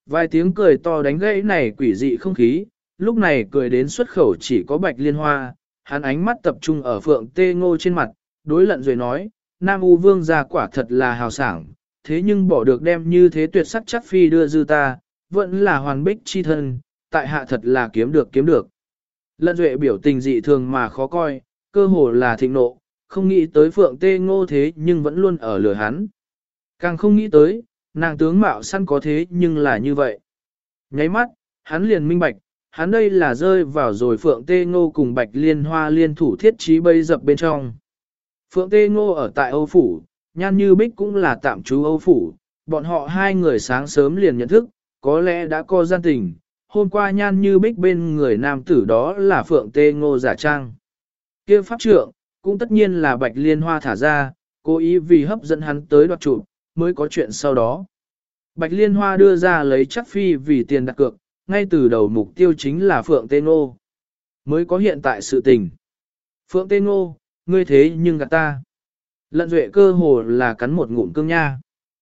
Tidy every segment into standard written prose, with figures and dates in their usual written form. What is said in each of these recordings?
Vài tiếng cười to đánh gãy này quỷ dị không khí, lúc này cười đến xuất khẩu chỉ có Bạch Liên Hoa, hắn ánh mắt tập trung ở Phượng Tê Ngô trên mặt, đối Lận Duệ nói, Nam U Vương gia quả thật là hào sảng, thế nhưng bỏ được đem như thế tuyệt sắc chắc phi đưa dư ta, vẫn là hoàn bích chi thân, tại hạ thật là kiếm được. Lận Duệ biểu tình dị thường mà khó coi, cơ hồ là thịnh nộ, không nghĩ tới Phượng Tê Ngô thế nhưng vẫn luôn ở lửa hắn. Càng không nghĩ tới, nàng tướng mạo săn có thế nhưng là như vậy. Nháy mắt, hắn liền minh bạch, hắn đây là rơi vào rồi Phượng Tê Ngô cùng Bạch Liên Hoa liên thủ thiết trí bây dập bên trong. Phượng Tê Ngô ở tại Âu Phủ, Nhan Như Bích cũng là tạm trú Âu Phủ, bọn họ hai người sáng sớm liền nhận thức, có lẽ đã có gian tình. Hôm qua Nhan Như Bích bên người nam tử đó là Phượng Tê Ngô giả trang. Kia pháp trượng, cũng tất nhiên là Bạch Liên Hoa thả ra, cố ý vì hấp dẫn hắn tới đoạt trụ, mới có chuyện sau đó. Bạch Liên Hoa đưa ra lấy chắc phi vì tiền đặt cược, ngay từ đầu mục tiêu chính là Phượng Tê Ngô. Mới có hiện tại sự tình. Phượng Tê Ngô, ngươi thế nhưng gạt ta. Lận Duệ cơ hồ là cắn một ngụm cương nha.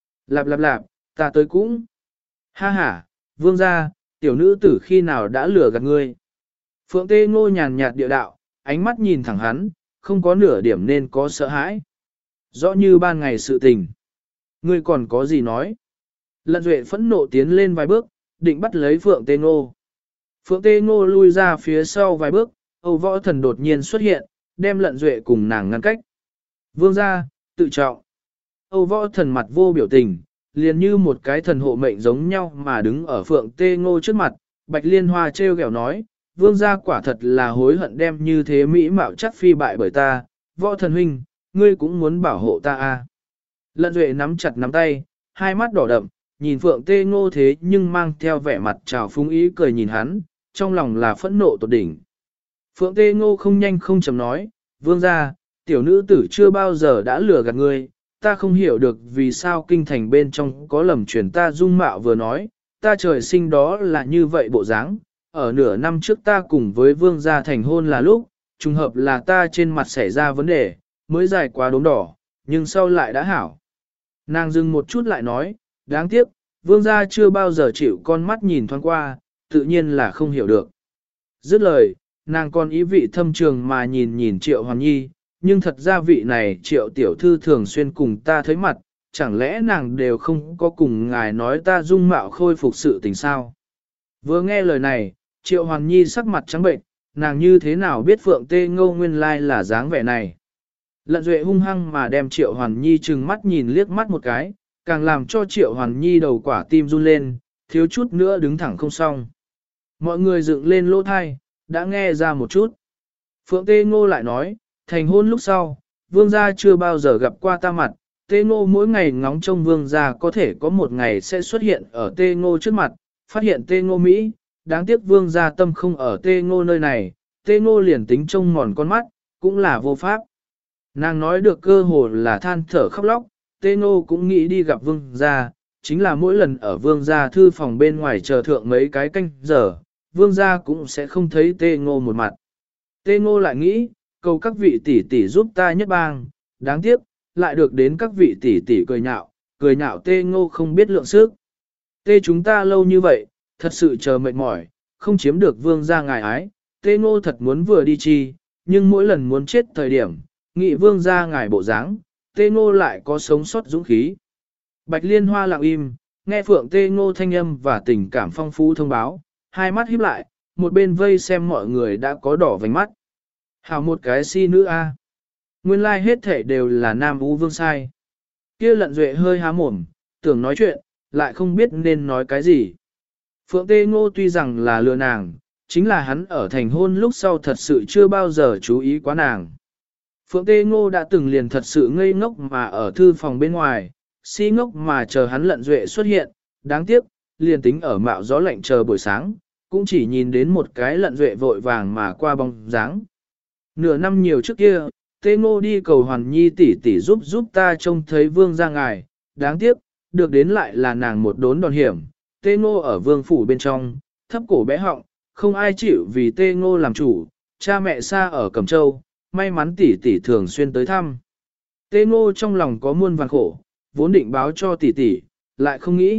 Lạp, ta tới cũng. Ha ha, vương gia, tiểu nữ tử khi nào đã lừa gạt ngươi. Phượng Tê Ngô nhàn nhạt địa đạo, ánh mắt nhìn thẳng hắn, không có nửa điểm nên có sợ hãi. Rõ như ban ngày sự tình. Ngươi còn có gì nói? Lận Duệ phẫn nộ tiến lên vài bước, định bắt lấy Phượng Tê Ngô. Phượng Tê Ngô lui ra phía sau vài bước, Âu Võ Thần đột nhiên xuất hiện, đem Lận Duệ cùng nàng ngăn cách. Vương gia, tự trọng. Âu Võ Thần mặt vô biểu tình, liền như một cái thần hộ mệnh giống nhau mà đứng ở Phượng Tê Ngô trước mặt. Bạch Liên Hoa trêu ghẹo nói, vương gia quả thật là hối hận đem như thế mỹ mạo chắc phi bại bởi ta. Võ Thần huynh, ngươi cũng muốn bảo hộ ta à. Lận Duệ nắm chặt nắm tay, hai mắt đỏ đậm, nhìn Phượng Tê Ngô thế nhưng mang theo vẻ mặt trào phúng ý cười nhìn hắn, trong lòng là phẫn nộ tột đỉnh. Phượng Tê Ngô không nhanh không chậm nói, vương gia, tiểu nữ tử chưa bao giờ đã lừa gạt ngươi, ta không hiểu được vì sao kinh thành bên trong có lầm truyền ta dung mạo vừa nói, ta trời sinh đó là như vậy bộ dáng. Ở nửa năm trước ta cùng với vương gia thành hôn là lúc, trùng hợp là ta trên mặt xảy ra vấn đề, mới dài quá đốm đỏ, nhưng sau lại đã hảo. Nàng dừng một chút lại nói, đáng tiếc, vương gia chưa bao giờ chịu con mắt nhìn thoáng qua, tự nhiên là không hiểu được. Dứt lời, nàng còn ý vị thâm trường mà nhìn Triệu Hoàn Nhi, nhưng thật ra vị này Triệu tiểu thư thường xuyên cùng ta thấy mặt, chẳng lẽ nàng đều không có cùng ngài nói ta dung mạo khôi phục sự tình sao? Vừa nghe lời này, Triệu Hoàn Nhi sắc mặt trắng bệnh, nàng như thế nào biết Phượng Tê Ngô nguyên lai là dáng vẻ này? Lận Duệ hung hăng mà đem Triệu Hoàn Nhi trừng mắt nhìn liếc mắt một cái, càng làm cho Triệu Hoàn Nhi đầu quả tim run lên, thiếu chút nữa đứng thẳng không xong. Mọi người dựng lên lỗ thai, đã nghe ra một chút. Phượng Tê Ngô lại nói, thành hôn lúc sau, vương gia chưa bao giờ gặp qua ta mặt, Tê Ngô mỗi ngày ngóng trông vương gia có thể có một ngày sẽ xuất hiện ở Tê Ngô trước mặt, phát hiện Tê Ngô Mỹ, đáng tiếc vương gia tâm không ở Tê Ngô nơi này, Tê Ngô liền tính trông mòn con mắt, cũng là vô pháp. Nàng nói được cơ hồ là than thở khóc lóc, Tê Ngô cũng nghĩ đi gặp vương gia, chính là mỗi lần ở vương gia thư phòng bên ngoài chờ thượng mấy cái canh giờ, vương gia cũng sẽ không thấy Tê Ngô một mặt. Tê Ngô lại nghĩ, cầu các vị tỷ tỷ giúp ta nhất bang, đáng tiếc, lại được đến các vị tỷ tỷ cười nhạo Tê Ngô không biết lượng sức. Tê chúng ta lâu như vậy, thật sự chờ mệt mỏi, không chiếm được vương gia ngài ái, Tê Ngô thật muốn vừa đi chi, nhưng mỗi lần muốn chết thời điểm, nghị vương gia ngài bộ dáng, Tê Ngô lại có sống sót dũng khí. Bạch Liên Hoa lặng im, nghe Phượng Tê Ngô thanh âm và tình cảm phong phú thông báo, hai mắt híp lại, một bên vây xem mọi người đã có đỏ vành mắt. Hảo một cái si nữ a, nguyên lai hết thể đều là Nam U Vương sai. Kia Lận Duệ hơi há mồm, tưởng nói chuyện, lại không biết nên nói cái gì. Phượng Tê Ngô tuy rằng là lừa nàng, chính là hắn ở thành hôn lúc sau thật sự chưa bao giờ chú ý quá nàng. Phượng Tê Ngô đã từng liền thật sự ngây ngốc mà ở thư phòng bên ngoài, si ngốc mà chờ hắn Lận Duệ xuất hiện, đáng tiếc, liền tính ở mạo gió lạnh chờ buổi sáng, cũng chỉ nhìn đến một cái Lận Duệ vội vàng mà qua bóng dáng. Nửa năm nhiều trước kia, Tê Ngô đi cầu Hoàn Nhi tỷ tỷ giúp ta trông thấy vương gia ngài, đáng tiếc, được đến lại là nàng một đốn đòn hiểm. Tê Ngô ở vương phủ bên trong, thấp cổ bé họng, không ai chịu vì Tê Ngô làm chủ, cha mẹ xa ở Cẩm Châu, may mắn tỷ tỷ thường xuyên tới thăm. Tê Ngô trong lòng có muôn vàn khổ, vốn định báo cho tỷ tỷ, lại không nghĩ,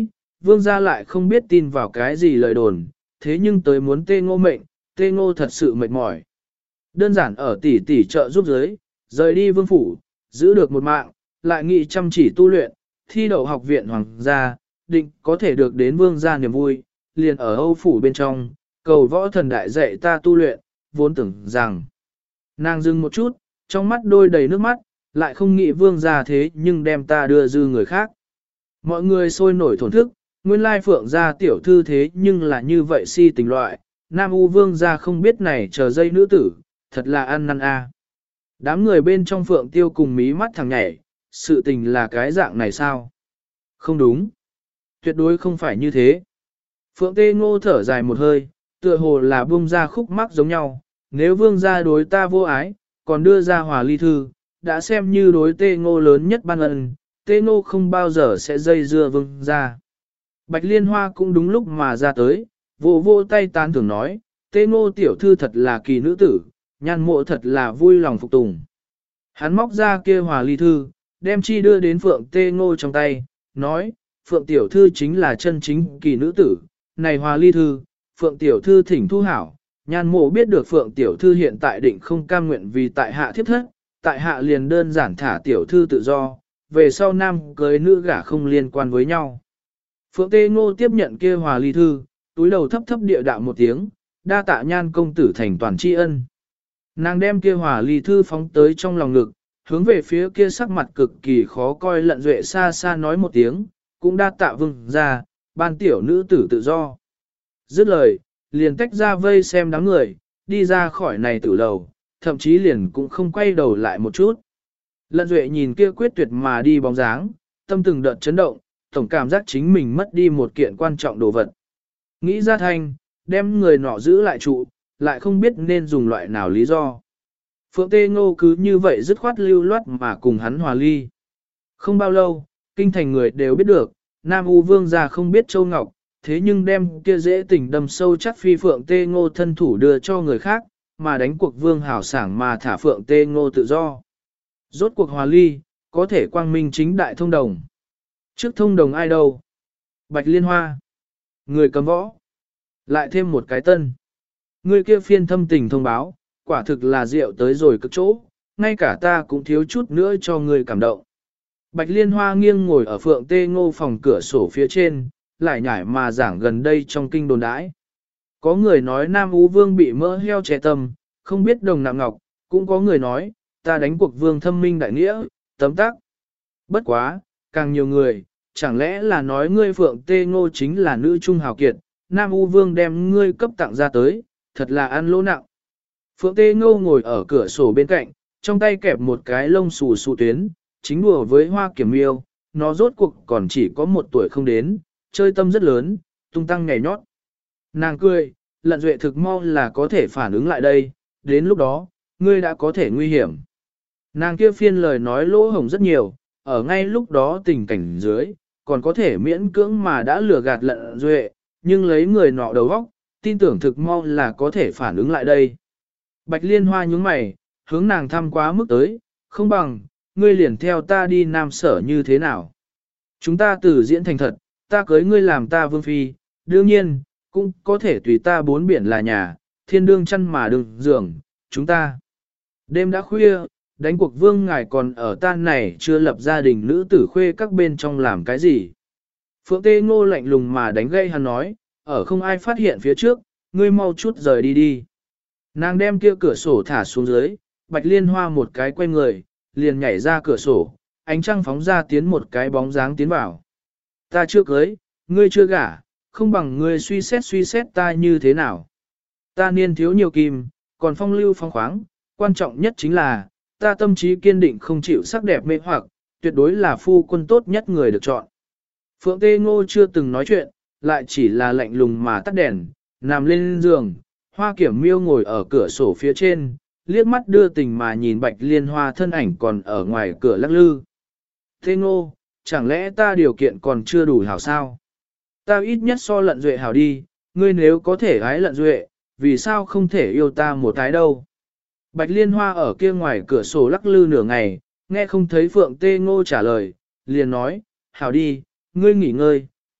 vương gia lại không biết tin vào cái gì lời đồn, thế nhưng tới muốn Tê Ngô mệnh, Tê Ngô thật sự mệt mỏi. Đơn giản ở tỷ tỷ trợ giúp giới, rời đi vương phủ, giữ được một mạng, lại nghị chăm chỉ tu luyện, thi đậu học viện hoàng gia, định có thể được đến vương gia niềm vui, liền ở Âu phủ bên trong, cầu võ thần đại dạy ta tu luyện, vốn tưởng rằng. Nàng dừng một chút, trong mắt đôi đầy nước mắt, lại không nghĩ vương gia thế nhưng đem ta đưa dư người khác. Mọi người sôi nổi thổn thức, nguyên lai phượng gia tiểu thư thế nhưng là như vậy si tình loại, Nam U vương gia không biết này chờ dây nữ tử, thật là ăn năn a. Đám người bên trong phượng tiêu cùng mí mắt thằng nhảy, sự tình là cái dạng này sao? Không đúng. Tuyệt đối không phải như thế. Phượng Tê Ngô thở dài một hơi, tựa hồ là buông ra khúc mắc giống nhau, nếu vương gia đối ta vô ái, còn đưa ra hòa ly thư, đã xem như đối Tê Ngô lớn nhất ban ân, Tê Ngô không bao giờ sẽ dây dưa vương gia. Bạch Liên Hoa cũng đúng lúc mà ra tới, vô tay tán thưởng nói, Tê Ngô tiểu thư thật là kỳ nữ tử, nhan mộ thật là vui lòng phục tùng. Hắn móc ra kia hòa ly thư, đem chi đưa đến Phượng Tê Ngô trong tay, nói, Phượng tiểu thư chính là chân chính kỳ nữ tử, này hòa ly thư, Phượng tiểu thư thỉnh thu hảo, nhan mộ biết được Phượng tiểu thư hiện tại định không cam nguyện vì tại hạ thiếp thất, tại hạ liền đơn giản thả tiểu thư tự do, về sau nam cưới nữ gả không liên quan với nhau. Phượng Tê Ngô tiếp nhận kia hòa ly thư, túi đầu thấp thấp địa đạo một tiếng, đa tạ nhan công tử thành toàn tri ân. Nàng đem kia hòa ly thư phóng tới trong lòng ngực, hướng về phía kia sắc mặt cực kỳ khó coi lận duệ xa xa nói một tiếng, cũng đa tạ vương ra, ban tiểu nữ tử tự do. Dứt lời, liền tách ra vây xem đám người, đi ra khỏi này tử lầu, thậm chí liền cũng không quay đầu lại một chút. Lận duệ nhìn kia quyết tuyệt mà đi bóng dáng, tâm từng đợt chấn động, tổng cảm giác chính mình mất đi một kiện quan trọng đồ vật. Nghĩ ra thanh, đem người nọ giữ lại trụ, lại không biết nên dùng loại nào lý do. Phượng Tê Ngô cứ như vậy dứt khoát lưu loát mà cùng hắn hòa ly. Không bao lâu, kinh thành người đều biết được, Nam U Vương gia không biết Châu Ngọc, thế nhưng đem kia dễ tình đâm sâu chắc phi Phượng Tê Ngô thân thủ đưa cho người khác, mà đánh cuộc Vương hảo sảng mà thả Phượng Tê Ngô tự do. Rốt cuộc hòa ly, có thể quang minh chính đại thông đồng. Trước thông đồng ai đâu? Bạch Liên Hoa. Người cầm võ. Lại thêm một cái tân. Người kia phiên thâm tình thông báo, quả thực là rượu tới rồi cực chỗ, ngay cả ta cũng thiếu chút nữa cho người cảm động. Bạch Liên Hoa nghiêng ngồi ở Phượng Tê Ngô phòng cửa sổ phía trên, lại nhảy mà giảng gần đây trong kinh đồn đãi. Có người nói Nam Ú Vương bị mỡ heo trẻ tâm, không biết đồng nạm ngọc, cũng có người nói, ta đánh cuộc vương thâm minh đại nghĩa, tấm tắc. Bất quá, càng nhiều người, chẳng lẽ là nói ngươi Phượng Tê Ngô chính là nữ trung hào kiệt, Nam U Vương đem ngươi cấp tặng ra tới, thật là ăn lỗ nặng. Phượng Tê Ngô ngồi ở cửa sổ bên cạnh, trong tay kẹp một cái lông xù xù tuyến, chính đùa với hoa kiểm miêu, nó rốt cuộc còn chỉ có 1 tuổi không đến, chơi tâm rất lớn, tung tăng nhảy nhót. Nàng cười, lận duệ thực mau là có thể phản ứng lại đây, đến lúc đó, ngươi đã có thể nguy hiểm. Nàng kia phiên lời nói lỗ hổng rất nhiều, ở ngay lúc đó tình cảnh dưới, còn có thể miễn cưỡng mà đã lừa gạt lận duệ, nhưng lấy người nọ đầu óc, tin tưởng thực mau là có thể phản ứng lại đây. Bạch Liên Hoa nhướng mày, hướng nàng thăm quá mức tới, không bằng, ngươi liền theo ta đi Nam Sở như thế nào. Chúng ta từ diễn thành thật, ta cưới ngươi làm ta vương phi, đương nhiên, cũng có thể tùy ta 4 biển là nhà, thiên đương chăn mà đừng giường, chúng ta. Đêm đã khuya, đánh cuộc vương ngài còn ở tan này chưa lập gia đình nữ tử khuê các bên trong làm cái gì. Phượng Tê Ngô lạnh lùng mà đánh gây hắn nói, ở không ai phát hiện phía trước, ngươi mau chút rời đi đi. Nàng đem kia cửa sổ thả xuống dưới, Bạch Liên Hoa một cái quay người, liền nhảy ra cửa sổ, ánh trăng phóng ra tiến một cái bóng dáng tiến vào. Ta chưa cưới, ngươi chưa gả, không bằng ngươi suy xét ta như thế nào. Ta niên thiếu nhiều kim, còn phong lưu phong khoáng, quan trọng nhất chính là, ta tâm trí kiên định không chịu sắc đẹp mê hoặc, tuyệt đối là phu quân tốt nhất người được chọn. Phượng Tê Ngô chưa từng nói chuyện, lại chỉ là lạnh lùng mà tắt đèn, nằm lên giường, Hoa Kiểm Miêu ngồi ở cửa sổ phía trên, liếc mắt đưa tình mà nhìn Bạch Liên Hoa thân ảnh còn ở ngoài cửa lắc lư. Tê Ngô, chẳng lẽ ta điều kiện còn chưa đủ hảo sao? Ta ít nhất so lận duệ hảo đi, ngươi nếu có thể gái lận duệ, vì sao không thể yêu ta một cái đâu? Bạch Liên Hoa ở kia ngoài cửa sổ lắc lư nửa ngày, nghe không thấy Phượng Tê Ngô trả lời, liền nói, hảo đi, ngươi nghỉ ngơi,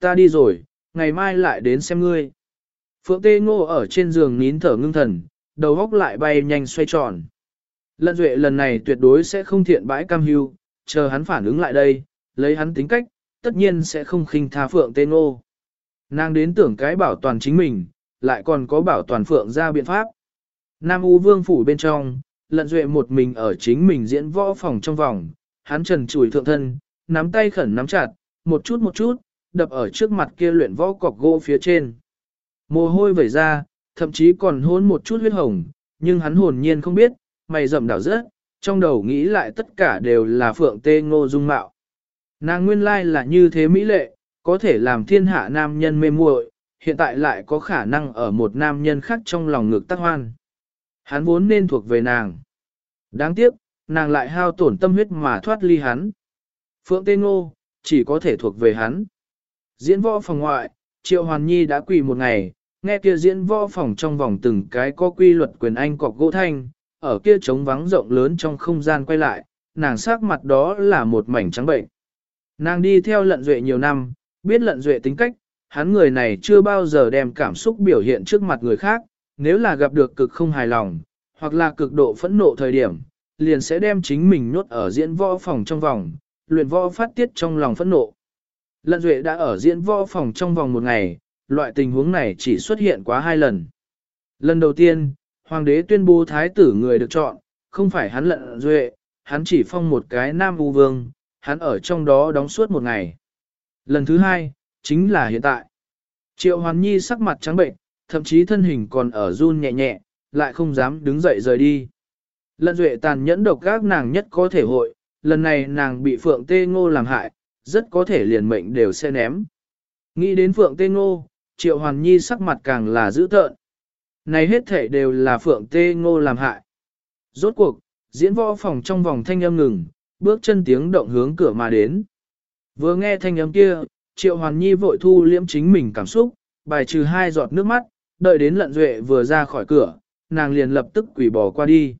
ta đi rồi, ngày mai lại đến xem ngươi. Phượng Tê Ngô ở trên giường nín thở ngưng thần, đầu góc lại bay nhanh xoay tròn. Lận Duệ lần này tuyệt đối sẽ không thiện bãi cam hưu, chờ hắn phản ứng lại đây, lấy hắn tính cách, tất nhiên sẽ không khinh tha Phượng Tê Ngô. Nàng đến tưởng cái bảo toàn chính mình, lại còn có bảo toàn Phượng ra biện pháp. Nam U Vương phủ bên trong, Lận Duệ một mình ở chính mình diễn võ phòng trong vòng, hắn trần trùi thượng thân, nắm tay khẩn nắm chặt, một chút, đập ở trước mặt kia luyện võ cọc gỗ phía trên. Mồ hôi vẩy ra, thậm chí còn hôn một chút huyết hồng, nhưng hắn hồn nhiên không biết, mày rậm đảo rớt, trong đầu nghĩ lại tất cả đều là Phượng Tê Ngô dung mạo. Nàng nguyên lai là như thế mỹ lệ, có thể làm thiên hạ nam nhân mê muội, hiện tại lại có khả năng ở một nam nhân khác trong lòng ngực tác hoan. Hắn vốn nên thuộc về nàng. Đáng tiếc, nàng lại hao tổn tâm huyết mà thoát ly hắn. Phượng Tê Ngô, chỉ có thể thuộc về hắn. Diễn võ phòng ngoại, Triệu Hoàn Nhi đã quỳ một ngày, nghe kia diễn võ phòng trong vòng từng cái có quy luật quyền anh cọc gỗ thanh, ở kia trống vắng rộng lớn trong không gian quay lại, nàng sắc mặt đó là một mảnh trắng bệnh. Nàng đi theo Lận Duệ nhiều năm, biết Lận Duệ tính cách, hắn người này chưa bao giờ đem cảm xúc biểu hiện trước mặt người khác, nếu là gặp được cực không hài lòng, hoặc là cực độ phẫn nộ thời điểm, liền sẽ đem chính mình nhốt ở diễn võ phòng trong vòng, luyện võ phát tiết trong lòng phẫn nộ. Lận Duệ đã ở diễn võ phòng trong vòng một ngày, loại tình huống này chỉ xuất hiện quá 2 lần. Lần đầu tiên, Hoàng đế tuyên bố thái tử người được chọn, không phải hắn Lận Duệ, hắn chỉ phong một cái Nam U Vương, hắn ở trong đó đóng suốt một ngày. Lần thứ 2, chính là hiện tại. Triệu Hoàn Nhi sắc mặt trắng bệnh, thậm chí thân hình còn ở run nhẹ nhẹ, lại không dám đứng dậy rời đi. Lận Duệ tàn nhẫn độc gác nàng nhất có thể hội, lần này nàng bị Phượng Tê Ngô làm hại, rất có thể liền mệnh đều sẽ ném. Nghĩ đến Phượng Tê Ngô, Triệu Hoàn Nhi sắc mặt càng là dữ tợn. Này hết thể đều là Phượng Tê Ngô làm hại. Rốt cuộc, diễn võ phòng trong vòng thanh âm ngừng, bước chân tiếng động hướng cửa mà đến. Vừa nghe thanh âm kia, Triệu Hoàn Nhi vội thu liễm chính mình cảm xúc, bài trừ 2 giọt nước mắt, đợi đến Lận Duệ vừa ra khỏi cửa, nàng liền lập tức quỳ bỏ qua đi.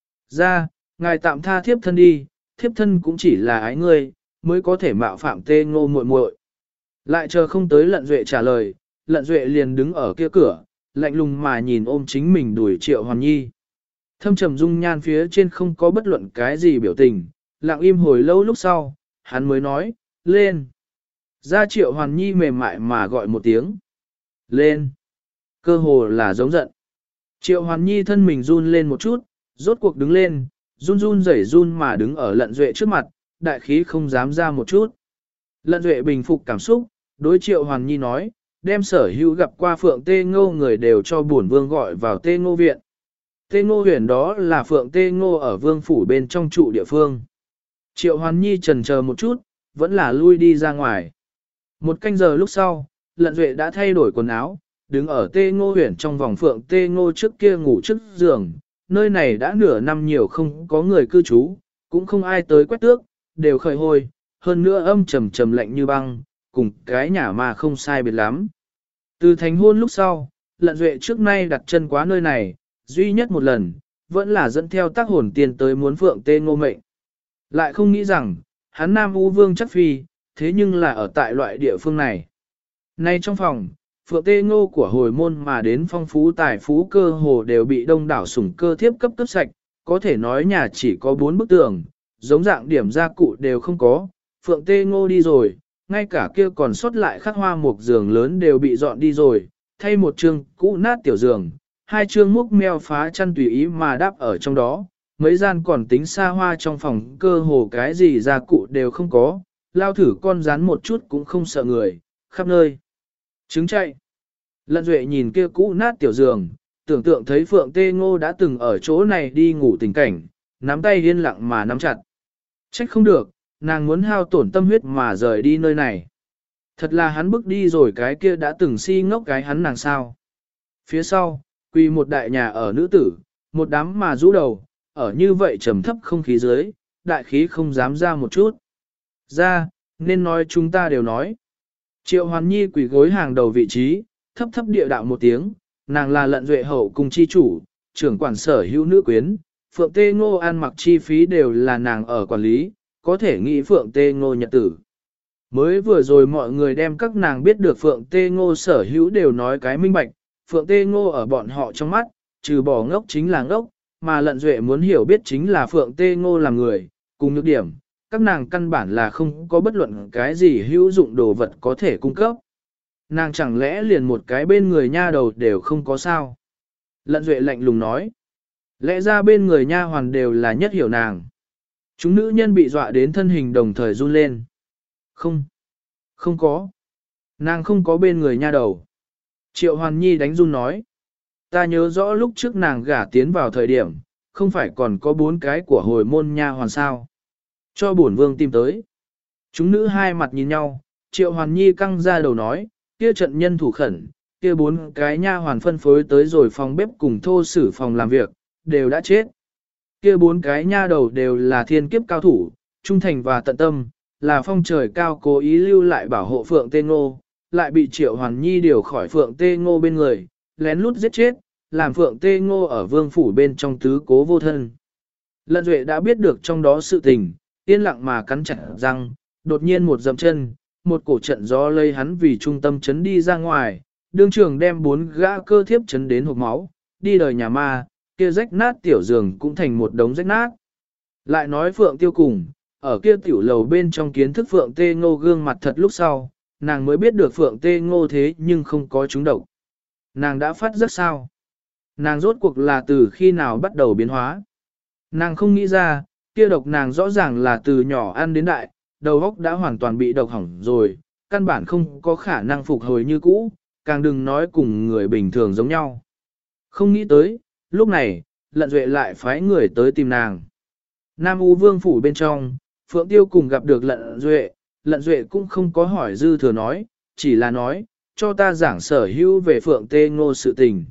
Ra, ngài tạm tha thiếp thân đi, thiếp thân cũng chỉ là ái ngươi, mới có thể mạo phạm Tê Ngô muội muội. Lại chờ không tới Lận Duệ trả lời, Lận Duệ liền đứng ở kia cửa, lạnh lùng mà nhìn ôm chính mình đuổi Triệu Hoàn Nhi. Thâm trầm dung nhan phía trên không có bất luận cái gì biểu tình, lặng im hồi lâu lúc sau, hắn mới nói, lên. Ra Triệu Hoàn Nhi mềm mại mà gọi một tiếng. Lên. Cơ hồ là giống giận. Triệu Hoàn Nhi thân mình run lên một chút, rốt cuộc đứng lên, run run rẩy run mà đứng ở Lận Duệ trước mặt, đại khí không dám ra một chút. Lận Duệ bình phục cảm xúc, đối Triệu Hoàn Nhi nói, đem sở hữu gặp qua Phượng Tê Ngô người đều cho bổn vương gọi vào Tê Ngô viện. Tê Ngô huyện đó là Phượng Tê Ngô ở vương phủ bên trong trụ địa phương. Triệu Hoàn Nhi chần chờ một chút, vẫn là lui đi ra ngoài. 1 canh giờ lúc sau, Lận Duệ đã thay đổi quần áo, đứng ở Tê Ngô huyện trong vòng Phượng Tê Ngô trước kia ngủ trước giường. Nơi này đã nửa năm nhiều không có người cư trú, cũng không ai tới quét tước, đều khởi hôi, hơn nữa âm trầm trầm lạnh như băng, cùng cái nhà mà không sai biệt lắm. Từ thành hôn lúc sau, Lận Duệ trước nay đặt chân quá nơi này, duy nhất một lần, vẫn là dẫn theo tác hồn tiền tới muốn Phượng Tê Ngô mệnh. Lại không nghĩ rằng, hắn Nam U Vương chắc phi, thế nhưng là ở tại loại địa phương này. Nay trong phòng, Phượng Tê Ngô của hồi môn mà đến phong phú tài phú cơ hồ đều bị đông đảo sủng cơ thiếp cấp cấp sạch, có thể nói nhà chỉ có 4 bức tường, giống dạng điểm gia cụ đều không có. Phượng Tê Ngô đi rồi, ngay cả kia còn sót lại khắc hoa một giường lớn đều bị dọn đi rồi, thay một chương cũ nát tiểu giường, 2 chương múc meo phá chăn tùy ý mà đáp ở trong đó, mấy gian còn tính xa hoa trong phòng cơ hồ cái gì gia cụ đều không có, lao thử con rán một chút cũng không sợ người, khắp nơi. Trứng chạy. Lận Duệ nhìn kia cũ nát tiểu giường, tưởng tượng thấy Phượng Tê Ngô đã từng ở chỗ này đi ngủ tình cảnh, nắm tay yên lặng mà nắm chặt. Trách không được, nàng muốn hao tổn tâm huyết mà rời đi nơi này. Thật là hắn bước đi rồi cái kia đã từng si ngốc cái hắn nàng sao. Phía sau, quỳ một đại nhà ở nữ tử, một đám mà rũ đầu, ở như vậy trầm thấp không khí dưới, đại khí không dám ra một chút. Ra, nên nói chúng ta đều nói. Triệu Hoàn Nhi quỳ gối hàng đầu vị trí, thấp thấp địa đạo một tiếng, nàng là Lận Duệ hậu cùng chi chủ, trưởng quản sở hữu nữ quyến, Phượng Tê Ngô ăn mặc chi phí đều là nàng ở quản lý, có thể nghĩ Phượng Tê Ngô nhật tử. Mới vừa rồi mọi người đem các nàng biết được Phượng Tê Ngô sở hữu đều nói cái minh bạch, Phượng Tê Ngô ở bọn họ trong mắt, trừ bỏ ngốc chính là ngốc, mà Lận Duệ muốn hiểu biết chính là Phượng Tê Ngô là người, cùng nhược điểm, các nàng căn bản là không có bất luận cái gì hữu dụng đồ vật có thể cung cấp. Nàng chẳng lẽ liền một cái bên người nha đầu đều không có sao? Lận Duệ lạnh lùng nói. Lẽ ra bên người nha hoàn đều là nhất hiểu nàng. Chúng nữ nhân bị dọa đến thân hình đồng thời run lên. Không có. Nàng không có bên người nha đầu. Triệu Hoàn Nhi đánh run nói. Ta nhớ rõ lúc trước nàng gả tiến vào thời điểm, không phải còn có 4 cái của hồi môn nha hoàn sao. Cho bổn vương tìm tới. Chúng nữ hai mặt nhìn nhau, Triệu Hoàn Nhi căng ra đầu nói, kia trận nhân thủ khẩn, kia 4 cái nha hoàn phân phối tới rồi phòng bếp cùng thô sử phòng làm việc, đều đã chết. Kia 4 cái nha đầu đều là thiên kiếp cao thủ, trung thành và tận tâm, là phong trời cao cố ý lưu lại bảo hộ Phượng Tê Ngô, lại bị Triệu Hoàn Nhi điều khỏi Phượng Tê Ngô bên người, lén lút giết chết, làm Phượng Tê Ngô ở vương phủ bên trong tứ cố vô thân. Lận Duệ đã biết được trong đó sự tình, yên lặng mà cắn chặt răng, đột nhiên một dậm chân, một cổ trận gió lây hắn vì trung tâm chấn đi ra ngoài, đương trường đem 4 gã cơ thiếp chấn đến hộc máu, đi đời nhà ma, kia rách nát tiểu giường cũng thành một đống rách nát. Lại nói Phượng Tiêu cùng, ở kia tiểu lầu bên trong kiến thức Phượng Tê Ngô gương mặt thật lúc sau, nàng mới biết được Phượng Tê Ngô thế nhưng không có trúng độc. Nàng đã phát rất sao? Nàng rốt cuộc là từ khi nào bắt đầu biến hóa? Nàng không nghĩ ra, kia độc nàng rõ ràng là từ nhỏ ăn đến đại, đầu óc đã hoàn toàn bị độc hỏng rồi, căn bản không có khả năng phục hồi như cũ, càng đừng nói cùng người bình thường giống nhau. Không nghĩ tới, lúc này, Lận Duệ lại phái người tới tìm nàng. Nam U Vương phủ bên trong, Phượng Tiêu cùng gặp được Lận Duệ cũng không có hỏi dư thừa nói, chỉ là nói, cho ta giảng sở hữu về Phượng Tê Ngô sự tình.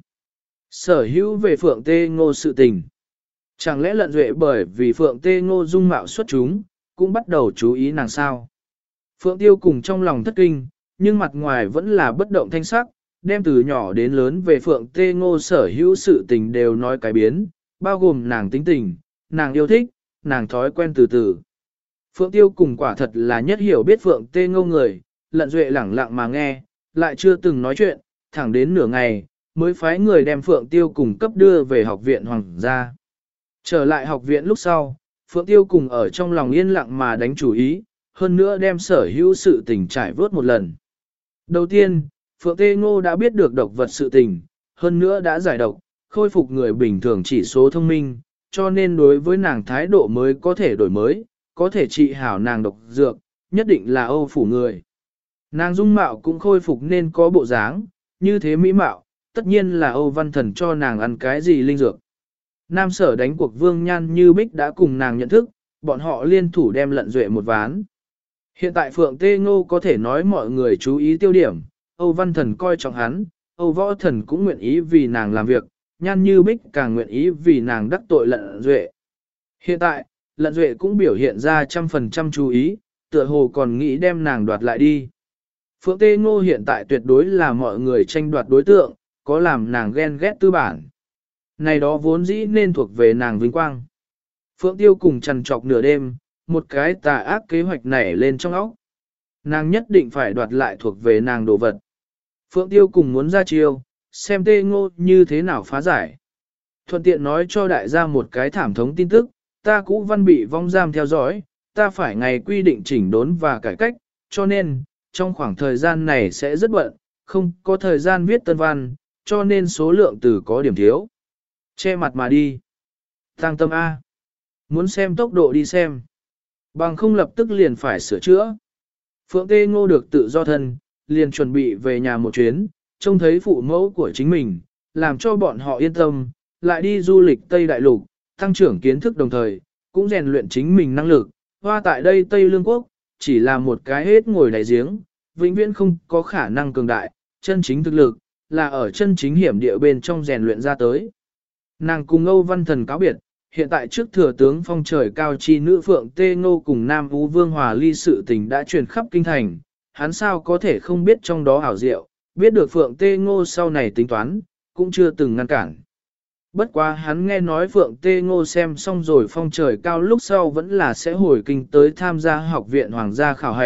Sở hữu về Phượng Tê Ngô sự tình. Chẳng lẽ Lận Duệ bởi vì Phượng Tê Ngô dung mạo xuất chúng, cũng bắt đầu chú ý nàng sao? Phượng Tiêu cùng trong lòng thất kinh, nhưng mặt ngoài vẫn là bất động thanh sắc, đem từ nhỏ đến lớn về Phượng Tê Ngô sở hữu sự tình đều nói cái biến, bao gồm nàng tính tình, nàng yêu thích, nàng thói quen từ từ. Phượng Tiêu cùng quả thật là nhất hiểu biết Phượng Tê Ngô người, Lận Duệ lẳng lặng mà nghe, lại chưa từng nói chuyện, thẳng đến nửa ngày, mới phái người đem Phượng Tiêu cùng cấp đưa về học viện hoàng gia. Trở lại học viện lúc sau, Phượng Tiêu cùng ở trong lòng yên lặng mà đánh chủ ý, hơn nữa đem sở hữu sự tình trải vớt một lần. Đầu tiên, Phượng Tê Ngô đã biết được độc vật sự tình, hơn nữa đã giải độc, khôi phục người bình thường chỉ số thông minh, cho nên đối với nàng thái độ mới có thể đổi mới, có thể trị hảo nàng độc dược, nhất định là Âu phủ người. Nàng dung mạo cũng khôi phục nên có bộ dáng, như thế mỹ mạo, tất nhiên là Âu Văn Thần cho nàng ăn cái gì linh dược. Nam Sở đánh cuộc Vương Nhan Như Bích đã cùng nàng nhận thức, bọn họ liên thủ đem Lận Duệ một ván. Hiện tại Phượng Tê Ngô có thể nói mọi người chú ý tiêu điểm, Âu Văn Thần coi trọng hắn, Âu Võ Thần cũng nguyện ý vì nàng làm việc, Nhan Như Bích càng nguyện ý vì nàng đắc tội Lận Duệ. Hiện tại, Lận Duệ cũng biểu hiện ra 100% chú ý, tựa hồ còn nghĩ đem nàng đoạt lại đi. Phượng Tê Ngô hiện tại tuyệt đối là mọi người tranh đoạt đối tượng, có làm nàng ghen ghét tư bản. Này đó vốn dĩ nên thuộc về nàng vinh quang. Phượng Tiêu cùng trằn trọc nửa đêm, một cái tà ác kế hoạch nảy lên trong óc. Nàng nhất định phải đoạt lại thuộc về nàng đồ vật. Phượng Tiêu cùng muốn ra chiêu, xem Tê Ngô như thế nào phá giải. Thuận tiện nói cho đại gia một cái thảm thống tin tức, ta cũ văn bị vong giam theo dõi, ta phải ngày quy định chỉnh đốn và cải cách, cho nên, trong khoảng thời gian này sẽ rất bận, không có thời gian viết tân văn, cho nên số lượng từ có điểm thiếu. Che mặt mà đi. Tăng tâm A. Muốn xem tốc độ đi xem. Bằng không lập tức liền phải sửa chữa. Phượng Tê Ngô được tự do thân, liền chuẩn bị về nhà một chuyến, trông thấy phụ mẫu của chính mình, làm cho bọn họ yên tâm, lại đi du lịch Tây Đại Lục, tăng trưởng kiến thức đồng thời, cũng rèn luyện chính mình năng lực. Hoa tại đây Tây Lương Quốc, chỉ là một cái hết ngồi đáy giếng, vĩnh viễn không có khả năng cường đại, chân chính thực lực, là ở chân chính hiểm địa bên trong rèn luyện ra tới. Nàng cùng Âu Văn Thần cáo biệt, hiện tại trước thừa tướng phong trời cao chi nữ Phượng Tê Ngô cùng Nam Ú Vương Hòa Ly sự tình đã truyền khắp kinh thành, hắn sao có thể không biết trong đó ảo diệu, biết được Phượng Tê Ngô sau này tính toán, cũng chưa từng ngăn cản. Bất quá hắn nghe nói Phượng Tê Ngô xem xong rồi phong trời cao lúc sau vẫn là sẽ hồi kinh tới tham gia học viện hoàng gia khảo hạch,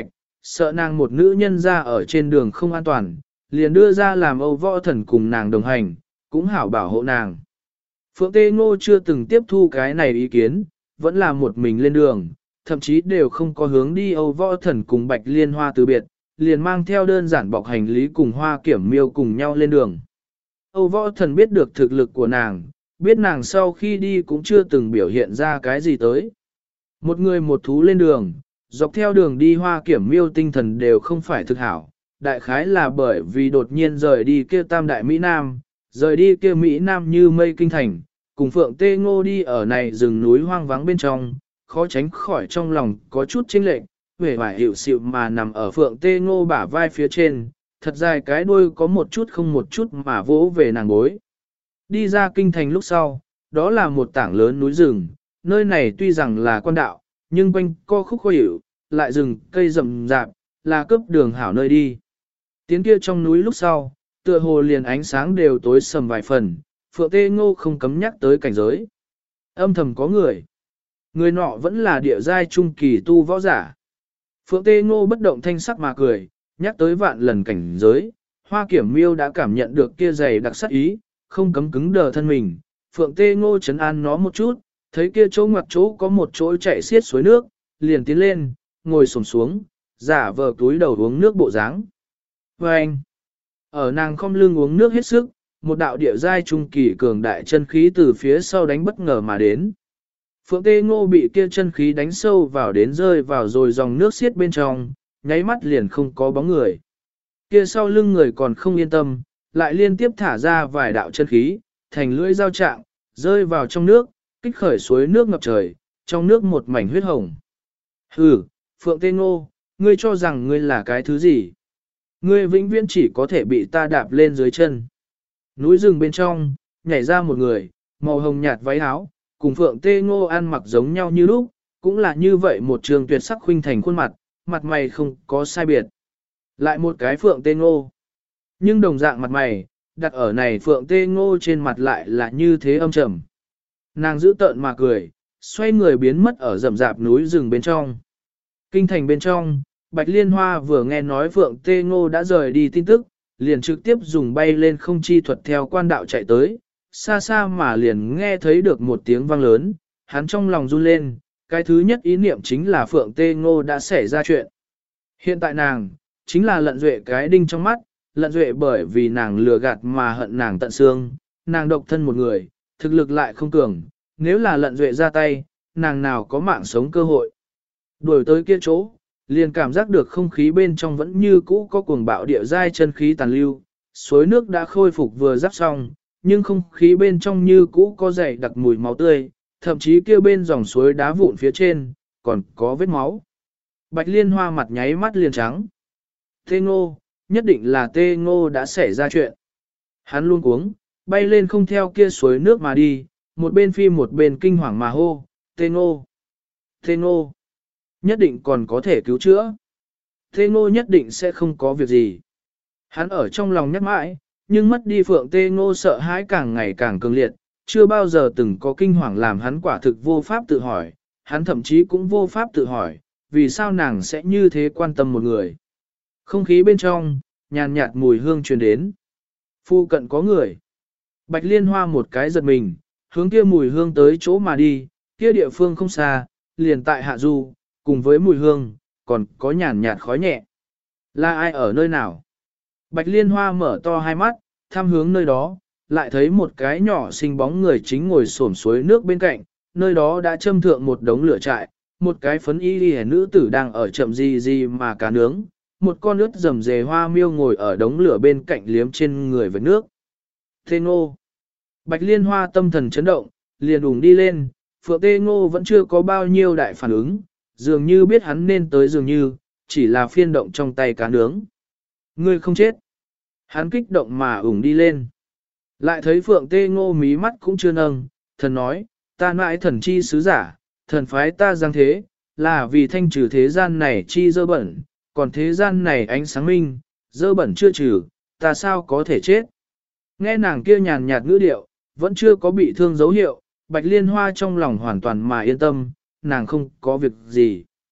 sợ nàng một nữ nhân ra ở trên đường không an toàn, liền đưa ra làm Âu Võ Thần cùng nàng đồng hành, cũng hảo bảo hộ nàng. Phượng Tê Ngô chưa từng tiếp thu cái này ý kiến, vẫn là một mình lên đường, thậm chí đều không có hướng đi Âu Võ Thần cùng Bạch Liên Hoa từ biệt, liền mang theo đơn giản bọc hành lý cùng Hoa Kiểm Miêu cùng nhau lên đường. Âu Võ Thần biết được thực lực của nàng, biết nàng sau khi đi cũng chưa từng biểu hiện ra cái gì tới. Một người một thú lên đường, dọc theo đường đi Hoa Kiểm Miêu tinh thần đều không phải thực hảo, đại khái là bởi vì đột nhiên rời đi kia tam đại Mỹ Nam, rời đi kia Mỹ Nam như mây kinh thành, cùng Phượng Tê Ngô đi ở này rừng núi hoang vắng bên trong, khó tránh khỏi trong lòng có chút chênh lệch, vẻ vải hiệu xịu mà nằm ở Phượng Tê Ngô bả vai phía trên, thật dài cái đuôi có một chút không một chút mà vỗ về nàng bối. Đi ra kinh thành lúc sau, đó là một tảng lớn núi rừng, nơi này tuy rằng là quan đạo, nhưng quanh co khúc khó hiểu, lại rừng cây rậm rạp, là cấp đường hảo nơi đi. Tiến kia trong núi lúc sau, tựa hồ liền ánh sáng đều tối sầm vài phần, Phượng Tê Ngô không cấm nhắc tới cảnh giới. Âm thầm có người. Người nọ vẫn là địa giai trung kỳ tu võ giả. Phượng Tê Ngô bất động thanh sắc mà cười, nhắc tới vạn lần cảnh giới. Hoa Kiểm Miêu đã cảm nhận được kia dày đặc sắc ý, không cấm cứng đờ thân mình. Phượng Tê Ngô trấn an nó một chút, thấy kia chỗ ngoặt chỗ có một chỗ chạy xiết suối nước, liền tiến lên, ngồi xổm xuống, giả vờ túi đầu uống nước bộ dáng. Và anh, ở nàng không lưng uống nước hết sức, một đạo địa giai trung kỳ cường đại chân khí từ phía sau đánh bất ngờ mà đến. Phượng Tê Ngô bị kia chân khí đánh sâu vào đến rơi vào rồi dòng nước xiết bên trong, nháy mắt liền không có bóng người. Kia sau lưng người còn không yên tâm, lại liên tiếp thả ra vài đạo chân khí, thành lưỡi dao trạng, rơi vào trong nước, kích khởi suối nước ngập trời, trong nước một mảnh huyết hồng. Hừ, Phượng Tê Ngô, ngươi cho rằng ngươi là cái thứ gì? Ngươi vĩnh viễn chỉ có thể bị ta đạp lên dưới chân. Núi rừng bên trong, nhảy ra một người, màu hồng nhạt váy áo, cùng Phượng Tê Ngô ăn mặc giống nhau như lúc, cũng là như vậy một trường tuyệt sắc khuynh thành khuôn mặt, mặt mày không có sai biệt. Lại một cái Phượng Tê Ngô. Nhưng đồng dạng mặt mày, đặt ở này Phượng Tê Ngô trên mặt lại là như thế âm trầm. Nàng giữ tợn mà cười, xoay người biến mất ở rậm rạp núi rừng bên trong. Kinh thành bên trong, Bạch Liên Hoa vừa nghe nói Phượng Tê Ngô đã rời đi tin tức, liền trực tiếp dùng bay lên không chi thuật theo quan đạo chạy tới, xa xa mà liền nghe thấy được một tiếng vang lớn, hắn trong lòng run lên, cái thứ nhất ý niệm chính là Phượng Tê Ngô đã xảy ra chuyện. Hiện tại nàng, chính là Lận Duệ cái đinh trong mắt, Lận Duệ bởi vì nàng lừa gạt mà hận nàng tận xương, nàng độc thân một người, thực lực lại không cường, nếu là Lận Duệ ra tay, nàng nào có mạng sống cơ hội. Đuổi tới kia chỗ, liền cảm giác được không khí bên trong vẫn như cũ có cuồng bạo địa giai chân khí tàn lưu, suối nước đã khôi phục vừa giáp xong, nhưng không khí bên trong như cũ có dày đặc mùi máu tươi, thậm chí kia bên dòng suối đá vụn phía trên, còn có vết máu. Bạch Liên Hoa mặt nháy mắt liền trắng. Tê Ngô, nhất định là Tê Ngô đã xảy ra chuyện. Hắn luôn cuống, bay lên không theo kia suối nước mà đi, một bên phi một bên kinh hoàng mà hô, Tê Ngô, Tê Ngô, nhất định còn có thể cứu chữa. Tê Ngô nhất định sẽ không có việc gì. Hắn ở trong lòng nhắc mãi, nhưng mất đi Phượng Tê Ngô sợ hãi càng ngày càng cường liệt, chưa bao giờ từng có kinh hoàng làm hắn quả thực vô pháp tự hỏi, hắn thậm chí cũng vô pháp tự hỏi, vì sao nàng sẽ như thế quan tâm một người. Không khí bên trong, nhàn nhạt mùi hương truyền đến. Phu cận có người. Bạch Liên Hoa một cái giật mình, hướng kia mùi hương tới chỗ mà đi, kia địa phương không xa, liền tại hạ du, cùng với mùi hương, còn có nhàn nhạt khói nhẹ. Là ai ở nơi nào? Bạch Liên Hoa mở to hai mắt, thăm hướng nơi đó, lại thấy một cái nhỏ xinh bóng người chính ngồi xổm suối nước bên cạnh, nơi đó đã châm thượng một đống lửa trại, một cái phấn y liễu nữ tử đang ở chậm gì mà cá nướng, một con ướt rầm rề hoa miêu ngồi ở đống lửa bên cạnh liếm trên người với nước. Tê Ngô. Bạch Liên Hoa tâm thần chấn động, liền ủng đi lên, Phượng Tê Ngô vẫn chưa có bao nhiêu đại phản ứng, dường như biết hắn nên tới dường như, chỉ là phiên động trong tay cá nướng. Ngươi không chết. Hắn kích động mà ủng đi lên. Lại thấy Phượng Tê Ngô mí mắt cũng chưa nâng, thần nói, ta mãi thần chi sứ giả, thần phái ta giang thế, là vì thanh trừ thế gian này chi dơ bẩn, còn thế gian này ánh sáng minh, dơ bẩn chưa trừ, ta sao có thể chết. Nghe nàng kia nhàn nhạt ngữ điệu, vẫn chưa có bị thương dấu hiệu, Bạch Liên Hoa trong lòng hoàn toàn mà yên tâm, nàng không có việc gì.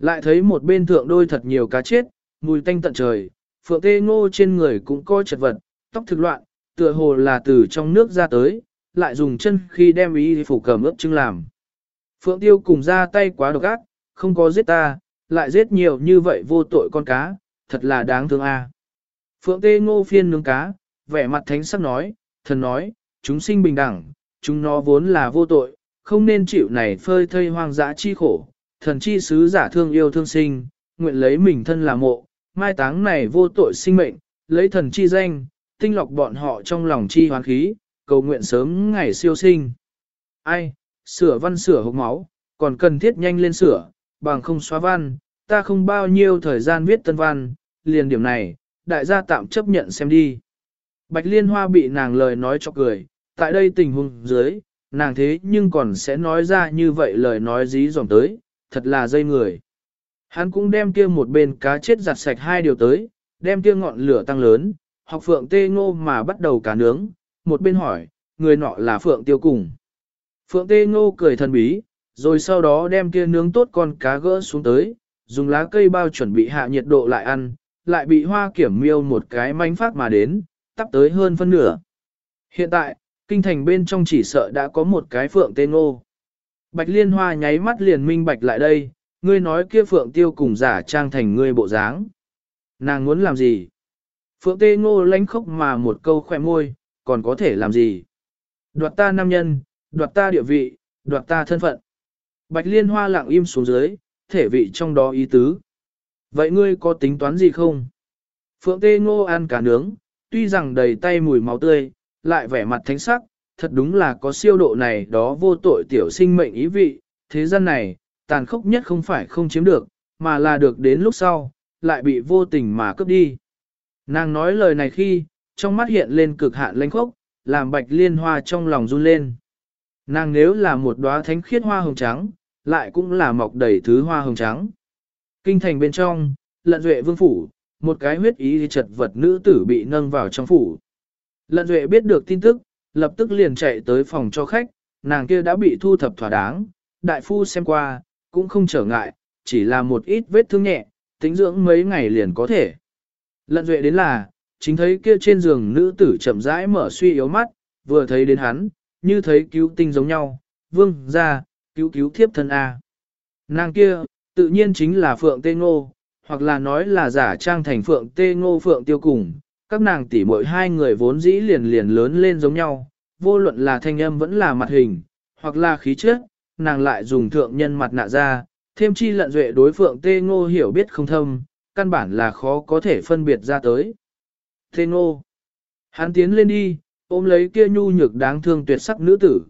Lại thấy một bên thượng đôi thật nhiều cá chết, mùi tanh tận trời, Phượng Tê Ngô trên người cũng coi chật vật, tóc thực loạn, tựa hồ là từ trong nước ra tới, lại dùng chân khi đem y phủ cầm ướp trưng làm. Phượng Tiêu cùng ra tay quá độc ác, không có giết ta, lại giết nhiều như vậy vô tội con cá, thật là đáng thương a. Phượng Tê Ngô phiên nướng cá, vẻ mặt thánh sắc nói, thần nói, chúng sinh bình đẳng, chúng nó vốn là vô tội, không nên chịu này phơi thây hoang dã chi khổ, thần chi sứ giả thương yêu thương sinh, nguyện lấy mình thân là mộ, mai táng này vô tội sinh mệnh, lấy thần chi danh, tinh lọc bọn họ trong lòng chi hoán khí, cầu nguyện sớm ngày siêu sinh. Ai, sửa văn sửa hốc máu, còn cần thiết nhanh lên sửa, bằng không xóa văn, ta không bao nhiêu thời gian viết tân văn, liền điểm này, đại gia tạm chấp nhận xem đi. Bạch Liên Hoa bị nàng lời nói cho cười, tại đây tình huống dưới, nàng thế nhưng còn sẽ nói ra như vậy lời nói dí dỏm tới, thật là dây người. Hắn cũng đem kia một bên cá chết giặt sạch hai điều tới, đem kia ngọn lửa tăng lớn, học Phượng Tê Ngô mà bắt đầu cá nướng, một bên hỏi, người nọ là Phượng Tiêu cùng. Phượng Tê Ngô cười thần bí, rồi sau đó đem kia nướng tốt con cá gỡ xuống tới, dùng lá cây bao chuẩn bị hạ nhiệt độ lại ăn, lại bị Hoa Kiểm Miêu một cái manh phát mà đến, tắp tới hơn phân nửa. Hiện tại, kinh thành bên trong chỉ sợ đã có một cái Phượng Tê Ngô. Bạch Liên Hoa nháy mắt liền minh bạch lại đây, ngươi nói kia Phượng Tiêu cùng giả trang thành ngươi bộ dáng. Nàng muốn làm gì? Phượng Tê Ngô lánh khóc mà một câu khỏe môi, còn có thể làm gì? Đoạt ta nam nhân, đoạt ta địa vị, đoạt ta thân phận. Bạch Liên Hoa lặng im xuống dưới, thể vị trong đó ý tứ. Vậy ngươi có tính toán gì không? Phượng Tê Ngô ăn cá nướng, tuy rằng đầy tay mùi máu tươi, lại vẻ mặt thánh sắc, thật đúng là có siêu độ này đó vô tội tiểu sinh mệnh ý vị, thế gian này, tàn khốc nhất không phải không chiếm được, mà là được đến lúc sau, lại bị vô tình mà cướp đi. Nàng nói lời này khi, trong mắt hiện lên cực hạn lãnh khốc, làm Bạch Liên Hoa trong lòng run lên. Nàng nếu là một đóa thánh khiết hoa hồng trắng, lại cũng là mọc đầy thứ hoa hồng trắng. Kinh thành bên trong, Lận Duệ vương phủ, một cái huyết ý chật vật nữ tử bị nâng vào trong phủ. Lận Duệ biết được tin tức, lập tức liền chạy tới phòng cho khách, nàng kia đã bị thu thập thỏa đáng, đại phu xem qua, cũng không trở ngại, chỉ là một ít vết thương nhẹ, tính dưỡng mấy ngày liền có thể. Lận Duệ đến là, chính thấy kia trên giường nữ tử chậm rãi mở suy yếu mắt, vừa thấy đến hắn, như thấy cứu tinh giống nhau, vương ra, cứu thiếp thân A. Nàng kia, tự nhiên chính là Phượng Tê Ngô, hoặc là nói là giả trang thành Phượng Tê Ngô Phượng Tiêu cùng, các nàng tỷ muội hai người vốn dĩ liền lớn lên giống nhau, vô luận là thanh âm vẫn là mặt hình, hoặc là khí chất, nàng lại dùng thượng nhân mặt nạ ra, thêm chi Lận Duệ đối Phượng Tê Ngô hiểu biết không thâm, căn bản là khó có thể phân biệt ra tới. Tê Ngô, hắn tiến lên đi, ôm lấy kia nhu nhược đáng thương tuyệt sắc nữ tử.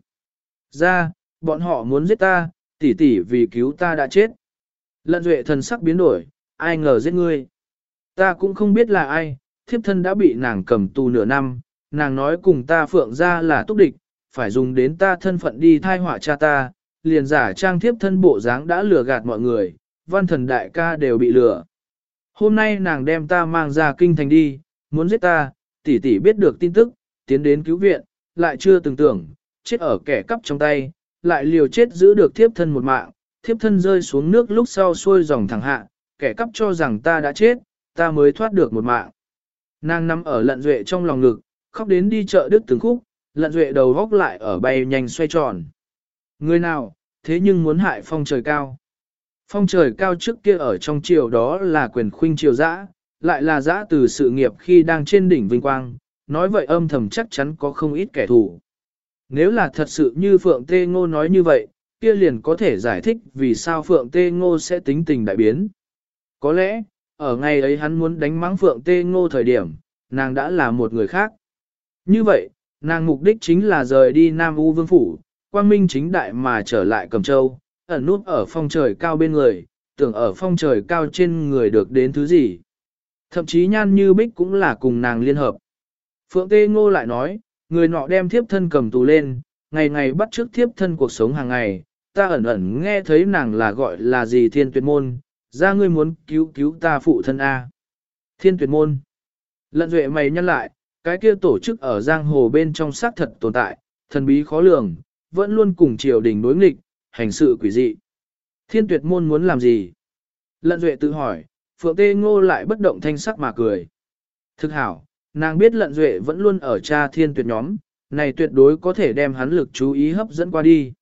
Ra, bọn họ muốn giết ta, tỷ tỷ vì cứu ta đã chết. Lận Duệ thần sắc biến đổi, ai ngờ giết ngươi. Ta cũng không biết là ai, thiếp thân đã bị nàng cầm tù nửa năm, nàng nói cùng ta Phượng ra là túc địch, phải dùng đến ta thân phận đi thai họa cha ta, liền giả trang thiếp thân bộ dáng đã lừa gạt mọi người, văn thần đại ca đều bị lừa. Hôm nay nàng đem ta mang ra kinh thành đi, muốn giết ta, tỷ tỷ biết được tin tức, tiến đến cứu viện, lại chưa từng tưởng, chết ở kẻ cắp trong tay, lại liều chết giữ được thiếp thân một mạng, thiếp thân rơi xuống nước lúc sau xuôi dòng thẳng hạ, kẻ cắp cho rằng ta đã chết, ta mới thoát được một mạng. Nàng nằm ở Lận Duệ trong lòng ngực, khóc đến đi chợ đứt từng khúc, Lận Duệ đầu góc lại ở bay nhanh xoay tròn. Người nào, thế nhưng muốn hại Phong Trời Cao. Phong Trời Cao trước kia ở trong triều đó là quyền khuynh triều dã, lại là dã từ sự nghiệp khi đang trên đỉnh vinh quang, nói vậy âm thầm chắc chắn có không ít kẻ thù. Nếu là thật sự như Phượng Tê Ngô nói như vậy, kia liền có thể giải thích vì sao Phượng Tê Ngô sẽ tính tình đại biến. Có lẽ, ở ngày ấy hắn muốn đánh mắng Phượng Tê Ngô thời điểm, nàng đã là một người khác. Như vậy, nàng mục đích chính là rời đi Nam U Vương Phủ, quang minh chính đại mà trở lại Cẩm Châu, ẩn nút ở Phong Trời Cao bên người, tưởng ở Phong Trời Cao trên người được đến thứ gì. Thậm chí Nhan Như Bích cũng là cùng nàng liên hợp. Phượng Tê Ngô lại nói, người nọ đem thiếp thân cầm tù lên, ngày ngày bắt chước thiếp thân cuộc sống hàng ngày, ta ẩn ẩn nghe thấy nàng là gọi là gì Thiên Tuyệt Môn, ra ngươi muốn cứu ta phụ thân A. Thiên Tuyệt Môn. Lận Duệ mày nhăn lại, cái kia tổ chức ở giang hồ bên trong xác thật tồn tại, thần bí khó lường, vẫn luôn cùng triều đình đối nghịch, hành sự quỷ dị. Thiên Tuyệt Môn muốn làm gì? Lận Duệ tự hỏi, Phượng Tê Ngô lại bất động thanh sắc mà cười. Thực hảo, nàng biết Lận Duệ vẫn luôn ở Cha Thiên Tuyệt nhóm, này tuyệt đối có thể đem hắn lực chú ý hấp dẫn qua đi.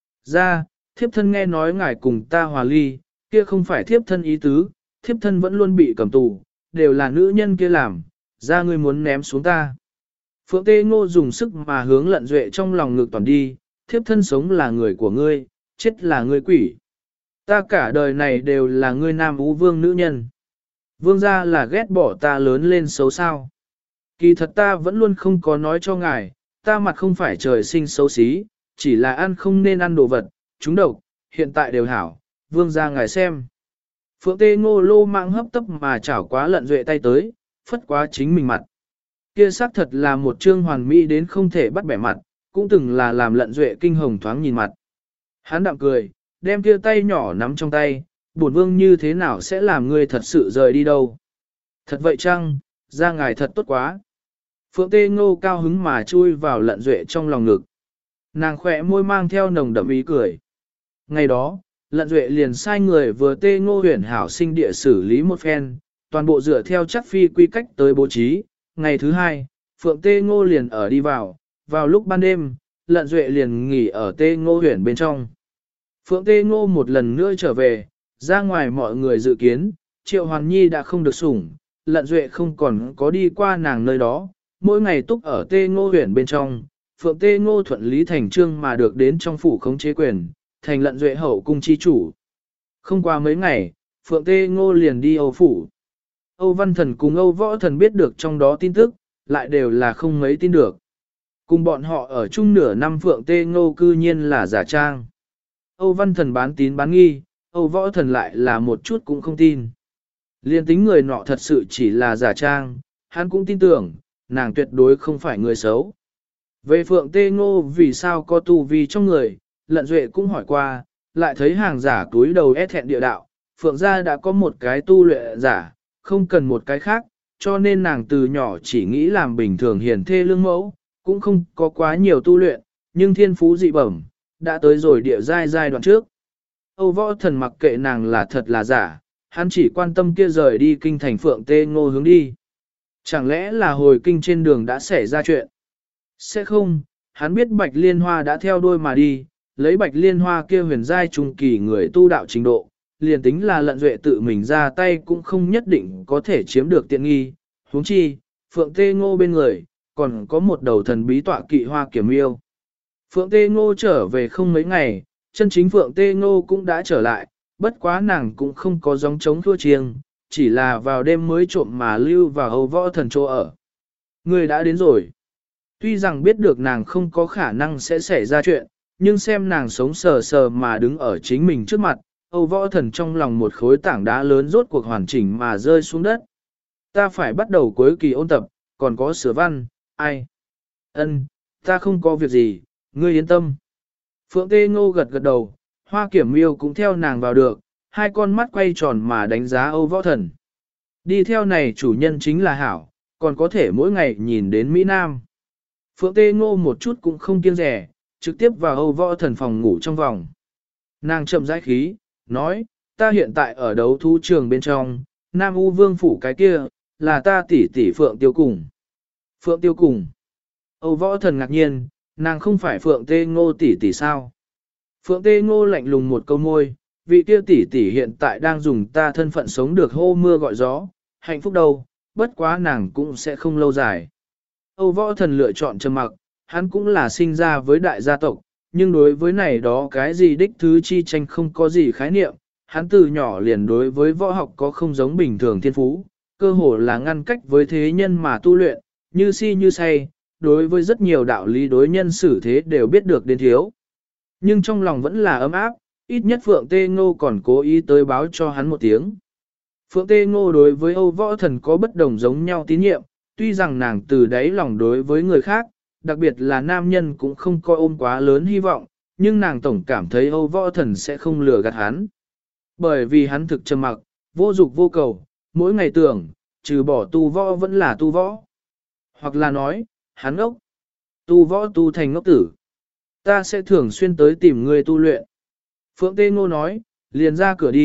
Ra, thiếp thân nghe nói ngài cùng ta hòa ly, kia không phải thiếp thân ý tứ, thiếp thân vẫn luôn bị cầm tù, đều là nữ nhân kia làm, ra ngươi muốn ném xuống ta. Phượng Tê Ngô dùng sức mà hướng Lận Duệ trong lòng ngực toàn đi, thiếp thân sống là người của ngươi, chết là ngươi quỷ. Ta cả đời này đều là ngươi Nam Ú Vương nữ nhân. Vương gia là ghét bỏ ta lớn lên xấu sao. Kỳ thật ta vẫn luôn không có nói cho ngài, ta mặt không phải trời sinh xấu xí, chỉ là ăn không nên ăn đồ vật, chúng độc, hiện tại đều hảo, vương gia ngài xem. Phượng Tê Ngô lô mạng hấp tấp mà chảo quá Lận Duệ tay tới, phất quá chính mình mặt. Kia xác thật là một trương hoàn mỹ đến không thể bắt bẻ mặt, cũng từng là làm Lận Duệ kinh hồng thoáng nhìn mặt. Hắn đạm cười, đem kia tay nhỏ nắm trong tay, bổn vương như thế nào sẽ làm ngươi thật sự rời đi đâu. Thật vậy chăng, ra ngài thật tốt quá. Phượng Tê Ngô cao hứng mà chui vào Lận Duệ trong lòng ngực. Nàng khỏe môi mang theo nồng đậm ý cười. Ngày đó, Lận Duệ liền sai người vừa Tê Ngô huyền hảo sinh địa xử lý một phen, toàn bộ dựa theo chắc phi quy cách tới bố trí. Ngày thứ hai, Phượng Tê Ngô liền ở đi vào lúc ban đêm, Lận Duệ liền nghỉ ở Tê Ngô huyền bên trong. Phượng Tê Ngô một lần nữa trở về, ra ngoài mọi người dự kiến, Triệu Hoàn Nhi đã không được sủng, Lận Duệ không còn có đi qua nàng nơi đó, mỗi ngày túc ở Tê Ngô huyền bên trong, Phượng Tê Ngô thuận lý thành trương mà được đến trong phủ khống chế quyền, thành Lận Duệ hậu cung chi chủ. Không qua mấy ngày, Phượng Tê Ngô liền đi Âu phủ. Âu Văn Thần cùng Âu Võ Thần biết được trong đó tin tức, lại đều là không mấy tin được. Cùng bọn họ ở chung nửa năm Phượng Tê Ngô cư nhiên là giả trang. Âu Văn Thần bán tín bán nghi, Âu Võ Thần lại là một chút cũng không tin. Liên tính người nọ thật sự chỉ là giả trang, hắn cũng tin tưởng, nàng tuyệt đối không phải người xấu. Về Phượng Tê Ngô vì sao có tu vi trong người, Lận Duệ cũng hỏi qua, lại thấy hàng giả túi đầu é thẹn địa đạo, Phượng gia đã có một cái tu luyện giả, không cần một cái khác, cho nên nàng từ nhỏ chỉ nghĩ làm bình thường hiền thê lương mẫu, cũng không có quá nhiều tu luyện, nhưng thiên phú dị bẩm, đã tới rồi địa giai đoạn trước. Âu Võ Thần mặc kệ nàng là thật là giả, hắn chỉ quan tâm kia rời đi kinh thành Phượng Tê Ngô hướng đi. Chẳng lẽ là hồi kinh trên đường đã xảy ra chuyện? Sẽ không, hắn biết Bạch Liên Hoa đã theo đuôi mà đi, lấy Bạch Liên Hoa kia huyền giai trung kỳ người tu đạo trình độ, liền tính là Lận Duệ tự mình ra tay cũng không nhất định có thể chiếm được tiện nghi. Huống chi, Phượng Tê Ngô bên người, còn có một đầu thần bí tọa kỵ Hoa Kiểm Yêu. Phượng Tê Ngô trở về không mấy ngày, chân chính Phượng Tê Ngô cũng đã trở lại, bất quá nàng cũng không có gióng trống thua chiêng, chỉ là vào đêm mới trộm mà lưu vào Âu Võ Thần chỗ ở. Người đã đến rồi. Tuy rằng biết được nàng không có khả năng sẽ xảy ra chuyện, nhưng xem nàng sống sờ sờ mà đứng ở chính mình trước mặt, Âu Võ Thần trong lòng một khối tảng đá lớn rốt cuộc hoàn chỉnh mà rơi xuống đất. Ta phải bắt đầu cuối kỳ ôn tập, còn có sửa văn, ai? Ân, ta không có việc gì, ngươi yên tâm. Phượng Tê Ngô gật gật đầu, Hoa Kiểm Miêu cũng theo nàng vào được, hai con mắt quay tròn mà đánh giá Âu Võ Thần. Đi theo này chủ nhân chính là Hảo, còn có thể mỗi ngày nhìn đến Mỹ Nam. Phượng Tê Ngô một chút cũng không kiêng rẻ, trực tiếp vào Âu Võ Thần phòng ngủ trong vòng. Nàng chậm rãi khí, nói, ta hiện tại ở đấu thú trường bên trong, Nam U Vương phủ cái kia, là ta tỷ tỷ Phượng Tiêu Cùng. Phượng Tiêu Cùng. Âu Võ Thần ngạc nhiên, nàng không phải Phượng Tê Ngô tỷ tỷ sao? Phượng Tê Ngô lạnh lùng một câu môi, vị kia tỷ tỷ hiện tại đang dùng ta thân phận sống được hô mưa gọi gió, hạnh phúc đâu, bất quá nàng cũng sẽ không lâu dài. Âu Võ Thần lựa chọn trầm mặc, hắn cũng là sinh ra với đại gia tộc, nhưng đối với này đó cái gì đích thứ chi tranh không có gì khái niệm, hắn từ nhỏ liền đối với võ học có không giống bình thường thiên phú, cơ hồ là ngăn cách với thế nhân mà tu luyện, như si như say, đối với rất nhiều đạo lý đối nhân xử thế đều biết được đến thiếu. Nhưng trong lòng vẫn là ấm áp, ít nhất Phượng Tê Ngô còn cố ý tới báo cho hắn một tiếng. Phượng Tê Ngô đối với Âu Võ Thần có bất đồng giống nhau tín nhiệm, tuy rằng nàng từ đáy lòng đối với người khác, đặc biệt là nam nhân cũng không coi ôm quá lớn hy vọng, nhưng nàng tổng cảm thấy Âu Võ Thần sẽ không lừa gạt hắn. Bởi vì hắn thực trầm mặc, vô dục vô cầu, mỗi ngày tưởng, trừ bỏ tu võ vẫn là tu võ. Hoặc là nói, hắn ốc, tu võ tu thành ngốc tử. Ta sẽ thường xuyên tới tìm người tu luyện. Phượng Tê Ngô nói, liền ra cửa đi,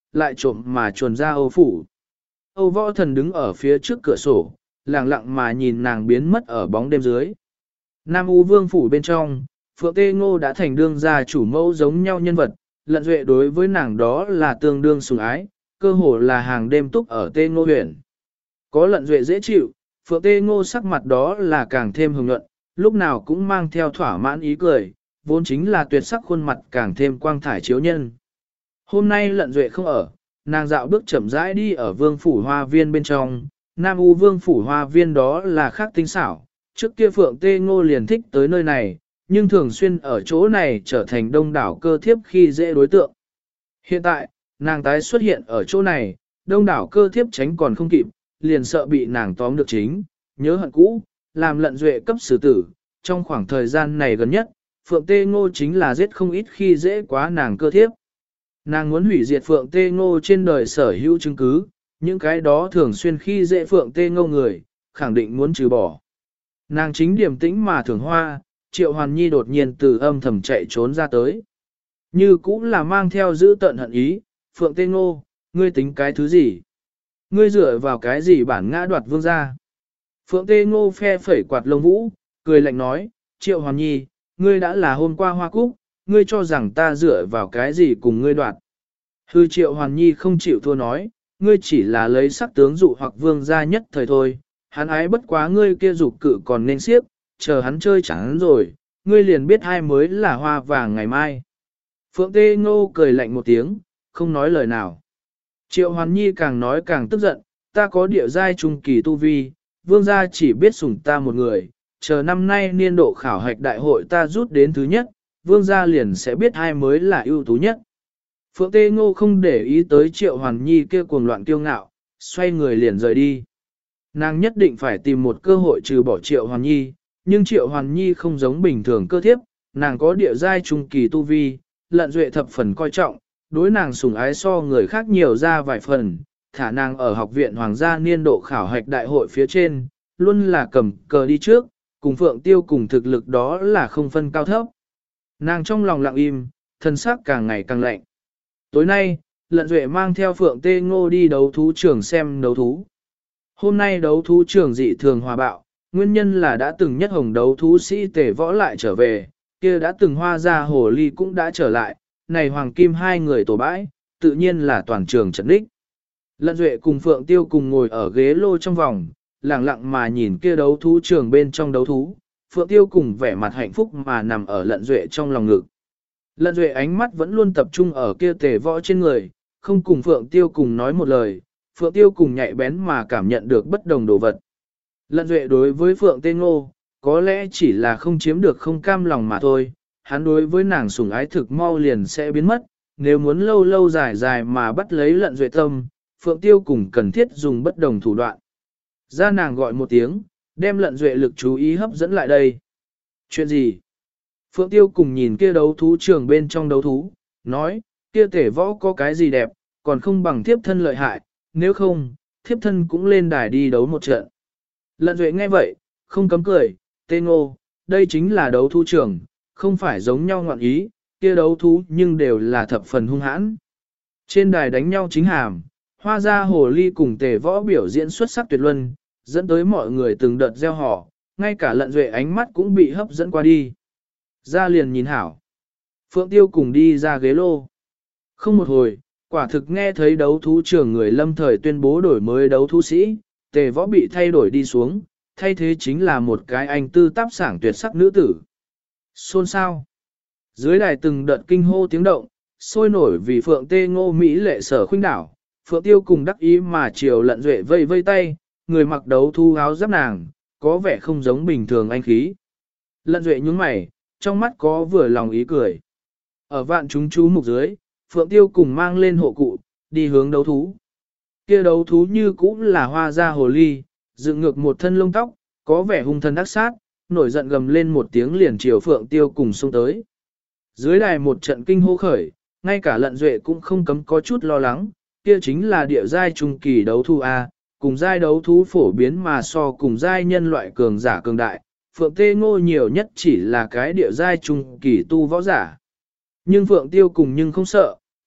lại trộm mà chuồn ra Âu phủ. Âu Võ Thần đứng ở phía trước cửa sổ, lặng lặng mà nhìn nàng biến mất ở bóng đêm dưới. Nam U Vương phủ bên trong, Phượng Tê Ngô đã thành đương gia chủ mẫu giống nhau nhân vật, Lận Duệ đối với nàng đó là tương đương sủng ái, cơ hồ là hàng đêm túc ở Tê Ngô huyện. Có Lận Duệ dễ chịu, Phượng Tê Ngô sắc mặt đó là càng thêm hồng nhuận, lúc nào cũng mang theo thỏa mãn ý cười, vốn chính là tuyệt sắc khuôn mặt càng thêm quang thải chiếu nhân. Hôm nay Lận Duệ không ở, nàng dạo bước chậm rãi đi ở Vương phủ hoa viên bên trong, Nam U Vương phủ hoa viên đó là khác tinh xảo, trước kia Phượng Tê Ngô liền thích tới nơi này, nhưng thường xuyên ở chỗ này trở thành đông đảo cơ thiếp khi dễ đối tượng. Hiện tại, nàng tái xuất hiện ở chỗ này, đông đảo cơ thiếp tránh còn không kịp, liền sợ bị nàng tóm được chính, nhớ hận cũ, làm Lận Duệ cấp xử tử. Trong khoảng thời gian này gần nhất, Phượng Tê Ngô chính là giết không ít khi dễ quá nàng cơ thiếp. Nàng muốn hủy diệt Phượng Tê Ngô trên đời sở hữu chứng cứ, những cái đó thường xuyên khi dễ Phượng Tê Ngô người, khẳng định muốn trừ bỏ. Nàng chính điềm tĩnh mà thưởng hoa, Triệu Hoàn Nhi đột nhiên từ âm thầm chạy trốn ra tới. Như cũng là mang theo giữ tận hận ý, Phượng Tê Ngô, ngươi tính cái thứ gì? Ngươi dựa vào cái gì bản ngã đoạt vương gia? Phượng Tê Ngô phe phẩy quạt lông vũ, cười lạnh nói, Triệu Hoàn Nhi, ngươi đã là hôm qua hoa cúc, ngươi cho rằng ta dựa vào cái gì cùng ngươi đoạt. Hư Triệu Hoàn Nhi không chịu thua nói, ngươi chỉ là lấy sắc tướng dụ hoặc vương gia nhất thời thôi, hắn ái bất quá ngươi kia dục cự còn nên siếp, chờ hắn chơi chẳng rồi, ngươi liền biết ai mới là hoa vàng ngày mai. Phượng Tê Ngô cười lạnh một tiếng, không nói lời nào. Triệu Hoàn Nhi càng nói càng tức giận, ta có địa giai trung kỳ tu vi, vương gia chỉ biết sủng ta một người, chờ năm nay niên độ khảo hạch đại hội ta rút đến thứ nhất, vương gia liền sẽ biết ai mới là ưu tú nhất. Phượng Tê Ngô không để ý tới Triệu Hoàn Nhi kia cuồng loạn kiêu ngạo, xoay người liền rời đi. Nàng nhất định phải tìm một cơ hội trừ bỏ Triệu Hoàn Nhi, nhưng Triệu Hoàn Nhi không giống bình thường cơ thiếp, nàng có địa giai trung kỳ tu vi, Lận Duệ thập phần coi trọng, đối nàng sủng ái so người khác nhiều ra vài phần, thả nàng ở học viện Hoàng gia niên độ khảo hạch đại hội phía trên, luôn là cầm cờ đi trước, cùng Phượng Tiêu cùng thực lực đó là không phân cao thấp. Nàng trong lòng lặng im, thân xác càng ngày càng lạnh. Tối nay, Lận Duệ mang theo Phượng Tê Ngô đi đấu thú trường xem đấu thú. Hôm nay đấu thú trường dị thường hòa bạo, nguyên nhân là đã từng nhất hồng đấu thú sĩ Tề Võ lại trở về, kia đã từng hoa ra hồ ly cũng đã trở lại, này Hoàng Kim hai người tổ bãi, tự nhiên là toàn trường trận đích. Lận Duệ cùng Phượng Tiêu cùng ngồi ở ghế lô trong vòng, lặng lặng mà nhìn kia đấu thú trường bên trong đấu thú, Phượng Tiêu cùng vẻ mặt hạnh phúc mà nằm ở Lận Duệ trong lòng ngực. Lận Duệ ánh mắt vẫn luôn tập trung ở kia Tề Võ trên người, không cùng Phượng Tiêu cùng nói một lời, Phượng Tiêu cùng nhạy bén mà cảm nhận được bất đồng đồ vật. Lận Duệ đối với Phượng Tê Ngô, có lẽ chỉ là không chiếm được không cam lòng mà thôi, hắn đối với nàng sủng ái thực mau liền sẽ biến mất, nếu muốn lâu lâu dài dài mà bắt lấy Lận Duệ tâm, Phượng Tiêu cùng cần thiết dùng bất đồng thủ đoạn. Ra nàng gọi một tiếng, đem Lận Duệ lực chú ý hấp dẫn lại đây. Chuyện gì? Phượng Tiêu cùng nhìn kia đấu thú trường bên trong đấu thú, nói, kia Tề Võ có cái gì đẹp, còn không bằng thiếp thân lợi hại, nếu không, thiếp thân cũng lên đài đi đấu một trận. Lận Duệ nghe vậy, không cấm cười, Tê Ngô, đây chính là đấu thú trường, không phải giống nhau ngọn ý, kia đấu thú nhưng đều là thập phần hung hãn. Trên đài đánh nhau chính hàm, hoa ra hồ ly cùng Tề Võ biểu diễn xuất sắc tuyệt luân, dẫn tới mọi người từng đợt gieo họ, ngay cả Lận Duệ ánh mắt cũng bị hấp dẫn qua đi. Ra liền nhìn hảo. Phượng Tiêu cùng đi ra ghế lô. Không một hồi, quả thực nghe thấy đấu thú trưởng người lâm thời tuyên bố đổi mới đấu thú sĩ, Tề Võ bị thay đổi đi xuống, thay thế chính là một cái anh tư táp sảng tuyệt sắc nữ tử. Xôn xao. Dưới đài từng đợt kinh hô tiếng động, sôi nổi vì Phượng Tê Ngô Mỹ lệ sở khuynh đảo, Phượng Tiêu cùng đắc ý mà chiều Lận Duệ vây vây tay, người mặc đấu thu áo giáp nàng, có vẻ không giống bình thường anh khí. Lận Duệ nhướng mày, trong mắt có vừa lòng ý cười. Ở vạn chúng chú mục dưới, Phượng Tiêu cùng mang lên hộ cụ, đi hướng đấu thú. Kia đấu thú như cũng là hoa da hồ ly, dựng ngược một thân lông tóc, có vẻ hung thần ác sát, nổi giận gầm lên một tiếng liền chiều Phượng Tiêu cùng xông tới. Dưới đài một trận kinh hô khởi, ngay cả Lận Duệ cũng không cấm có chút lo lắng, kia chính là địa giai trung kỳ đấu thú A, cùng giai đấu thú phổ biến mà so cùng giai nhân loại cường giả cường đại, Phượng Tê Ngô nhiều nhất chỉ là cái địa giai trung kỳ tu võ giả. Nhưng Phượng Tiêu cùng nhưng không sợ,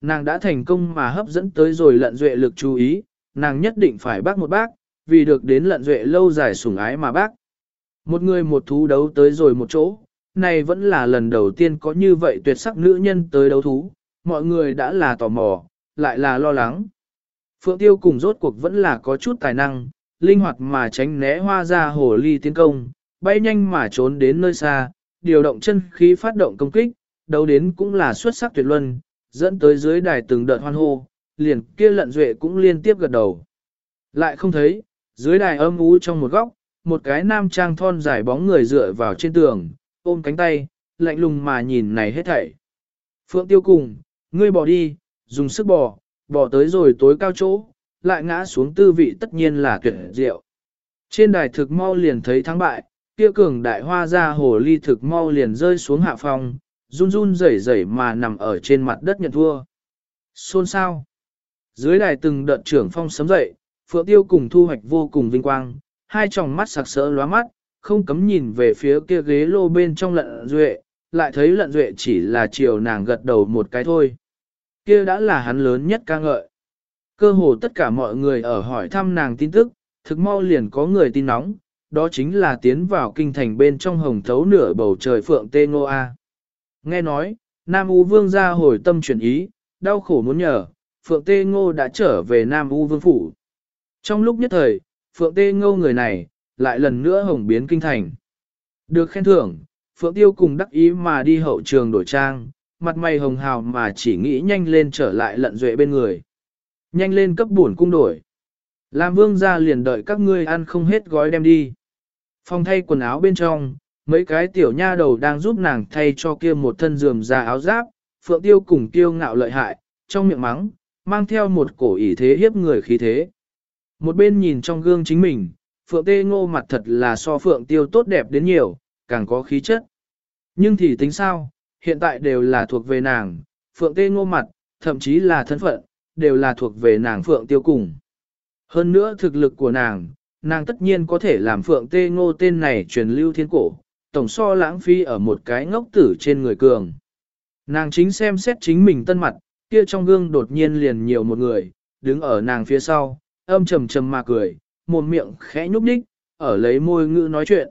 nàng đã thành công mà hấp dẫn tới rồi Lận Duệ lực chú ý, nàng nhất định phải bác một bác, vì được đến Lận Duệ lâu dài sủng ái mà bác. Một người một thú đấu tới rồi một chỗ, này vẫn là lần đầu tiên có như vậy tuyệt sắc nữ nhân tới đấu thú, mọi người đã là tò mò, lại là lo lắng. Phượng Tiêu cùng rốt cuộc vẫn là có chút tài năng, linh hoạt mà tránh né hoa ra hồ ly tiến công, bay nhanh mà trốn đến nơi xa, điều động chân khí phát động công kích, đấu đến cũng là xuất sắc tuyệt luân, dẫn tới dưới đài từng đợt hoan hô, liền kia Lận Duệ cũng liên tiếp gật đầu. Lại không thấy, dưới đài âm ú trong một góc, một cái nam trang thon dài bóng người dựa vào trên tường, ôm cánh tay, lạnh lùng mà nhìn này hết thảy. Phượng Tiêu cùng, ngươi bỏ đi, dùng sức bỏ tới rồi tối cao chỗ, lại ngã xuống tư vị tất nhiên là tuyệt diệu. Trên đài thực mau liền thấy thắng bại, kia cường đại hoa ra hồ ly thực mau liền rơi xuống hạ phòng, run run rẩy rẩy mà nằm ở trên mặt đất nhận thua. Xôn xao. Dưới đài từng đợt trưởng phong sấm dậy, Phượng Tiêu cùng thu hoạch vô cùng vinh quang, hai tròng mắt sặc sỡ lóa mắt, không cấm nhìn về phía kia ghế lô bên trong Lận Duệ, lại thấy Lận Duệ chỉ là chiều nàng gật đầu một cái thôi. Kia đã là hắn lớn nhất ca ngợi. Cơ hồ tất cả mọi người ở hỏi thăm nàng tin tức, thực mau liền có người tin nóng, đó chính là tiến vào kinh thành bên trong hồng thấu nửa bầu trời Phượng Tê Ngô A. Nghe nói, Nam U Vương ra hồi tâm chuyển ý, đau khổ muốn nhờ, Phượng Tê Ngô đã trở về Nam U Vương phủ. Trong lúc nhất thời, Phượng Tê Ngô người này, lại lần nữa hồng biến kinh thành. Được khen thưởng, Phượng Tiêu cùng đắc ý mà đi hậu trường đổi trang, mặt mày hồng hào mà chỉ nghĩ nhanh lên trở lại Lận Duệ bên người. Nhanh lên cấp bổn cung đổi. Làm vương ra liền đợi các ngươi ăn không hết gói đem đi. Phòng thay quần áo bên trong, mấy cái tiểu nha đầu đang giúp nàng thay cho kia một thân rườm ra áo giáp, Phượng Tiêu cùng kiêu ngạo lợi hại, trong miệng mắng, mang theo một cổ ỷ thế hiếp người khí thế. Một bên nhìn trong gương chính mình, Phượng Tê Ngô mặt thật là so Phượng Tiêu tốt đẹp đến nhiều, càng có khí chất. Nhưng thì tính sao, hiện tại đều là thuộc về nàng, Phượng Tê Ngô mặt, thậm chí là thân phận, đều là thuộc về nàng Phượng Tiêu cùng. Hơn nữa thực lực của nàng tất nhiên có thể làm Phượng Tê Ngô tên này truyền lưu thiên cổ, tổng so lãng phí ở một cái ngốc tử trên người cường. Nàng chính xem xét chính mình tân mặt, kia trong gương đột nhiên liền nhiều một người, đứng ở nàng phía sau, âm trầm trầm mà cười, một miệng khẽ nhúc nhích, ở lấy môi ngữ nói chuyện.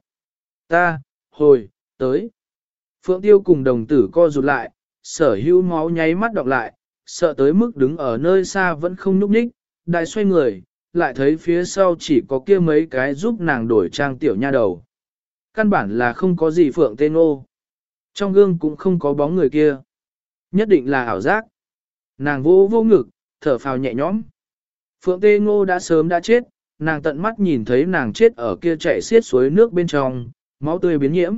Ta, hồi, tới. Phượng Tiêu cùng đồng tử co rụt lại, sở hữu máu nháy mắt đọc lại, sợ tới mức đứng ở nơi xa vẫn không nhúc nhích, đại xoay người, lại thấy phía sau chỉ có kia mấy cái giúp nàng đổi trang tiểu nha đầu. Căn bản là không có gì Phượng Tê Ngô. Trong gương cũng không có bóng người kia. Nhất định là ảo giác. Nàng vô vô ngực, thở phào nhẹ nhõm. Phượng Tê Ngô đã sớm đã chết, nàng tận mắt nhìn thấy nàng chết ở kia chảy xiết suối nước bên trong, máu tươi biến nhiễm.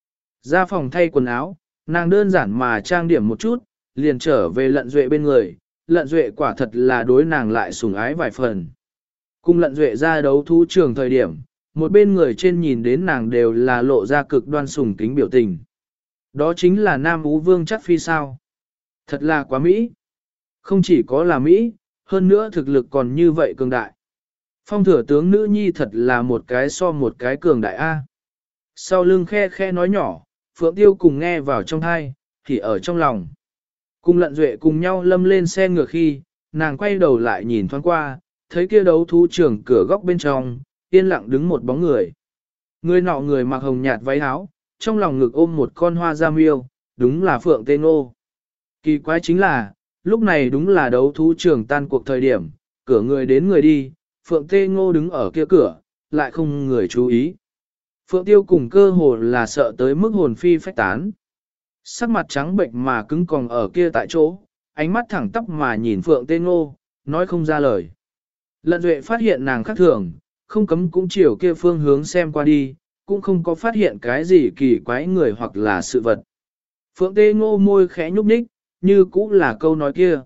Ra phòng thay quần áo, nàng đơn giản mà trang điểm một chút, liền trở về Lận Duệ bên người. Lận Duệ quả thật là đối nàng lại sủng ái vài phần. Cùng Lận Duệ ra đấu thú trường thời điểm, một bên người trên nhìn đến nàng đều là lộ ra cực đoan sùng kính biểu tình. Đó chính là Nam Ú Vương Chắc Phi sao. Thật là quá Mỹ. Không chỉ có là Mỹ, hơn nữa thực lực còn như vậy cường đại. Phong thừa tướng nữ nhi thật là một cái so một cái cường đại A. Sau lưng khe khe nói nhỏ, Phượng Tiêu cùng nghe vào trong thai, thì ở trong lòng. Cùng Lận Duệ cùng nhau lâm lên xe ngựa khi, nàng quay đầu lại nhìn thoáng qua, thấy kia đấu thú trưởng cửa góc bên trong, yên lặng đứng một bóng người. Người nọ người mặc hồng nhạt váy áo, trong lòng ngực ôm một con hoa da miêu, đúng là Phượng Tê Ngô. Kỳ quái chính là, lúc này đúng là đấu thú trường tan cuộc thời điểm, cửa người đến người đi, Phượng Tê Ngô đứng ở kia cửa, lại không người chú ý. Phượng Tiêu cùng cơ hồ là sợ tới mức hồn phi phách tán. Sắc mặt trắng bệnh mà cứng còng ở kia tại chỗ, ánh mắt thẳng tắp mà nhìn Phượng Tê Ngô, nói không ra lời. Lận Duệ phát hiện nàng khác thường, không cấm cũng chiều kia phương hướng xem qua đi, cũng không có phát hiện cái gì kỳ quái người hoặc là sự vật. Phượng Tê Ngô môi khẽ nhúc nhích, như cũng là câu nói kia.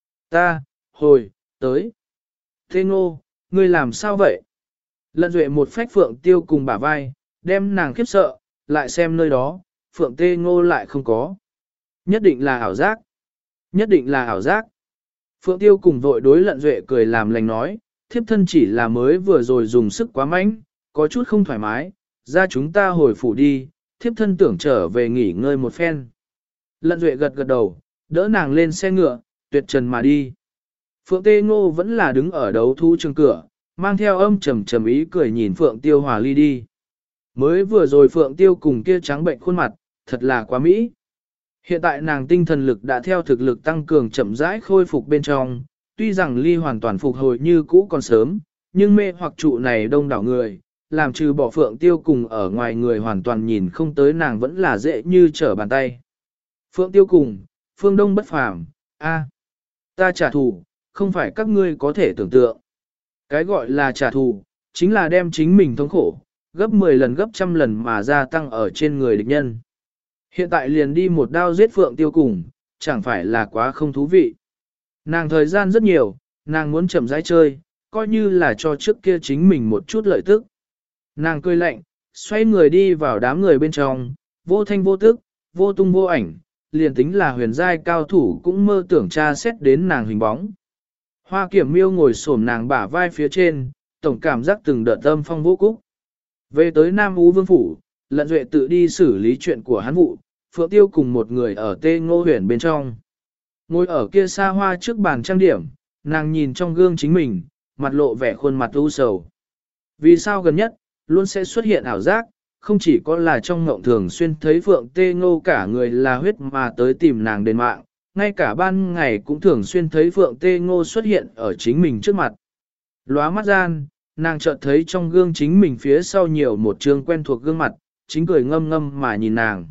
Ta, hồi, tới. Tê Ngô, ngươi làm sao vậy? Lận Duệ một phách Phượng Tiêu cùng bả vai, đem nàng khiếp sợ, lại xem nơi đó, Phượng Tê Ngô lại không có. Nhất định là ảo giác. Nhất định là ảo giác. Phượng Tiêu cùng vội đối Lận Duệ cười làm lành nói, thiếp thân chỉ là mới vừa rồi dùng sức quá mạnh, có chút không thoải mái, ra chúng ta hồi phủ đi, thiếp thân tưởng trở về nghỉ ngơi một phen. Lận Duệ gật gật đầu, đỡ nàng lên xe ngựa, tuyệt trần mà đi. Phượng Tê Ngô vẫn là đứng ở đấu thú trường cửa, mang theo âm trầm trầm ý cười nhìn Phượng Tiêu Hòa ly đi. Mới vừa rồi Phượng Tiêu cùng kia trắng bệnh khuôn mặt, thật là quá mỹ. Hiện tại nàng tinh thần lực đã theo thực lực tăng cường chậm rãi khôi phục bên trong, tuy rằng ly hoàn toàn phục hồi như cũ còn sớm, nhưng mê hoặc trụ này đông đảo người, làm trừ bỏ Phượng Tiêu cùng ở ngoài người hoàn toàn nhìn không tới nàng vẫn là dễ như trở bàn tay. Phượng Tiêu cùng, phương đông bất phàm, ta trả thù, không phải các ngươi có thể tưởng tượng. Cái gọi là trả thù, chính là đem chính mình thống khổ, gấp 10 lần gấp trăm lần mà gia tăng ở trên người địch nhân. Hiện tại liền đi một đao giết Phượng Tiêu cùng, chẳng phải là quá không thú vị. Nàng thời gian rất nhiều, nàng muốn chậm rãi chơi, coi như là cho trước kia chính mình một chút lợi tức. Nàng cười lạnh, xoay người đi vào đám người bên trong, vô thanh vô tức, vô tung vô ảnh, liền tính là huyền giai cao thủ cũng mơ tưởng tra xét đến nàng hình bóng. Hoa Kiểm Miêu ngồi xổm nàng bả vai phía trên, tổng cảm giác từng đợt âm phong vô cúc. Về tới Nam Ú Vương Phủ, Lận Duệ tự đi xử lý chuyện của hắn vụ, Phượng Tiêu cùng một người ở Tê Ngô Huyền bên trong. Ngồi ở kia xa hoa trước bàn trang điểm, nàng nhìn trong gương chính mình, mặt lộ vẻ khuôn mặt u sầu. Vì sao gần nhất, luôn sẽ xuất hiện ảo giác, không chỉ có là trong ngộng thường xuyên thấy Phượng Tê Ngô cả người là huyết mà tới tìm nàng đền mạng, ngay cả ban ngày cũng thường xuyên thấy Phượng Tê Ngô xuất hiện ở chính mình trước mặt. Lóa mắt gian, nàng chợt thấy trong gương chính mình phía sau nhiều một trương quen thuộc gương mặt, chính cười ngâm ngâm mà nhìn nàng.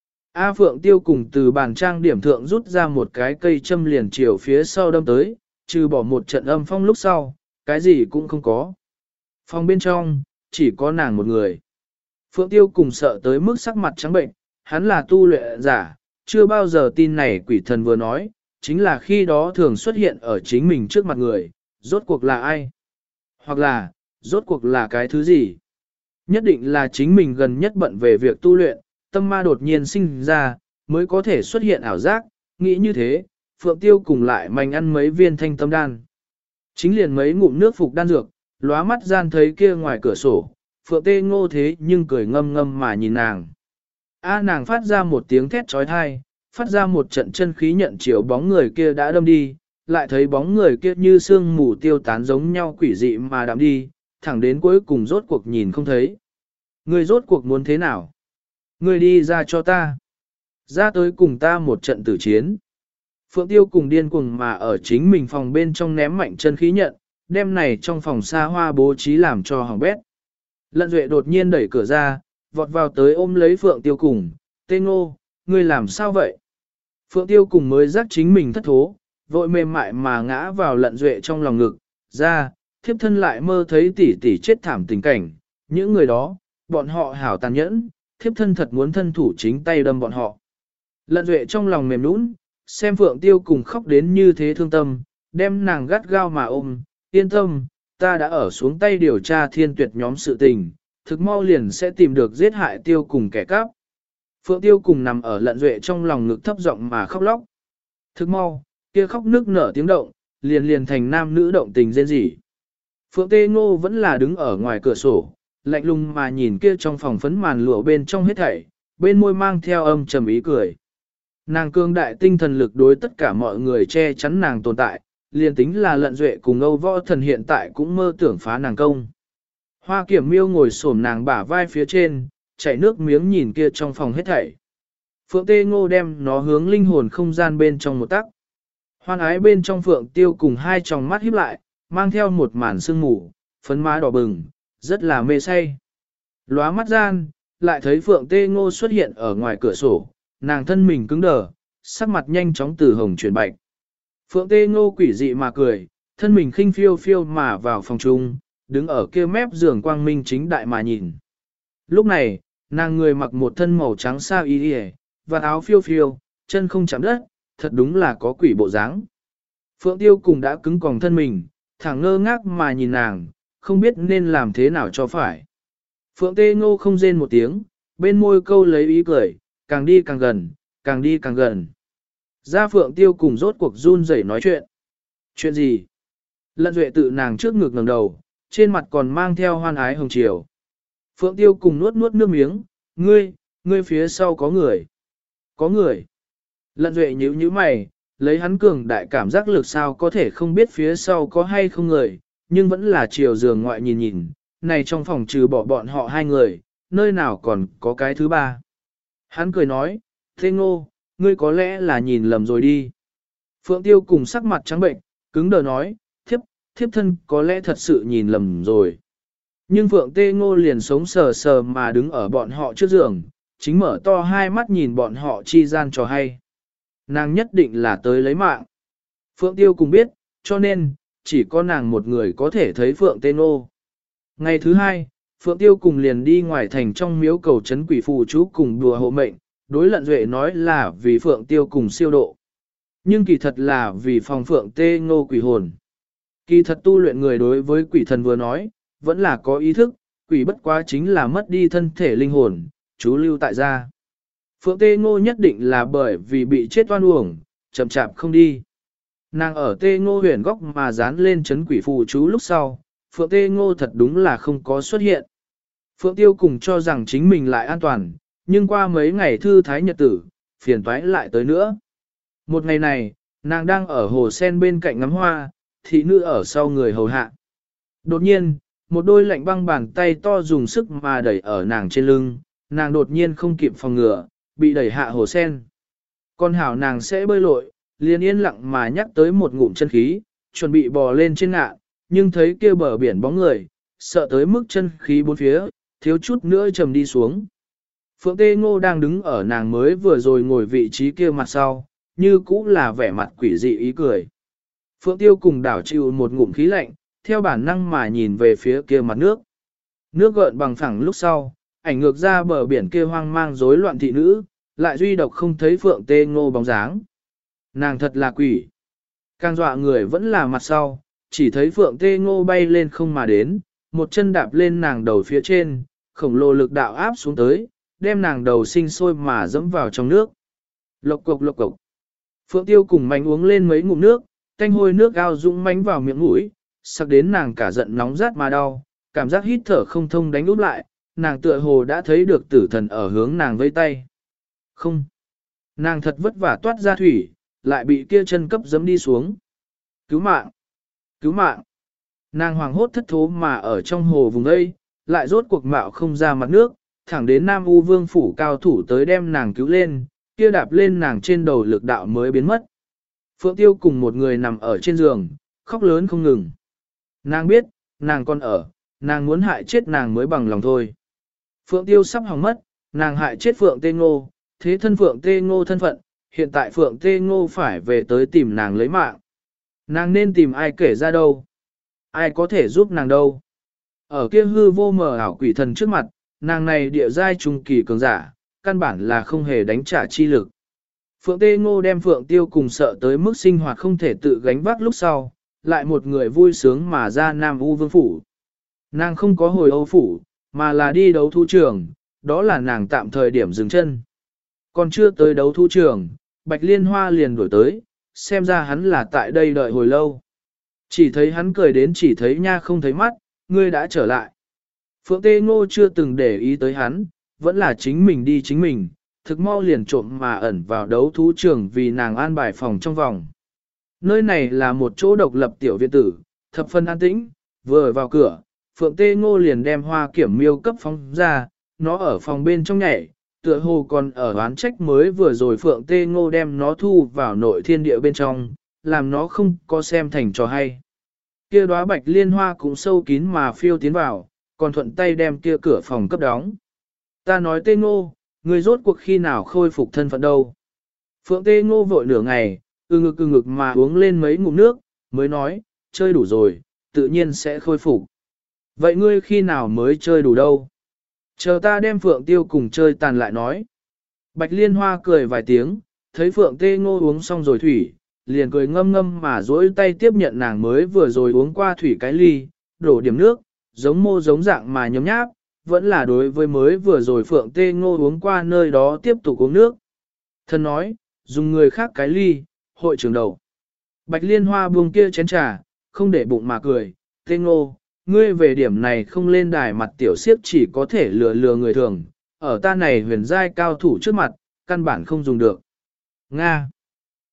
A Phượng Tiêu cùng từ bàn trang điểm thượng rút ra một cái cây châm liền chiều phía sau đâm tới, trừ bỏ một trận âm phong lúc sau, cái gì cũng không có. Phòng bên trong, chỉ có nàng một người. Phượng Tiêu cùng sợ tới mức sắc mặt trắng bệnh, hắn là tu luyện giả, chưa bao giờ tin này quỷ thần vừa nói, chính là khi đó thường xuất hiện ở chính mình trước mặt người, rốt cuộc là ai? Hoặc là, rốt cuộc là cái thứ gì? Nhất định là chính mình gần nhất bận về việc tu luyện, tâm ma đột nhiên sinh ra, mới có thể xuất hiện ảo giác, nghĩ như thế, Phượng Tiêu cùng lại manh ăn mấy viên thanh tâm đan. Chính liền mấy ngụm nước phục đan dược, lóa mắt gian thấy kia ngoài cửa sổ, Phượng Tê Ngô thế nhưng cười ngâm ngâm mà nhìn nàng. Nàng phát ra một tiếng thét trói thai, phát ra một trận chân khí nhận chiều bóng người kia đã đâm đi, lại thấy bóng người kia như sương mù tiêu tán giống nhau quỷ dị mà đạm đi, thẳng đến cuối cùng rốt cuộc nhìn không thấy. Người rốt cuộc muốn thế nào? Người đi ra cho ta. Ra tới cùng ta một trận tử chiến. Phượng Tiêu cùng điên cuồng mà ở chính mình phòng bên trong ném mạnh chân khí nhận, đem này trong phòng xa hoa bố trí làm cho hỏng bét. Lận Duệ đột nhiên đẩy cửa ra, vọt vào tới ôm lấy Phượng Tiêu cùng, Tê Ngô, ngươi làm sao vậy? Phượng Tiêu cùng mới giác chính mình thất thố, vội mềm mại mà ngã vào Lận Duệ trong lòng ngực, ra, thiếp thân lại mơ thấy tỷ tỷ chết thảm tình cảnh, những người đó, bọn họ hảo tàn nhẫn, thiếp thân thật muốn thân thủ chính tay đâm bọn họ. Lận Duệ trong lòng mềm nũng, xem Phượng Tiêu cùng khóc đến như thế thương tâm, đem nàng gắt gao mà ôm, yên tâm, ta đã ở xuống tay điều tra Thiên Tuyệt nhóm sự tình, thực mau liền sẽ tìm được giết hại Tiêu cùng kẻ cắp. Phượng Tiêu cùng nằm ở Lận Duệ trong lòng ngực thấp giọng mà khóc lóc. Thực mau, kia khóc nước nở tiếng động, liền thành nam nữ động tình rên rỉ. Phượng Tê Ngô vẫn là đứng ở ngoài cửa sổ, lạnh lùng mà nhìn kia trong phòng phấn màn lụa bên trong hết thảy, bên môi mang theo âm trầm ý cười. Nàng cương đại tinh thần lực đối tất cả mọi người che chắn nàng tồn tại, liền tính là Lận Duệ cùng Âu Võ Thần hiện tại cũng mơ tưởng phá nàng công. Hoa Kiểm Miêu ngồi xổm nàng bả vai phía trên, chảy nước miếng nhìn kia trong phòng hết thảy. Phượng Tê Ngô đem nó hướng linh hồn không gian bên trong một tắc. Hoan ái bên trong Phượng Tiêu cùng hai tròng mắt híp lại, mang theo một màn sương mù, phấn má đỏ bừng, rất là mê say. Lóa mắt gian, lại thấy Phượng Tê Ngô xuất hiện ở ngoài cửa sổ, nàng thân mình cứng đờ, sắc mặt nhanh chóng từ hồng chuyển bạch. Phượng Tê Ngô quỷ dị mà cười, thân mình khinh phiêu phiêu mà vào phòng chung, đứng ở kia mép giường quang minh chính đại mà nhìn. Lúc này, nàng người mặc một thân màu trắng sao y và áo phiêu phiêu, chân không chạm đất, thật đúng là có quỷ bộ dáng. Phượng Tiêu cùng đã cứng còng thân mình, thẳng ngơ ngác mà nhìn nàng, không biết nên làm thế nào cho phải. Phượng Tê Ngô không rên một tiếng, bên môi câu lấy ý cười, càng đi càng gần, càng đi càng gần. Ra Phượng Tiêu cùng rốt cuộc run rẩy nói chuyện. Chuyện gì? Lận Duệ tự nàng trước ngực ngẩng đầu, trên mặt còn mang theo hoan ái hồng chiều. Phượng Tiêu cùng nuốt nuốt nước miếng, ngươi phía sau có người. Có người. Lận Duệ nhíu nhíu mày, Lấy hắn cường đại cảm giác lực sao có thể không biết phía sau có hay không người, nhưng vẫn là chiều giường ngoại nhìn nhìn, này trong phòng trừ bỏ bọn họ hai người, nơi nào còn có cái thứ ba. Hắn cười nói, Thế Ngô, ngươi có lẽ là nhìn lầm rồi đi. Phượng Tiêu cùng sắc mặt trắng bệnh, cứng đờ nói, thiếp thân có lẽ thật sự nhìn lầm rồi. Nhưng Phượng Tê Ngô liền sống sờ sờ mà đứng ở bọn họ trước giường, chính mở to hai mắt nhìn bọn họ chi gian trò hay. Nàng nhất định là tới lấy mạng. Phượng Tiêu cùng biết, cho nên, chỉ có nàng một người có thể thấy Phượng Tê Ngô. Ngày thứ hai, Phượng Tiêu cùng liền đi ngoài thành trong miếu cầu trấn quỷ phù chú cùng đùa hộ mệnh, đối Lận Duệ nói là vì Phượng Tiêu cùng siêu độ. Nhưng kỳ thật là vì phòng Phượng Tê Ngô quỷ hồn. Kỳ thật tu luyện người đối với quỷ thần vừa nói, vẫn là có ý thức, quỷ bất quá chính là mất đi thân thể linh hồn, chú lưu tại gia. Phượng Tê Ngô nhất định là bởi vì bị chết oan uổng, chậm chạp không đi. Nàng ở Tê Ngô huyền góc mà dán lên chấn quỷ phù chú lúc sau, Phượng Tê Ngô thật đúng là không có xuất hiện. Phượng Tiêu cùng cho rằng chính mình lại an toàn, nhưng qua mấy ngày thư thái nhật tử, phiền toái lại tới nữa. Một ngày này, nàng đang ở hồ sen bên cạnh ngắm hoa, thị nữ ở sau người hầu hạ. Đột nhiên, một đôi lạnh băng bàn tay to dùng sức mà đẩy ở nàng trên lưng, nàng đột nhiên không kịp phòng ngừa, bị đẩy hạ hồ sen. Con hảo nàng sẽ bơi lội, liền yên lặng mà nhắc tới một ngụm chân khí, chuẩn bị bò lên trên ngạ, nhưng thấy kia bờ biển bóng người, sợ tới mức chân khí bốn phía, thiếu chút nữa trầm đi xuống. Phượng Tê Ngô đang đứng ở nàng mới vừa rồi ngồi vị trí kia mặt sau, như cũ là vẻ mặt quỷ dị ý cười. Phượng Tiêu cùng đảo chịu một ngụm khí lạnh, theo bản năng mà nhìn về phía kia mặt nước. Nước gợn bằng phẳng lúc sau, ảnh ngược ra bờ biển kia hoang mang rối loạn thị nữ, lại duy độc không thấy Phượng Tê Ngô bóng dáng. Nàng thật là quỷ. Càng dọa người vẫn là mặt sau, chỉ thấy Phượng Tê Ngô bay lên không mà đến, một chân đạp lên nàng đầu phía trên, khổng lồ lực đạo áp xuống tới, đem nàng đầu sinh sôi mà dẫm vào trong nước. Lộc cục lộc cục. Phượng Tiêu cùng mánh uống lên mấy ngụm nước, canh hôi nước ao dũng mánh vào miệng mũi, sắc đến nàng cả giận nóng rát mà đau, cảm giác hít thở không thông đánh úp lại, nàng tựa hồ đã thấy được tử thần ở hướng nàng vây tay. Không. Nàng thật vất vả toát ra thủy, lại bị kia chân cấp giẫm đi xuống. Cứu mạng! Cứu mạng! Nàng hoàng hốt thất thố mà ở trong hồ vùng đây, lại rốt cuộc mạo không ra mặt nước, thẳng đến Nam U Vương phủ cao thủ tới đem nàng cứu lên, kia đạp lên nàng trên đầu lực đạo mới biến mất. Phượng Tiêu cùng một người nằm ở trên giường, khóc lớn không ngừng. Nàng biết, nàng còn ở, nàng muốn hại chết nàng mới bằng lòng thôi. Phượng Tiêu sắp hỏng mất, nàng hại chết Phượng Tê Ngô, thế thân Phượng Tê Ngô thân phận, hiện tại Phượng Tê Ngô phải về tới tìm nàng lấy mạng. Nàng nên tìm ai kể ra đâu? Ai có thể giúp nàng đâu? Ở kia hư vô mờ ảo quỷ thần trước mặt, nàng này địa giai trung kỳ cường giả, căn bản là không hề đánh trả chi lực. Phượng Tê Ngô đem Phượng Tiêu cùng sợ tới mức sinh hoạt không thể tự gánh vác lúc sau, lại một người vui sướng mà ra Nam U Vương phủ. Nàng không có hồi Âu phủ, mà là đi đấu thu trường, đó là nàng tạm thời điểm dừng chân. Còn chưa tới đấu thu trường, Bạch Liên Hoa liền đổi tới, xem ra hắn là tại đây đợi hồi lâu. Chỉ thấy hắn cười đến chỉ thấy nha không thấy mắt, ngươi đã trở lại. Phượng Tê Ngô chưa từng để ý tới hắn, vẫn là chính mình đi chính mình, thực mau liền trộm mà ẩn vào đấu thú trường vì nàng an bài phòng trong vòng. Nơi này là một chỗ độc lập tiểu viện tử, thập phân an tĩnh, vừa vào cửa, Phượng Tê Ngô liền đem hoa kiểm miêu cấp phóng ra, nó ở phòng bên trong nhảy, tựa hồ còn ở oán trách mới vừa rồi Phượng Tê Ngô đem nó thu vào nội thiên địa bên trong, làm nó không có xem thành trò hay. Kia đóa bạch liên hoa cũng sâu kín mà phiêu tiến vào, còn thuận tay đem kia cửa phòng cấp đóng. Ta nói Tê Ngô, người rốt cuộc khi nào khôi phục thân phận đâu. Phượng Tê Ngô vội nửa ngày, ngực mà uống lên mấy ngụm nước, mới nói, chơi đủ rồi, tự nhiên sẽ khôi phục. Vậy ngươi khi nào mới chơi đủ đâu? Chờ ta đem Phượng Tiêu cùng chơi tàn lại nói. Bạch Liên Hoa cười vài tiếng, thấy Phượng Tê Ngô uống xong rồi thủy, liền cười ngâm ngâm mà duỗi tay tiếp nhận nàng mới vừa rồi uống qua thủy cái ly, đổ điểm nước, giống mô giống dạng mà nhấm nháp, vẫn là đối với mới vừa rồi Phượng Tê Ngô uống qua nơi đó tiếp tục uống nước. Thân nói, dùng người khác cái ly, hội trưởng đầu. Bạch Liên Hoa buông kia chén trà, không để bụng mà cười, Tê Ngô, ngươi về điểm này không lên đài mặt tiểu siếp chỉ có thể lừa người thường, ở ta này huyền giai cao thủ trước mặt, căn bản không dùng được. Nga.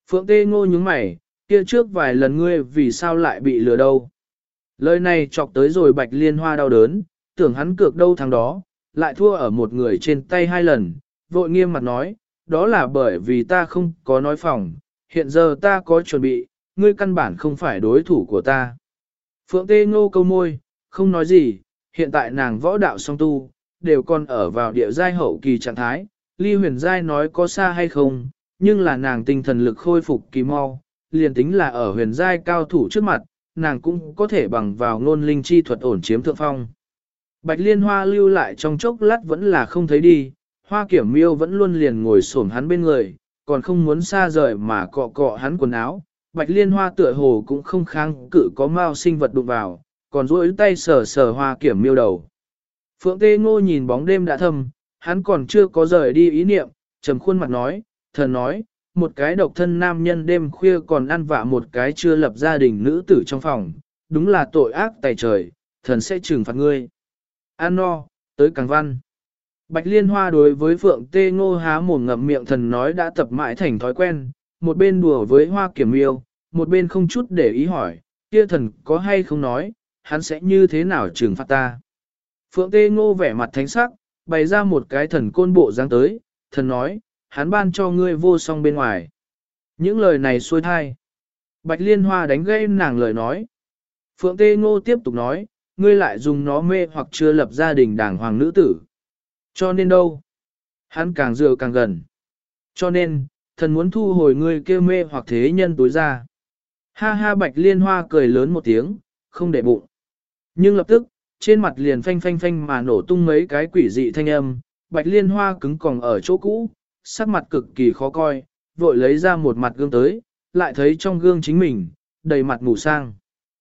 Phượng Tê Ngô nhướng mày, kia trước vài lần ngươi vì sao lại bị lừa đâu. Lời này chọc tới rồi Bạch Liên Hoa đau đớn, tưởng hắn cược đâu thằng đó, lại thua ở một người trên tay 2 lần, vội nghiêm mặt nói, đó là bởi vì ta không có nói phòng, hiện giờ ta có chuẩn bị, ngươi căn bản không phải đối thủ của ta. Phượng Tê Ngô câu môi, không nói gì, hiện tại nàng võ đạo song tu, đều còn ở vào địa giai hậu kỳ trạng thái, ly huyền giai nói có xa hay không, nhưng là nàng tinh thần lực khôi phục kỳ mau, liền tính là ở huyền giai cao thủ trước mặt, nàng cũng có thể bằng vào ngôn linh chi thuật ổn chiếm thượng phong. Bạch Liên Hoa lưu lại trong chốc lát vẫn là không thấy đi, Hoa Kiểm Miêu vẫn luôn liền ngồi xổm hắn bên người, còn không muốn xa rời mà cọ cọ hắn quần áo. Bạch Liên Hoa tựa hồ cũng không kháng cự có mao sinh vật đụng vào, còn duỗi tay sờ sờ Hoa Kiểm Miêu đầu. Phượng Tê Ngô nhìn bóng đêm đã thâm, hắn còn chưa có rời đi ý niệm, trầm khuôn mặt nói, thần nói, một cái độc thân nam nhân đêm khuya còn ăn vạ một cái chưa lập gia đình nữ tử trong phòng, đúng là tội ác tày trời, thần sẽ trừng phạt ngươi. An no, tới càng văn. Bạch Liên Hoa đối với Phượng Tê Ngô há mồm ngậm miệng thần nói đã tập mãi thành thói quen, một bên đùa với Hoa Kiểm Miêu, một bên không chút để ý hỏi, kia thần có hay không nói, hắn sẽ như thế nào trừng phạt ta. Phượng Tê Ngô vẻ mặt thánh sắc, bày ra một cái thần côn bộ dáng tới, thần nói, hắn ban cho ngươi vô song bên ngoài. Những lời này xuôi thai. Bạch Liên Hoa đánh gây nàng lời nói. Phượng Tê Ngô tiếp tục nói, ngươi lại dùng nó mê hoặc chưa lập gia đình đàng hoàng nữ tử. Cho nên đâu? Hắn càng dựa càng gần. Cho nên, thần muốn thu hồi ngươi kêu mê hoặc thế nhân tối ra. Ha ha Bạch Liên Hoa cười lớn một tiếng, không để bụng. Nhưng lập tức, trên mặt liền phanh phanh phanh mà nổ tung mấy cái quỷ dị thanh âm, Bạch Liên Hoa cứng còng ở chỗ cũ, sắc mặt cực kỳ khó coi, vội lấy ra một mặt gương tới, lại thấy trong gương chính mình, đầy mặt mù sang.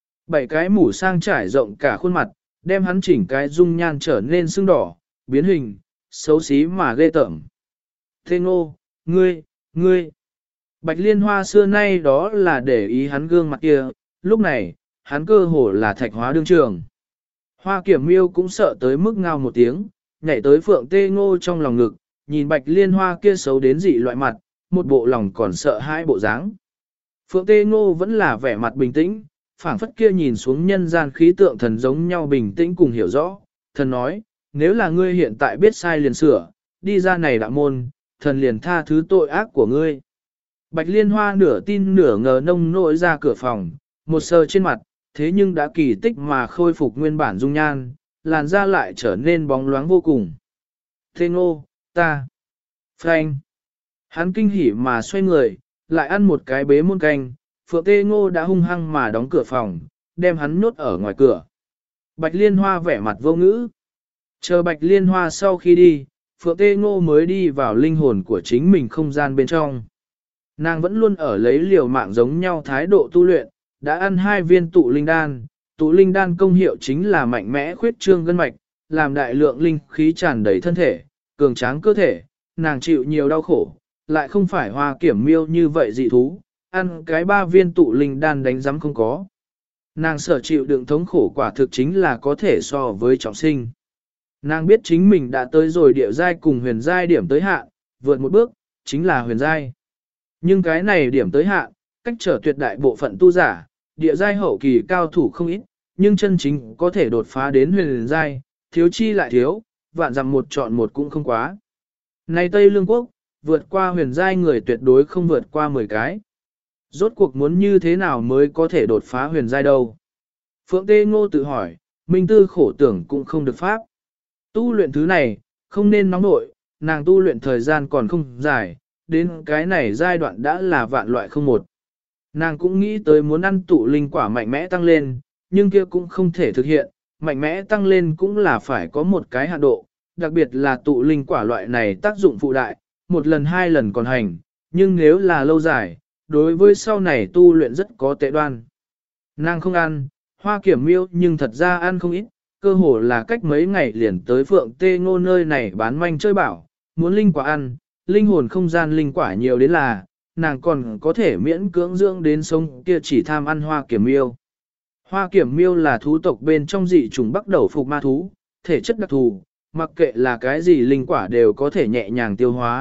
7 cái mù sang trải rộng cả khuôn mặt, đem hắn chỉnh cái dung nhan trở nên sưng đỏ, biến hình, xấu xí mà ghê tởm. Thế Ngô, ngươi. Bạch Liên Hoa xưa nay đó là để ý hắn gương mặt kia, lúc này, hắn cơ hồ là thạch hóa đương trường. Hoa Kiểm Miêu cũng sợ tới mức ngao một tiếng, nhảy tới Phượng Tê Ngô trong lòng ngực, nhìn Bạch Liên Hoa kia xấu đến dị loại mặt, một bộ lòng còn sợ hai bộ dáng. Phượng Tê Ngô vẫn là vẻ mặt bình tĩnh, phảng phất kia nhìn xuống nhân gian khí tượng thần giống nhau bình tĩnh cùng hiểu rõ. Thần nói, nếu là ngươi hiện tại biết sai liền sửa, đi ra này đạo môn, thần liền tha thứ tội ác của ngươi. Bạch Liên Hoa nửa tin nửa ngờ nông nỗi ra cửa phòng, một sờ trên mặt, thế nhưng đã kỳ tích mà khôi phục nguyên bản dung nhan, làn da lại trở nên bóng loáng vô cùng. Thế Ngô, ta, Frank. Hắn kinh hỉ mà xoay người, lại ăn một cái bế muôn canh, Phượng Tê Ngô đã hung hăng mà đóng cửa phòng, đem hắn nhốt ở ngoài cửa. Bạch Liên Hoa vẻ mặt vô ngữ. Chờ Bạch Liên Hoa sau khi đi, Phượng Tê Ngô mới đi vào linh hồn của chính mình không gian bên trong. Nàng vẫn luôn ở lấy liều mạng giống nhau thái độ tu luyện, đã ăn 2 viên tụ linh đan. Tụ linh đan công hiệu chính là mạnh mẽ khuyết trương gân mạch, làm đại lượng linh khí tràn đầy thân thể, cường tráng cơ thể, nàng chịu nhiều đau khổ, lại không phải Hoa Kiểm Miêu như vậy dị thú, ăn cái 3 viên tụ linh đan đánh giấm không có. Nàng sở chịu đựng thống khổ quả thực chính là có thể so với trọng sinh. Nàng biết chính mình đã tới rồi địa giai cùng huyền giai điểm tới hạn, vượt một bước, chính là huyền giai. Nhưng cái này điểm tới hạn, cách trở tuyệt đại bộ phận tu giả, địa giai hậu kỳ cao thủ không ít, nhưng chân chính có thể đột phá đến huyền giai, thiếu chi lại thiếu, vạn dặm một chọn một cũng không quá. Này Tây Lương Quốc, vượt qua huyền giai người tuyệt đối không vượt qua 10 cái. Rốt cuộc muốn như thế nào mới có thể đột phá huyền giai đâu? Phượng Tê Ngô tự hỏi, minh tư khổ tưởng cũng không được pháp. Tu luyện thứ này, không nên nóng nội, nàng tu luyện thời gian còn không dài, đến cái này giai đoạn đã là vạn loại không một. Nàng cũng nghĩ tới muốn ăn tụ linh quả mạnh mẽ tăng lên, nhưng kia cũng không thể thực hiện, mạnh mẽ tăng lên cũng là phải có một cái hạn độ, đặc biệt là tụ linh quả loại này tác dụng phụ đại, 1 lần 2 lần còn hành, nhưng nếu là lâu dài, đối với sau này tu luyện rất có tệ đoan. Nàng không ăn, Hoa Kiểm Miêu nhưng thật ra ăn không ít, cơ hồ là cách mấy ngày liền tới Phượng Tê Ngô nơi này bán manh chơi bảo, muốn linh quả ăn, linh hồn không gian linh quả nhiều đến là, nàng còn có thể miễn cưỡng dưỡng đến sống kia chỉ tham ăn Hoa Kiểm Miêu. Hoa Kiểm Miêu là thú tộc bên trong dị trùng bắt đầu phục ma thú, thể chất đặc thù, mặc kệ là cái gì linh quả đều có thể nhẹ nhàng tiêu hóa,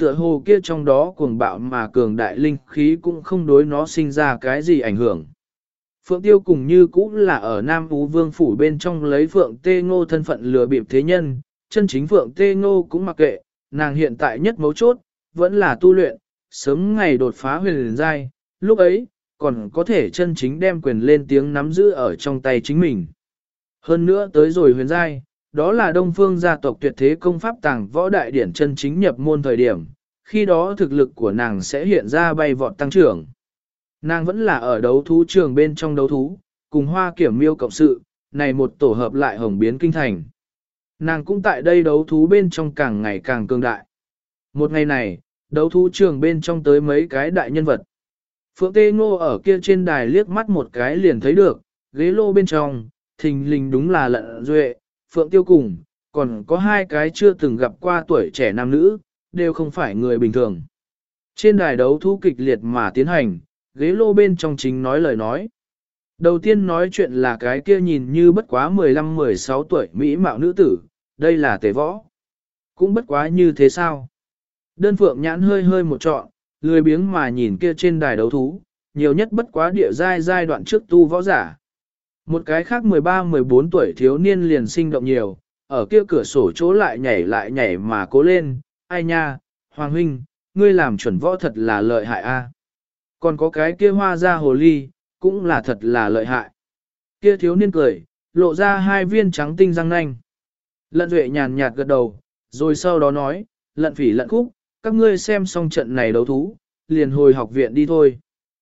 tựa hồ kia trong đó cuồng bạo mà cường đại linh khí cũng không đối nó sinh ra cái gì ảnh hưởng. Phượng Tiêu cùng như cũng là ở Nam Ú Vương phủ bên trong lấy Phượng Tê Ngô thân phận lừa bịp thế nhân, chân chính Phượng Tê Ngô cũng mặc kệ, nàng hiện tại nhất mấu chốt, vẫn là tu luyện, sớm ngày đột phá huyền giai, lúc ấy, còn có thể chân chính đem quyền lên tiếng nắm giữ ở trong tay chính mình. Hơn nữa tới rồi huyền giai, đó là Đông Phương gia tộc tuyệt thế công pháp tàng võ đại điển chân chính nhập môn thời điểm, khi đó thực lực của nàng sẽ hiện ra bay vọt tăng trưởng. Nàng vẫn là ở đấu thú trường bên trong đấu thú, cùng Hoa Kiểm Miêu cộng sự, này một tổ hợp lại hồng biến kinh thành. Nàng cũng tại đây đấu thú bên trong càng ngày càng cường đại. Một ngày này, đấu thú trường bên trong tới mấy cái đại nhân vật. Phượng Tê Ngô ở kia trên đài liếc mắt một cái liền thấy được, ghế lô bên trong, thình lình đúng là Lận Duệ, Phượng Tiêu cùng, còn có hai cái chưa từng gặp qua tuổi trẻ nam nữ, đều không phải người bình thường. Trên đài đấu thú kịch liệt mà tiến hành, ghế lô bên trong chính nói lời nói. Đầu tiên nói chuyện là cái kia nhìn như bất quá 15-16 tuổi mỹ mạo nữ tử, đây là Tề Võ. Cũng bất quá như thế sao? Đơn Phượng nhãn hơi hơi một trọn, lười biếng mà nhìn kia trên đài đấu thú, nhiều nhất bất quá địa giai đoạn trước tu võ giả. Một cái khác 13-14 tuổi thiếu niên liền sinh động nhiều, ở kia cửa sổ chỗ lại nhảy mà cố lên, ai nha, Hoàng huynh, ngươi làm chuẩn võ thật là lợi hại a. Còn có cái kia hoa ra hồ ly, cũng là thật là lợi hại. Kia thiếu niên cười, lộ ra hai viên trắng tinh răng nanh. Lận Duệ nhàn nhạt gật đầu, rồi sau đó nói, Lận Phỉ Lận Khúc, các ngươi xem xong trận này đấu thú, liền hồi học viện đi thôi.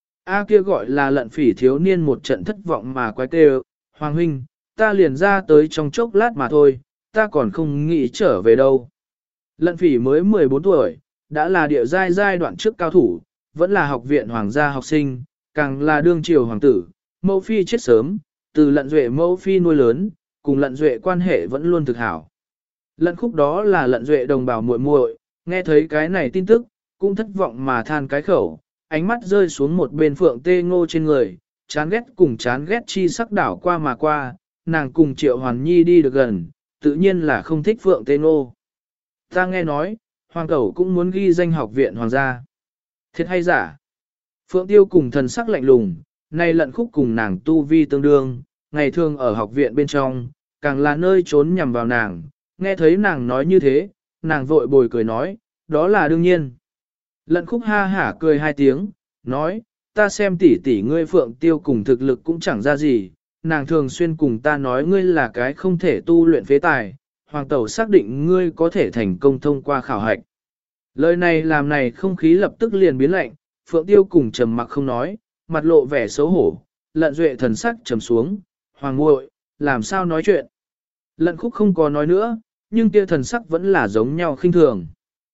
A kia gọi là Lận Phỉ thiếu niên một trận thất vọng mà quái kêu, Hoàng huynh, ta liền ra tới trong chốc lát mà thôi, ta còn không nghĩ trở về đâu. Lận Phỉ mới 14 tuổi, đã là địa giai đoạn trước cao thủ, vẫn là học viện hoàng gia học sinh, càng là đương triều hoàng tử, mẫu phi chết sớm, từ Lận Duệ mẫu phi nuôi lớn, cùng Lận Duệ quan hệ vẫn luôn thực hảo. Lận Khúc đó là Lận Duệ đồng bào muội muội, nghe thấy cái này tin tức, cũng thất vọng mà than cái khẩu, ánh mắt rơi xuống một bên Phượng Tê Ngô trên người, chán ghét cùng chán ghét chi sắc đảo qua mà qua, nàng cùng Triệu Hoàn Nhi đi được gần, tự nhiên là không thích Phượng Tê Ngô. Ta nghe nói, Hoàng Cẩu cũng muốn ghi danh học viện hoàng gia. Thiệt hay giả? Phượng Tiêu cùng thần sắc lạnh lùng, nay Lận Khúc cùng nàng tu vi tương đương, ngày thường ở học viện bên trong, càng là nơi trốn nhằm vào nàng, nghe thấy nàng nói như thế, nàng vội bồi cười nói, đó là đương nhiên. Lận Khúc ha hả cười hai tiếng, nói, ta xem tỷ tỷ ngươi Phượng Tiêu cùng thực lực cũng chẳng ra gì, nàng thường xuyên cùng ta nói ngươi là cái không thể tu luyện phế tài, Hoàng Tẩu xác định ngươi có thể thành công thông qua khảo hạch. Lời này làm này không khí lập tức liền biến lạnh, Phượng Tiêu cùng trầm mặc không nói, mặt lộ vẻ xấu hổ, Lận Duệ thần sắc trầm xuống, Hoàng muội, làm sao nói chuyện. Lận Khúc không có nói nữa, nhưng kia thần sắc vẫn là giống nhau khinh thường.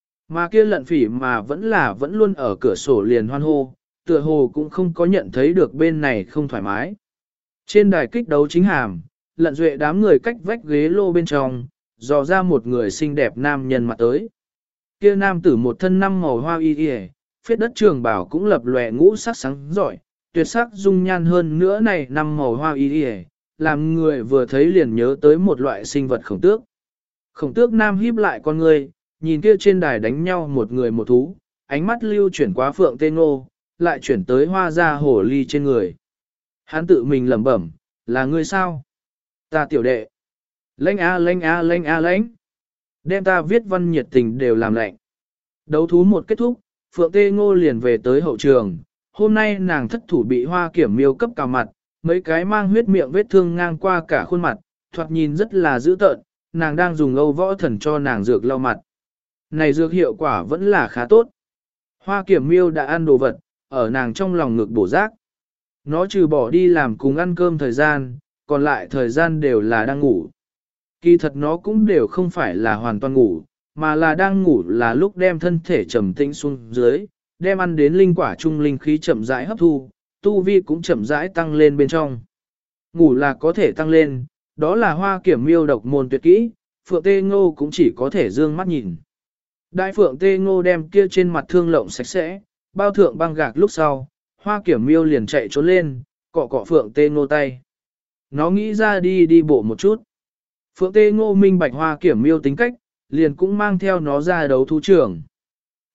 Mà kia Lận Phỉ mà vẫn luôn ở cửa sổ liền hoan hô, tựa hồ cũng không có nhận thấy được bên này không thoải mái. Trên đài kích đấu chính hàm, Lận Duệ đám người cách vách ghế lô bên trong, dò ra một người xinh đẹp nam nhân mặt tới. Kia nam tử một thân năm màu hoa y y, phết đất trường bảo cũng lập lòe ngũ sắc sáng giỏi, tuyệt sắc dung nhan hơn nữa này năm màu hoa y y, làm người vừa thấy liền nhớ tới một loại sinh vật khổng tước. Khổng tước nam híp lại con người, nhìn kia trên đài đánh nhau một người một thú, ánh mắt lưu chuyển qua Phượng Tê Ngô, lại chuyển tới hoa ra hổ ly trên người. Hắn tự mình lẩm bẩm, là ngươi sao? Ta tiểu đệ. Lãnh a lãnh a lãnh a lãnh. Đem ta viết văn nhiệt tình đều làm lạnh. Đấu thú một kết thúc, Phượng Tê Ngô liền về tới hậu trường. Hôm nay nàng thất thủ bị Hoa Kiểm Miêu cấp cào mặt, mấy cái mang huyết miệng vết thương ngang qua cả khuôn mặt, thoạt nhìn rất là dữ tợn, nàng đang dùng Âu Võ Thần cho nàng dược lau mặt. Này dược hiệu quả vẫn là khá tốt. Hoa Kiểm Miêu đã ăn đồ vật, ở nàng trong lòng ngực bổ rác. Nó trừ bỏ đi làm cùng ăn cơm thời gian, còn lại thời gian đều là đang ngủ. Kỳ thật nó cũng đều không phải là hoàn toàn ngủ, mà là đang ngủ là lúc đem thân thể trầm tĩnh xuống dưới, đem ăn đến linh quả trung linh khí chậm rãi hấp thu, tu vi cũng chậm rãi tăng lên bên trong. Ngủ là có thể tăng lên, đó là Hoa Kiểm Miêu độc môn tuyệt kỹ, Phượng Tê Ngô cũng chỉ có thể dương mắt nhìn. Đại Phượng Tê Ngô đem kia trên mặt thương lộng sạch sẽ, bao thượng băng gạc lúc sau, Hoa Kiểm Miêu liền chạy trốn lên, cọ cọ Phượng Tê Ngô tay. Nó nghĩ ra đi bộ một chút. Phượng Tê Ngô minh bạch Hoa Kiểm Miêu tính cách, liền cũng mang theo nó ra đấu thú trường.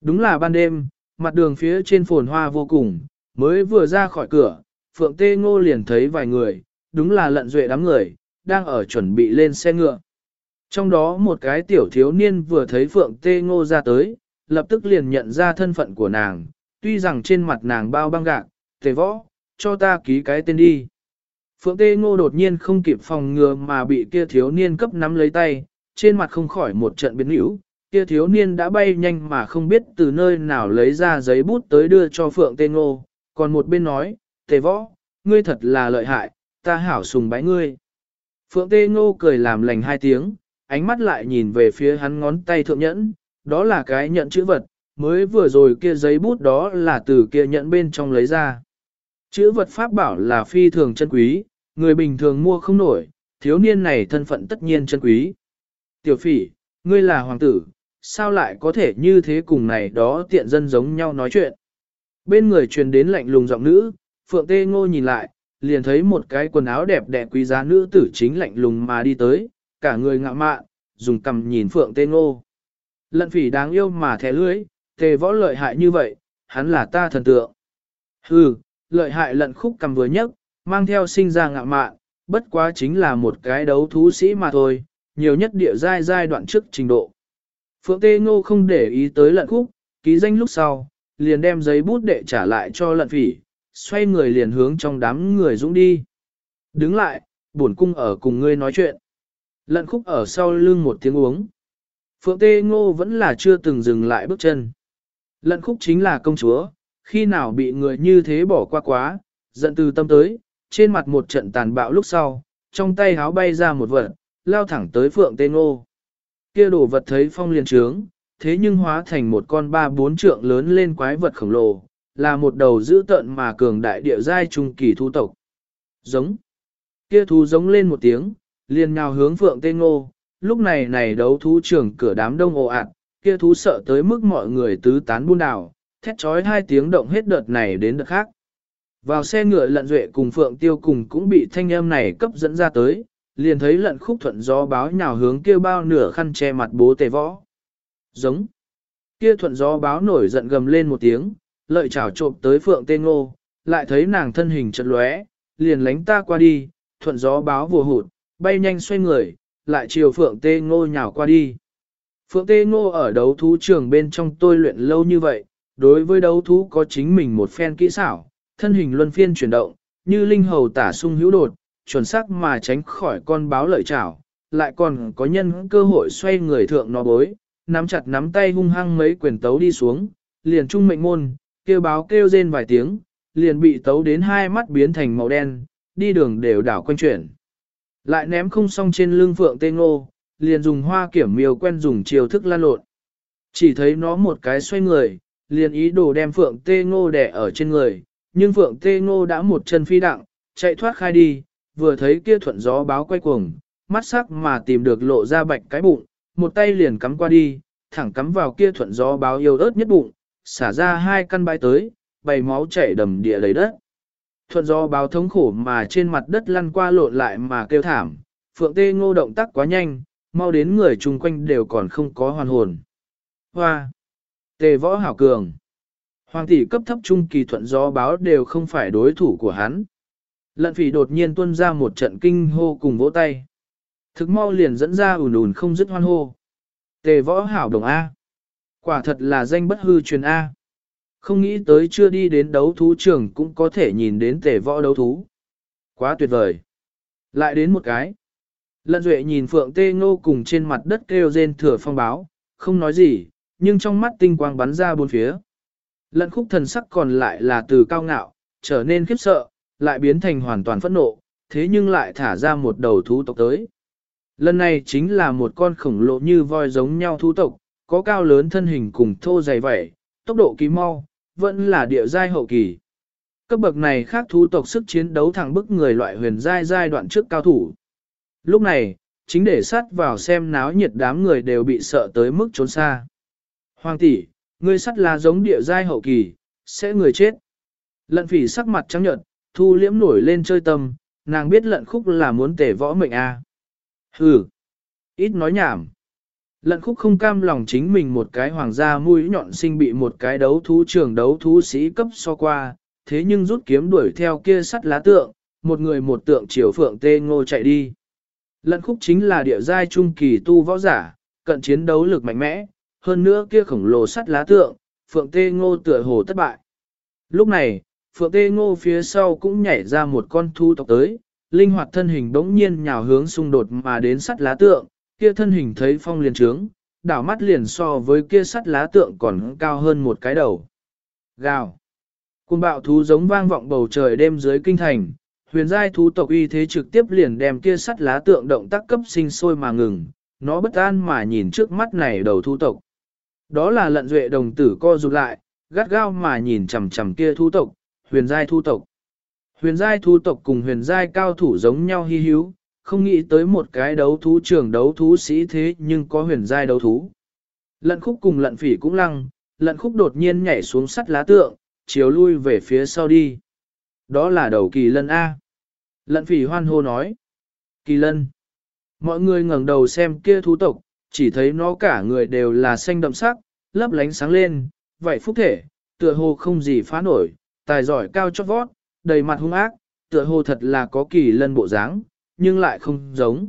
Đúng là ban đêm, mặt đường phía trên phồn hoa vô cùng, mới vừa ra khỏi cửa, Phượng Tê Ngô liền thấy vài người, đúng là Lận Duệ đám người, đang ở chuẩn bị lên xe ngựa. Trong đó một cái tiểu thiếu niên vừa thấy Phượng Tê Ngô ra tới, lập tức liền nhận ra thân phận của nàng, tuy rằng trên mặt nàng bao băng gạc, Tề Võ, cho ta ký cái tên đi. Phượng Tê Ngô đột nhiên không kịp phòng ngừa mà bị kia thiếu niên cấp nắm lấy tay, trên mặt không khỏi một trận biến hữu, kia thiếu niên đã bay nhanh mà không biết từ nơi nào lấy ra giấy bút tới đưa cho Phượng Tê Ngô, còn một bên nói, Tề Võ, ngươi thật là lợi hại, ta hảo sùng bái ngươi. Phượng Tê Ngô cười làm lành hai tiếng, ánh mắt lại nhìn về phía hắn ngón tay thượng nhẫn, đó là cái nhẫn chữ vật, mới vừa rồi kia giấy bút đó là từ kia nhẫn bên trong lấy ra. Chữ vật pháp bảo là phi thường chân quý, người bình thường mua không nổi, thiếu niên này thân phận tất nhiên chân quý. Tiểu phỉ, ngươi là hoàng tử, sao lại có thể như thế cùng này đó tiện dân giống nhau nói chuyện. Bên người truyền đến lạnh lùng giọng nữ, Phượng Tê Ngô nhìn lại, liền thấy một cái quần áo đẹp đẽ quý giá nữ tử chính lạnh lùng mà đi tới, cả người ngạo mạn, dùng cằm nhìn Phượng Tê Ngô. Lận phỉ đáng yêu mà thẻ lưới, Tề Võ lợi hại như vậy, hắn là ta thần tượng. Hừ, lợi hại Lận Khúc cầm vừa nhấc, mang theo sinh ra ngạo mạn, bất quá chính là một cái đấu thú sĩ mà thôi, nhiều nhất địa giai đoạn trước trình độ. Phượng Tê Ngô không để ý tới Lận Khúc, ký danh lúc sau, liền đem giấy bút đệ trả lại cho Lận phỉ, xoay người liền hướng trong đám người dũng đi. Đứng lại, bổn cung ở cùng ngươi nói chuyện. Lận Khúc ở sau lưng một tiếng uống. Phượng Tê Ngô vẫn là chưa từng dừng lại bước chân. Lận Khúc chính là công chúa, khi nào bị người như thế bỏ qua quá, giận từ tâm tới, trên mặt một trận tàn bạo lúc sau, trong tay háo bay ra một vật, lao thẳng tới Phượng Tê Ngô. Kia đồ vật thấy phong liền trướng, thế nhưng hóa thành một con 3-4 trượng lớn lên quái vật khổng lồ, là một đầu dữ tợn mà cường đại địa giai trung kỳ thú tộc. Giống. Kia thú giống lên một tiếng, liền nhào hướng Phượng Tê Ngô, lúc này này đấu thú trưởng cửa đám đông ồ ạt, kia thú sợ tới mức mọi người tứ tán buôn đảo, thét chói hai tiếng động hết đợt này đến đợt khác. Vào xe ngựa Lận Duệ cùng Phượng Tiêu cùng cũng bị thanh âm này cấp dẫn ra tới, liền thấy Lận Khúc thuận gió báo nhào hướng kia bao nửa khăn che mặt bố Tề Võ. Giống. Kia thuận gió báo nổi giận gầm lên một tiếng, lợi chảo trộm tới Phượng Tê Ngô, lại thấy nàng thân hình chật lóe, liền lánh ta qua đi, thuận gió báo vùa hụt, bay nhanh xoay người, lại chiều Phượng Tê Ngô nhào qua đi. Phượng Tê Ngô ở đấu thú trường bên trong tôi luyện lâu như vậy, đối với đấu thú có chính mình một phen kỹ xảo, thân hình luân phiên chuyển động, như linh hầu tả sung hữu đột, chuẩn xác mà tránh khỏi con báo lợi chảo, lại còn có nhân cơ hội xoay người thượng nó bối, nắm chặt nắm tay hung hăng mấy quyền tấu đi xuống, liền trung mệnh môn, kêu báo kêu rên vài tiếng, liền bị tấu đến hai mắt biến thành màu đen, đi đường đều đảo quanh chuyển. Lại ném không xong trên lưng Phượng Tê Ngô, liền dùng hoa kiểm miêu quen dùng chiều thức lan lộn. Chỉ thấy nó một cái xoay người, liền ý đồ đem Phượng Tê Ngô đè ở trên người, nhưng Phượng Tê Ngô đã một chân phi đặng, chạy thoát khai đi, vừa thấy kia thuận gió báo quay cuồng, mắt sắc mà tìm được lộ ra bạch cái bụng, một tay liền cắm qua đi, thẳng cắm vào kia thuận gió báo yêu ớt nhất bụng, xả ra hai căn bãi tới, bầy máu chảy đầm địa lấy đất. Thuận gió báo thống khổ mà trên mặt đất lăn qua lộn lại mà kêu thảm, Phượng Tê Ngô động tác quá nhanh, mau đến người chung quanh đều còn không có hoàn hồn. Hoa! Tề Võ hảo cường! Hoàng tỷ cấp thấp trung kỳ thuận gió báo đều không phải đối thủ của hắn. Lận phỉ đột nhiên tuôn ra một trận kinh hô cùng vỗ tay. Thực mau liền dẫn ra ùn ùn không dứt hoan hô. Tề Võ hảo đồng A. Quả thật là danh bất hư truyền A. Không nghĩ tới chưa đi đến đấu thú trường cũng có thể nhìn đến Tề Võ đấu thú. Quá tuyệt vời. Lại đến một cái. Lận Duệ nhìn Phượng Tê Ngô cùng trên mặt đất kêu rên thừa phong báo, không nói gì, nhưng trong mắt tinh quang bắn ra bốn phía. Lận Khúc thần sắc còn lại là từ cao ngạo, trở nên khiếp sợ, lại biến thành hoàn toàn phẫn nộ, thế nhưng lại thả ra một đầu thú tộc tới. Lần này chính là một con khổng lồ như voi giống nhau thú tộc, có cao lớn thân hình cùng thô dày vảy, tốc độ kỳ mau, vẫn là địa giai hậu kỳ. Cấp bậc này khác thú tộc sức chiến đấu thẳng bức người loại huyền giai giai đoạn trước cao thủ. Lúc này, chính để sát vào xem náo nhiệt đám người đều bị sợ tới mức trốn xa. Hoàng tỷ, ngươi sắt là giống địa giai hậu kỳ, sẽ người chết. Lận phỉ sắc mặt trắng nhợt, thu liễm nổi lên chơi tâm, nàng biết Lận Khúc là muốn Tề Võ mệnh a. Hừ, ít nói nhảm. Lận Khúc không cam lòng chính mình một cái hoàng gia mũi nhọn sinh bị một cái đấu thú trường đấu thú sĩ cấp so qua, thế nhưng rút kiếm đuổi theo kia sắt lá tượng, một người một tượng chiều Phượng Tê Ngô chạy đi. Lận Khúc chính là địa giai trung kỳ tu võ giả, cận chiến đấu lực mạnh mẽ, hơn nữa kia khổng lồ sắt lá tượng, Phượng Tê Ngô tựa hồ thất bại. Lúc này, Phượng Tê Ngô phía sau cũng nhảy ra một con thú tộc tới, linh hoạt thân hình bỗng nhiên nhào hướng xung đột mà đến sắt lá tượng, kia thân hình thấy phong liền trướng, đảo mắt liền so với kia sắt lá tượng còn cao hơn một cái đầu. Gào. Cuồng bạo thú giống vang vọng bầu trời đêm dưới kinh thành, huyền giai thú tộc uy thế trực tiếp liền đem kia sắt lá tượng động tác cấp sinh sôi mà ngừng, nó bất an mà nhìn trước mắt này đầu thú tộc. Đó là Lận Duệ đồng tử co rụt lại, gắt gao mà nhìn chằm chằm kia thú tộc, huyền giai thú tộc. Huyền giai thú tộc cùng huyền giai cao thủ giống nhau hi hữu, không nghĩ tới một cái đấu thú trường đấu thú sĩ thế nhưng có huyền giai đấu thú. Lận Khúc cùng Lận Phỉ cũng lăng, Lận Khúc đột nhiên nhảy xuống sắt lá tượng, chiếu lui về phía sau đi. Đó là đầu kỳ lân A. Lận Phỉ hoan hô nói. Kỳ lân. Mọi người ngẩng đầu xem kia thú tộc, chỉ thấy nó cả người đều là xanh đậm sắc, lấp lánh sáng lên, vậy phúc thể, tựa hồ không gì phá nổi, tài giỏi cao chót vót, đầy mặt hung ác, tựa hồ thật là có kỳ lân bộ dáng, nhưng lại không giống.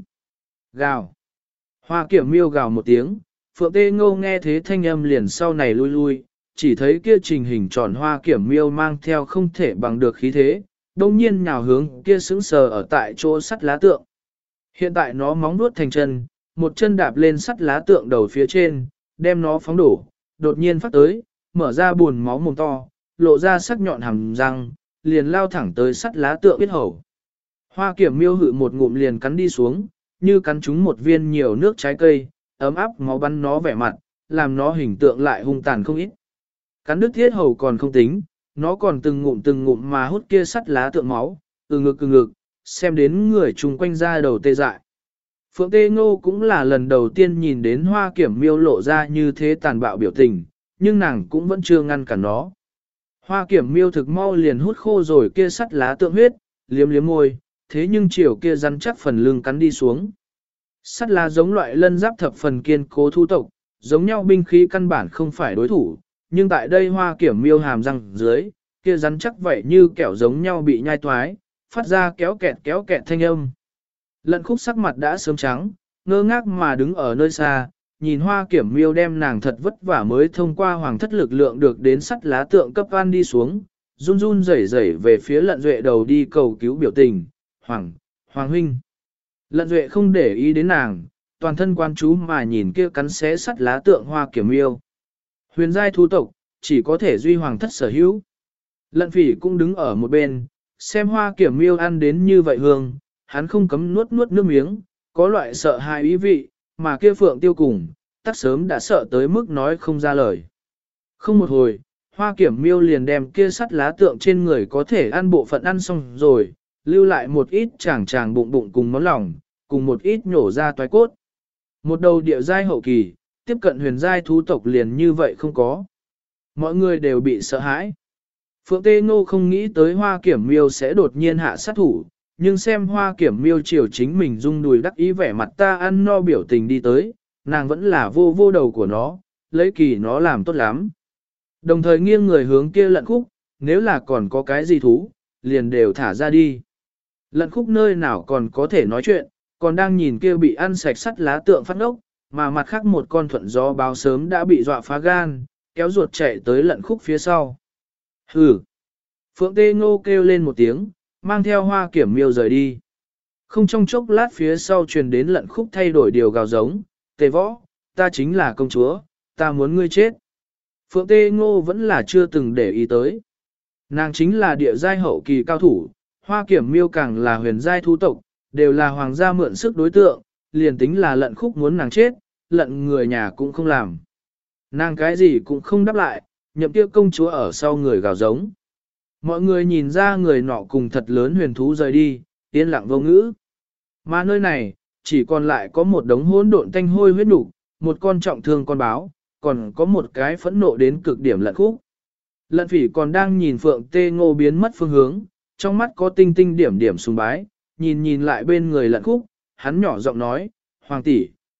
Gào. Hoa Kiểm Miêu gào một tiếng, Phượng Tê Ngô nghe thế thanh âm liền sau này lui lui, chỉ thấy kia trình hình tròn Hoa Kiểm Miêu mang theo không thể bằng được khí thế, đông nhiên nhào hướng kia sững sờ ở tại chỗ sắt lá tượng. Hiện tại nó móng nuốt thành chân, một chân đạp lên sắt lá tượng đầu phía trên, đem nó phóng đổ, đột nhiên phát tới, mở ra buồn máu mồm to, lộ ra sắc nhọn hàm răng, liền lao thẳng tới sắt lá tượng biết hầu. Hoa Kiểm Miêu hự một ngụm liền cắn đi xuống, như cắn trúng một viên nhiều nước trái cây, ấm áp máu bắn nó vẻ mặt, làm nó hình tượng lại hung tàn không ít. Cắn đứt thiết hầu còn không tính, nó còn từng ngụm mà hút kia sắt lá tượng máu, từ ngực, xem đến người chung quanh ra đầu tê dại. Phượng Tê Ngô cũng là lần đầu tiên nhìn đến Hoa Kiểm Miêu lộ ra như thế tàn bạo biểu tình, nhưng nàng cũng vẫn chưa ngăn cản nó. Hoa Kiểm Miêu thực mau liền hút khô rồi kia sắt lá tượng huyết, liếm liếm môi, thế nhưng chiều kia rắn chắc phần lưng cắn đi xuống. Sắt lá giống loại lân giáp thập phần kiên cố thu tộc, giống nhau binh khí căn bản không phải đối thủ, nhưng tại đây Hoa Kiểm Miêu hàm răng dưới, kia rắn chắc vậy như kẹo giống nhau bị nhai toái, phát ra kéo kẹt thanh âm. Lận Khúc sắc mặt đã sớm trắng, ngơ ngác mà đứng ở nơi xa, nhìn Hoa Kiểm Miêu đem nàng thật vất vả mới thông qua hoàng thất lực lượng được đến sắt lá tượng cấp van đi xuống, run run rẩy rẩy về phía Lận Duệ đầu đi cầu cứu biểu tình, Hoàng huynh. Lận Duệ không để ý đến nàng, toàn thân quan chú mà nhìn kia cắn xé sắt lá tượng Hoa Kiểm Miêu. Huyền giai thú tộc, chỉ có thể duy hoàng thất sở hữu. Lận Phỉ cũng đứng ở một bên, xem Hoa Kiểm Miêu ăn đến như vậy hương, hắn không cấm nuốt nước miếng, có loại sợ hãi ý vị, mà kia Phượng Tiêu cùng, tắc sớm đã sợ tới mức nói không ra lời. Không một hồi, Hoa Kiểm Miêu liền đem kia sắt lá tượng trên người có thể ăn bộ phận ăn xong rồi, lưu lại một ít chàng bụng cùng món lòng, cùng một ít nhổ ra toái cốt. Một đầu địa giai hậu kỳ, tiếp cận huyền giai thú tộc liền như vậy không có. Mọi người đều bị sợ hãi. Phượng Tê Ngô không nghĩ tới Hoa Kiểm Miêu sẽ đột nhiên hạ sát thủ, nhưng xem Hoa Kiểm Miêu chiều chính mình rung đùi đắc ý vẻ mặt ta ăn no biểu tình đi tới, nàng vẫn là vô đầu của nó, lấy kỳ nó làm tốt lắm. Đồng thời nghiêng người hướng kia Lận Khúc, nếu là còn có cái gì thú, liền đều thả ra đi. Lận Khúc nơi nào còn có thể nói chuyện, còn đang nhìn kia bị ăn sạch sắt lá tượng phát ốc, mà mặt khác một con thuận gió báo sớm đã bị dọa phá gan, kéo ruột chạy tới Lận Khúc phía sau. Hừ! Phượng Tê Ngô kêu lên một tiếng, mang theo Hoa Kiểm Miêu rời đi. Không trong chốc lát phía sau truyền đến Lận Khúc thay đổi điều gào giống, Tề Võ, ta chính là công chúa, ta muốn ngươi chết. Phượng Tê Ngô vẫn là chưa từng để ý tới. Nàng chính là địa giai hậu kỳ cao thủ, Hoa Kiểm Miêu càng là huyền giai thú tộc, đều là hoàng gia mượn sức đối tượng, liền tính là Lận Khúc muốn nàng chết, Lận người nhà cũng không làm. Nàng cái gì cũng không đáp lại, nhậm kia công chúa ở sau người gào giống. Mọi người nhìn ra người nọ cùng thật lớn huyền thú rời đi, yên lặng vô ngữ. Mà nơi này, chỉ còn lại có một đống hỗn độn tanh hôi huyết nục, một con trọng thương con báo, còn có một cái phẫn nộ đến cực điểm Lận Khúc. Lận Phỉ còn đang nhìn Phượng Tê Ngô biến mất phương hướng, trong mắt có tinh tinh điểm điểm sùng bái, nhìn lại bên người Lận Khúc, hắn nhỏ giọng nói, Hoàng tỷ,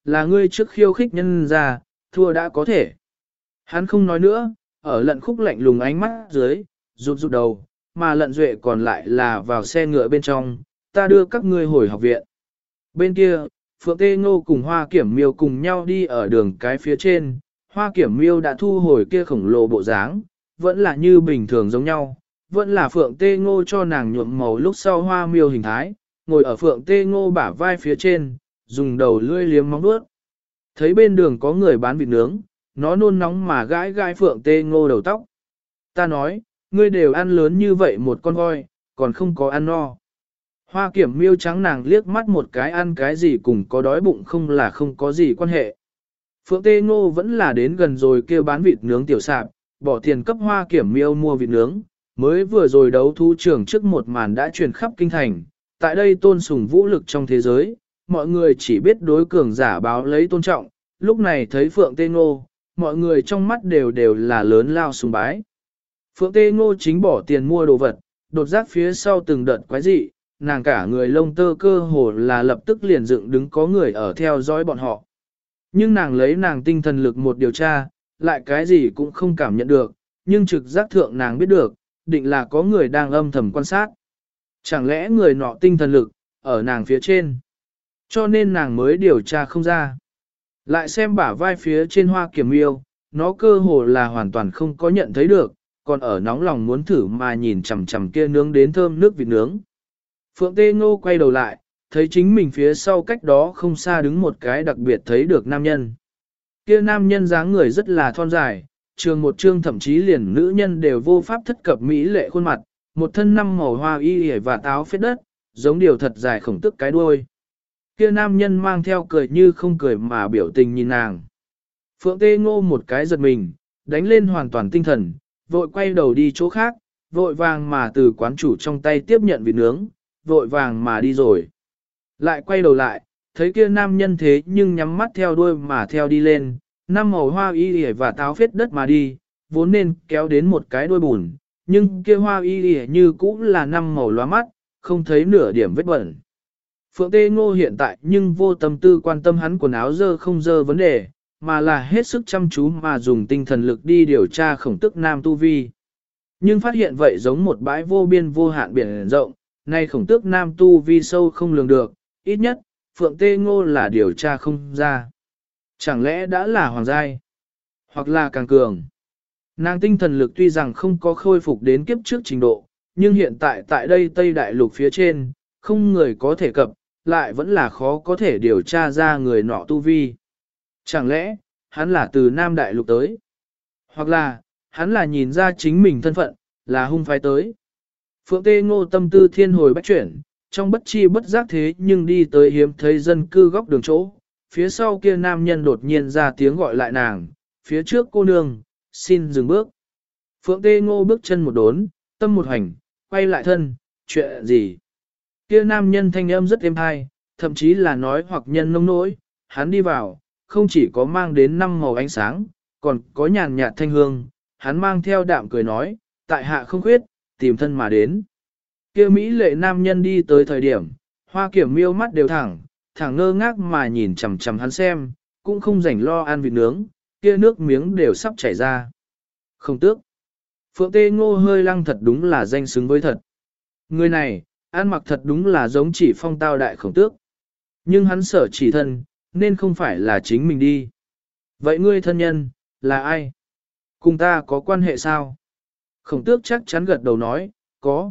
là ngươi trước khiêu khích nhân ra, thua đã có thể. Hắn không nói nữa, ở lận khúc lạnh lùng ánh mắt dưới, rụt rụt đầu, mà lận duệ còn lại là vào xe ngựa bên trong, ta đưa các ngươi hồi học viện. Bên kia, Phượng Tê Ngô cùng Hoa Kiểm Miêu cùng nhau đi ở đường cái phía trên, Hoa Kiểm Miêu đã thu hồi kia khổng lồ bộ dáng, vẫn là như bình thường giống nhau, vẫn là Phượng Tê Ngô cho nàng nhuộm màu lúc sau Hoa Miêu hình thái, ngồi ở Phượng Tê Ngô bả vai phía trên, dùng đầu lưỡi liếm móng vuốt. Thấy bên đường có người bán vịt nướng, nó nôn nóng mà gãi gãi Phượng Tê Ngô đầu tóc. Ta nói, ngươi đều ăn lớn như vậy một con voi, còn không có ăn no. Hoa Kiểm Miêu trắng nàng liếc mắt một cái, ăn cái gì cùng có đói bụng không là không có gì quan hệ. Phượng Tê Ngô vẫn là đến gần rồi kêu bán vịt nướng tiểu sạp, bỏ tiền cấp Hoa Kiểm Miêu mua vịt nướng, mới vừa rồi đấu thú trưởng trước một màn đã truyền khắp kinh thành, tại đây tôn sùng vũ lực trong thế giới, mọi người chỉ biết đối cường giả báo lấy tôn trọng, lúc này thấy Phượng Tê Ngô, mọi người trong mắt đều là lớn lao sùng bái. Phượng Tê Ngô chính bỏ tiền mua đồ vật, đột giác phía sau từng đợt quái dị, nàng cả người lông tơ cơ hồ là lập tức liền dựng đứng có người ở theo dõi bọn họ. Nhưng nàng lấy nàng tinh thần lực một điều tra, lại cái gì cũng không cảm nhận được, nhưng trực giác thượng nàng biết được, định là có người đang âm thầm quan sát. Chẳng lẽ người nọ tinh thần lực, ở nàng phía trên. Cho nên nàng mới điều tra không ra. Lại xem bả vai phía trên Hoa Kiểm Miêu, nó cơ hồ là hoàn toàn không có nhận thấy được, còn ở nóng lòng muốn thử mà nhìn chằm chằm kia nướng đến thơm nước vịt nướng. Phượng Tê Ngô quay đầu lại, thấy chính mình phía sau cách đó không xa đứng một cái đặc biệt thấy được nam nhân. Kia nam nhân dáng người rất là thon dài, trường một trương thậm chí liền nữ nhân đều vô pháp thất cập mỹ lệ khuôn mặt, một thân năm màu hoa y hề và táo phết đất, giống điều thật dài khổng tức cái đuôi. Kia nam nhân mang theo cười như không cười mà biểu tình nhìn nàng. Phượng Tê Ngô một cái giật mình, đánh lên hoàn toàn tinh thần, vội quay đầu đi chỗ khác, vội vàng mà từ quán chủ trong tay tiếp nhận vịt nướng, vội vàng mà đi rồi. Lại quay đầu lại, thấy kia nam nhân thế nhưng nhắm mắt theo đuôi mà theo đi lên, năm màu hoa y và táo phết đất mà đi, vốn nên kéo đến một cái đuôi bùn, nhưng kia hoa y như cũng là năm màu lóa mắt, không thấy nửa điểm vết bẩn. Phượng Tê Ngô hiện tại nhưng vô tâm tư quan tâm hắn quần áo dơ không dơ vấn đề, mà là hết sức chăm chú mà dùng tinh thần lực đi điều tra khổng tức nam tu vi. Nhưng phát hiện vậy giống một bãi vô biên vô hạn biển rộng, nay khổng tước nam tu vi sâu không lường được, ít nhất, Phượng Tê Ngô là điều tra không ra. Chẳng lẽ đã là hoàng giai, hoặc là càng cường. Nàng tinh thần lực tuy rằng không có khôi phục đến kiếp trước trình độ, nhưng hiện tại tại đây Tây Đại Lục phía trên, không người có thể cập, lại vẫn là khó có thể điều tra ra người nọ tu vi. Chẳng lẽ, hắn là từ Nam Đại Lục tới? Hoặc là, hắn là nhìn ra chính mình thân phận, là hung phái tới. Phượng Tê Ngô tâm tư thiên hồi bách chuyển, trong bất chi bất giác thế nhưng đi tới hiếm thấy dân cư góc đường chỗ. Phía sau kia nam nhân đột nhiên ra tiếng gọi lại nàng, phía trước cô nương, xin dừng bước. Phượng Tê Ngô bước chân một đốn, tâm một hành, quay lại thân, chuyện gì? Kia nam nhân thanh âm rất êm hay, thậm chí là nói hoặc nhân nông nỗi, hắn đi vào, không chỉ có mang đến 5 màu ánh sáng, còn có nhàn nhạt thanh hương, hắn mang theo đạm cười nói, tại hạ không khuyết, tìm thân mà đến. Kia Mỹ lệ nam nhân đi tới thời điểm, Hoa Kiểm Miêu mắt đều thẳng ngơ ngác mà nhìn chằm chằm hắn xem, cũng không rảnh lo ăn vịt nướng, kia nước miếng đều sắp chảy ra. Không tước. Phượng Tê Ngô hơi lăng thật đúng là danh xứng với thật. Người này, ăn mặc thật đúng là giống chỉ phong tao đại khổng tước. Nhưng hắn sở chỉ thân, nên không phải là chính mình đi. Vậy ngươi thân nhân, là ai? Cùng ta có quan hệ sao? Khổng tước chắc chắn gật đầu nói, có.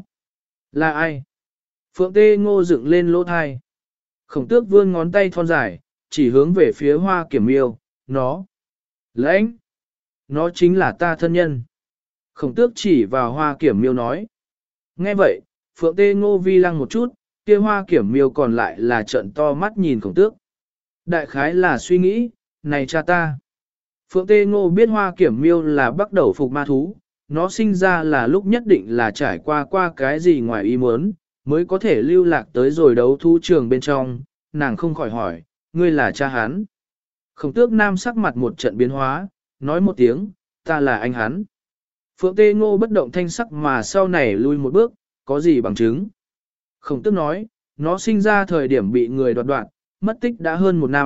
Là ai? Phượng Tê Ngô dựng lên lỗ thai. Khổng tước vươn ngón tay thon dài, chỉ hướng về phía Hoa Kiểm Miêu, nó. Lãnh! Nó chính là ta thân nhân. Khổng tước chỉ vào Hoa Kiểm Miêu nói. Nghe vậy, Phượng Tê Ngô vi lăng một chút, kia Hoa Kiểm Miêu còn lại là trợn to mắt nhìn khổng tước. Đại khái là suy nghĩ, này cha ta. Phượng Tê Ngô biết Hoa Kiểm Miêu là bắt đầu phục ma thú, nó sinh ra là lúc nhất định là trải qua cái gì ngoài ý muốn, mới có thể lưu lạc tới rồi đấu thú trường bên trong, nàng không khỏi hỏi, ngươi là cha hắn. Khổng tước nam sắc mặt một trận biến hóa, nói một tiếng, ta là anh hắn. Phượng Tê Ngô bất động thanh sắc mà sau này lui một bước, có gì bằng chứng. Khổng tước nói, nó sinh ra thời điểm bị người đoạt, mất tích đã hơn 1 năm,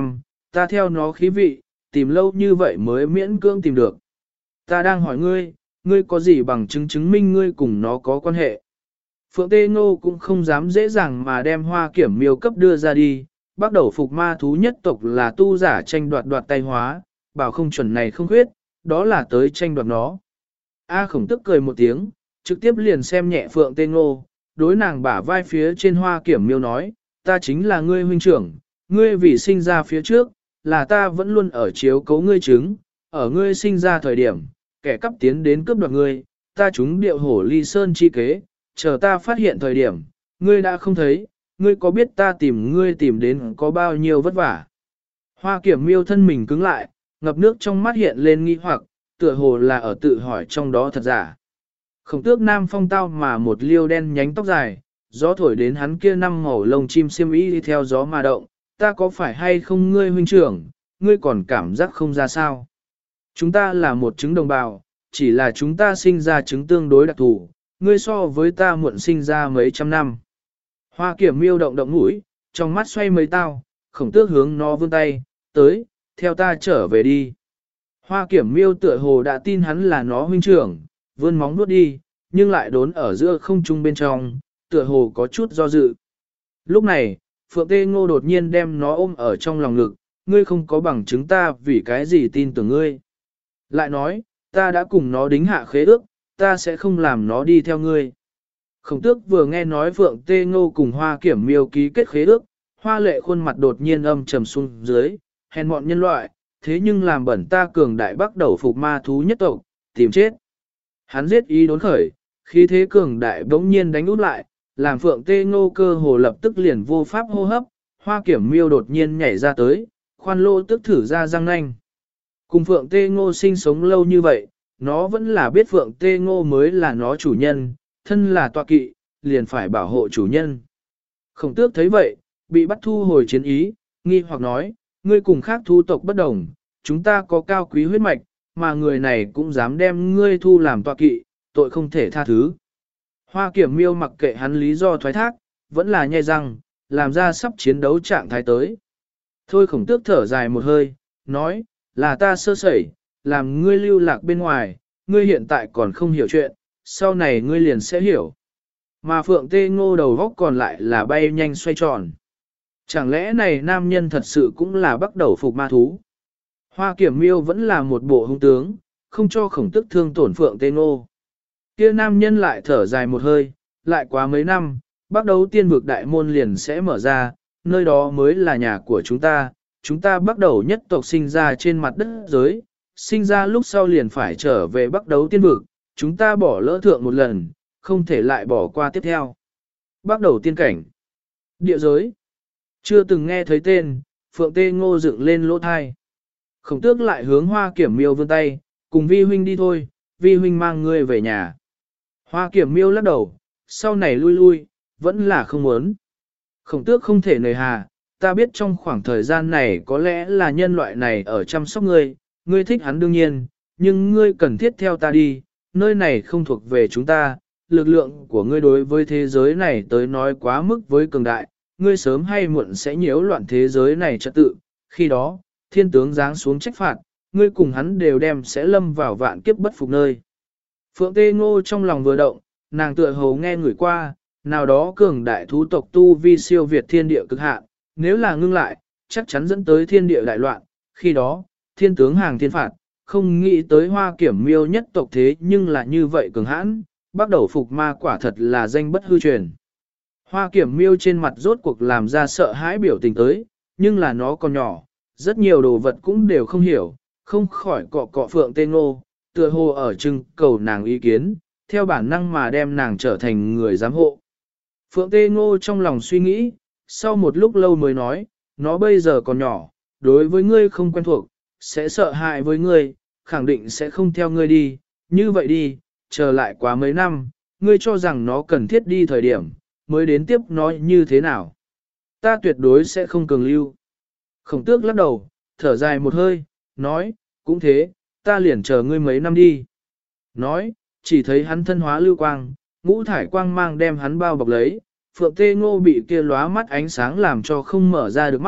ta theo nó khí vị, tìm lâu như vậy mới miễn cưỡng tìm được. Ta đang hỏi ngươi, ngươi có gì bằng chứng chứng minh ngươi cùng nó có quan hệ? Phượng Tê Ngô cũng không dám dễ dàng mà đem Hoa Kiểm Miêu cấp đưa ra đi, bắt đầu phục ma thú nhất tộc là tu giả tranh đoạt tay hóa, bảo không chuẩn này không khuyết, đó là tới tranh đoạt nó. A Khổng Tức cười một tiếng, trực tiếp liền xem nhẹ Phượng Tê Ngô, đối nàng bả vai phía trên Hoa Kiểm Miêu nói, ta chính là ngươi huynh trưởng, ngươi vì sinh ra phía trước, là ta vẫn luôn ở chiếu cấu ngươi chứng, ở ngươi sinh ra thời điểm, kẻ cắp tiến đến cướp đoạt ngươi, ta trúng điệu hổ ly sơn chi kế, chờ ta phát hiện thời điểm, ngươi đã không thấy, ngươi có biết ta tìm ngươi tìm đến có bao nhiêu vất vả. Hoa Kiểm Miêu thân mình cứng lại, ngập nước trong mắt hiện lên nghi hoặc, tựa hồ là ở tự hỏi trong đó thật giả. Khổng Tước nam phong tao mà một liêu đen nhánh tóc dài, gió thổi đến hắn kia năm màu lông chim xiêm y đi theo gió mà động, ta có phải hay không ngươi huynh trưởng, ngươi còn cảm giác không ra sao. Chúng ta là một trứng đồng bào, chỉ là chúng ta sinh ra trứng tương đối đặc thù, ngươi so với ta muộn sinh ra mấy trăm năm. Hoa Kiểm Miêu động động mũi, trong mắt xoay mấy tao, Khổng Tước hướng nó vươn tay, tới, theo ta trở về đi. Hoa Kiểm Miêu tựa hồ đã tin hắn là nó huynh trưởng, vươn móng nuốt đi, nhưng lại đốn ở giữa không trung bên trong, tựa hồ có chút do dự. Lúc này, Phượng Tê Ngô đột nhiên đem nó ôm ở trong lòng ngực, ngươi không có bằng chứng ta vì cái gì tin tưởng ngươi. Lại nói, ta đã cùng nó đính hạ khế ước, ta sẽ không làm nó đi theo ngươi. Khổng Tước vừa nghe nói Phượng Tê Ngô cùng Hoa Kiểm Miêu ký kết khế ước, Hoa Lệ khuôn mặt đột nhiên âm trầm xuống dưới, hèn mọn nhân loại, thế nhưng làm bẩn ta cường đại bắt đầu phục ma thú nhất tộc, tìm chết. Hắn giết ý đốn khởi, khí thế cường đại bỗng nhiên đánh út lại, làm Phượng Tê Ngô cơ hồ lập tức liền vô pháp hô hấp, Hoa Kiểm Miêu đột nhiên nhảy ra tới, khoan lô tức thử ra răng nanh. Cùng Phượng Tê Ngô sinh sống lâu như vậy, nó vẫn là biết Phượng Tê Ngô mới là nó chủ nhân, thân là tọa kỵ, liền phải bảo hộ chủ nhân. Khổng Tước thấy vậy, bị bắt thu hồi chiến ý, nghi hoặc nói, ngươi cùng khác thu tộc bất đồng, chúng ta có cao quý huyết mạch, mà người này cũng dám đem ngươi thu làm tọa kỵ, tội không thể tha thứ. Hoa Kiểm Miêu mặc kệ hắn lý do thoái thác, vẫn là nhai răng, làm ra sắp chiến đấu trạng thái tới. Thôi Khổng Tước thở dài một hơi, nói, là ta sơ sẩy, làm ngươi lưu lạc bên ngoài, ngươi hiện tại còn không hiểu chuyện, sau này ngươi liền sẽ hiểu. Mà Phượng Tê Ngô đầu góc còn lại là bay nhanh xoay tròn. Chẳng lẽ này nam nhân thật sự cũng là bắt đầu phục ma thú? Hoa Kiểm Miêu vẫn là một bộ hung tướng, không cho Khổng Tước thương tổn Phượng Tê Ngô. Kia nam nhân lại thở dài một hơi, lại quá mấy năm, bắt đầu tiên vực đại môn liền sẽ mở ra, nơi đó mới là nhà của chúng ta bắt đầu nhất tộc sinh ra trên mặt đất giới, sinh ra lúc sau liền phải trở về bắt đầu tiên vực, chúng ta bỏ lỡ thượng một lần, không thể lại bỏ qua tiếp theo. Bắt đầu tiên cảnh, địa giới, chưa từng nghe thấy tên, Phượng Tê Ngô dựng lên lỗ thai. Khổng Tước lại hướng Hoa Kiểm Miêu vươn tay, cùng vi huynh đi thôi, vi huynh mang ngươi về nhà. Hoa Kiểm Miêu lắc đầu, sau này lui lui, vẫn là không muốn. Khổng Tước không thể nời hà, ta biết trong khoảng thời gian này có lẽ là nhân loại này ở chăm sóc ngươi, ngươi thích hắn đương nhiên, nhưng ngươi cần thiết theo ta đi, nơi này không thuộc về chúng ta, lực lượng của ngươi đối với thế giới này tới nói quá mức với cường đại, ngươi sớm hay muộn sẽ nhiễu loạn thế giới này trật tự, khi đó, thiên tướng giáng xuống trách phạt, ngươi cùng hắn đều đem sẽ lâm vào vạn kiếp bất phục nơi. Phượng Tê Ngô trong lòng vừa động, nàng tựa hồ nghe người qua, nào đó cường đại thú tộc tu vi siêu việt thiên địa cực hạn, nếu là ngưng lại, chắc chắn dẫn tới thiên địa đại loạn, khi đó, thiên tướng hàng thiên phạt, không nghĩ tới Hoa Kiểm Miêu nhất tộc thế nhưng là như vậy cường hãn, bắt đầu phục ma quả thật là danh bất hư truyền. Hoa Kiểm Miêu trên mặt rốt cuộc làm ra sợ hãi biểu tình tới, nhưng là nó còn nhỏ, rất nhiều đồ vật cũng đều không hiểu, không khỏi cọ cọ Phượng Tê Ngô, tựa hồ ở trưng cầu nàng ý kiến, theo bản năng mà đem nàng trở thành người giám hộ. Phượng Tê Ngô trong lòng suy nghĩ, sau một lúc lâu mới nói, nó bây giờ còn nhỏ, đối với ngươi không quen thuộc, sẽ sợ hãi với ngươi, khẳng định sẽ không theo ngươi đi, như vậy đi, chờ lại quá mấy năm, ngươi cho rằng nó cần thiết đi thời điểm, mới đến tiếp nó như thế nào. Ta tuyệt đối sẽ không cường lưu. Khổng Tước lắc đầu, thở dài một hơi, nói, cũng thế, ta liền chờ ngươi mấy năm đi. Nói, chỉ thấy hắn thân hóa lưu quang, ngũ thải quang mang đem hắn bao bọc lấy, Phượng Tê Ngô bị kia lóa mắt ánh sáng làm cho không mở ra được mắt,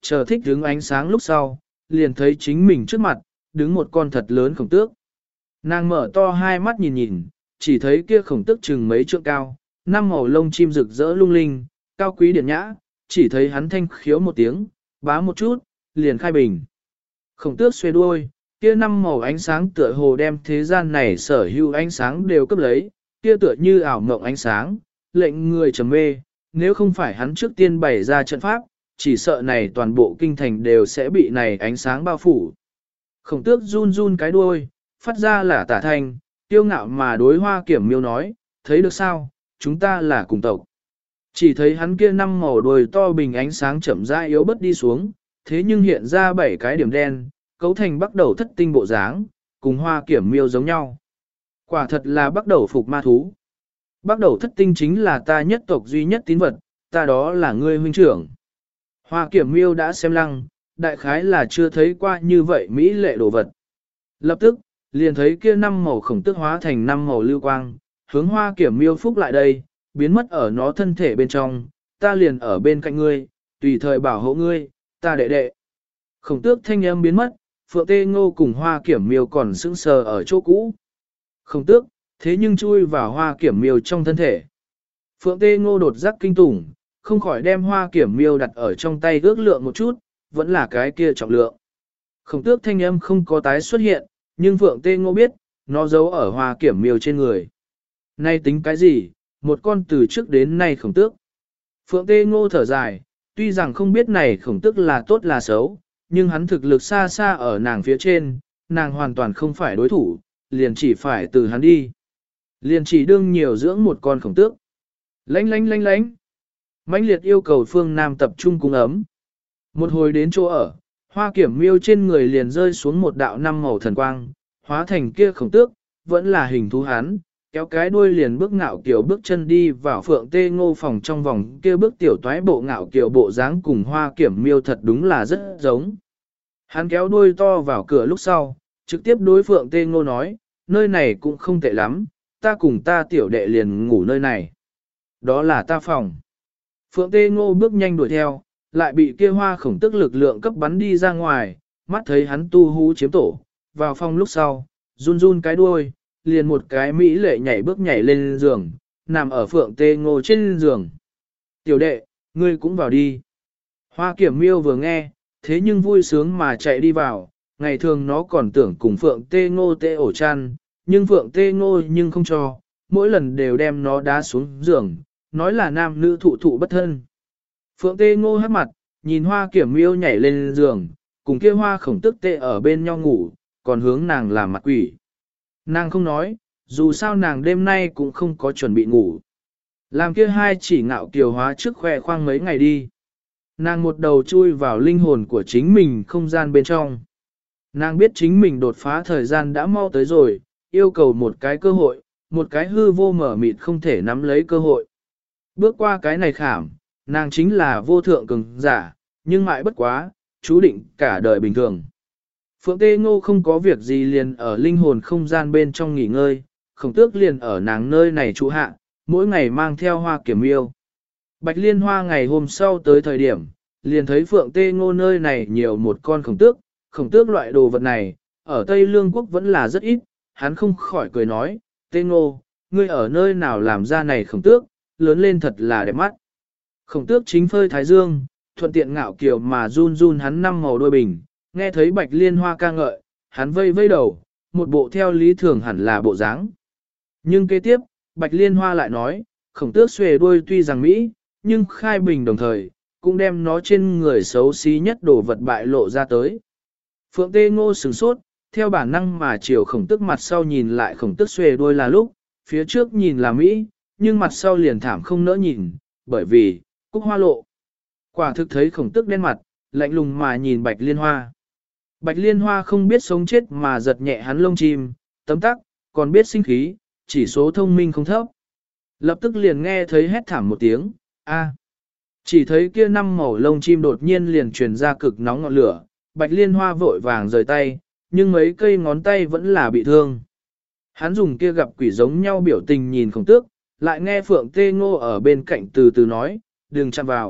chờ thích đứng ánh sáng lúc sau, liền thấy chính mình trước mặt, đứng một con thật lớn khổng tước. Nàng mở to hai mắt nhìn nhìn, chỉ thấy kia khổng tước chừng mấy trượng cao, năm màu lông chim rực rỡ lung linh, cao quý điển nhã, chỉ thấy hắn thanh khiếu một tiếng, bá một chút, liền khai bình. Khổng tước xuê đuôi, kia năm màu ánh sáng tựa hồ đem thế gian này sở hữu ánh sáng đều cấp lấy, kia tựa như ảo mộng ánh sáng, lệnh người trầm mê, nếu không phải hắn trước tiên bày ra trận pháp, chỉ sợ này toàn bộ kinh thành đều sẽ bị này ánh sáng bao phủ. Khổng tước run run cái đuôi, phát ra là tả thanh, tiêu ngạo mà đối Hoa Kiểm Miêu nói, thấy được sao, chúng ta là cùng tộc. Chỉ thấy hắn kia năm màu đuôi to bình ánh sáng chậm rãi yếu bớt đi xuống, thế nhưng hiện ra 7 cái điểm đen, cấu thành bắt đầu thất tinh bộ dáng, cùng Hoa Kiểm Miêu giống nhau. Quả thật là bắt đầu phục ma thú. Bắt đầu thất tinh chính là ta nhất tộc duy nhất tín vật, ta đó là ngươi huynh trưởng. Hoa Kiểm Miêu đã xem lăng, đại khái là chưa thấy qua như vậy mỹ lệ đồ vật. Lập tức, liền thấy kia năm màu khổng tước hóa thành năm màu lưu quang, hướng Hoa Kiểm Miêu phúc lại đây, biến mất ở nó thân thể bên trong, ta liền ở bên cạnh ngươi, tùy thời bảo hộ ngươi, ta đệ đệ. Khổng tước thanh âm biến mất, Phượng Tê Ngô cùng Hoa Kiểm Miêu còn sững sờ ở chỗ cũ. Khổng tước, thế nhưng chui vào Hoa Kiểm Miêu trong thân thể. Phượng Tê Ngô đột giác kinh tủng, không khỏi đem Hoa Kiểm Miêu đặt ở trong tay ước lượng một chút, vẫn là cái kia trọng lượng. Khổng tước thanh âm không có tái xuất hiện, nhưng Phượng Tê Ngô biết, nó giấu ở Hoa Kiểm Miêu trên người. Nay tính cái gì, một con từ trước đến nay khổng tước. Phượng Tê Ngô thở dài, tuy rằng không biết này khổng tước là tốt là xấu, nhưng hắn thực lực xa xa ở nàng phía trên, nàng hoàn toàn không phải đối thủ, liền chỉ phải từ hắn đi. Liền chỉ đương nhiều dưỡng một con khổng tước. Lánh lánh lánh lánh. Mãnh liệt yêu cầu Phương Nam tập trung cung ấm. Một hồi đến chỗ ở, Hoa Kiểm Miêu trên người liền rơi xuống một đạo năm màu thần quang, hóa thành kia khổng tước, vẫn là hình thú hắn, kéo cái đuôi liền bước ngạo kiều bước chân đi vào Phượng Tê Ngô phòng trong vòng kia bước tiểu toái bộ ngạo kiều bộ dáng cùng Hoa Kiểm Miêu thật đúng là rất giống. Hắn kéo đuôi to vào cửa lúc sau, trực tiếp đối Phượng Tê Ngô nói, nơi này cũng không tệ lắm, ta cùng ta tiểu đệ liền ngủ nơi này. Đó là ta phòng. Phượng Tê Ngô bước nhanh đuổi theo, lại bị kia hoa khổng tức lực lượng cấp bắn đi ra ngoài, mắt thấy hắn tu hú chiếm tổ, vào phòng lúc sau, run run cái đuôi, liền một cái mỹ lệ nhảy bước nhảy lên giường, nằm ở Phượng Tê Ngô trên giường. Tiểu đệ, ngươi cũng vào đi. Hoa Kiểm Miêu vừa nghe, thế nhưng vui sướng mà chạy đi vào, ngày thường nó còn tưởng cùng Phượng Tê Ngô tê ổ chăn, nhưng Phượng Tê Ngô nhưng không cho, mỗi lần đều đem nó đá xuống giường, nói là nam nữ thụ thụ bất thân. Phượng Tê Ngô hắc mặt, nhìn Hoa Kiểm Miêu nhảy lên giường, cùng kia hoa khổng tức tê ở bên nhau ngủ, còn hướng nàng làm mặt quỷ. Nàng không nói, dù sao nàng đêm nay cũng không có chuẩn bị ngủ. Làm kia hai chỉ ngạo kiều hóa trước khoe khoang mấy ngày đi. Nàng một đầu chui vào linh hồn của chính mình không gian bên trong. Nàng biết chính mình đột phá thời gian đã mau tới rồi, yêu cầu một cái cơ hội, một cái hư vô mở mịt không thể nắm lấy cơ hội. Bước qua cái này khảm, nàng chính là vô thượng cường giả, nhưng mãi bất quá, chú định cả đời bình thường. Phượng Tê Ngô không có việc gì liền ở linh hồn không gian bên trong nghỉ ngơi, khổng tước liền ở nàng nơi này trụ hạ, mỗi ngày mang theo Hoa Kiểm Miêu. Bạch Liên Hoa ngày hôm sau tới thời điểm, liền thấy Phượng Tê Ngô nơi này nhiều một con khổng tước loại đồ vật này, ở Tây Lương Quốc vẫn là rất ít, hắn không khỏi cười nói, Tê Ngô, ngươi ở nơi nào làm ra này khổng tước, lớn lên thật là đẹp mắt. Khổng tước chính phơi thái dương, thuận tiện ngạo kiều mà run run hắn năm màu đôi bình, nghe thấy Bạch Liên Hoa ca ngợi, hắn vây vây đầu, một bộ theo lý thường hẳn là bộ dáng. Nhưng kế tiếp, Bạch Liên Hoa lại nói, khổng tước xuề đuôi tuy rằng Mỹ, nhưng khai bình đồng thời, cũng đem nó trên người xấu xí nhất đồ vật bại lộ ra tới. Phượng Tê Ngô sửng sốt, theo bản năng mà chiều khổng tước mặt sau nhìn lại khổng tước xuề đuôi là lúc, phía trước nhìn là Mỹ, nhưng mặt sau liền thảm không nỡ nhìn, bởi vì, cúc hoa lộ. Quả thực thấy khổng tước đen mặt, lạnh lùng mà nhìn Bạch Liên Hoa. Bạch Liên Hoa không biết sống chết mà giật nhẹ hắn lông chim, tấm tắc, còn biết sinh khí, chỉ số thông minh không thấp. Lập tức liền nghe thấy hét thảm một tiếng, a. Chỉ thấy kia năm màu lông chim đột nhiên liền truyền ra cực nóng ngọn lửa, Bạch Liên Hoa vội vàng rời tay, nhưng mấy cây ngón tay vẫn là bị thương. Hắn dùng kia gặp quỷ giống nhau biểu tình nhìn khổng tước, lại nghe Phượng Tê Ngô ở bên cạnh từ từ nói, đừng chạm vào,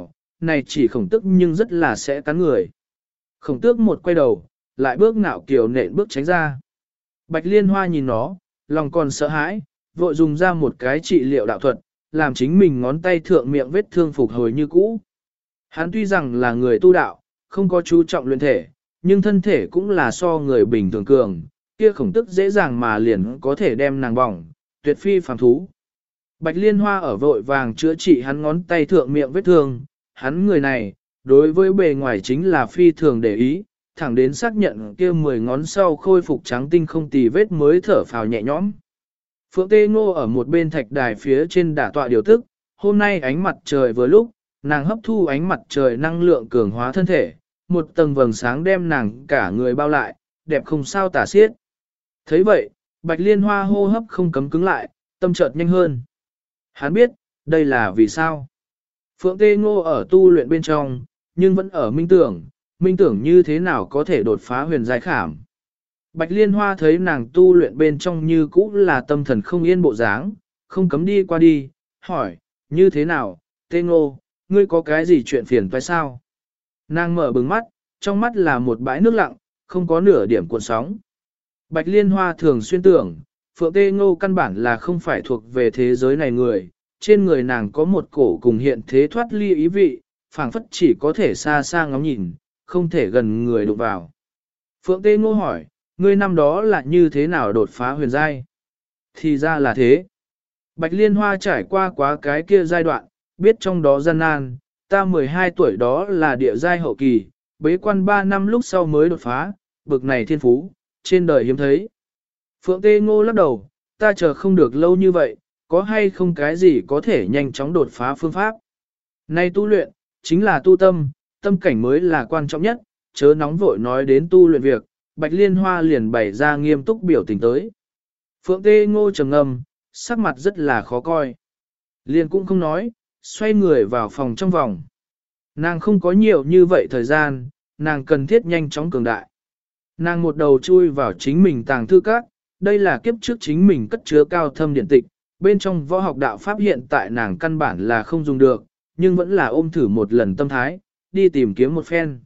này chỉ khổng tức nhưng rất là sẽ cắn người. Khổng tước một quay đầu, lại bước ngạo kiều nện bước tránh ra. Bạch Liên Hoa nhìn nó, lòng còn sợ hãi, vội dùng ra một cái trị liệu đạo thuật, làm chính mình ngón tay thượng miệng vết thương phục hồi như cũ. Hắn tuy rằng là người tu đạo, không có chú trọng luyện thể, nhưng thân thể cũng là so người bình thường cường, kia khổng tức dễ dàng mà liền có thể đem nàng bỏng, tuyệt phi phàm thú. Bạch Liên Hoa ở vội vàng chữa trị hắn ngón tay thượng miệng vết thương, hắn người này, đối với bề ngoài chính là phi thường để ý, thẳng đến xác nhận kia 10 ngón sau khôi phục trắng tinh không tì vết mới thở phào nhẹ nhõm. Phượng Tê Ngô ở một bên thạch đài phía trên đả tọa điều tức, hôm nay ánh mặt trời vừa lúc, nàng hấp thu ánh mặt trời năng lượng cường hóa thân thể, một tầng vầng sáng đem nàng cả người bao lại, đẹp không sao tả xiết. Thấy vậy, Bạch Liên Hoa hô hấp không cấm cứng lại, tâm chợt nhanh hơn. Hắn biết, đây là vì sao. Phượng Tê Ngô ở tu luyện bên trong, nhưng vẫn ở minh tưởng như thế nào có thể đột phá huyền giai khảm. Bạch Liên Hoa thấy nàng tu luyện bên trong như cũ là tâm thần không yên bộ dáng, không cấm đi qua đi, hỏi, như thế nào, Tê Ngô, ngươi có cái gì chuyện phiền toái sao? Nàng mở bừng mắt, trong mắt là một bãi nước lặng, không có nửa điểm cuộn sóng. Bạch Liên Hoa thường xuyên tưởng, Phượng Tê Ngô căn bản là không phải thuộc về thế giới này người, trên người nàng có một cổ cùng hiện thế thoát ly ý vị, phảng phất chỉ có thể xa xa ngắm nhìn, không thể gần người đụng vào. Phượng Tê Ngô hỏi, ngươi năm đó là như thế nào đột phá huyền giai? Thì ra là thế. Bạch Liên Hoa trải qua quá cái kia giai đoạn, biết trong đó gian nan, ta 12 tuổi đó là địa giai hậu kỳ, bế quan 3 năm lúc sau mới đột phá, bực này thiên phú, trên đời hiếm thấy. Phượng Tê Ngô lắc đầu, ta chờ không được lâu như vậy, có hay không cái gì có thể nhanh chóng đột phá phương pháp. Nay tu luyện, chính là tu tâm, tâm cảnh mới là quan trọng nhất, chớ nóng vội nói đến tu luyện việc, Bạch Liên Hoa liền bày ra nghiêm túc biểu tình tới. Phượng Tê Ngô trầm ngâm, sắc mặt rất là khó coi. Liền cũng không nói, xoay người vào phòng trong vòng. Nàng không có nhiều như vậy thời gian, nàng cần thiết nhanh chóng cường đại. Nàng một đầu chui vào chính mình tàng thư các, đây là kiếp trước chính mình cất chứa cao thâm điện tịch, bên trong võ học đạo pháp hiện tại nàng căn bản là không dùng được, nhưng vẫn là ôm thử một lần tâm thái, đi tìm kiếm một phen.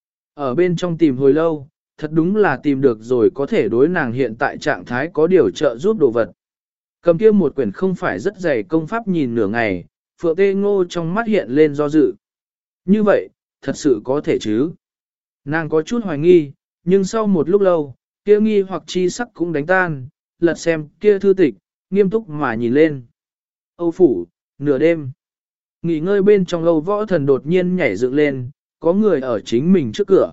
Ở bên trong tìm hồi lâu, thật đúng là tìm được rồi có thể đối nàng hiện tại trạng thái có điều trợ giúp đồ vật. Cầm kia một quyển không phải rất dày công pháp nhìn nửa ngày, Phượng Tê Ngô trong mắt hiện lên do dự. Như vậy, thật sự có thể chứ? Nàng có chút hoài nghi, nhưng sau một lúc lâu, kia nghi hoặc chi sắc cũng đánh tan, lật xem kia thư tịch, nghiêm túc mà nhìn lên. Âu phủ, nửa đêm. Nghỉ ngơi bên trong Âu Võ Thần đột nhiên nhảy dựng lên, có người ở chính mình trước cửa.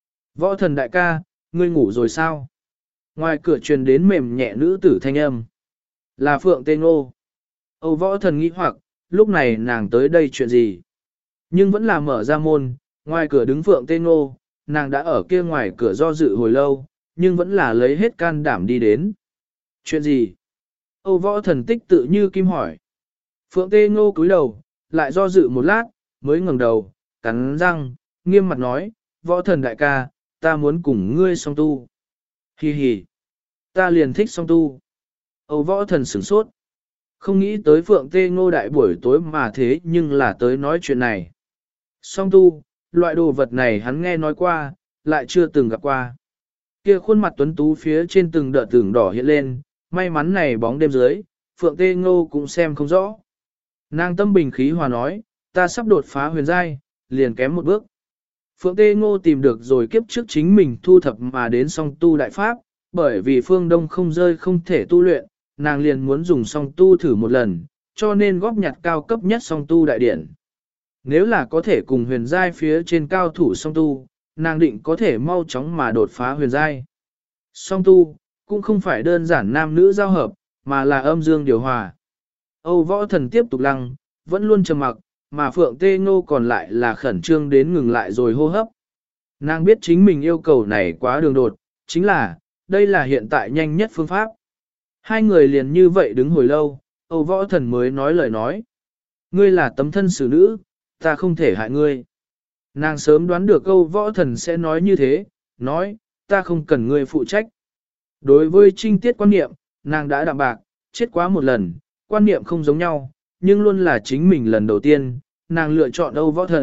Võ Thần đại ca, ngươi ngủ rồi sao? Ngoài cửa truyền đến mềm nhẹ nữ tử thanh âm. Là Phượng Tê Ngô. Âu Võ Thần nghĩ hoặc, lúc này nàng tới đây chuyện gì? Nhưng vẫn là mở ra môn, ngoài cửa đứng Phượng Tê Ngô, nàng đã ở kia ngoài cửa do dự hồi lâu, nhưng vẫn là lấy hết can đảm đi đến. Chuyện gì? Âu Võ Thần tích tự như kim hỏi. Phượng Tê Ngô cúi đầu, lại do dự một lát, mới ngẩng đầu, cắn răng, nghiêm mặt nói, Võ Thần đại ca, ta muốn cùng ngươi song tu. Hi hi, ta liền thích song tu. Âu Võ Thần sửng sốt. Không nghĩ tới Phượng Tê Ngô đại buổi tối mà thế nhưng là tới nói chuyện này. Song tu, loại đồ vật này hắn nghe nói qua, lại chưa từng gặp qua. Kia khuôn mặt tuấn tú phía trên từng đợt tưởng đỏ hiện lên, may mắn này bóng đêm dưới, Phượng Tê Ngô cũng xem không rõ. Nàng tâm bình khí hòa nói, ta sắp đột phá huyền giai, liền kém một bước. Phượng Tê Ngô tìm được rồi kiếp trước chính mình thu thập mà đến song tu đại pháp, bởi vì phương Đông không rơi không thể tu luyện, nàng liền muốn dùng song tu thử một lần, cho nên góp nhặt cao cấp nhất song tu đại điển. Nếu là có thể cùng huyền giai phía trên cao thủ song tu, nàng định có thể mau chóng mà đột phá huyền giai. Song tu, cũng không phải đơn giản nam nữ giao hợp, mà là âm dương điều hòa. Âu Võ Thần tiếp tục lăng, vẫn luôn trầm mặc, mà Phượng Tê Ngô còn lại là khẩn trương đến ngừng lại rồi hô hấp. Nàng biết chính mình yêu cầu này quá đường đột, chính là, đây là hiện tại nhanh nhất phương pháp. Hai người liền như vậy đứng hồi lâu, Âu Võ Thần mới nói lời nói. Ngươi là tấm thân xử nữ, ta không thể hại ngươi. Nàng sớm đoán được Âu Võ Thần sẽ nói như thế, nói, ta không cần ngươi phụ trách. Đối với trinh tiết quan niệm, nàng đã đạm bạc, chết quá một lần, quan niệm không giống nhau, nhưng luôn là chính mình lần đầu tiên, nàng lựa chọn Âu Võ Thần,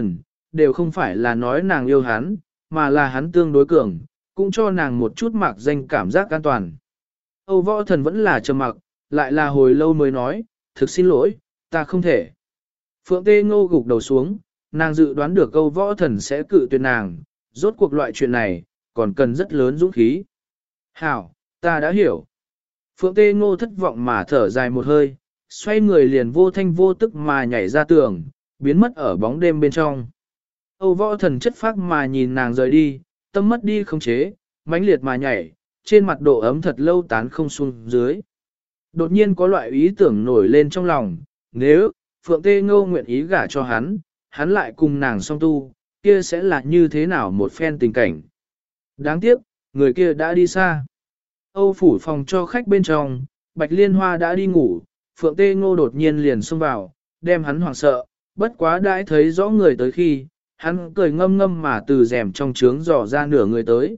đều không phải là nói nàng yêu hắn, mà là hắn tương đối cường, cũng cho nàng một chút mạc danh cảm giác an toàn. Âu Võ Thần vẫn là trầm mặc, lại là hồi lâu mới nói, thực xin lỗi, ta không thể. Phượng Tê Ngô gục đầu xuống, nàng dự đoán được Âu Võ Thần sẽ cự tuyệt nàng, rốt cuộc loại chuyện này, còn cần rất lớn dũng khí. Hảo, ta đã hiểu. Phượng Tê Ngô thất vọng mà thở dài một hơi, xoay người liền vô thanh vô tức mà nhảy ra tường, biến mất ở bóng đêm bên trong. Âu Võ Thần chất phác mà nhìn nàng rời đi, tâm mất đi khống chế, mãnh liệt mà nhảy, trên mặt độ ấm thật lâu tán không xuống dưới. Đột nhiên có loại ý tưởng nổi lên trong lòng, nếu Phượng Tê Ngô nguyện ý gả cho hắn, hắn lại cùng nàng song tu, kia sẽ là như thế nào một phen tình cảnh. Đáng tiếc, người kia đã đi xa. Âu phủ phòng cho khách bên trong, Bạch Liên Hoa đã đi ngủ, Phượng Tê Ngô đột nhiên liền xông vào, đem hắn hoảng sợ, bất quá đãi thấy rõ người tới khi, hắn cười ngâm ngâm mà từ rèm trong trướng dò ra nửa người tới.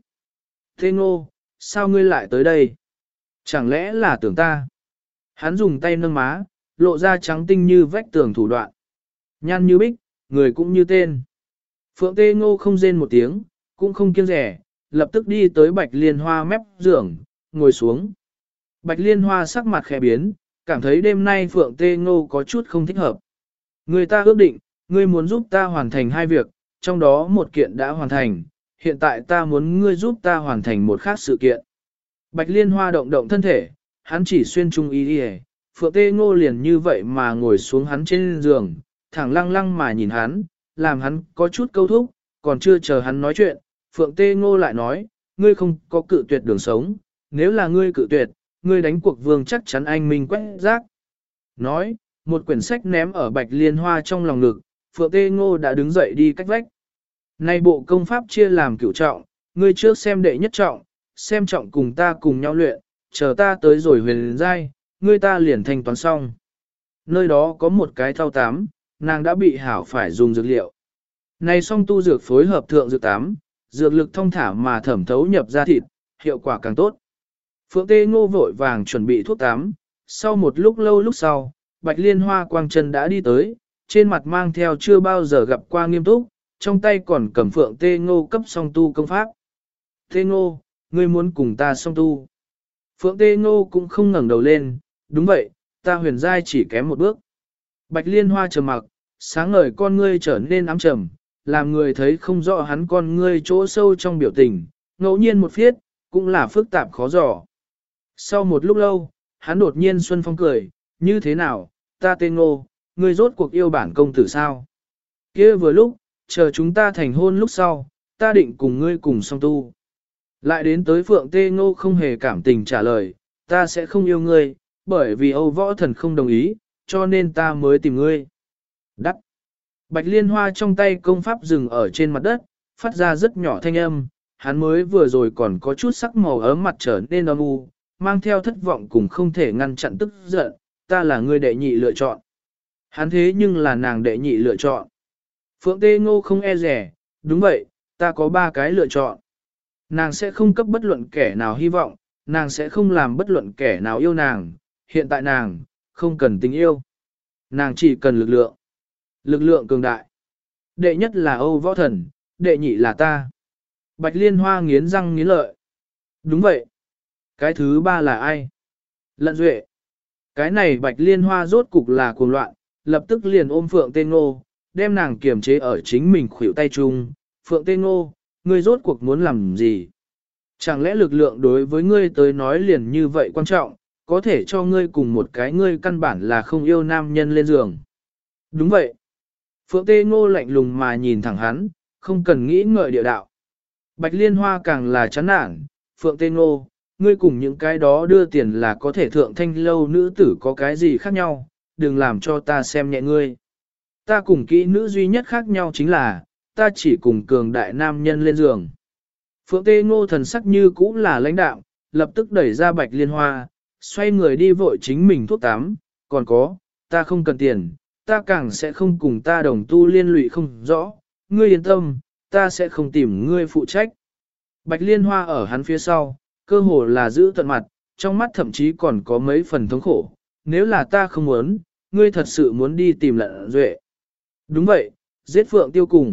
Tê Ngô, sao ngươi lại tới đây? Chẳng lẽ là tưởng ta? Hắn dùng tay nâng má, lộ ra trắng tinh như vách tường thủ đoạn. Nhan như bích, người cũng như tên. Phượng Tê Ngô không rên một tiếng, cũng không kiêng rẻ, lập tức đi tới Bạch Liên Hoa mép giường, ngồi xuống. Bạch Liên Hoa sắc mặt khẽ biến, cảm thấy đêm nay Phượng Tê Ngô có chút không thích hợp. Người ta ước định, ngươi muốn giúp ta hoàn thành hai việc, trong đó một kiện đã hoàn thành, hiện tại ta muốn ngươi giúp ta hoàn thành một khác sự kiện. Bạch Liên Hoa động động thân thể, hắn chỉ xuyên trung y đi. Phượng Tê Ngô liền như vậy mà ngồi xuống hắn trên giường, thẳng lăng lăng mà nhìn hắn, làm hắn có chút câu thúc, còn chưa chờ hắn nói chuyện, Phượng Tê Ngô lại nói, ngươi không có cự tuyệt đường sống, nếu là ngươi cự tuyệt, ngươi đánh cuộc vương chắc chắn anh minh quét rác. Nói, một quyển sách ném ở Bạch Liên Hoa trong lòng ngực, Phượng Tê Ngô đã đứng dậy đi cách vách. Này bộ công pháp chia làm cửu trọng, ngươi trước xem đệ nhất trọng, xem trọng cùng ta cùng nhau luyện, chờ ta tới rồi huyền giai, ngươi ta liền thanh toán xong. Nơi đó có một cái thau tám, nàng đã bị hảo phải dùng dược liệu. Này song tu dược phối hợp thượng dược tám, dược lực thông thả mà thẩm thấu nhập ra thịt, hiệu quả càng tốt. Phượng Tê Ngô vội vàng chuẩn bị thuốc tám, sau một lúc lâu lúc sau, Bạch Liên Hoa quang chân đã đi tới, trên mặt mang theo chưa bao giờ gặp qua nghiêm túc, trong tay còn cầm Phượng Tê Ngô cấp song tu công pháp. Tê Ngô, ngươi muốn cùng ta song tu. Phượng Tê Ngô cũng không ngẩng đầu lên, đúng vậy, ta huyền giai chỉ kém một bước. Bạch Liên Hoa trầm mặc, sáng ngời con ngươi trở nên ám trầm, làm người thấy không rõ hắn con ngươi chỗ sâu trong biểu tình, ngẫu nhiên một phiết, cũng là phức tạp khó dò. Sau một lúc lâu, hắn đột nhiên xuân phong cười, như thế nào, ta Tê Ngô, ngươi rốt cuộc yêu bản công tử sao? Kia vừa lúc, chờ chúng ta thành hôn lúc sau, ta định cùng ngươi cùng song tu. Lại đến tới Phượng Tê Ngô không hề cảm tình trả lời, ta sẽ không yêu ngươi, bởi vì Âu Võ Thần không đồng ý, cho nên ta mới tìm ngươi. Đắc. Bạch Liên Hoa trong tay công pháp dừng ở trên mặt đất, phát ra rất nhỏ thanh âm, hắn mới vừa rồi còn có chút sắc màu ấm mặt trở nên âm u, mang theo thất vọng cùng không thể ngăn chặn tức giận, ta là người đệ nhị lựa chọn. Hắn thế nhưng là nàng đệ nhị lựa chọn. Phượng Tê Ngô không e rẻ, đúng vậy, ta có ba cái lựa chọn. Nàng sẽ không cấp bất luận kẻ nào hy vọng, nàng sẽ không làm bất luận kẻ nào yêu nàng, hiện tại nàng, không cần tình yêu. Nàng chỉ cần lực lượng. Lực lượng cường đại. Đệ nhất là Âu Võ Thần, đệ nhị là ta. Bạch Liên Hoa nghiến răng nghiến lợi. Đúng vậy. Cái thứ ba là ai? Lận Duệ. Cái này Bạch Liên Hoa rốt cục là cuồng loạn, lập tức liền ôm Phượng Tê Ngô, đem nàng kiềm chế ở chính mình khuỷu tay chung. Phượng Tê Ngô, ngươi rốt cuộc muốn làm gì? Chẳng lẽ lực lượng đối với ngươi tới nói liền như vậy quan trọng, có thể cho ngươi cùng một cái ngươi căn bản là không yêu nam nhân lên giường? Đúng vậy. Phượng Tê Ngô lạnh lùng mà nhìn thẳng hắn, không cần nghĩ ngợi địa đạo. Bạch Liên Hoa càng là chán nản, Phượng Tê Ngô, ngươi cùng những cái đó đưa tiền là có thể thượng thanh lâu nữ tử có cái gì khác nhau, đừng làm cho ta xem nhẹ ngươi. Ta cùng kỹ nữ duy nhất khác nhau chính là, ta chỉ cùng cường đại nam nhân lên giường. Phượng Tê Ngô thần sắc như cũ là lãnh đạo, lập tức đẩy ra Bạch Liên Hoa, xoay người đi vội chính mình thuốc tắm, còn có, ta không cần tiền, ta càng sẽ không cùng ta đồng tu liên lụy không rõ, ngươi yên tâm, ta sẽ không tìm ngươi phụ trách. Bạch Liên Hoa ở hắn phía sau, cơ hồ là giữ tận mặt, trong mắt thậm chí còn có mấy phần thống khổ, nếu là ta không muốn, ngươi thật sự muốn đi tìm Lận Duệ. Đúng vậy, giết Phượng Tiêu cùng,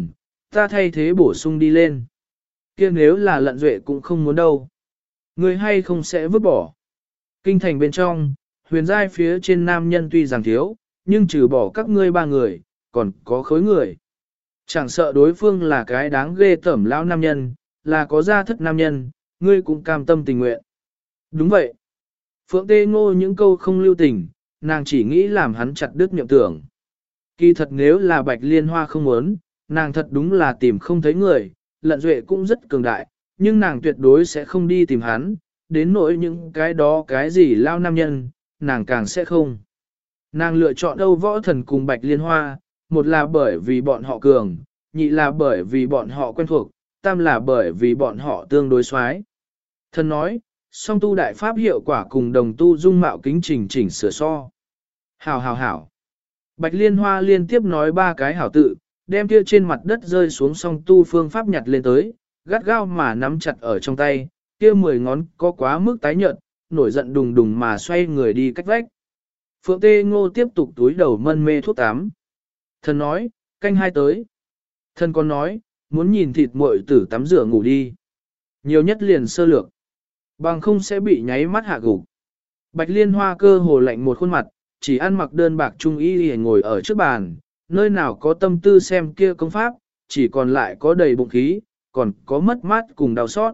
Ta thay thế bổ sung đi lên. Kia nếu là Lận Duệ cũng không muốn đâu. Ngươi hay không sẽ vứt bỏ. Kinh thành bên trong, huyền giai phía trên nam nhân tuy rằng thiếu, nhưng trừ bỏ các ngươi ba người, còn có khối người. Chẳng sợ đối phương là cái đáng ghê tởm lão nam nhân, là có gia thất nam nhân, ngươi cũng cam tâm tình nguyện. Đúng vậy. Phượng Tê Ngô những câu không lưu tình, nàng chỉ nghĩ làm hắn chặt đứt niệm tưởng. Kỳ thật nếu là Bạch Liên Hoa không muốn, nàng thật đúng là tìm không thấy người, Lận Duệ cũng rất cường đại, nhưng nàng tuyệt đối sẽ không đi tìm hắn, đến nỗi những cái đó cái gì lao nam nhân, nàng càng sẽ không. Nàng lựa chọn Âu Võ Thần cùng Bạch Liên Hoa, một là bởi vì bọn họ cường, nhị là bởi vì bọn họ quen thuộc, tam là bởi vì bọn họ tương đối xoái. Thần nói, song tu đại pháp hiệu quả cùng đồng tu dung mạo kính chỉnh sửa so. Hảo hảo hảo. Bạch Liên Hoa liên tiếp nói ba cái hảo tự, đem kia trên mặt đất rơi xuống song tu phương pháp nhặt lên tới, gắt gao mà nắm chặt ở trong tay, kia 10 ngón có quá mức tái nhợt, nổi giận đùng đùng mà xoay người đi cách vách. Phượng Tê Ngô tiếp tục túi đầu mân mê thuốc tám. Thần nói, canh hai tới. Thần còn nói, muốn nhìn thịt muội tử tắm rửa ngủ đi. Nhiều nhất liền sơ lược. Bằng không sẽ bị nháy mắt hạ gục. Bạch Liên Hoa cơ hồ lạnh một khuôn mặt, chỉ ăn mặc đơn bạc trung y ngồi ở trước bàn, nơi nào có tâm tư xem kia công pháp, chỉ còn lại có đầy bụng khí, còn có mất mát cùng đau xót.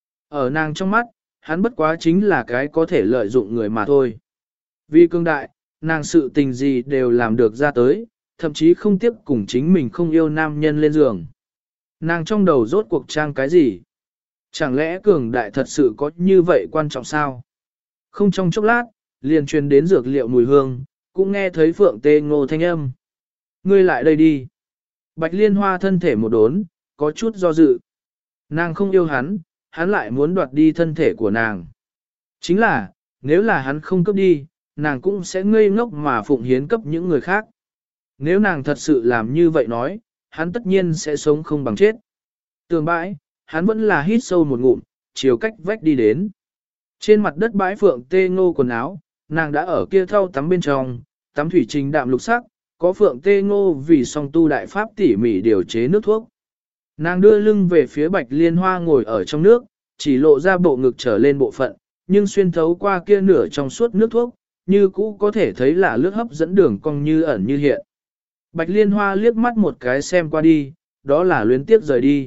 Ở nàng trong mắt, hắn bất quá chính là cái có thể lợi dụng người mà thôi. Vì cương đại, nàng sự tình gì đều làm được ra tới, thậm chí không tiếc cùng chính mình không yêu nam nhân lên giường. Nàng trong đầu rốt cuộc trang cái gì? Chẳng lẽ cường đại thật sự có như vậy quan trọng sao? Không trong chốc lát, liền truyền đến dược liệu mùi hương, cũng nghe thấy Phượng Tê Ngô thanh âm. Ngươi lại đây đi. Bạch Liên Hoa thân thể một đốn, có chút do dự. Nàng không yêu hắn, hắn lại muốn đoạt đi thân thể của nàng. Chính là, nếu là hắn không cấp đi, nàng cũng sẽ ngây ngốc mà phụng hiến cấp những người khác. Nếu nàng thật sự làm như vậy nói, hắn tất nhiên sẽ sống không bằng chết. Tường bãi, hắn vẫn là hít sâu một ngụm, chiều cách vách đi đến. Trên mặt đất bãi Phượng Tê Ngô quần áo, nàng đã ở kia thau tắm bên trong, tắm thủy trình đạm lục sắc, có Phượng Tê Ngô vì song tu đại pháp tỉ mỉ điều chế nước thuốc. Nàng đưa lưng về phía Bạch Liên Hoa ngồi ở trong nước, chỉ lộ ra bộ ngực trở lên bộ phận, nhưng xuyên thấu qua kia nửa trong suốt nước thuốc, như cũ có thể thấy là lướt hấp dẫn đường cong như ẩn như hiện. Bạch Liên Hoa liếc mắt một cái xem qua đi, đó là luyến tiếp rời đi.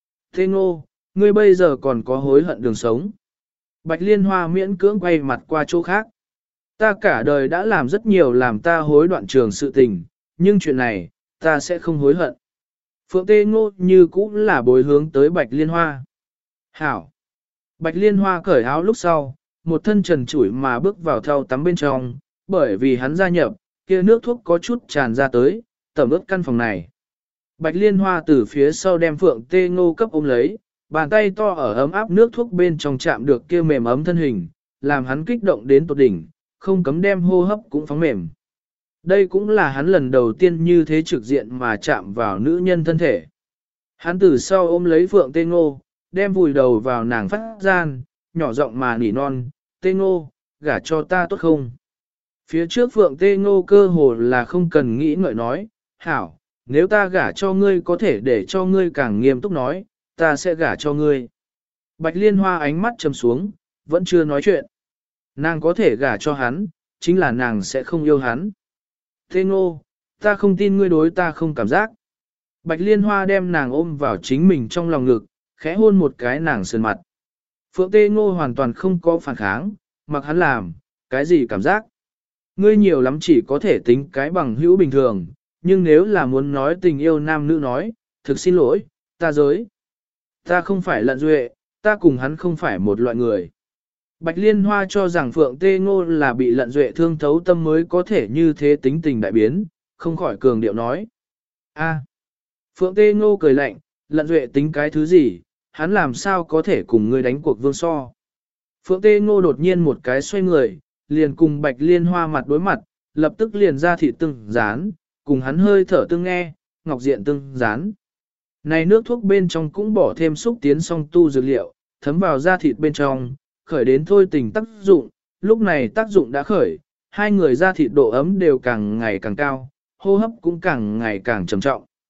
Tê Ngô, ngươi bây giờ còn có hối hận đường sống. Bạch Liên Hoa miễn cưỡng quay mặt qua chỗ khác. Ta cả đời đã làm rất nhiều làm ta hối đoạn trường sự tình, nhưng chuyện này, ta sẽ không hối hận. Phượng Tê Ngô như cũ là bối hướng tới Bạch Liên Hoa. Hảo! Bạch Liên Hoa cởi áo lúc sau, một thân trần trụi mà bước vào thau tắm bên trong, bởi vì hắn gia nhập, kia nước thuốc có chút tràn ra tới, tẩm ướt căn phòng này. Bạch Liên Hoa từ phía sau đem Phượng Tê Ngô cấp ôm lấy, bàn tay to ở ấm áp nước thuốc bên trong chạm được kia mềm ấm thân hình, làm hắn kích động đến tột đỉnh, không cấm đem hô hấp cũng phóng mềm. Đây cũng là hắn lần đầu tiên như thế trực diện mà chạm vào nữ nhân thân thể. Hắn từ sau ôm lấy Phượng Tê Ngô, đem vùi đầu vào nàng phát gian, nhỏ giọng mà nỉ non, Tê Ngô, gả cho ta tốt không? Phía trước Phượng Tê Ngô cơ hồ là không cần nghĩ ngợi nói, hảo, nếu ta gả cho ngươi có thể để cho ngươi càng nghiêm túc nói, ta sẽ gả cho ngươi. Bạch Liên Hoa ánh mắt trầm xuống, vẫn chưa nói chuyện. Nàng có thể gả cho hắn, chính là nàng sẽ không yêu hắn. Tê Ngô, ta không tin ngươi đối ta không cảm giác. Bạch Liên Hoa đem nàng ôm vào chính mình trong lòng ngực, khẽ hôn một cái nàng sườn mặt. Phượng Tê Ngô hoàn toàn không có phản kháng, mặc hắn làm, cái gì cảm giác. Ngươi nhiều lắm chỉ có thể tính cái bằng hữu bình thường, nhưng nếu là muốn nói tình yêu nam nữ nói, thực xin lỗi, ta giới. Ta không phải Lận Duệ, ta cùng hắn không phải một loại người. Bạch Liên Hoa cho rằng Phượng Tê Ngô là bị Lận Duệ thương thấu tâm mới có thể như thế tính tình đại biến, không khỏi cường điệu nói. A. Phượng Tê Ngô cười lạnh, Lận Duệ tính cái thứ gì, hắn làm sao có thể cùng ngươi đánh cuộc vương so. Phượng Tê Ngô đột nhiên một cái xoay người, liền cùng Bạch Liên Hoa mặt đối mặt, lập tức liền ra thịt tương dán, cùng hắn hơi thở tương nghe, ngọc diện tương dán. Này nước thuốc bên trong cũng bỏ thêm xúc tiến song tu dược liệu, thấm vào da thịt bên trong, khởi đến thôi tình tác dụng, lúc này tác dụng đã khởi, hai người da thịt độ ấm đều càng ngày càng cao, hô hấp cũng càng ngày càng trầm trọng.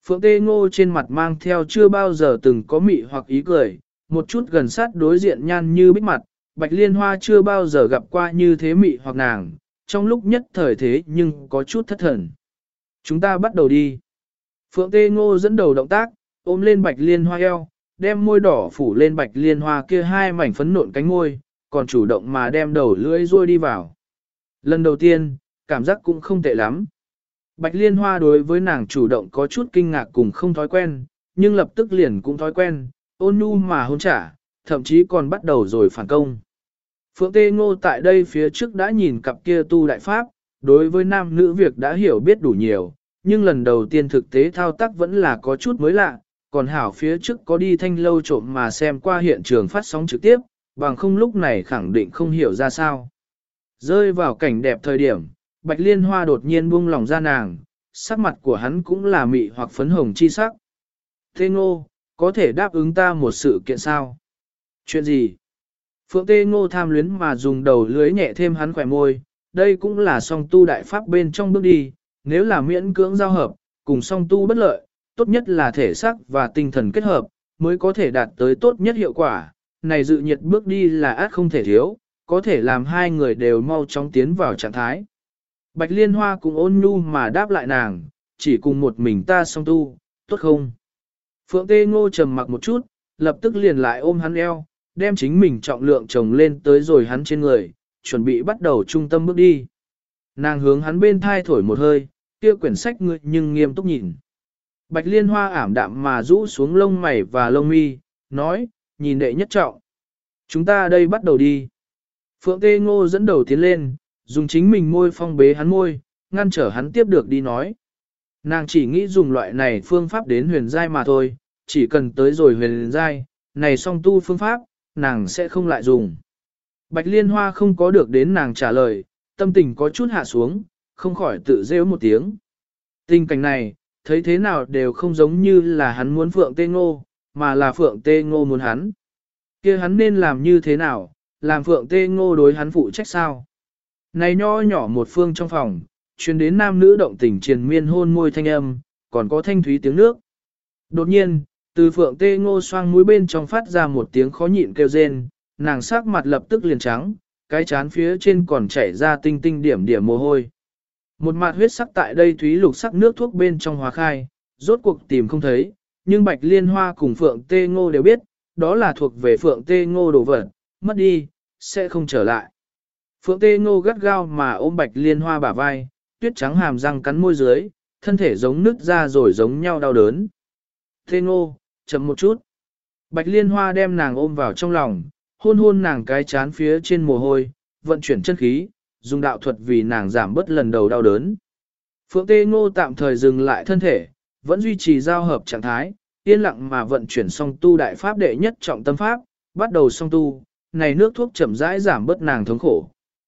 Phượng Tê Ngô trên mặt mang theo chưa bao giờ từng có mị hoặc ý cười, một chút gần sát đối diện nhan như bích mặt, Bạch Liên Hoa chưa bao giờ gặp qua như thế mị hoặc nàng, trong lúc nhất thời thế nhưng có chút thất thần. Chúng ta bắt đầu đi. Phượng Tê Ngô dẫn đầu động tác, ôm lên Bạch Liên Hoa eo, đem môi đỏ phủ lên Bạch Liên Hoa kia hai mảnh phấn nộn cánh môi, còn chủ động mà đem đầu lưỡi ruôi đi vào. Lần đầu tiên, cảm giác cũng không tệ lắm. Bạch Liên Hoa đối với nàng chủ động có chút kinh ngạc cùng không thói quen, nhưng lập tức liền cũng thói quen, ôn nhu mà hôn trả, thậm chí còn bắt đầu rồi phản công. Phượng Tê Ngô tại đây phía trước đã nhìn cặp kia tu đại pháp, đối với nam nữ việc đã hiểu biết đủ nhiều, nhưng lần đầu tiên thực tế thao tác vẫn là có chút mới lạ, còn hảo phía trước có đi thanh lâu trộm mà xem qua hiện trường phát sóng trực tiếp, bằng không lúc này khẳng định không hiểu ra sao. Rơi vào cảnh đẹp thời điểm, Bạch Liên Hoa đột nhiên buông lòng ra nàng, sắc mặt của hắn cũng là mị hoặc phấn hồng chi sắc. Tê Ngô, có thể đáp ứng ta một sự kiện sao? Chuyện gì? Phượng Tê Ngô tham luyến mà dùng đầu lưới nhẹ thêm hắn khỏe môi, đây cũng là song tu đại pháp bên trong bước đi, nếu là miễn cưỡng giao hợp, cùng song tu bất lợi, tốt nhất là thể xác và tinh thần kết hợp, mới có thể đạt tới tốt nhất hiệu quả. Này dự nhiệt bước đi là át không thể thiếu, có thể làm hai người đều mau chóng tiến vào trạng thái. Bạch Liên Hoa cũng ôn nhu mà đáp lại nàng, chỉ cùng một mình ta song tu, tốt không? Phượng Tê Ngô trầm mặc một chút, lập tức liền lại ôm hắn eo, đem chính mình trọng lượng chồng lên tới rồi hắn trên người, chuẩn bị bắt đầu trung tâm bước đi. Nàng hướng hắn bên thai thổi một hơi, kia quyển sách ngươi nhưng nghiêm túc nhìn. Bạch Liên Hoa ảm đạm mà rũ xuống lông mày và lông mi, nói, nhìn đệ nhất trọng. Chúng ta đây bắt đầu đi. Phượng Tê Ngô dẫn đầu tiến lên, dùng chính mình môi phong bế hắn môi, ngăn trở hắn tiếp được đi nói. Nàng chỉ nghĩ dùng loại này phương pháp đến huyền giai mà thôi, chỉ cần tới rồi huyền giai, này song tu phương pháp, nàng sẽ không lại dùng. Bạch Liên Hoa không có được đến nàng trả lời, tâm tình có chút hạ xuống, không khỏi tự rêu một tiếng. Tình cảnh này, thấy thế nào đều không giống như là hắn muốn Phượng Tê Ngô, mà là Phượng Tê Ngô muốn hắn. Kia hắn nên làm như thế nào, làm Phượng Tê Ngô đối hắn phụ trách sao? Này nho nhỏ một phương trong phòng, truyền đến nam nữ động tình triền miên hôn môi thanh âm, còn có thanh thúy tiếng nước. Đột nhiên, từ Phượng Tê Ngô xoang mũi bên trong phát ra một tiếng khó nhịn kêu rên, nàng sắc mặt lập tức liền trắng, cái chán phía trên còn chảy ra tinh tinh điểm điểm mồ hôi. Một mạt huyết sắc tại đây thúy lục sắc nước thuốc bên trong hóa khai, rốt cuộc tìm không thấy, nhưng Bạch Liên Hoa cùng Phượng Tê Ngô đều biết, đó là thuộc về Phượng Tê Ngô đồ vật, mất đi, sẽ không trở lại. Phượng Tê Ngô gắt gao mà ôm Bạch Liên Hoa bả vai, tuyết trắng hàm răng cắn môi dưới, thân thể giống nứt ra rồi giống nhau đau đớn. Tê Ngô, chậm một chút. Bạch Liên Hoa đem nàng ôm vào trong lòng, hôn hôn nàng cái chán phía trên mồ hôi, vận chuyển chân khí, dùng đạo thuật vì nàng giảm bớt lần đầu đau đớn. Phượng Tê Ngô tạm thời dừng lại thân thể, vẫn duy trì giao hợp trạng thái, yên lặng mà vận chuyển song tu đại pháp đệ nhất trọng tâm pháp, bắt đầu song tu, này nước thuốc chậm rãi giảm bớt nàng thống khổ.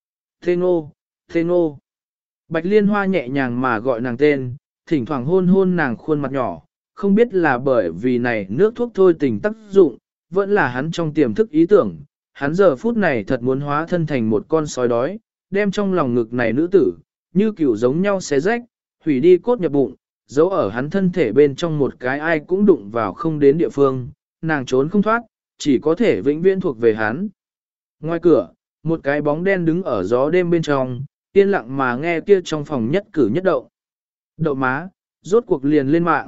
Tê Ngô, Tê Ngô. Bạch Liên Hoa nhẹ nhàng mà gọi nàng tên, thỉnh thoảng hôn hôn nàng khuôn mặt nhỏ, không biết là bởi vì này nước thuốc thôi tình tác dụng, vẫn là hắn trong tiềm thức ý tưởng, hắn giờ phút này thật muốn hóa thân thành một con sói đói, đem trong lòng ngực này nữ tử, như kiểu giống nhau xé rách, hủy đi cốt nhập bụng, giấu ở hắn thân thể bên trong một cái ai cũng đụng vào không đến địa phương, nàng trốn không thoát, chỉ có thể vĩnh viễn thuộc về hắn. Ngoài cửa, một cái bóng đen đứng ở gió đêm bên trong, yên lặng mà nghe kia trong phòng nhất cử nhất động. Đậu má, rốt cuộc liền lên mạng.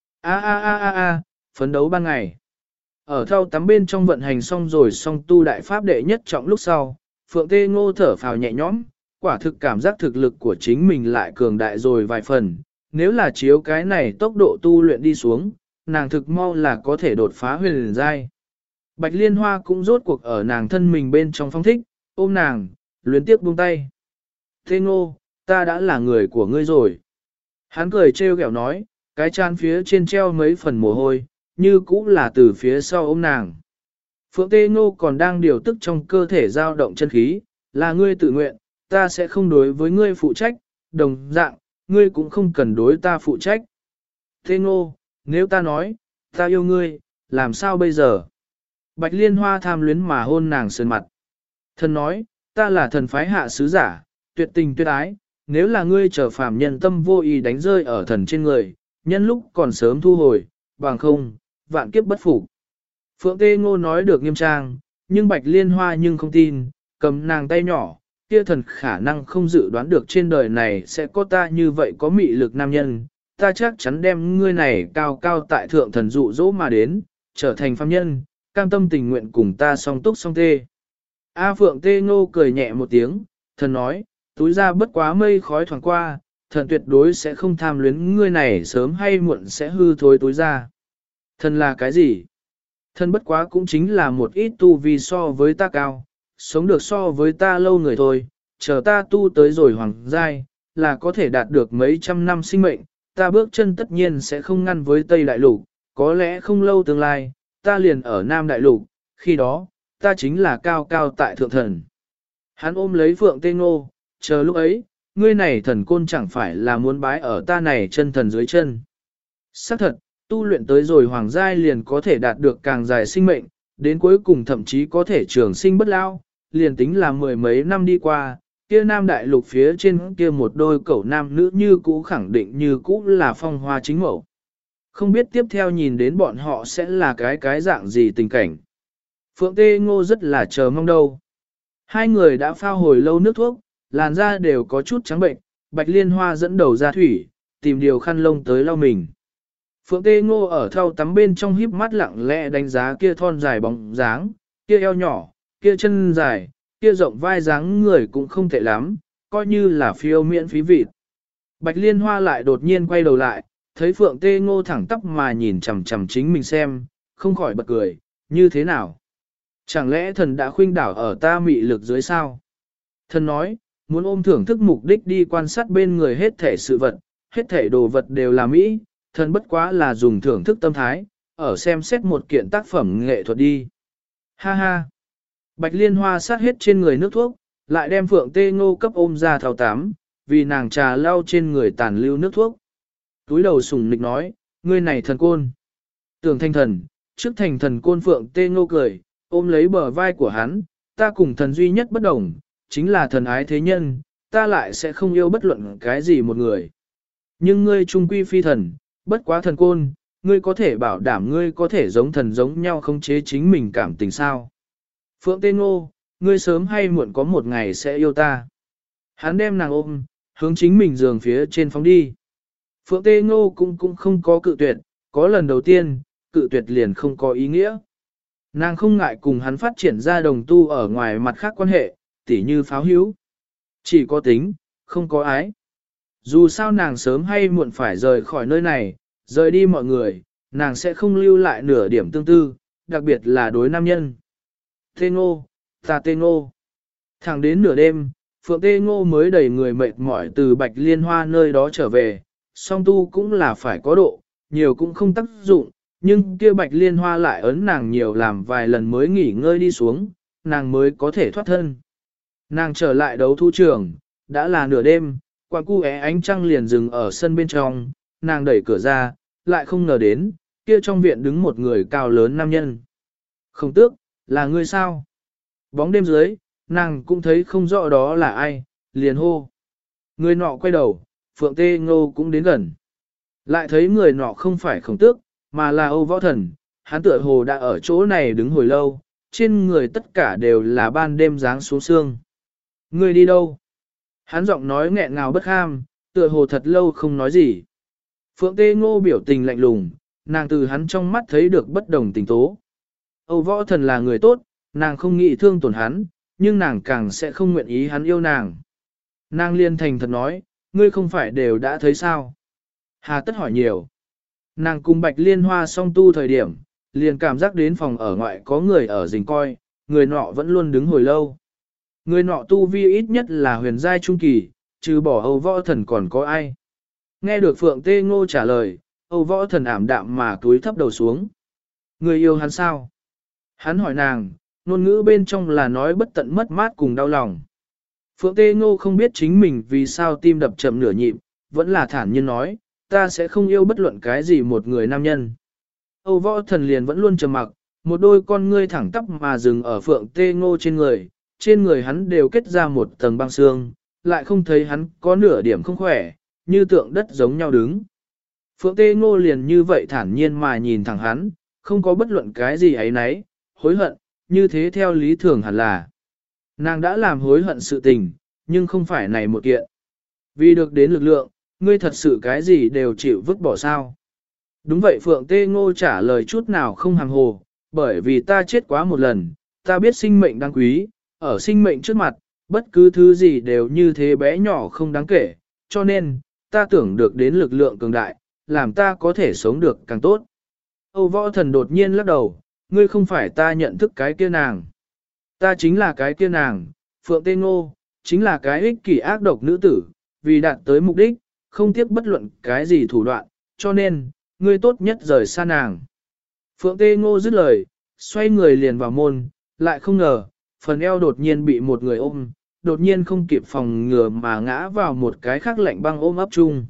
Phấn đấu ban ngày. Ở thao tắm bên trong vận hành xong rồi song tu đại pháp đệ nhất trọng lúc sau, Phượng Tê Ngô thở phào nhẹ nhõm, quả thực cảm giác thực lực của chính mình lại cường đại rồi vài phần. Nếu là chiếu cái này tốc độ tu luyện đi xuống, nàng thực mau là có thể đột phá huyền giai. Bạch Liên Hoa cũng rốt cuộc ở nàng thân mình bên trong phong thích, ôm nàng, luyến tiếp buông tay. Tê Ngô, ta đã là người của ngươi rồi. Hắn cười trêu ghẹo nói, cái chán phía trên treo mấy phần mồ hôi, như cũ là từ phía sau ôm nàng. Phượng Tê Ngô còn đang điều tức trong cơ thể dao động chân khí, là ngươi tự nguyện, ta sẽ không đối với ngươi phụ trách, đồng dạng, ngươi cũng không cần đối ta phụ trách. Tê Ngô, nếu ta nói, ta yêu ngươi, làm sao bây giờ? Bạch Liên Hoa tham luyến mà hôn nàng sườn mặt. Thần nói, ta là thần phái hạ sứ giả, tuyệt tình tuyệt ái, nếu là ngươi trở phàm nhân tâm vô ý đánh rơi ở thần trên người, nhân lúc còn sớm thu hồi, bằng không, vạn kiếp bất phục. Phượng Tê Ngô nói được nghiêm trang, nhưng Bạch Liên Hoa nhưng không tin, cầm nàng tay nhỏ, kia thần khả năng không dự đoán được trên đời này sẽ có ta như vậy có mị lực nam nhân, ta chắc chắn đem ngươi này cao cao tại thượng thần dụ dỗ mà đến, trở thành phàm nhân, cam tâm tình nguyện cùng ta song túc song tê. A Phượng Tê Ngô cười nhẹ một tiếng, thần nói, túi ra bất quá mây khói thoảng qua, thần tuyệt đối sẽ không tham luyến ngươi này sớm hay muộn sẽ hư thối túi ra. Thần là cái gì? Thần bất quá cũng chính là một ít tu vi so với ta cao, sống được so với ta lâu người thôi, chờ ta tu tới rồi hoàng giai, là có thể đạt được mấy trăm năm sinh mệnh, ta bước chân tất nhiên sẽ không ngăn với Tây Đại Lục, có lẽ không lâu tương lai, ta liền ở Nam Đại Lục, khi đó, ta chính là cao cao tại thượng thần. Hắn ôm lấy Phượng Tê Ngô, chờ lúc ấy, ngươi này thần côn chẳng phải là muốn bái ở ta này chân thần dưới chân. Xác thật, tu luyện tới rồi hoàng giai liền có thể đạt được càng dài sinh mệnh, đến cuối cùng thậm chí có thể trường sinh bất lao, liền tính là mười mấy năm đi qua, kia Nam Đại Lục phía trên kia một đôi cẩu nam nữ như cũ khẳng định như cũ là phong hoa chính mẫu. Không biết tiếp theo nhìn đến bọn họ sẽ là cái dạng gì tình cảnh. Phượng Tê Ngô rất là chờ mong đâu. Hai người đã phao hồi lâu nước thuốc, làn da đều có chút trắng bệnh, Bạch Liên Hoa dẫn đầu ra thủy, tìm điều khăn lông tới lau mình. Phượng Tê Ngô ở thau tắm bên trong híp mắt lặng lẽ đánh giá kia thon dài bóng dáng, kia eo nhỏ, kia chân dài, kia rộng vai dáng người cũng không tệ lắm, coi như là phiêu miễn phí vịt. Bạch Liên Hoa lại đột nhiên quay đầu lại, thấy Phượng Tê Ngô thẳng tắp mà nhìn chằm chằm chính mình xem, không khỏi bật cười, như thế nào? Chẳng lẽ thần đã khuynh đảo ở ta mị lực dưới sao? Thần nói, muốn ôm thưởng thức mục đích đi quan sát bên người hết thể sự vật, hết thể đồ vật đều là mỹ, thần bất quá là dùng thưởng thức tâm thái, ở xem xét một kiện tác phẩm nghệ thuật đi. Ha ha! Bạch Liên Hoa sát hết trên người nước thuốc, lại đem Phượng Tê Ngô cấp ôm ra thao tám, vì nàng trà lau trên người tàn lưu nước thuốc. Túi đầu sủng nịch nói, ngươi này thần côn. Tưởng thanh thần, trước thành thần côn Phượng Tê Ngô cười, ôm lấy bờ vai của hắn, ta cùng thần duy nhất bất đồng, chính là thần ái thế nhân, ta lại sẽ không yêu bất luận cái gì một người. Nhưng ngươi trung quy phi thần, bất quá thần côn, ngươi có thể bảo đảm ngươi có thể giống thần giống nhau khống chế chính mình cảm tình sao. Phượng Tê Ngô, ngươi sớm hay muộn có một ngày sẽ yêu ta. Hắn đem nàng ôm, hướng chính mình giường phía trên phóng đi. Phượng Tê Ngô cũng không có cự tuyệt, có lần đầu tiên, cự tuyệt liền không có ý nghĩa. Nàng không ngại cùng hắn phát triển ra đồng tu ở ngoài mặt khác quan hệ, tỉ như pháo hữu. Chỉ có tính, không có ái. Dù sao nàng sớm hay muộn phải rời khỏi nơi này, rời đi mọi người, nàng sẽ không lưu lại nửa điểm tương tư, đặc biệt là đối nam nhân. Tê Ngô, ta Tê Ngô. Thẳng đến nửa đêm, Phượng Tê Ngô mới đẩy người mệt mỏi từ Bạch Liên Hoa nơi đó trở về, song tu cũng là phải có độ, nhiều cũng không tác dụng, nhưng kia Bạch Liên Hoa lại ấn nàng nhiều làm vài lần mới nghỉ ngơi đi xuống, nàng mới có thể thoát thân. Nàng trở lại đấu thu trường, đã là nửa đêm, quang cu ánh trăng liền dừng ở sân bên trong, nàng đẩy cửa ra, lại không ngờ đến, kia trong viện đứng một người cao lớn nam nhân. Không tước, là ngươi sao? Bóng đêm dưới, nàng cũng thấy không rõ đó là ai, liền hô. Người nọ quay đầu, Phượng Tê Ngô cũng đến gần. Lại thấy người nọ không phải Khổng Tước, mà là Âu Võ Thần, hắn tựa hồ đã ở chỗ này đứng hồi lâu, trên người tất cả đều là ban đêm dáng xuống xương. Ngươi đi đâu? Hắn giọng nói nghẹn ngào bất kham, tựa hồ thật lâu không nói gì. Phượng Tê Ngô biểu tình lạnh lùng, nàng từ hắn trong mắt thấy được bất đồng tình tố. Âu Võ Thần là người tốt, nàng không nghĩ thương tổn hắn, nhưng nàng càng sẽ không nguyện ý hắn yêu nàng. Nàng liên thành thật nói, ngươi không phải đều đã thấy sao? Hà tất hỏi nhiều. Nàng cùng Bạch Liên Hoa song tu thời điểm, liền cảm giác đến phòng ở ngoại có người ở rình coi, người nọ vẫn luôn đứng hồi lâu. Người nọ tu vi ít nhất là huyền giai trung kỳ, trừ bỏ Âu Võ Thần còn có ai. Nghe được Phượng Tê Ngô trả lời, Âu Võ Thần ảm đạm mà túi thấp đầu xuống. Người yêu hắn sao? Hắn hỏi nàng, ngôn ngữ bên trong là nói bất tận mất mát cùng đau lòng. Phượng Tê Ngô không biết chính mình vì sao tim đập chậm nửa nhịp, vẫn là thản nhiên nói, ta sẽ không yêu bất luận cái gì một người nam nhân. Âu Võ Thần liền vẫn luôn trầm mặc, một đôi con ngươi thẳng tắp mà dừng ở Phượng Tê Ngô trên người hắn đều kết ra một tầng băng xương, lại không thấy hắn có nửa điểm không khỏe, như tượng đất giống nhau đứng. Phượng Tê Ngô liền như vậy thản nhiên mà nhìn thẳng hắn, không có bất luận cái gì ấy nấy, hối hận, như thế theo lý thường hẳn là. Nàng đã làm hối hận sự tình, nhưng không phải này một kiện. Vì được đến lực lượng, ngươi thật sự cái gì đều chịu vứt bỏ sao. Đúng vậy Phượng Tê Ngô trả lời chút nào không hàm hồ, bởi vì ta chết quá một lần, ta biết sinh mệnh đáng quý, ở sinh mệnh trước mặt, bất cứ thứ gì đều như thế bé nhỏ không đáng kể, cho nên, ta tưởng được đến lực lượng cường đại, làm ta có thể sống được càng tốt. Âu Võ Thần đột nhiên lắc đầu, ngươi không phải ta nhận thức cái kia nàng. Ta chính là cái kia nàng, Phượng Tê Ngô, chính là cái ích kỷ ác độc nữ tử, vì đạt tới mục đích, không tiếc bất luận cái gì thủ đoạn, cho nên, ngươi tốt nhất rời xa nàng. Phượng Tê Ngô dứt lời, xoay người liền vào môn, lại không ngờ, phần eo đột nhiên bị một người ôm, đột nhiên không kịp phòng ngừa mà ngã vào một cái khác lạnh băng ôm ấp chung.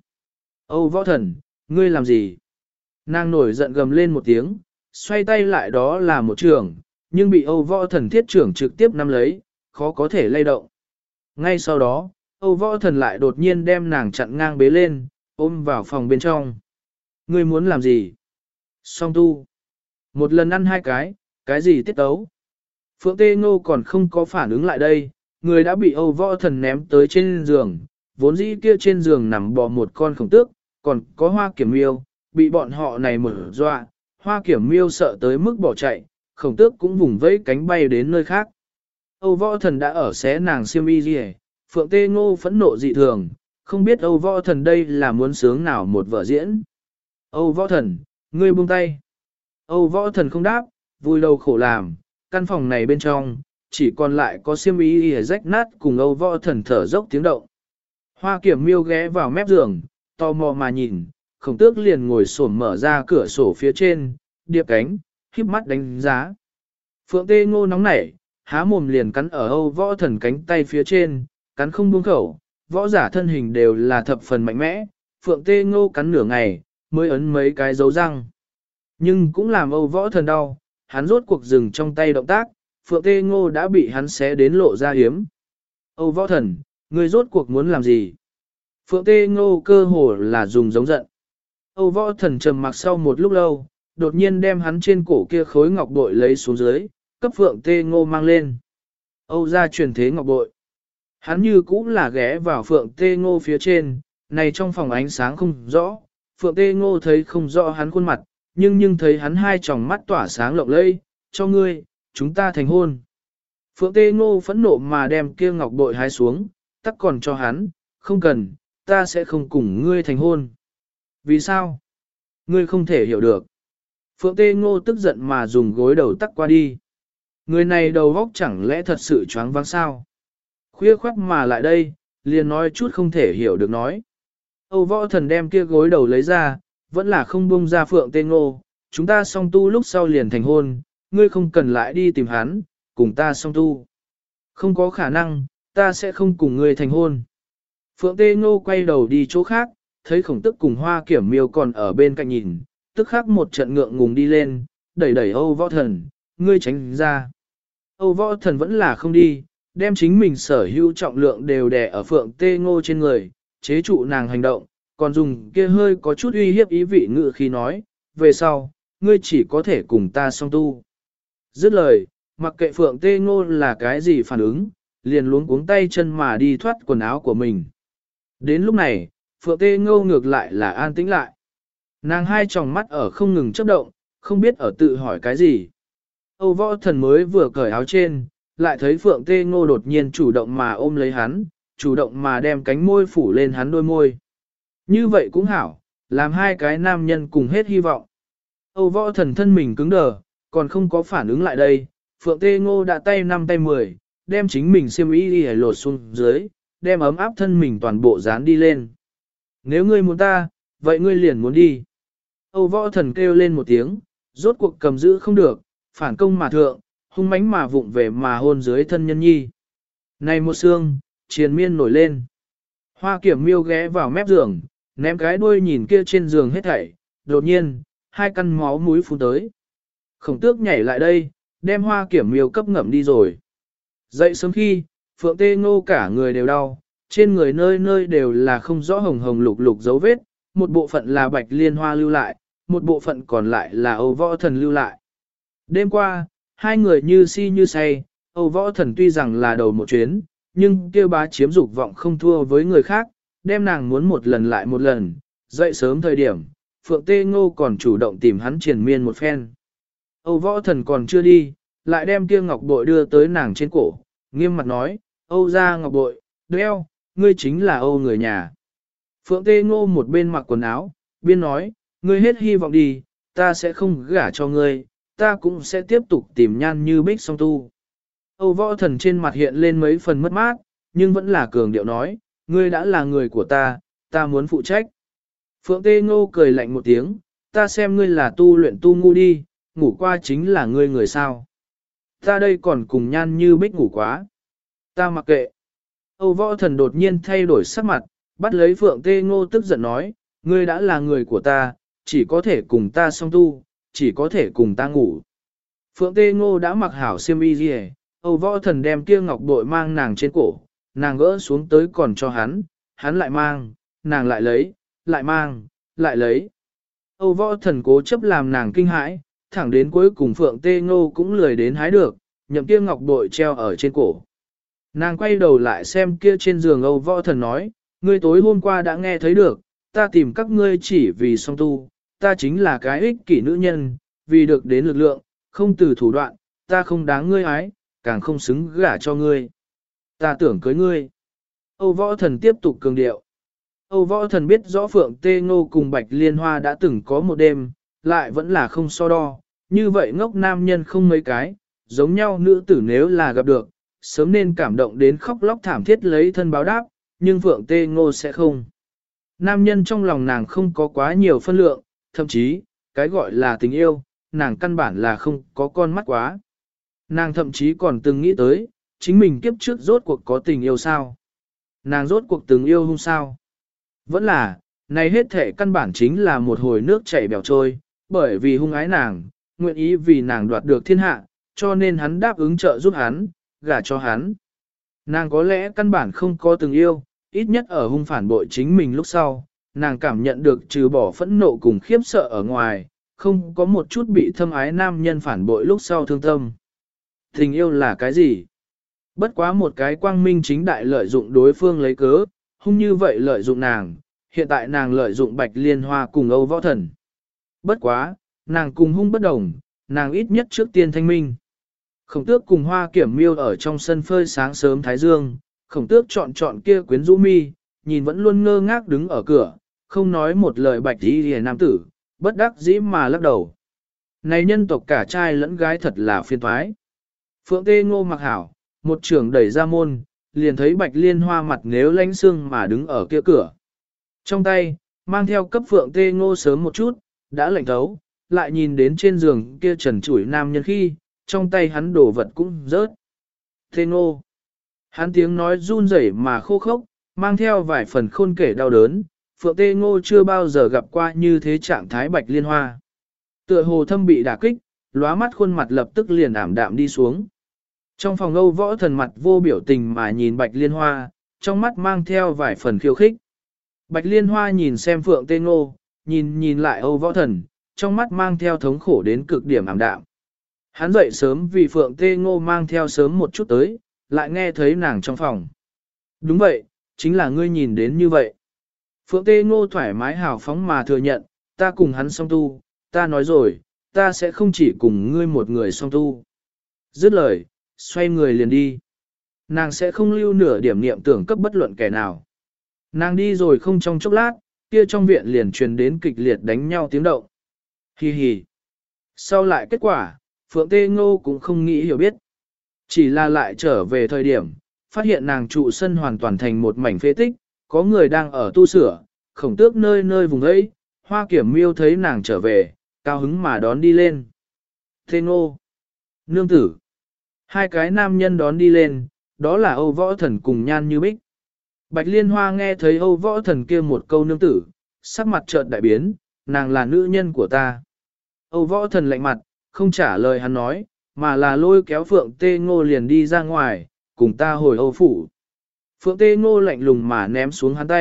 Âu Võ Thần, ngươi làm gì? Nàng nổi giận gầm lên một tiếng, xoay tay lại đó là một trường, nhưng bị Âu Võ Thần thiết trưởng trực tiếp nắm lấy, khó có thể lay động. Ngay sau đó, Âu Võ Thần lại đột nhiên đem nàng chặn ngang bế lên, ôm vào phòng bên trong. Ngươi muốn làm gì? Song tu. Một lần ăn hai cái gì tiết tấu? Phượng Tê Ngô còn không có phản ứng lại đây, người đã bị Âu Võ Thần ném tới trên giường, vốn dĩ kia trên giường nằm bò một con khổng tước, còn có Hoa Kiểm Miêu, bị bọn họ này mở dọa, Hoa Kiểm Miêu sợ tới mức bỏ chạy, khổng tước cũng vùng vẫy cánh bay đến nơi khác. Âu Võ Thần đã ở xé nàng xiêm y gì, Phượng Tê Ngô phẫn nộ dị thường, không biết Âu Võ Thần đây là muốn sướng nào một vở diễn. Âu Võ Thần, ngươi buông tay. Âu Võ Thần không đáp, vui đầu khổ làm, căn phòng này bên trong, chỉ còn lại có xiêm y rách nát cùng Âu Võ Thần thở dốc tiếng động. Hoa Kiểm Miêu ghé vào mép giường, tò mò mà nhìn, khổng tước liền ngồi xổm mở ra cửa sổ phía trên, điệp cánh, híp mắt đánh giá. Phượng Tê Ngô nóng nảy, há mồm liền cắn ở Âu Võ Thần cánh tay phía trên, cắn không buông khẩu, võ giả thân hình đều là thập phần mạnh mẽ, Phượng Tê Ngô cắn nửa ngày, mới ấn mấy cái dấu răng. Nhưng cũng làm Âu Võ Thần đau, hắn rốt cuộc dừng trong tay động tác, Phượng Tê Ngô đã bị hắn xé đến lộ ra hiếm. Âu Võ Thần, ngươi rốt cuộc muốn làm gì? Phượng Tê Ngô cơ hồ là dùng giống giận. Âu Võ Thần trầm mặc sau một lúc lâu, đột nhiên đem hắn trên cổ kia khối ngọc bội lấy xuống dưới, cấp Phượng Tê Ngô mang lên. Âu gia truyền thế ngọc bội. Hắn như cũng là ghé vào Phượng Tê Ngô phía trên, này trong phòng ánh sáng không rõ, Phượng Tê Ngô thấy không rõ hắn khuôn mặt, nhưng thấy hắn hai tròng mắt tỏa sáng lộng lẫy, cho ngươi, chúng ta thành hôn. Phượng Tê Ngô phẫn nộ mà đem kia ngọc bội hái xuống, tắc còn cho hắn, không cần, ta sẽ không cùng ngươi thành hôn. Vì sao? Ngươi không thể hiểu được. Phượng Tê Ngô tức giận mà dùng gối đầu tắc qua đi. Người này đầu óc chẳng lẽ thật sự choáng váng sao? Khuya khoắt mà lại đây, liền nói chút không thể hiểu được nói. Âu Võ Thần đem kia gối đầu lấy ra, vẫn là không buông ra Phượng Tê Ngô, chúng ta song tu lúc sau liền thành hôn, ngươi không cần lại đi tìm hắn, cùng ta song tu. Không có khả năng, ta sẽ không cùng ngươi thành hôn. Phượng Tê Ngô quay đầu đi chỗ khác, thấy khổng tức cùng Hoa Kiểm Miêu còn ở bên cạnh nhìn, tức khắc một trận ngượng ngùng đi lên, đẩy Âu Võ Thần, ngươi tránh ra. Âu Võ Thần vẫn là không đi, đem chính mình sở hữu trọng lượng đều đè ở Phượng Tê Ngô trên người, chế trụ nàng hành động, còn dùng kia hơi có chút uy hiếp ý vị ngự khi nói, về sau, ngươi chỉ có thể cùng ta song tu. Dứt lời, mặc kệ Phượng Tê Ngô là cái gì phản ứng, liền luống cuống tay chân mà đi thoát quần áo của mình. Đến lúc này, Phượng Tê Ngô ngược lại là an tĩnh lại. Nàng hai tròng mắt ở không ngừng chớp động, không biết ở tự hỏi cái gì. Âu Võ Thần mới vừa cởi áo trên, lại thấy Phượng Tê Ngô đột nhiên chủ động mà ôm lấy hắn, chủ động mà đem cánh môi phủ lên hắn đôi môi. Như vậy cũng hảo, làm hai cái nam nhân cùng hết hy vọng. Âu Võ Thần thân mình cứng đờ, còn không có phản ứng lại đây, Phượng Tê Ngô đã tay 5 tay 10, đem chính mình xiêm y đi lột xuống dưới, đem ấm áp thân mình toàn bộ dán đi lên. Nếu ngươi muốn ta, vậy ngươi liền muốn đi. Âu Võ Thần kêu lên một tiếng, rốt cuộc cầm giữ không được, phản công mà thượng, hung mãnh mà vụng về mà hôn dưới thân nhân nhi. Này một xương, triền miên nổi lên. Hoa Kiểm Miêu ghé vào mép giường, ném cái đuôi nhìn kia trên giường hết thảy, đột nhiên, hai căn máu mũi phun tới. Khổng Tước nhảy lại đây, đem Hoa Kiểm Miêu cấp ngậm đi rồi. Dậy sớm khi, Phượng Tê Ngô cả người đều đau, trên người nơi nơi đều là không rõ hồng hồng lục lục dấu vết, một bộ phận là Bạch Liên Hoa lưu lại, một bộ phận còn lại là Âu Võ Thần lưu lại. Đêm qua, hai người như si như say, Âu Võ Thần tuy rằng là đầu một chuyến, nhưng kêu bá chiếm dục vọng không thua với người khác, đem nàng muốn một lần lại một lần, dậy sớm thời điểm, Phượng Tê Ngô còn chủ động tìm hắn triền miên một phen. Âu Võ Thần còn chưa đi, lại đem kia ngọc bội đưa tới nàng trên cổ, nghiêm mặt nói, Âu ra ngọc bội, đeo, ngươi chính là Âu người nhà. Phượng Tê Ngô một bên mặc quần áo, biên nói, ngươi hết hy vọng đi, ta sẽ không gả cho ngươi, ta cũng sẽ tiếp tục tìm Nhan Như Bích song tu. Âu Võ Thần trên mặt hiện lên mấy phần mất mát, nhưng vẫn là cường điệu nói, ngươi đã là người của ta muốn phụ trách. Phượng Tê Ngô cười lạnh một tiếng, ta xem ngươi là tu luyện tu ngu đi, ngủ qua chính là ngươi người sao. Ta đây còn cùng Nhan Như Bích ngủ quá. Ta mặc kệ. Âu Võ Thần đột nhiên thay đổi sắc mặt, bắt lấy Phượng Tê Ngô tức giận nói, ngươi đã là người của ta, chỉ có thể cùng ta song tu, chỉ có thể cùng ta ngủ. Phượng Tê Ngô đã mặc hảo xiêm y gì, Âu Võ Thần đem kia ngọc bội mang nàng trên cổ, nàng gỡ xuống tới còn cho hắn lại mang, nàng lại lấy, lại mang, lại lấy. Âu Võ Thần cố chấp làm nàng kinh hãi, thẳng đến cuối cùng Phượng Tê Ngô cũng lười đến hái được, nhậm kia ngọc bội treo ở trên cổ. Nàng quay đầu lại xem kia trên giường Âu Võ Thần nói, ngươi tối hôm qua đã nghe thấy được, ta tìm các ngươi chỉ vì song tu, ta chính là cái ích kỷ nữ nhân, vì được đến lực lượng, không từ thủ đoạn, ta không đáng ngươi ái, càng không xứng gả cho ngươi. Ta tưởng cưới ngươi. Âu Võ Thần tiếp tục cường điệu. Âu Võ Thần biết rõ Phượng Tê Ngô cùng Bạch Liên Hoa đã từng có một đêm, lại vẫn là không so đo, như vậy ngốc nam nhân không mấy cái, giống nhau nữ tử nếu là gặp được, sớm nên cảm động đến khóc lóc thảm thiết lấy thân báo đáp, nhưng Phượng Tê Ngô sẽ không. Nam nhân trong lòng nàng không có quá nhiều phân lượng, thậm chí, cái gọi là tình yêu, nàng căn bản là không có con mắt quá. Nàng thậm chí còn từng nghĩ tới, chính mình kiếp trước rốt cuộc có tình yêu sao? Nàng rốt cuộc từng yêu hung sao? Vẫn là, này hết thể căn bản chính là một hồi nước chảy bèo trôi, bởi vì hung ái nàng, nguyện ý vì nàng đoạt được thiên hạ, cho nên hắn đáp ứng trợ giúp hắn, gả cho hắn. Nàng có lẽ căn bản không có từng yêu, ít nhất ở hung phản bội chính mình lúc sau, nàng cảm nhận được trừ bỏ phẫn nộ cùng khiếp sợ ở ngoài, không có một chút bị thâm ái nam nhân phản bội lúc sau thương tâm. Tình yêu là cái gì? Bất quá một cái quang minh chính đại lợi dụng đối phương lấy cớ, hung như vậy lợi dụng nàng, hiện tại nàng lợi dụng Bạch Liên Hoa cùng Âu Võ Thần. Bất quá, nàng cùng hung bất đồng, nàng ít nhất trước tiên thanh minh. Khổng tước cùng Hoa Kiểm Miêu ở trong sân phơi sáng sớm thái dương, khổng tước chọn kia quyến rũ mi, nhìn vẫn luôn ngơ ngác đứng ở cửa, không nói một lời bạch y hề nam tử, bất đắc dĩ mà lắc đầu. Này nhân tộc cả trai lẫn gái thật là phiền toái. Phượng Tê Ngô mặc hảo, một trưởng đẩy ra môn, liền thấy Bạch Liên Hoa mặt nếu lánh xương mà đứng ở kia cửa. Trong tay, mang theo cấp Phượng Tê Ngô sớm một chút, đã lạnh thấu, lại nhìn đến trên giường kia trần trụi nam nhân khi, trong tay hắn đổ vật cũng rớt. Tê Ngô. Hắn tiếng nói run rẩy mà khô khốc, mang theo vài phần khôn kể đau đớn, Phượng Tê Ngô chưa bao giờ gặp qua như thế trạng thái Bạch Liên Hoa. Tựa hồ thâm bị đả kích, lóa mắt khuôn mặt lập tức liền ảm đạm đi xuống. Trong phòng Âu Võ Thần mặt vô biểu tình mà nhìn Bạch Liên Hoa, trong mắt mang theo vài phần khiêu khích. Bạch Liên Hoa nhìn xem Phượng Tê Ngô, nhìn lại Âu Võ Thần, trong mắt mang theo thống khổ đến cực điểm ảm đạm. Hắn dậy sớm vì Phượng Tê Ngô mang theo sớm một chút tới, lại nghe thấy nàng trong phòng. Đúng vậy, chính là ngươi nhìn đến như vậy. Phượng Tê Ngô thoải mái hào phóng mà thừa nhận, ta cùng hắn song tu, ta nói rồi, ta sẽ không chỉ cùng ngươi một người song tu. Dứt lời, xoay người liền đi. Nàng sẽ không lưu nửa điểm niệm tưởng cấp bất luận kẻ nào. Nàng đi rồi không trong chốc lát, kia trong viện liền truyền đến kịch liệt đánh nhau tiếng động. Hi hi. Sau lại kết quả, Phượng Tê Ngô cũng không nghĩ hiểu biết. Chỉ là lại trở về thời điểm, phát hiện nàng trụ sân hoàn toàn thành một mảnh phế tích, có người đang ở tu sửa, khổng tước nơi nơi vùng ấy, Hoa Kiểm Miêu thấy nàng trở về, cao hứng mà đón đi lên. Tê Ngô. Nương tử. Hai cái nam nhân đón đi lên, đó là Âu Võ Thần cùng Nhan Như Bích. Bạch Liên Hoa nghe thấy Âu Võ Thần kia một câu nương tử, sắc mặt chợt đại biến, nàng là nữ nhân của ta. Âu Võ Thần lạnh mặt, không trả lời hắn nói, mà là lôi kéo Phượng Tê Ngô liền đi ra ngoài, cùng ta hồi Âu phủ. Phượng Tê Ngô lạnh lùng mà ném xuống hắn tay,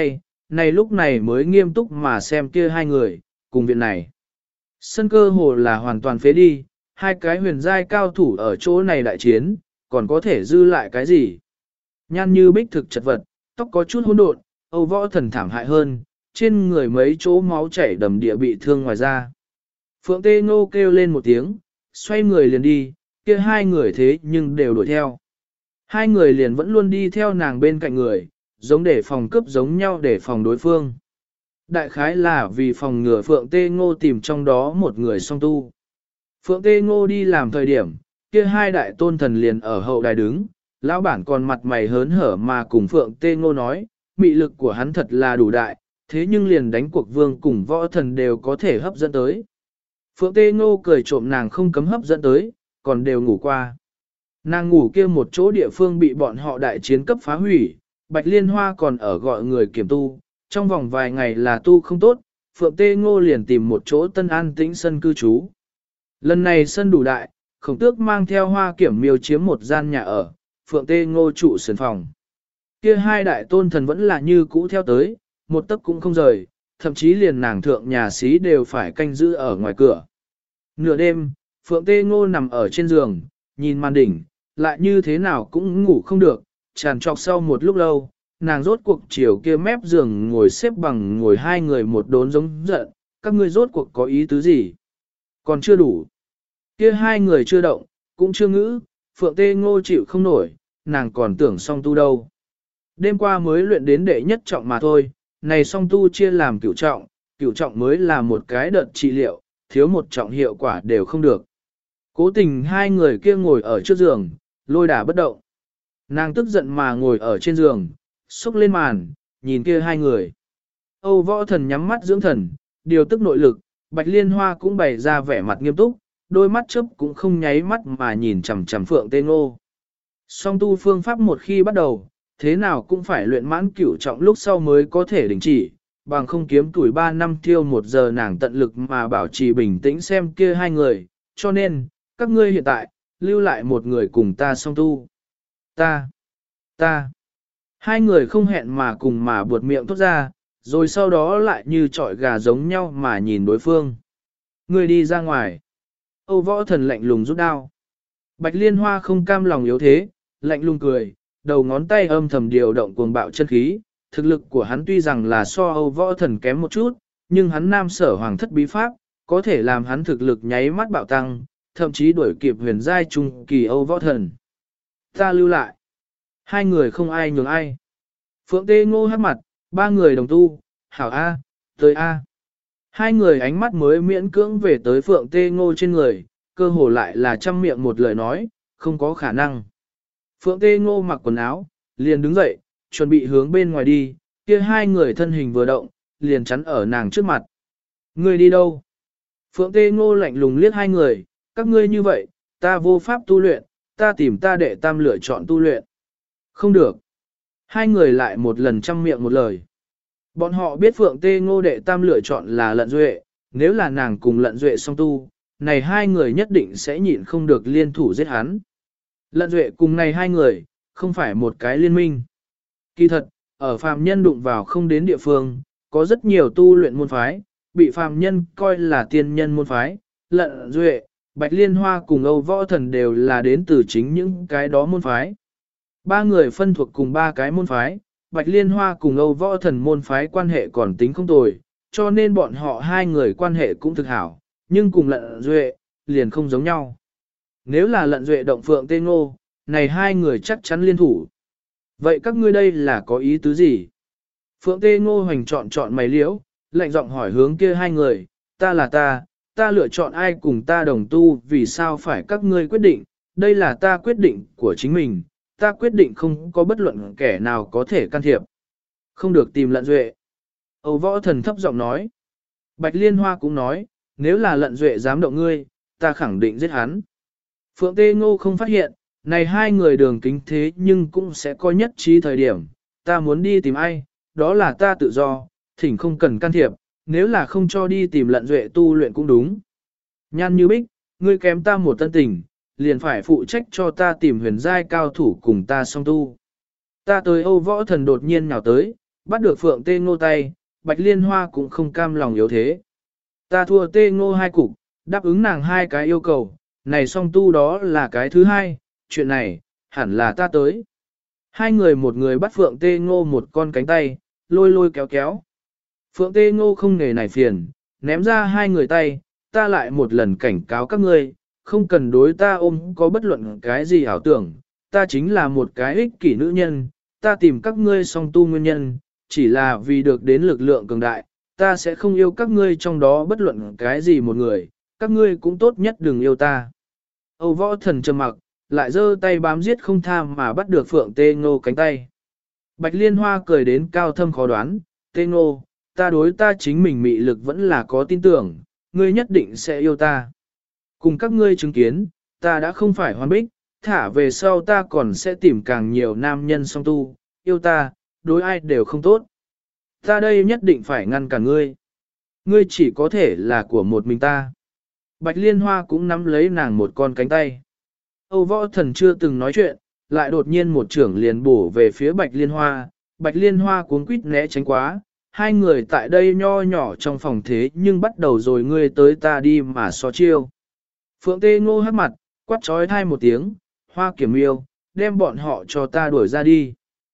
này lúc này mới nghiêm túc mà xem kia hai người, cùng viện này. Sân cơ hồ là hoàn toàn phế đi, hai cái huyền giai cao thủ ở chỗ này đại chiến, còn có thể dư lại cái gì? Nhan Như Bích thực chật vật, tóc có chút hỗn độn, Âu Võ Thần thảm hại hơn, trên người mấy chỗ máu chảy đầm địa bị thương ngoài da. Phượng Tê Ngô kêu lên một tiếng, xoay người liền đi, kia hai người thế nhưng đều đuổi theo. Hai người liền vẫn luôn đi theo nàng bên cạnh người, giống để phòng cướp giống nhau để phòng đối phương. Đại khái là vì phòng ngừa Phượng Tê Ngô tìm trong đó một người song tu. Phượng Tê Ngô đi làm thời điểm, kia hai đại tôn thần liền ở hậu đài đứng, lão bản còn mặt mày hớn hở mà cùng Phượng Tê Ngô nói, mị lực của hắn thật là đủ đại, thế nhưng liền đánh cuộc vương cùng võ thần đều có thể hấp dẫn tới. Phượng Tê Ngô cười trộm nàng không cấm hấp dẫn tới, còn đều ngủ qua. Nàng ngủ kia một chỗ địa phương bị bọn họ đại chiến cấp phá hủy, Bạch Liên Hoa còn ở gọi người kiểm tu, trong vòng vài ngày là tu không tốt, Phượng Tê Ngô liền tìm một chỗ tân an tĩnh sân cư trú. Lần này sân đủ đại, Khổng Tước mang theo Hoa Kiểm Miêu chiếm một gian nhà ở, Phượng Tê Ngô trụ sườn phòng. Kia hai đại tôn thần vẫn là như cũ theo tới, một tấc cũng không rời, thậm chí liền nàng thượng nhà xí đều phải canh giữ ở ngoài cửa. Nửa đêm, Phượng Tê Ngô nằm ở trên giường, nhìn màn đỉnh, lại như thế nào cũng ngủ không được, tràn trọc sau một lúc lâu, nàng rốt cuộc chiều kia mép giường ngồi xếp bằng ngồi hai người một đốn giống giận, các ngươi rốt cuộc có ý tứ gì? Còn chưa đủ. Kia hai người chưa động, cũng chưa ngữ, Phượng Tê Ngô chịu không nổi, nàng còn tưởng song tu đâu. Đêm qua mới luyện đến đệ nhất trọng mà thôi, này song tu chia làm cửu trọng mới là một cái đợt trị liệu, thiếu một trọng hiệu quả đều không được. Cố tình hai người kia ngồi ở trước giường, lôi đả bất động. Nàng tức giận mà ngồi ở trên giường, xúc lên màn, nhìn kia hai người. Âu Võ Thần nhắm mắt dưỡng thần, điều tức nội lực, Bạch Liên Hoa cũng bày ra vẻ mặt nghiêm túc, đôi mắt chớp cũng không nháy mắt mà nhìn chằm chằm Phượng Tê Ngô. Song tu phương pháp một khi bắt đầu, thế nào cũng phải luyện mãn cửu trọng lúc sau mới có thể đình chỉ, bằng không kiếm tuổi 3 năm tiêu 1 giờ nàng tận lực mà bảo trì bình tĩnh xem kia hai người, cho nên, các ngươi hiện tại, lưu lại một người cùng ta song tu. Ta. Hai người không hẹn mà cùng mà buột miệng thốt ra, rồi sau đó lại như trọi gà giống nhau mà nhìn đối phương. Người đi ra ngoài. Âu Võ Thần lạnh lùng rút đao. Bạch Liên Hoa không cam lòng yếu thế, lạnh lùng cười, đầu ngón tay âm thầm điều động cuồng bạo chân khí. Thực lực của hắn tuy rằng là so Âu Võ Thần kém một chút, nhưng hắn nam sở hoàng thất bí pháp, có thể làm hắn thực lực nháy mắt bạo tăng, thậm chí đuổi kịp huyền giai trung kỳ Âu Võ Thần. Ta lưu lại. Hai người không ai nhường ai. Phượng Tê Ngô hát mặt, ba người đồng tu, hảo A, tới A. Hai người ánh mắt mới miễn cưỡng về tới Phượng Tê Ngô trên người, cơ hồ lại là trăm miệng một lời nói, không có khả năng. Phượng Tê Ngô mặc quần áo, liền đứng dậy, chuẩn bị hướng bên ngoài đi, kia hai người thân hình vừa động, liền chắn ở nàng trước mặt. Ngươi đi đâu? Phượng Tê Ngô lạnh lùng liếc hai người, các ngươi như vậy, ta vô pháp tu luyện, ta tìm ta đệ tam lựa chọn tu luyện. Không được. Hai người lại một lần trăm miệng một lời. Bọn họ biết Phượng Tê Ngô đệ tam lựa chọn là Lận Duệ, nếu là nàng cùng Lận Duệ song tu, này hai người nhất định sẽ nhịn không được liên thủ giết hắn. Lận Duệ cùng này hai người, không phải một cái liên minh. Kỳ thật, ở phàm nhân đụng vào không đến địa phương, có rất nhiều tu luyện môn phái, bị phàm nhân coi là tiên nhân môn phái, Lận Duệ, Bạch Liên Hoa cùng Âu Võ Thần đều là đến từ chính những cái đó môn phái. Ba người phân thuộc cùng ba cái môn phái, Bạch Liên Hoa cùng Âu Võ Thần môn phái quan hệ còn tính không tồi, cho nên bọn họ hai người quan hệ cũng thực hảo, nhưng cùng Lận Duệ, liền không giống nhau. Nếu là Lận Duệ động Phượng Tê Ngô, này hai người chắc chắn liên thủ. Vậy các ngươi đây là có ý tứ gì? Phượng Tê Ngô hoành chọn mày liễu, lạnh giọng hỏi hướng kia hai người, ta là ta lựa chọn ai cùng ta đồng tu vì sao phải các ngươi quyết định, đây là ta quyết định của chính mình, ta quyết định không có bất luận kẻ nào có thể can thiệp. Không được tìm Lận Duệ. Âu Võ Thần thấp giọng nói. Bạch Liên Hoa cũng nói, nếu là Lận Duệ dám động ngươi, ta khẳng định giết hắn. Phượng Tê Ngô không phát hiện, này hai người đường kính thế nhưng cũng sẽ có nhất trí thời điểm, ta muốn đi tìm ai, đó là ta tự do, thỉnh không cần can thiệp, nếu là không cho đi tìm Lận Duệ tu luyện cũng đúng. Nhan Như Bích, ngươi kém ta một tân tình, liền phải phụ trách cho ta tìm huyền giai cao thủ cùng ta song tu. Ta tới Âu Võ Thần đột nhiên nhào tới, bắt được Phượng Tê Ngô tay, Bạch Liên Hoa cũng không cam lòng yếu thế. Ta thua Tê Ngô 2 cục, đáp ứng nàng 2 cái yêu cầu, này song tu đó là cái thứ 2, chuyện này, hẳn là ta tới. 2 người một người bắt Phượng Tê Ngô một con cánh tay, lôi lôi kéo kéo. Phượng Tê Ngô không nghề này phiền, ném ra 2 người tay, ta lại một lần cảnh cáo các ngươi, không cần đối ta ôm có bất luận cái gì ảo tưởng, ta chính là một cái ích kỷ nữ nhân, ta tìm các ngươi song tu nguyên nhân, chỉ là vì được đến lực lượng cường đại, ta sẽ không yêu các ngươi trong đó bất luận cái gì một người, các ngươi cũng tốt nhất đừng yêu ta. Âu Võ Thần trầm mặc, lại giơ tay bám giết không tha mà bắt được Phượng Tê Ngô cánh tay. Bạch Liên Hoa cười đến cao thâm khó đoán, Tê Ngô, ta đối ta chính mình mị lực vẫn là có tin tưởng, ngươi nhất định sẽ yêu ta. Cùng các ngươi chứng kiến, ta đã không phải hoàn bích, thả về sau ta còn sẽ tìm càng nhiều nam nhân song tu, yêu ta, đối ai đều không tốt. Ta đây nhất định phải ngăn cản ngươi. Ngươi chỉ có thể là của một mình ta. Bạch Liên Hoa cũng nắm lấy nàng một con cánh tay. Âu Võ Thần chưa từng nói chuyện, lại đột nhiên một trưởng liền bổ về phía Bạch Liên Hoa. Bạch Liên Hoa cuống quýt né tránh quá. 2 người tại đây nho nhỏ trong phòng thế nhưng bắt đầu rồi ngươi tới ta đi mà so chiêu. Phượng Tê Ngô hắc mặt, quát trói thai một tiếng, Hoa Kiểm Miêu, đem bọn họ cho ta đuổi ra đi.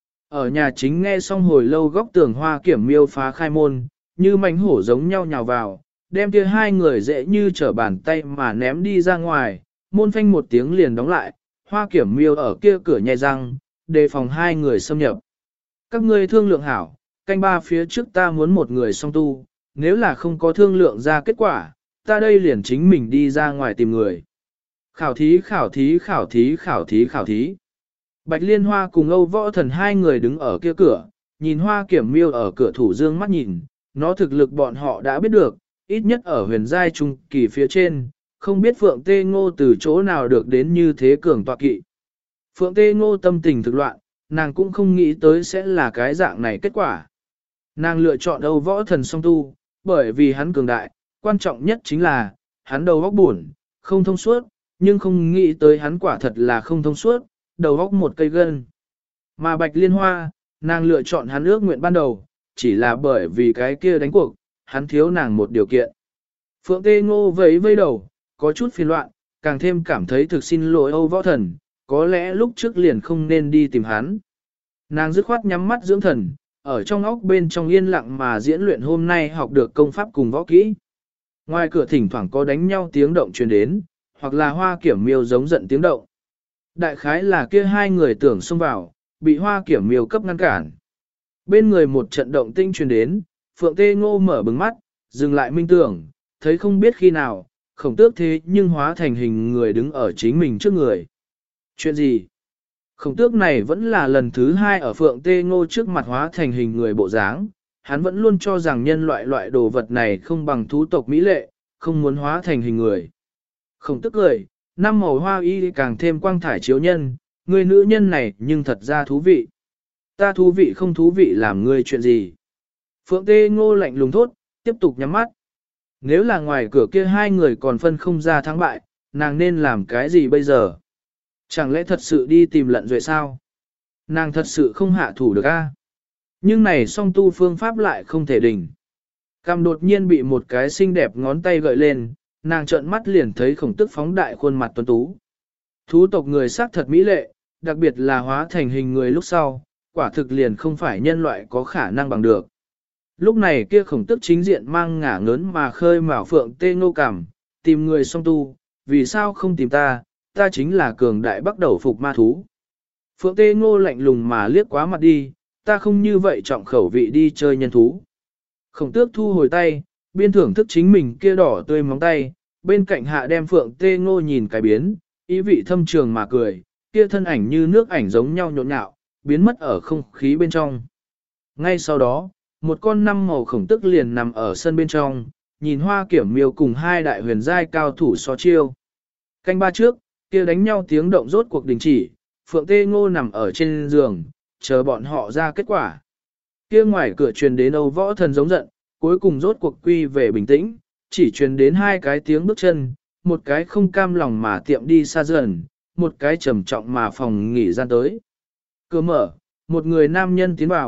Ở nhà chính nghe xong hồi lâu góc tường Hoa Kiểm Miêu phá khai môn, như mánh hổ giống nhau nhào vào, đem kia 2 người dễ như trở bàn tay mà ném đi ra ngoài, môn phanh một tiếng liền đóng lại, Hoa Kiểm Miêu ở kia cửa nhai răng, đề phòng 2 người xâm nhập. Các ngươi thương lượng hảo, canh 3 phía trước ta muốn một người song tu, nếu là không có thương lượng ra kết quả, ta đây liền chính mình đi ra ngoài tìm người. Khảo thí khảo thí khảo thí khảo thí khảo thí. Bạch Liên Hoa cùng Âu Võ Thần 2 người đứng ở kia cửa, nhìn Hoa Kiểm Miêu ở cửa thủ dương mắt nhìn, nó thực lực bọn họ đã biết được, ít nhất ở huyền giai trung kỳ phía trên, không biết Phượng Tê Ngô từ chỗ nào được đến như thế cường tọa kỵ. Phượng Tê Ngô tâm tình thực loạn, nàng cũng không nghĩ tới sẽ là cái dạng này kết quả. Nàng lựa chọn Âu Võ Thần song tu, bởi vì hắn cường đại, quan trọng nhất chính là, hắn đầu óc buồn, không thông suốt, nhưng không nghĩ tới hắn quả thật là không thông suốt, đầu óc một cây gân. Mà Bạch Liên Hoa, nàng lựa chọn hắn ước nguyện ban đầu, chỉ là bởi vì cái kia đánh cuộc, hắn thiếu nàng một điều kiện. Phượng Tê Ngô vẫy vây đầu, có chút phiền loạn, càng thêm cảm thấy thực xin lỗi Âu Võ Thần, có lẽ lúc trước liền không nên đi tìm hắn. Nàng dứt khoát nhắm mắt dưỡng thần, ở trong óc bên trong yên lặng mà diễn luyện hôm nay học được công pháp cùng võ kỹ. Ngoài cửa thỉnh thoảng có đánh nhau tiếng động truyền đến, hoặc là Hoa Kiểm Miêu giống giận tiếng động. Đại khái là kia 2 người tưởng xông vào, bị Hoa Kiểm Miêu cấp ngăn cản. Bên người một trận động tinh truyền đến, Phượng Tê Ngô mở bừng mắt, dừng lại minh tưởng, thấy không biết khi nào, Khổng Tước thế nhưng hóa thành hình người đứng ở chính mình trước người. Chuyện gì? Khổng Tước này vẫn là lần thứ 2 ở Phượng Tê Ngô trước mặt hóa thành hình người bộ dáng, hắn vẫn luôn cho rằng nhân loại đồ vật này không bằng thú tộc mỹ lệ, không muốn hóa thành hình người. Khổng Tước cười, 5 màu hoa y càng thêm quang thải chiếu nhân, người nữ nhân này nhưng thật ra thú vị. Ta thú vị không thú vị làm ngươi chuyện gì? Phượng Tê Ngô lạnh lùng thốt, tiếp tục nhắm mắt. Nếu là ngoài cửa kia 2 người còn phân không ra thắng bại, nàng nên làm cái gì bây giờ? Chẳng lẽ thật sự đi tìm Lận Duệ sao? Nàng thật sự không hạ thủ được a? Nhưng này song tu phương pháp lại không thể đỉnh. Cằm đột nhiên bị một cái xinh đẹp ngón tay gợi lên, nàng trợn mắt liền thấy Khổng Tước phóng đại khuôn mặt tuấn tú. Thú tộc người sắc thật mỹ lệ, đặc biệt là hóa thành hình người lúc sau, quả thực liền không phải nhân loại có khả năng bằng được. Lúc này kia Khổng Tước chính diện mang ngả ngớn mà khơi mào Phượng Tê Ngô cảm, tìm người song tu, vì sao không tìm ta, ta chính là cường đại bắt đầu phục ma thú. Phượng Tê Ngô lạnh lùng mà liếc quá mặt đi, ta không như vậy trọng khẩu vị đi chơi nhân thú. Khổng Tước thu hồi tay, biên thưởng thức chính mình kia đỏ tươi móng tay, bên cạnh hạ đem Phượng Tê Ngô nhìn cái biến, ý vị thâm trường mà cười, kia thân ảnh như nước ảnh giống nhau nhộn nhạo, biến mất ở không khí bên trong. Ngay sau đó, một con 5 màu Khổng Tước liền nằm ở sân bên trong, nhìn Hoa Kiểm Miêu cùng 2 đại huyền giai cao thủ so chiêu. Canh 3 trước, kia đánh nhau tiếng động rốt cuộc đình chỉ, Phượng Tê Ngô nằm ở trên giường, chờ bọn họ ra kết quả. Kia ngoài cửa truyền đến Âu Võ Thần giống giận, cuối cùng rốt cuộc quy về bình tĩnh, chỉ truyền đến 2 cái tiếng bước chân, một cái không cam lòng mà tiệm đi xa dần, một cái trầm trọng mà phòng nghỉ gian tới. Cửa mở, một người nam nhân tiến vào,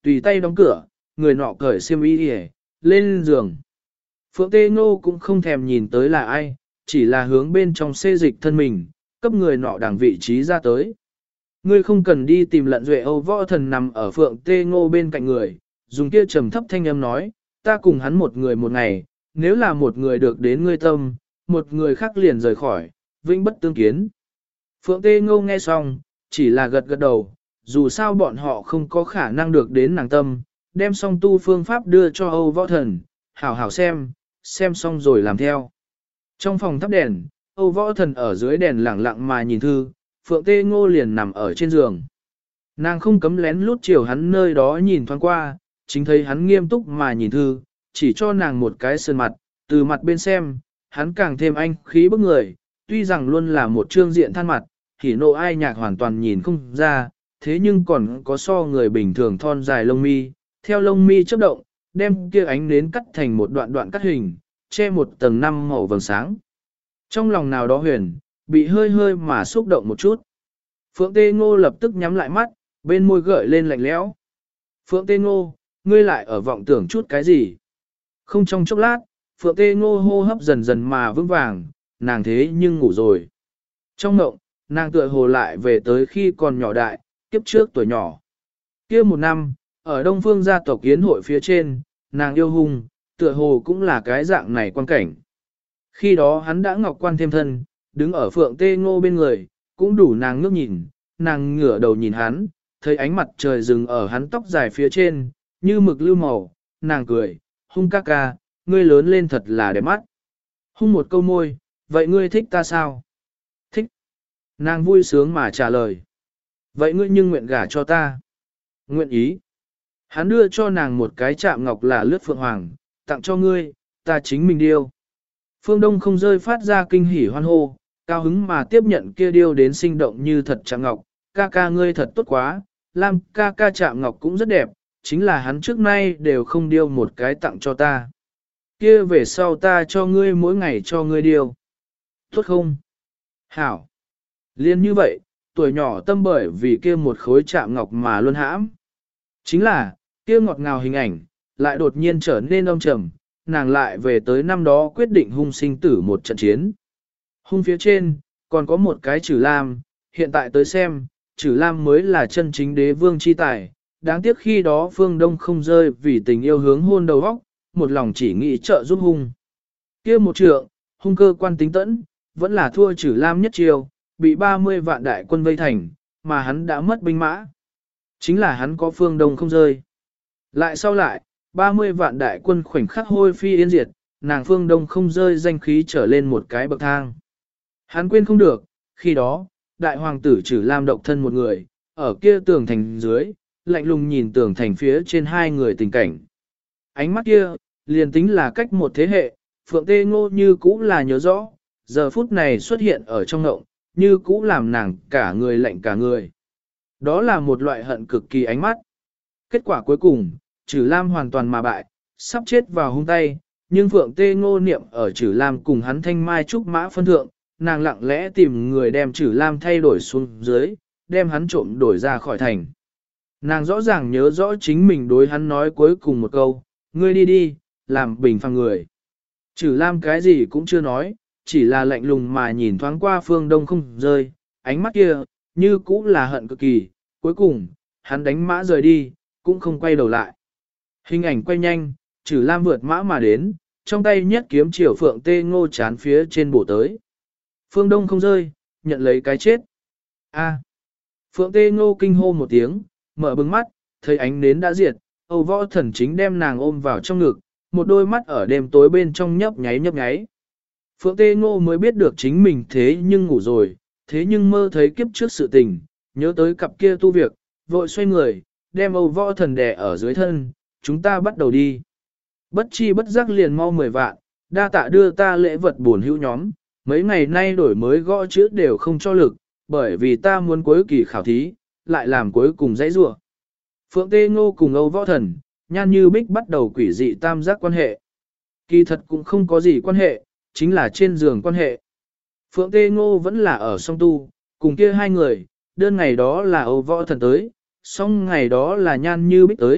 tùy tay đóng cửa, người nọ cởi xiêm y đi lên giường. Phượng Tê Ngô cũng không thèm nhìn tới là ai, chỉ là hướng bên trong xê dịch thân mình, cấp người nọ đằng vị trí ra tới. Ngươi không cần đi tìm Lận Duệ. Âu Võ Thần nằm ở Phượng Tê Ngô bên cạnh người, dùng kia trầm thấp thanh âm nói, ta cùng hắn một người một ngày, nếu là một người được đến ngươi tâm, một người khác liền rời khỏi, vĩnh bất tương kiến. Phượng Tê Ngô nghe xong, chỉ là gật gật đầu, dù sao bọn họ không có khả năng được đến nàng tâm, đem xong tu phương pháp đưa cho Âu Võ Thần, hảo hảo xem xong rồi làm theo. Trong phòng thắp đèn, Âu Võ Thần ở dưới đèn lặng lặng mà nhìn thư, Phượng Tê Ngô liền nằm ở trên giường. Nàng không cấm lén lút chiều hắn nơi đó nhìn thoáng qua, chính thấy hắn nghiêm túc mà nhìn thư, chỉ cho nàng một cái sơn mặt, từ mặt bên xem, hắn càng thêm anh khí bức người, tuy rằng luôn là một trương diện than mặt, hỉ nộ ai nhạc hoàn toàn nhìn không ra, thế nhưng còn có so người bình thường thon dài lông mi, theo lông mi chớp động, đem kia ánh nến cắt thành một đoạn đoạn cắt hình, che một tầng năm màu vầng sáng. Trong lòng nào đó huyền, bị hơi hơi mà xúc động một chút. Phượng Tê Ngô lập tức nhắm lại mắt, bên môi gợi lên lạnh lẽo. Phượng Tê Ngô, ngươi lại ở vọng tưởng chút cái gì? Không trong chốc lát, Phượng Tê Ngô hô hấp dần dần mà vững vàng, nàng thế nhưng ngủ rồi. Trong mộng, nàng tựa hồ lại về tới khi còn nhỏ đại, kiếp trước tuổi nhỏ. Kia một năm, ở Đông Phương gia tộc yến hội phía trên, nàng yêu hung, tựa hồ cũng là cái dạng này quan cảnh. Khi đó hắn đã ngọc quan thêm thân, đứng ở Phượng Tê Ngô bên người, cũng đủ nàng ngước nhìn, nàng ngửa đầu nhìn hắn, thấy ánh mặt trời rừng ở hắn tóc dài phía trên, như mực lưu màu, nàng cười, hung ca ca, ngươi lớn lên thật là đẹp mắt. Hung một câu môi, vậy ngươi thích ta sao? Thích. Nàng vui sướng mà trả lời. Vậy ngươi nhưng nguyện gả cho ta. Nguyện ý. Hắn đưa cho nàng một cái chạm ngọc là lướt phượng hoàng, tặng cho ngươi, ta chính mình điêu. Phương Đông không rơi phát ra kinh hỉ hoan hô, cao hứng mà tiếp nhận kia điêu đến sinh động như thật chạm ngọc, ca ca ngươi thật tốt quá, Lam ca ca chạm ngọc cũng rất đẹp, chính là hắn trước nay đều không điêu một cái tặng cho ta. Kia về sau ta cho ngươi mỗi ngày cho ngươi điêu. Tốt không? Hảo. Liên như vậy, tuổi nhỏ tâm bởi vì kia một khối chạm ngọc mà luôn hãm. Chính là, kia ngọt ngào hình ảnh, lại đột nhiên trở nên âm trầm, nàng lại về tới năm đó quyết định hung sinh tử một trận chiến. Hung phía trên, còn có một cái Trử Lam, hiện tại tới xem, Trử Lam mới là chân chính đế vương chi tài, đáng tiếc khi đó Phương Đông không rơi vì tình yêu hướng hôn đầu óc, một lòng chỉ nghĩ trợ giúp hung. Kia một trượng, hung cơ quan tính tẫn, vẫn là thua Trử Lam nhất chiều, bị 30 vạn đại quân vây thành, mà hắn đã mất binh mã. Chính là hắn có Phương Đông không rơi. Lại sau lại, 30 vạn đại quân khoảnh khắc hôi phi yên diệt, nàng Phương Đông không rơi danh khí trở lên một cái bậc thang. Hắn quên không được, khi đó, đại hoàng tử Trử Lam độc thân một người, ở kia tường thành dưới, lạnh lùng nhìn tường thành phía trên hai người tình cảnh. Ánh mắt kia, liền tính là cách một thế hệ, Phượng Tê Ngô như cũ là nhớ rõ, giờ phút này xuất hiện ở trong ngộng, như cũ làm nàng cả người lạnh cả người. Đó là một loại hận cực kỳ ánh mắt. Kết quả cuối cùng, Trử Lam hoàn toàn mà bại, sắp chết vào hung tay, nhưng Phượng Tê Ngô niệm ở Trử Lam cùng hắn thanh mai trúc mã phân thượng, nàng lặng lẽ tìm người đem Trử Lam thay đổi xuống dưới, đem hắn trộm đổi ra khỏi thành. Nàng rõ ràng nhớ rõ chính mình đối hắn nói cuối cùng một câu, ngươi đi đi, làm bình phàm người. Trử Lam cái gì cũng chưa nói, chỉ là lạnh lùng mà nhìn thoáng qua Phương Đông không rơi, ánh mắt kia, như cũ là hận cực kỳ, cuối cùng, hắn đánh mã rời đi, cũng không quay đầu lại. Hình ảnh quay nhanh, Trử Lam vượt mã mà đến, trong tay nhất kiếm chiều Phượng Tê Ngô chán phía trên bổ tới. Phương Đông không rơi, nhận lấy cái chết. A. Phượng Tê Ngô kinh hô một tiếng, mở bừng mắt, thấy ánh nến đã diệt, Âu Võ Thần chính đem nàng ôm vào trong ngực, một đôi mắt ở đêm tối bên trong nhấp nháy nhấp nháy. Phượng Tê Ngô mới biết được chính mình thế nhưng ngủ rồi, thế nhưng mơ thấy kiếp trước sự tình, nhớ tới cặp kia tu việc, vội xoay người, đem Âu Võ Thần đè ở dưới thân, chúng ta bắt đầu đi. Bất chi bất giác liền mau 10 vạn, đa tạ đưa ta lễ vật buồn hữu nhóm, mấy ngày nay đổi mới gõ chữ đều không cho lực, bởi vì ta muốn cuối kỳ khảo thí, lại làm cuối cùng dãy rủa. Phượng Tê Ngô cùng Âu Võ Thần, Nhan Như Bích bắt đầu quỷ dị tam giác quan hệ. Kỳ thật cũng không có gì quan hệ, chính là trên giường quan hệ. Phượng Tê Ngô vẫn là ở song tu, cùng kia hai người, đơn ngày đó là Âu Võ Thần tới, song ngày đó là Nhan Như Bích tới,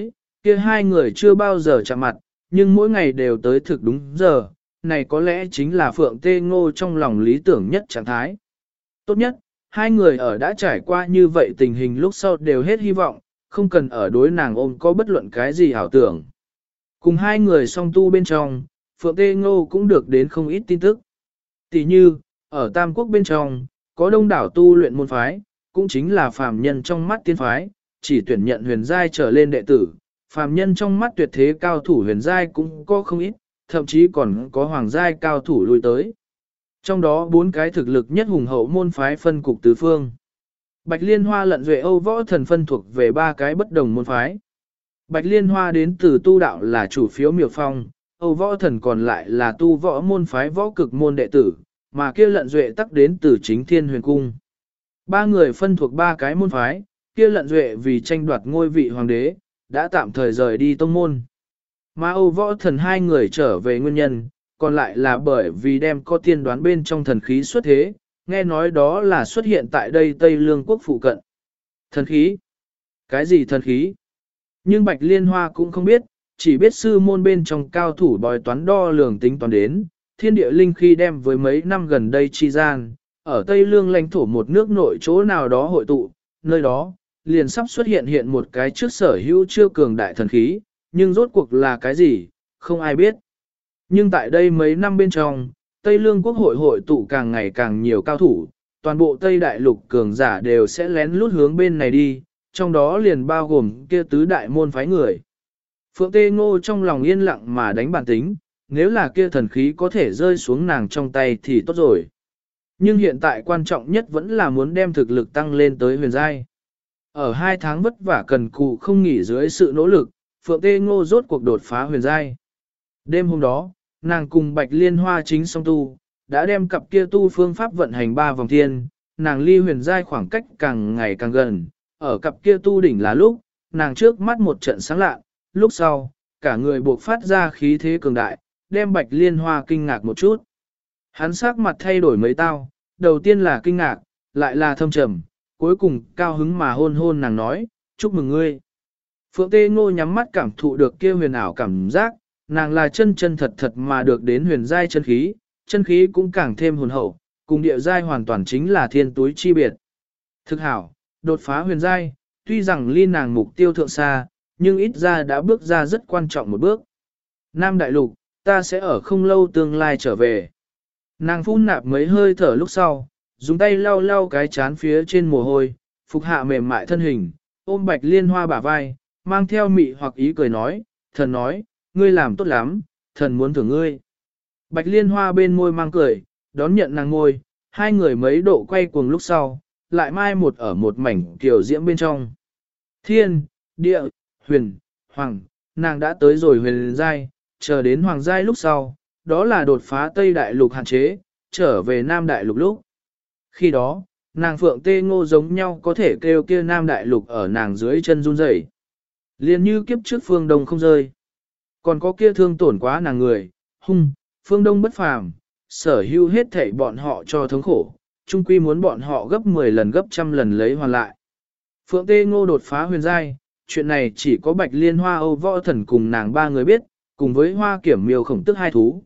Kia hai người chưa bao giờ chạm mặt, nhưng mỗi ngày đều tới thực đúng giờ, này có lẽ chính là Phượng Tê Ngô trong lòng lý tưởng nhất trạng thái. Tốt nhất, hai người ở đã trải qua như vậy tình hình lúc sau đều hết hy vọng, không cần ở đối nàng ôm có bất luận cái gì ảo tưởng. Cùng hai người song tu bên trong, Phượng Tê Ngô cũng được đến không ít tin tức. Tỷ như, ở Tam Quốc bên trong, có đông đảo tu luyện môn phái, cũng chính là phàm nhân trong mắt tiên phái, chỉ tuyển nhận huyền giai trở lên đệ tử, phàm nhân trong mắt tuyệt thế cao thủ huyền giai cũng có không ít, thậm chí còn có hoàng giai cao thủ lui tới. Trong đó bốn cái thực lực nhất hùng hậu môn phái phân cục tứ phương. Bạch Liên Hoa Lận Duệ Âu Võ Thần phân thuộc về ba cái bất đồng môn phái. Bạch Liên Hoa đến từ tu đạo là chủ phiếu miểu phong, Âu Võ Thần còn lại là tu võ môn phái võ cực môn đệ tử, mà kia Lận Duệ tắc đến từ chính Thiên Huyền Cung. Ba người phân thuộc ba cái môn phái, kia Lận Duệ vì tranh đoạt ngôi vị hoàng đế, đã tạm thời rời đi tông môn. Mà Âu Võ Thần hai người trở về nguyên nhân, còn lại là bởi vì đem có tiên đoán bên trong thần khí xuất thế, nghe nói đó là xuất hiện tại đây Tây Lương quốc phụ cận. Thần khí? Cái gì thần khí? Nhưng Bạch Liên Hoa cũng không biết, chỉ biết sư môn bên trong cao thủ bói toán đo lường tính toán đến, thiên địa linh khi đem với mấy năm gần đây chi gian, ở Tây Lương lãnh thổ một nước nội chỗ nào đó hội tụ, nơi đó, liền sắp xuất hiện một cái trước sở hữu chưa cường đại thần khí, nhưng rốt cuộc là cái gì, không ai biết. Nhưng tại đây mấy năm bên trong, Tây Lương quốc hội tụ càng ngày càng nhiều cao thủ, toàn bộ Tây Đại Lục cường giả đều sẽ lén lút hướng bên này đi, trong đó liền bao gồm kia tứ đại môn phái người. Phượng Tê Ngô trong lòng yên lặng mà đánh bản tính, nếu là kia thần khí có thể rơi xuống nàng trong tay thì tốt rồi. Nhưng hiện tại quan trọng nhất vẫn là muốn đem thực lực tăng lên tới huyền giai. Ở 2 tháng vất vả cần cù không nghỉ dưới sự nỗ lực, Phượng Tê Ngô rốt cuộc đột phá huyền giai. Đêm hôm đó, nàng cùng Bạch Liên Hoa chính song tu, đã đem cặp kia tu phương pháp vận hành 3 vòng thiên, nàng ly huyền giai khoảng cách càng ngày càng gần, ở cặp kia tu đỉnh là lúc, nàng trước mắt một trận sáng lạ, lúc sau, cả người buộc phát ra khí thế cường đại, đem Bạch Liên Hoa kinh ngạc một chút. Hắn sắc mặt thay đổi mấy tao, đầu tiên là kinh ngạc, lại là thâm trầm, cuối cùng cao hứng mà hôn hôn nàng nói, chúc mừng ngươi. Phượng Tê Ngô nhắm mắt cảm thụ được kia huyền ảo cảm giác, nàng là chân chân thật thật mà được đến huyền giai chân khí cũng càng thêm hồn hậu, cùng địa giai hoàn toàn chính là thiên túi chi biệt. Thực hảo, đột phá huyền giai, tuy rằng ly nàng mục tiêu thượng xa, nhưng ít ra đã bước ra rất quan trọng một bước. Nam Đại Lục, ta sẽ ở không lâu tương lai trở về. Nàng phun nạp mấy hơi thở lúc sau, dùng tay lau lau cái chán phía trên mồ hôi, phục hạ mềm mại thân hình, ôm Bạch Liên Hoa bả vai, mang theo mị hoặc ý cười nói, thần nói, ngươi làm tốt lắm, thần muốn thưởng ngươi. Bạch Liên Hoa bên môi mang cười, đón nhận nàng ngôi, hai người mấy độ quay cuồng lúc sau, lại mai một ở một mảnh kiểu diễm bên trong. Thiên, địa, huyền, hoàng, nàng đã tới rồi huyền giai, chờ đến hoàng giai lúc sau, đó là đột phá Tây Đại Lục hạn chế, trở về Nam Đại Lục lúc. Khi đó, nàng Phượng Tê Ngô giống nhau có thể kêu kia Nam Đại Lục ở nàng dưới chân run rẩy, liền như kiếp trước phương Đông không rơi. Còn có kia thương tổn quá nàng người, hung, phương Đông bất phàm, sở hữu hết thảy bọn họ cho thống khổ, chung quy muốn bọn họ gấp 10 lần gấp trăm lần lấy hoàn lại. Phượng Tê Ngô đột phá huyền giai, chuyện này chỉ có Bạch Liên Hoa Âu Võ Thần cùng nàng ba người biết, cùng với Hoa Kiểm Miêu Khổng Tức hai thú.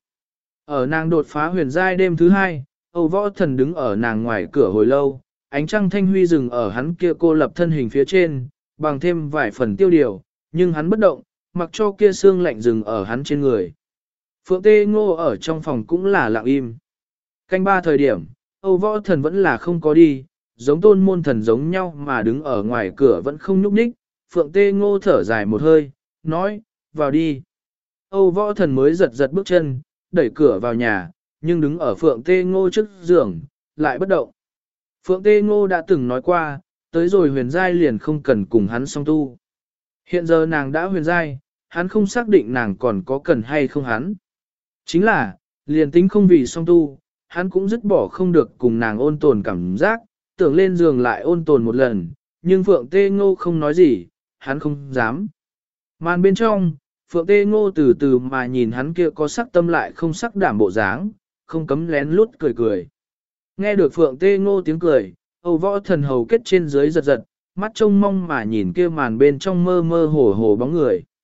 Ở nàng đột phá huyền giai đêm thứ 2, Âu Võ Thần đứng ở nàng ngoài cửa hồi lâu, ánh trăng thanh huy dừng ở hắn kia cô lập thân hình phía trên, bằng thêm vài phần tiêu điều, nhưng hắn bất động, mặc cho kia xương lạnh dừng ở hắn trên người. Phượng Tê Ngô ở trong phòng cũng là lặng im. Canh 3 thời điểm, Âu Võ Thần vẫn là không có đi, giống Tôn Môn Thần giống nhau mà đứng ở ngoài cửa vẫn không nhúc nhích. Phượng Tê Ngô thở dài một hơi, nói, vào đi. Âu Võ Thần mới giật giật bước chân, đẩy cửa vào nhà, nhưng đứng ở Phượng Tê Ngô trước giường, lại bất động. Phượng Tê Ngô đã từng nói qua, tới rồi huyền giai liền không cần cùng hắn song tu. Hiện giờ nàng đã huyền giai, hắn không xác định nàng còn có cần hay không hắn. Chính là, liền tính không vì song tu, hắn cũng dứt bỏ không được cùng nàng ôn tồn cảm giác, tưởng lên giường lại ôn tồn một lần, nhưng Phượng Tê Ngô không nói gì, hắn không dám. Màn bên trong, Phượng Tê Ngô từ từ mà nhìn hắn kia có sắc tâm lại không sắc đảm bộ dáng, không cấm lén lút cười cười. Nghe được Phượng Tê Ngô tiếng cười, Âu Võ Thần hầu kết trên dưới giật giật, mắt trông mong mà nhìn kia màn bên trong mơ mơ hồ hồ bóng người.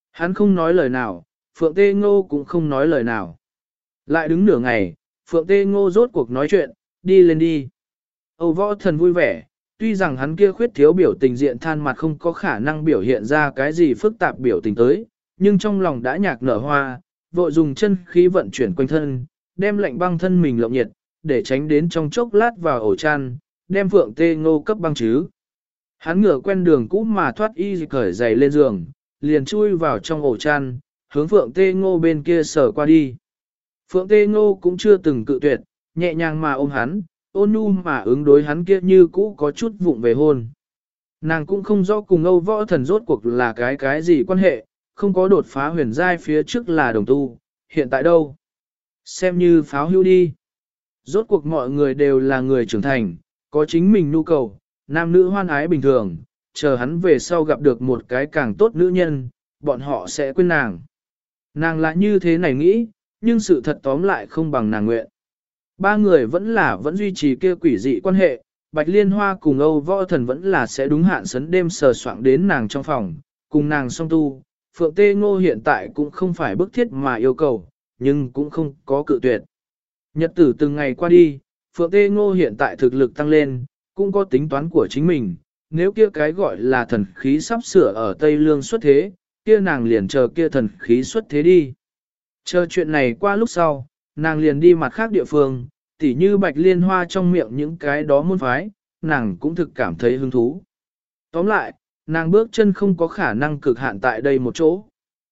Hắn không nói lời nào, Phượng Tê Ngô cũng không nói lời nào. Lại đứng nửa ngày, Phượng Tê Ngô rốt cuộc nói chuyện, đi lên đi. Âu Võ Thần vui vẻ, tuy rằng hắn kia khuyết thiếu biểu tình diện than mặt không có khả năng biểu hiện ra cái gì phức tạp biểu tình tới, nhưng trong lòng đã nhạc nở hoa, vội dùng chân khí vận chuyển quanh thân, đem lạnh băng thân mình lộng nhiệt, để tránh đến trong chốc lát vào ổ chăn, đem Phượng Tê Ngô cấp băng chứ. Hắn ngửa quen đường cũ mà thoát y cởi giày lên giường, liền chui vào trong ổ chăn, hướng Phượng Tê Ngô bên kia sờ qua đi. Phượng Tê Ngô cũng chưa từng cự tuyệt, nhẹ nhàng mà ôm hắn, ôn nhu mà ứng đối hắn kia như cũ có chút vụng về hôn. Nàng cũng không rõ cùng Âu Võ Thần rốt cuộc là cái gì quan hệ, không có đột phá huyền giai phía trước là đồng tu, hiện tại đâu? Xem như pháo hưu đi. Rốt cuộc mọi người đều là người trưởng thành, có chính mình nhu cầu, nam nữ hoan ái bình thường, chờ hắn về sau gặp được một cái càng tốt nữ nhân, bọn họ sẽ quên nàng. Nàng lại như thế này nghĩ, nhưng sự thật tóm lại không bằng nàng nguyện. Ba người vẫn duy trì kia quỷ dị quan hệ, Bạch Liên Hoa cùng Âu Võ Thần vẫn là sẽ đúng hạn sấn đêm sờ soạng đến nàng trong phòng, cùng nàng song tu. Phượng Tê Ngô hiện tại cũng không phải bức thiết mà yêu cầu, nhưng cũng không có cự tuyệt. Nhật tử từng ngày qua đi, Phượng Tê Ngô hiện tại thực lực tăng lên, cũng có tính toán của chính mình, nếu kia cái gọi là thần khí sắp sửa ở Tây Lương xuất thế, kia nàng liền chờ kia thần khí xuất thế đi. Chờ chuyện này qua lúc sau, nàng liền đi mặt khác địa phương, tỉ như Bạch Liên Hoa trong miệng những cái đó môn phái, nàng cũng thực cảm thấy hứng thú. Tóm lại, nàng bước chân không có khả năng cực hạn tại đây một chỗ.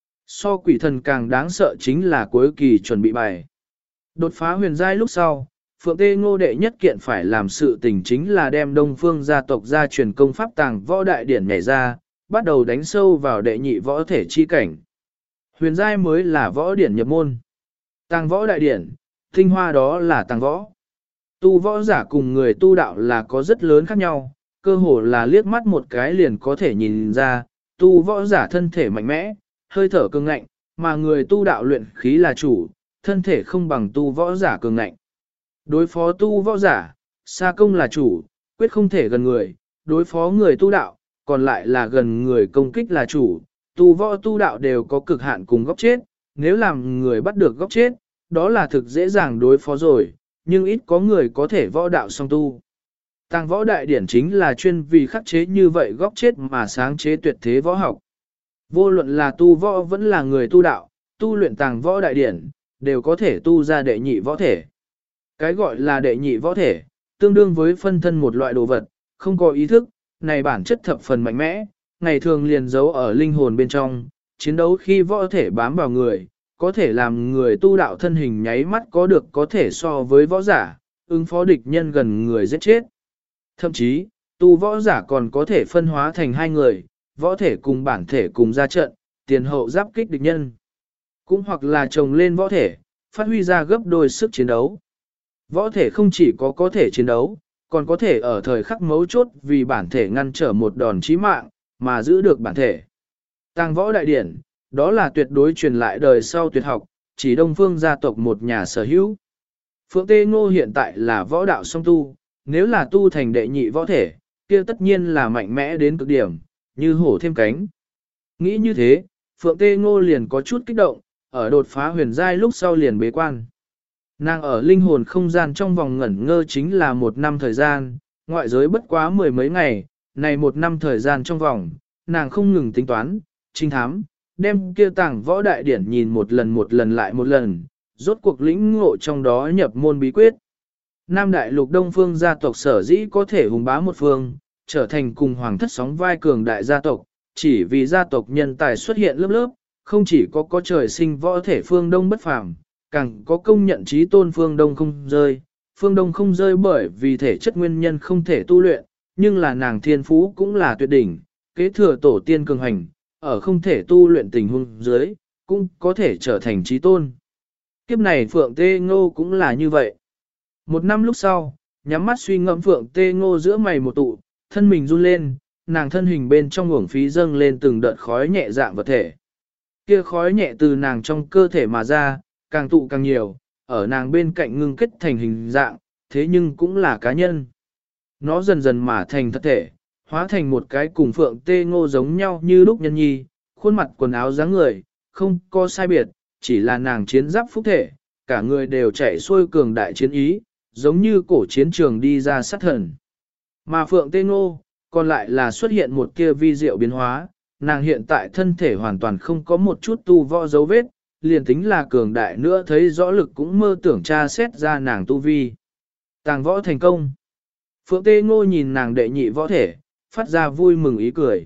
So quỷ thần càng đáng sợ chính là cuối kỳ chuẩn bị bài. Đột phá huyền giai lúc sau, Phượng Tê Ngô đệ nhất kiện phải làm sự tình chính là đem Đông Phương gia tộc gia truyền công pháp tàng võ đại điển nhảy ra, bắt đầu đánh sâu vào đệ nhị võ thể chi cảnh. Huyền giai mới là võ điển nhập môn. Tàng võ đại điển, tinh hoa đó là tàng võ. Tu võ giả cùng người tu đạo là có rất lớn khác nhau, cơ hồ là liếc mắt một cái liền có thể nhìn ra, tu võ giả thân thể mạnh mẽ, hơi thở cường ngạnh, mà người tu đạo luyện khí là chủ, thân thể không bằng tu võ giả cường ngạnh. Đối phó tu võ giả, xa công là chủ, quyết không thể gần người, đối phó người tu đạo, còn lại là gần người công kích là chủ, tu võ tu đạo đều có cực hạn cùng góc chết, nếu làm người bắt được góc chết, đó là thực dễ dàng đối phó rồi, nhưng ít có người có thể võ đạo song tu. Tàng võ đại điển chính là chuyên vì khắc chế như vậy góc chết mà sáng chế tuyệt thế võ học. Vô luận là tu võ vẫn là người tu đạo, tu luyện tàng võ đại điển, đều có thể tu ra đệ nhị võ thể. Cái gọi là đệ nhị võ thể, tương đương với phân thân một loại đồ vật, không có ý thức, này bản chất thập phần mạnh mẽ, ngày thường liền giấu ở linh hồn bên trong, chiến đấu khi võ thể bám vào người, có thể làm người tu đạo thân hình nháy mắt có thể so với võ giả, ứng phó địch nhân gần người giết chết. Thậm chí, tu võ giả còn có thể phân hóa thành hai người, võ thể cùng bản thể cùng ra trận, tiền hậu giáp kích địch nhân. Cũng hoặc là chồng lên võ thể, phát huy ra gấp đôi sức chiến đấu. Võ thể không chỉ có thể chiến đấu, còn có thể ở thời khắc mấu chốt vì bản thể ngăn trở một đòn chí mạng, mà giữ được bản thể. Tàng võ đại điển, đó là tuyệt đối truyền lại đời sau tuyệt học, chỉ Đông Phương gia tộc một nhà sở hữu. Phượng Tê Ngô hiện tại là võ đạo song tu, nếu là tu thành đệ nhị võ thể, kia tất nhiên là mạnh mẽ đến cực điểm, như hổ thêm cánh. Nghĩ như thế, Phượng Tê Ngô liền có chút kích động, ở đột phá huyền giai lúc sau liền bế quan. Nàng ở linh hồn không gian trong vòng ngẩn ngơ chính là 1 năm thời gian, ngoại giới bất quá 10 mấy ngày, này 1 năm thời gian trong vòng, nàng không ngừng tính toán, trinh thám, đem kia tàng võ đại điển nhìn một lần lại một lần, rốt cuộc lĩnh ngộ trong đó nhập môn bí quyết. Nam đại lục Đông Phương gia tộc sở dĩ có thể hùng bá một phương, trở thành cùng hoàng thất sóng vai cường đại gia tộc, chỉ vì gia tộc nhân tài xuất hiện lớp lớp, không chỉ có trời sinh võ thể phương Đông bất phàm, càng có công nhận trí tôn phương Đông không rơi. Phương Đông không rơi bởi vì thể chất nguyên nhân không thể tu luyện, nhưng là nàng thiên phú cũng là tuyệt đỉnh, kế thừa tổ tiên cường hành, ở không thể tu luyện tình huống dưới, cũng có thể trở thành trí tôn. Kiếp này Phượng Tê Ngô cũng là như vậy. 1 năm lúc sau, nhắm mắt suy ngẫm Phượng Tê Ngô giữa mày một tụ, thân mình run lên, nàng thân hình bên trong uổng phí dâng lên từng đợt khói nhẹ dạng vật thể. Kia khói nhẹ từ nàng trong cơ thể mà ra, càng tụ càng nhiều, ở nàng bên cạnh ngưng kết thành hình dạng, thế nhưng cũng là cá nhân. Nó dần dần mà thành thật thể, hóa thành một cái cùng Phượng Tê Ngô giống nhau như lúc nhân nhi, khuôn mặt quần áo dáng người, không có sai biệt, chỉ là nàng chiến giáp phúc thể, cả người đều chạy xuôi cường đại chiến ý, giống như cổ chiến trường đi ra sát thần. Mà Phượng Tê Ngô, còn lại là xuất hiện một kia vi diệu biến hóa, nàng hiện tại thân thể hoàn toàn không có một chút tu võ dấu vết, liền tính là cường đại nữa thấy rõ lực cũng mơ tưởng tra xét ra nàng tu vi. Tàng võ thành công. Phượng Tê Ngô nhìn nàng đệ nhị võ thể, phát ra vui mừng ý cười.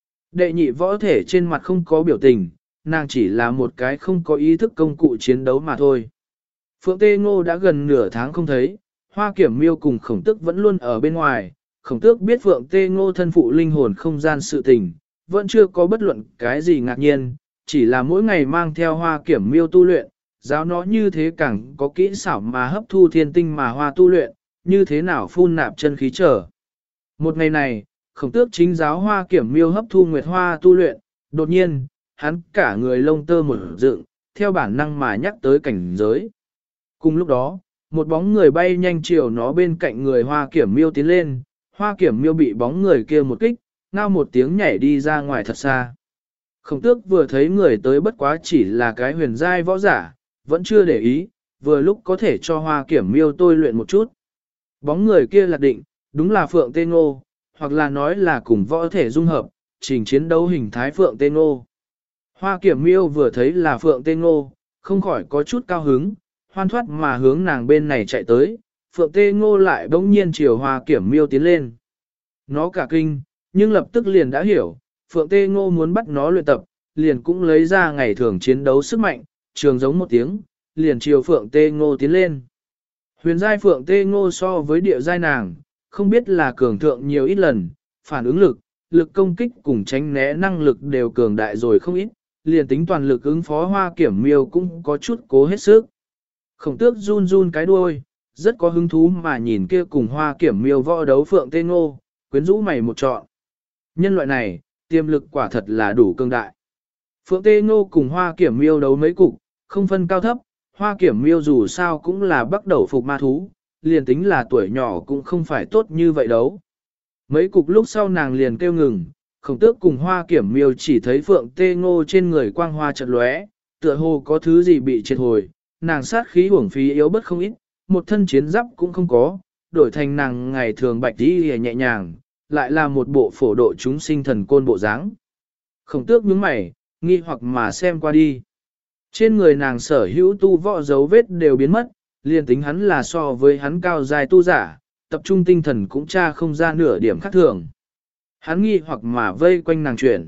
Đệ nhị võ thể trên mặt không có biểu tình, nàng chỉ là một cái không có ý thức công cụ chiến đấu mà thôi. Phượng Tê Ngô đã gần nửa tháng không thấy, Hoa Kiểm Miêu cùng Khổng Tước vẫn luôn ở bên ngoài. Khổng Tước biết Phượng Tê Ngô thân phụ linh hồn không gian sự tình, vẫn chưa có bất luận cái gì ngạc nhiên, chỉ là mỗi ngày mang theo Hoa Kiểm Miêu tu luyện, giáo nó như thế càng có kỹ xảo mà hấp thu thiên tinh mà hoa tu luyện, như thế nào phun nạp chân khí trở. Một ngày này, Khổng Tước chính giáo Hoa Kiểm Miêu hấp thu nguyệt hoa tu luyện, đột nhiên, hắn cả người lông tơ một dựng, theo bản năng mà nhắc tới cảnh giới. Cùng lúc đó, một bóng người bay nhanh chiều nó bên cạnh người Hoa Kiểm Miêu tiến lên, Hoa Kiểm Miêu bị bóng người kia một kích, ngao một tiếng nhảy đi ra ngoài thật xa. Khổng Tước vừa thấy người tới bất quá chỉ là cái huyền giai võ giả, vẫn chưa để ý, vừa lúc có thể cho Hoa Kiểm Miêu tôi luyện một chút. Bóng người kia lạc định, đúng là Phượng Tê Ngô, hoặc là nói là cùng võ thể dung hợp, trình chiến đấu hình thái Phượng Tê Ngô. Hoa Kiểm Miêu vừa thấy là Phượng Tê Ngô, không khỏi có chút cao hứng, hoan thoát mà hướng nàng bên này chạy tới, Phượng Tê Ngô lại bỗng nhiên chiều Hoa Kiểm Miêu tiến lên. Nó cả kinh, nhưng lập tức liền đã hiểu, Phượng Tê Ngô muốn bắt nó luyện tập, liền cũng lấy ra ngày thường chiến đấu sức mạnh, trường giống một tiếng, liền chiều Phượng Tê Ngô tiến lên. Huyền giai Phượng Tê Ngô so với địa giai nàng, không biết là cường thượng nhiều ít lần, phản ứng lực, lực công kích cùng tránh né năng lực đều cường đại rồi không ít, liền tính toàn lực ứng phó Hoa Kiểm Miêu cũng có chút cố hết sức. Khổng Tước run run cái đuôi, rất có hứng thú mà nhìn kia cùng Hoa Kiểm Miêu võ đấu Phượng Tê Ngô, quyến rũ mày một trọn. Nhân loại này, tiềm lực quả thật là đủ cường đại. Phượng Tê Ngô cùng Hoa Kiểm Miêu đấu mấy cục, không phân cao thấp, Hoa Kiểm Miêu dù sao cũng là bắt đầu phục ma thú, liền tính là tuổi nhỏ cũng không phải tốt như vậy đấu. Mấy cục lúc sau nàng liền kêu ngừng, Khổng Tước cùng Hoa Kiểm Miêu chỉ thấy Phượng Tê Ngô trên người quang hoa chợt lóe, tựa hồ có thứ gì bị triệt hồi, nàng sát khí uổng phí yếu bất không ít, một thân chiến giáp cũng không có, đổi thành nàng ngày thường bạch đi nhẹ nhàng, lại là một bộ phổ độ chúng sinh thần côn bộ dáng. Khổng Tước nhướng mày, nghi hoặc mà xem qua đi. Trên người nàng sở hữu tu võ dấu vết đều biến mất, liền tính hắn là so với hắn cao dài tu giả, tập trung tinh thần cũng tra không ra nửa điểm khác thường. Hắn nghi hoặc mà vây quanh nàng chuyển.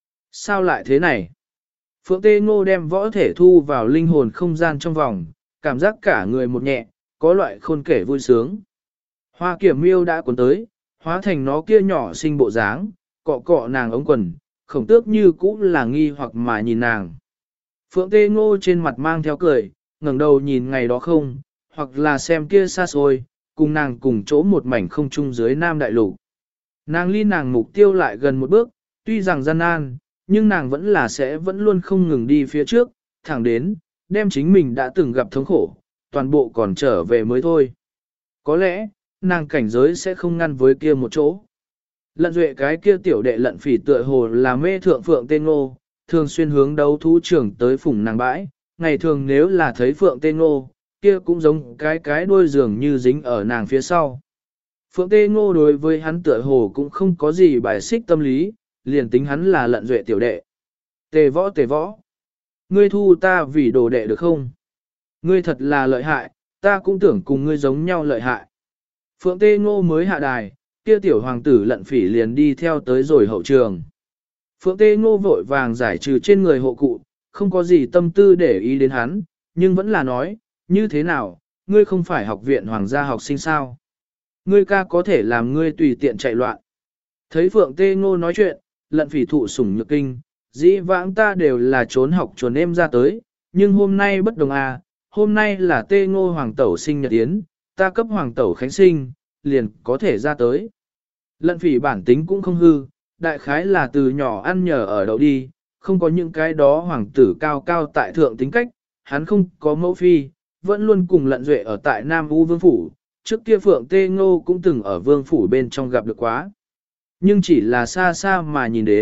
Sao lại thế này? Phượng Tê Ngô đem võ thể thu vào linh hồn không gian trong vòng, cảm giác cả người một nhẹ, có loại khôn kể vui sướng. Hoa Kiểm Miêu đã cuốn tới, hóa thành nó kia nhỏ xinh bộ dáng, cọ cọ nàng ống quần, Khổng Tước như cũ là nghi hoặc mà nhìn nàng. Phượng Tê Ngô trên mặt mang theo cười, ngẩng đầu nhìn ngày đó không, hoặc là xem kia xa xôi, cùng nàng cùng chỗ một mảnh không chung dưới Nam Đại Lục. Nàng ly nàng mục tiêu lại gần một bước, tuy rằng gian nan, nhưng nàng vẫn luôn không ngừng đi phía trước, thẳng đến, đem chính mình đã từng gặp thống khổ, toàn bộ còn trở về mới thôi. Có lẽ, nàng cảnh giới sẽ không ngăn với kia một chỗ. Lận duệ cái kia tiểu đệ lận phỉ tựa hồ là mê thượng Phượng Tê Ngô, thường xuyên hướng đấu thú trưởng tới phủng nàng bãi, ngày thường nếu là thấy Phượng Tê Ngô, kia cũng giống cái đuôi dường như dính ở nàng phía sau. Phượng Tê Ngô đối với hắn tựa hồ cũng không có gì bài xích tâm lý, liền tính hắn là lận duệ tiểu đệ. Tề võ, ngươi thu ta vì đồ đệ được không? Ngươi thật là lợi hại, ta cũng tưởng cùng ngươi giống nhau lợi hại. Phượng Tê Ngô mới hạ đài, kia tiểu hoàng tử lận phỉ liền đi theo tới rồi hậu trường. Phượng Tê Ngô vội vàng giải trừ trên người hộ cụ, không có gì tâm tư để ý đến hắn, nhưng vẫn là nói, như thế nào, ngươi không phải học viện hoàng gia học sinh sao? Ngươi ca có thể làm ngươi tùy tiện chạy loạn. Thấy Phượng Tê Ngô nói chuyện, lận phỉ thụ sủng nhược kinh, dĩ vãng ta đều là trốn học chuồn em ra tới, nhưng hôm nay bất đồng à, hôm nay là Tê Ngô hoàng tẩu sinh nhật yến, ta cấp hoàng tẩu khánh sinh, liền có thể ra tới. Lận phỉ bản tính cũng không hư, đại khái là từ nhỏ ăn nhờ ở đậu đi, không có những cái đó hoàng tử cao cao tại thượng tính cách, hắn không có mẫu phi, vẫn luôn cùng lận duệ ở tại Nam U Vương Phủ, trước kia Phượng Tê Ngô cũng từng ở Vương Phủ bên trong gặp được quá. Nhưng chỉ là xa xa mà nhìn đến,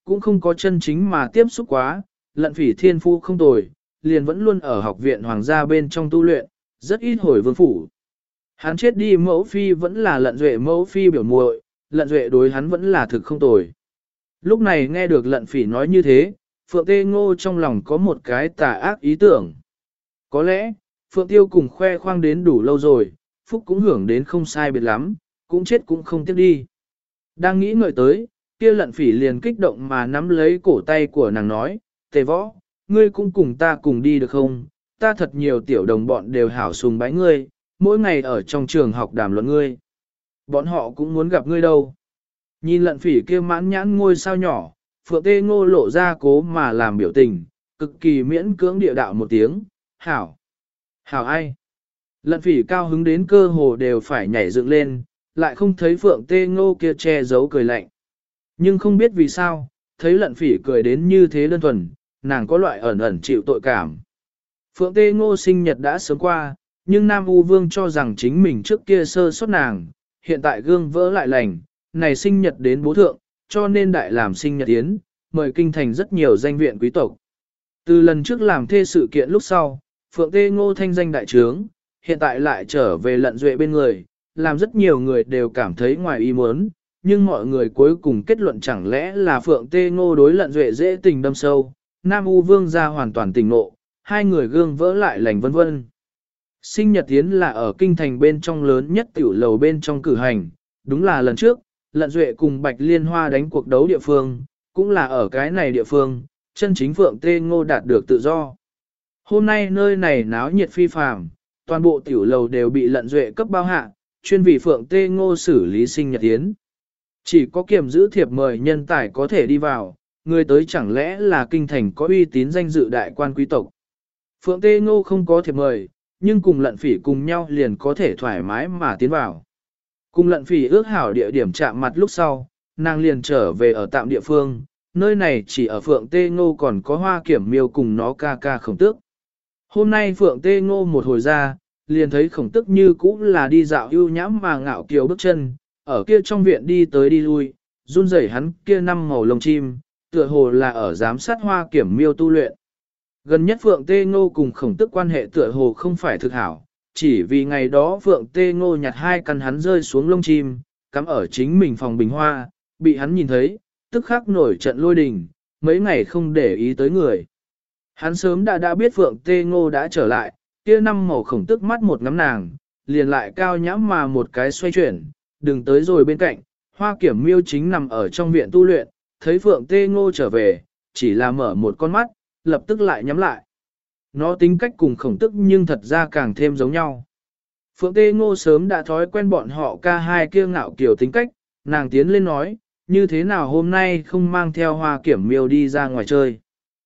cũng không có chân chính mà tiếp xúc quá, lận phỉ thiên phu không tồi, liền vẫn luôn ở học viện hoàng gia bên trong tu luyện, rất ít hồi vương phủ. Hắn chết đi mẫu phi vẫn là lận duệ mẫu phi biểu muội, lận duệ đối hắn vẫn là thực không tồi. Lúc này nghe được lận phỉ nói như thế, Phượng Tê Ngô trong lòng có một cái tà ác ý tưởng. Có lẽ, Phượng Tiêu cùng khoe khoang đến đủ lâu rồi, Phúc cũng hưởng đến không sai biệt lắm, cũng chết cũng không tiếc đi. Đang nghĩ ngợi tới, kia lận phỉ liền kích động mà nắm lấy cổ tay của nàng nói, Tề Võ, ngươi cũng cùng ta cùng đi được không? Ta thật nhiều tiểu đồng bọn đều hảo sùng bái ngươi, mỗi ngày ở trong trường học đàm luận ngươi. Bọn họ cũng muốn gặp ngươi đâu. Nhìn lận phỉ kia mãn nhãn ngôi sao nhỏ, Phượng Tê Ngô lộ ra cố mà làm biểu tình, cực kỳ miễn cưỡng địa đạo một tiếng, hảo. Hảo ai? Lận phỉ cao hứng đến cơ hồ đều phải nhảy dựng lên, lại không thấy Phượng Tê Ngô kia che giấu cười lạnh. Nhưng không biết vì sao, thấy lận phỉ cười đến như thế đơn thuần, nàng có loại ẩn ẩn chịu tội cảm. Phượng Tê Ngô sinh nhật đã sớm qua, nhưng Nam U Vương cho rằng chính mình trước kia sơ sót nàng, hiện tại gương vỡ lại lành, này sinh nhật đến bố thượng, cho nên đại làm sinh nhật yến, mời kinh thành rất nhiều danh viện quý tộc. Từ lần trước làm thê sự kiện lúc sau, Phượng Tê Ngô thanh danh đại trướng, hiện tại lại trở về lận duệ bên người, làm rất nhiều người đều cảm thấy ngoài ý muốn, nhưng mọi người cuối cùng kết luận chẳng lẽ là Phượng Tê Ngô đối lận duệ dễ tình đâm sâu, Nam U Vương ra hoàn toàn tình nộ, hai người gương vỡ lại lành vân vân. Sinh nhật yến là ở kinh thành bên trong lớn nhất tiểu lầu bên trong cử hành, đúng là lần trước, lận duệ cùng Bạch Liên Hoa đánh cuộc đấu địa phương, cũng là ở cái này địa phương, chân chính Phượng Tê Ngô đạt được tự do. Hôm nay nơi này náo nhiệt phi phàm, toàn bộ tiểu lầu đều bị lận duệ cấp bao hạ, chuyên vì Phượng Tê Ngô xử lý sinh nhật yến. Chỉ có kiểm giữ thiệp mời nhân tài có thể đi vào, người tới chẳng lẽ là kinh thành có uy tín danh dự đại quan quý tộc. Phượng Tê Ngô không có thiệp mời, nhưng cùng lận phỉ cùng nhau liền có thể thoải mái mà tiến vào. Cùng lận phỉ ước hảo địa điểm chạm mặt lúc sau, nàng liền trở về ở tạm địa phương, nơi này chỉ ở Phượng Tê Ngô còn có Hoa Kiểm Miêu cùng nó ca ca Khổng Tước. Hôm nay Phượng Tê Ngô một hồi ra, liền thấy Khổng Tước như cũ là đi dạo ưu nhãm mà ngạo kiều bước chân, ở kia trong viện đi tới đi lui, run rẩy hắn kia năm màu lông chim, tựa hồ là ở giám sát Hoa Kiểm Miêu tu luyện. Gần nhất Phượng Tê Ngô cùng Khổng Tước quan hệ tựa hồ không phải thực hảo, chỉ vì ngày đó Phượng Tê Ngô nhặt hai căn hắn rơi xuống lông chim, cắm ở chính mình phòng bình hoa, bị hắn nhìn thấy, tức khắc nổi trận lôi đình, mấy ngày không để ý tới người. Hắn sớm đã biết Phượng Tê Ngô đã trở lại, kia năm màu Khổng Tước mắt một ngắm nàng, liền lại cao nhãm mà một cái xoay chuyển, đừng tới rồi bên cạnh, Hoa Kiểm Miêu chính nằm ở trong viện tu luyện, thấy Phượng Tê Ngô trở về, chỉ là mở một con mắt, lập tức lại nhắm lại. Nó tính cách cùng Khổng Tước nhưng thật ra càng thêm giống nhau. Phượng Tê Ngô sớm đã thói quen bọn họ ca hai kia ngạo kiểu tính cách, nàng tiến lên nói, như thế nào hôm nay không mang theo Hoa Kiểm Miêu đi ra ngoài chơi.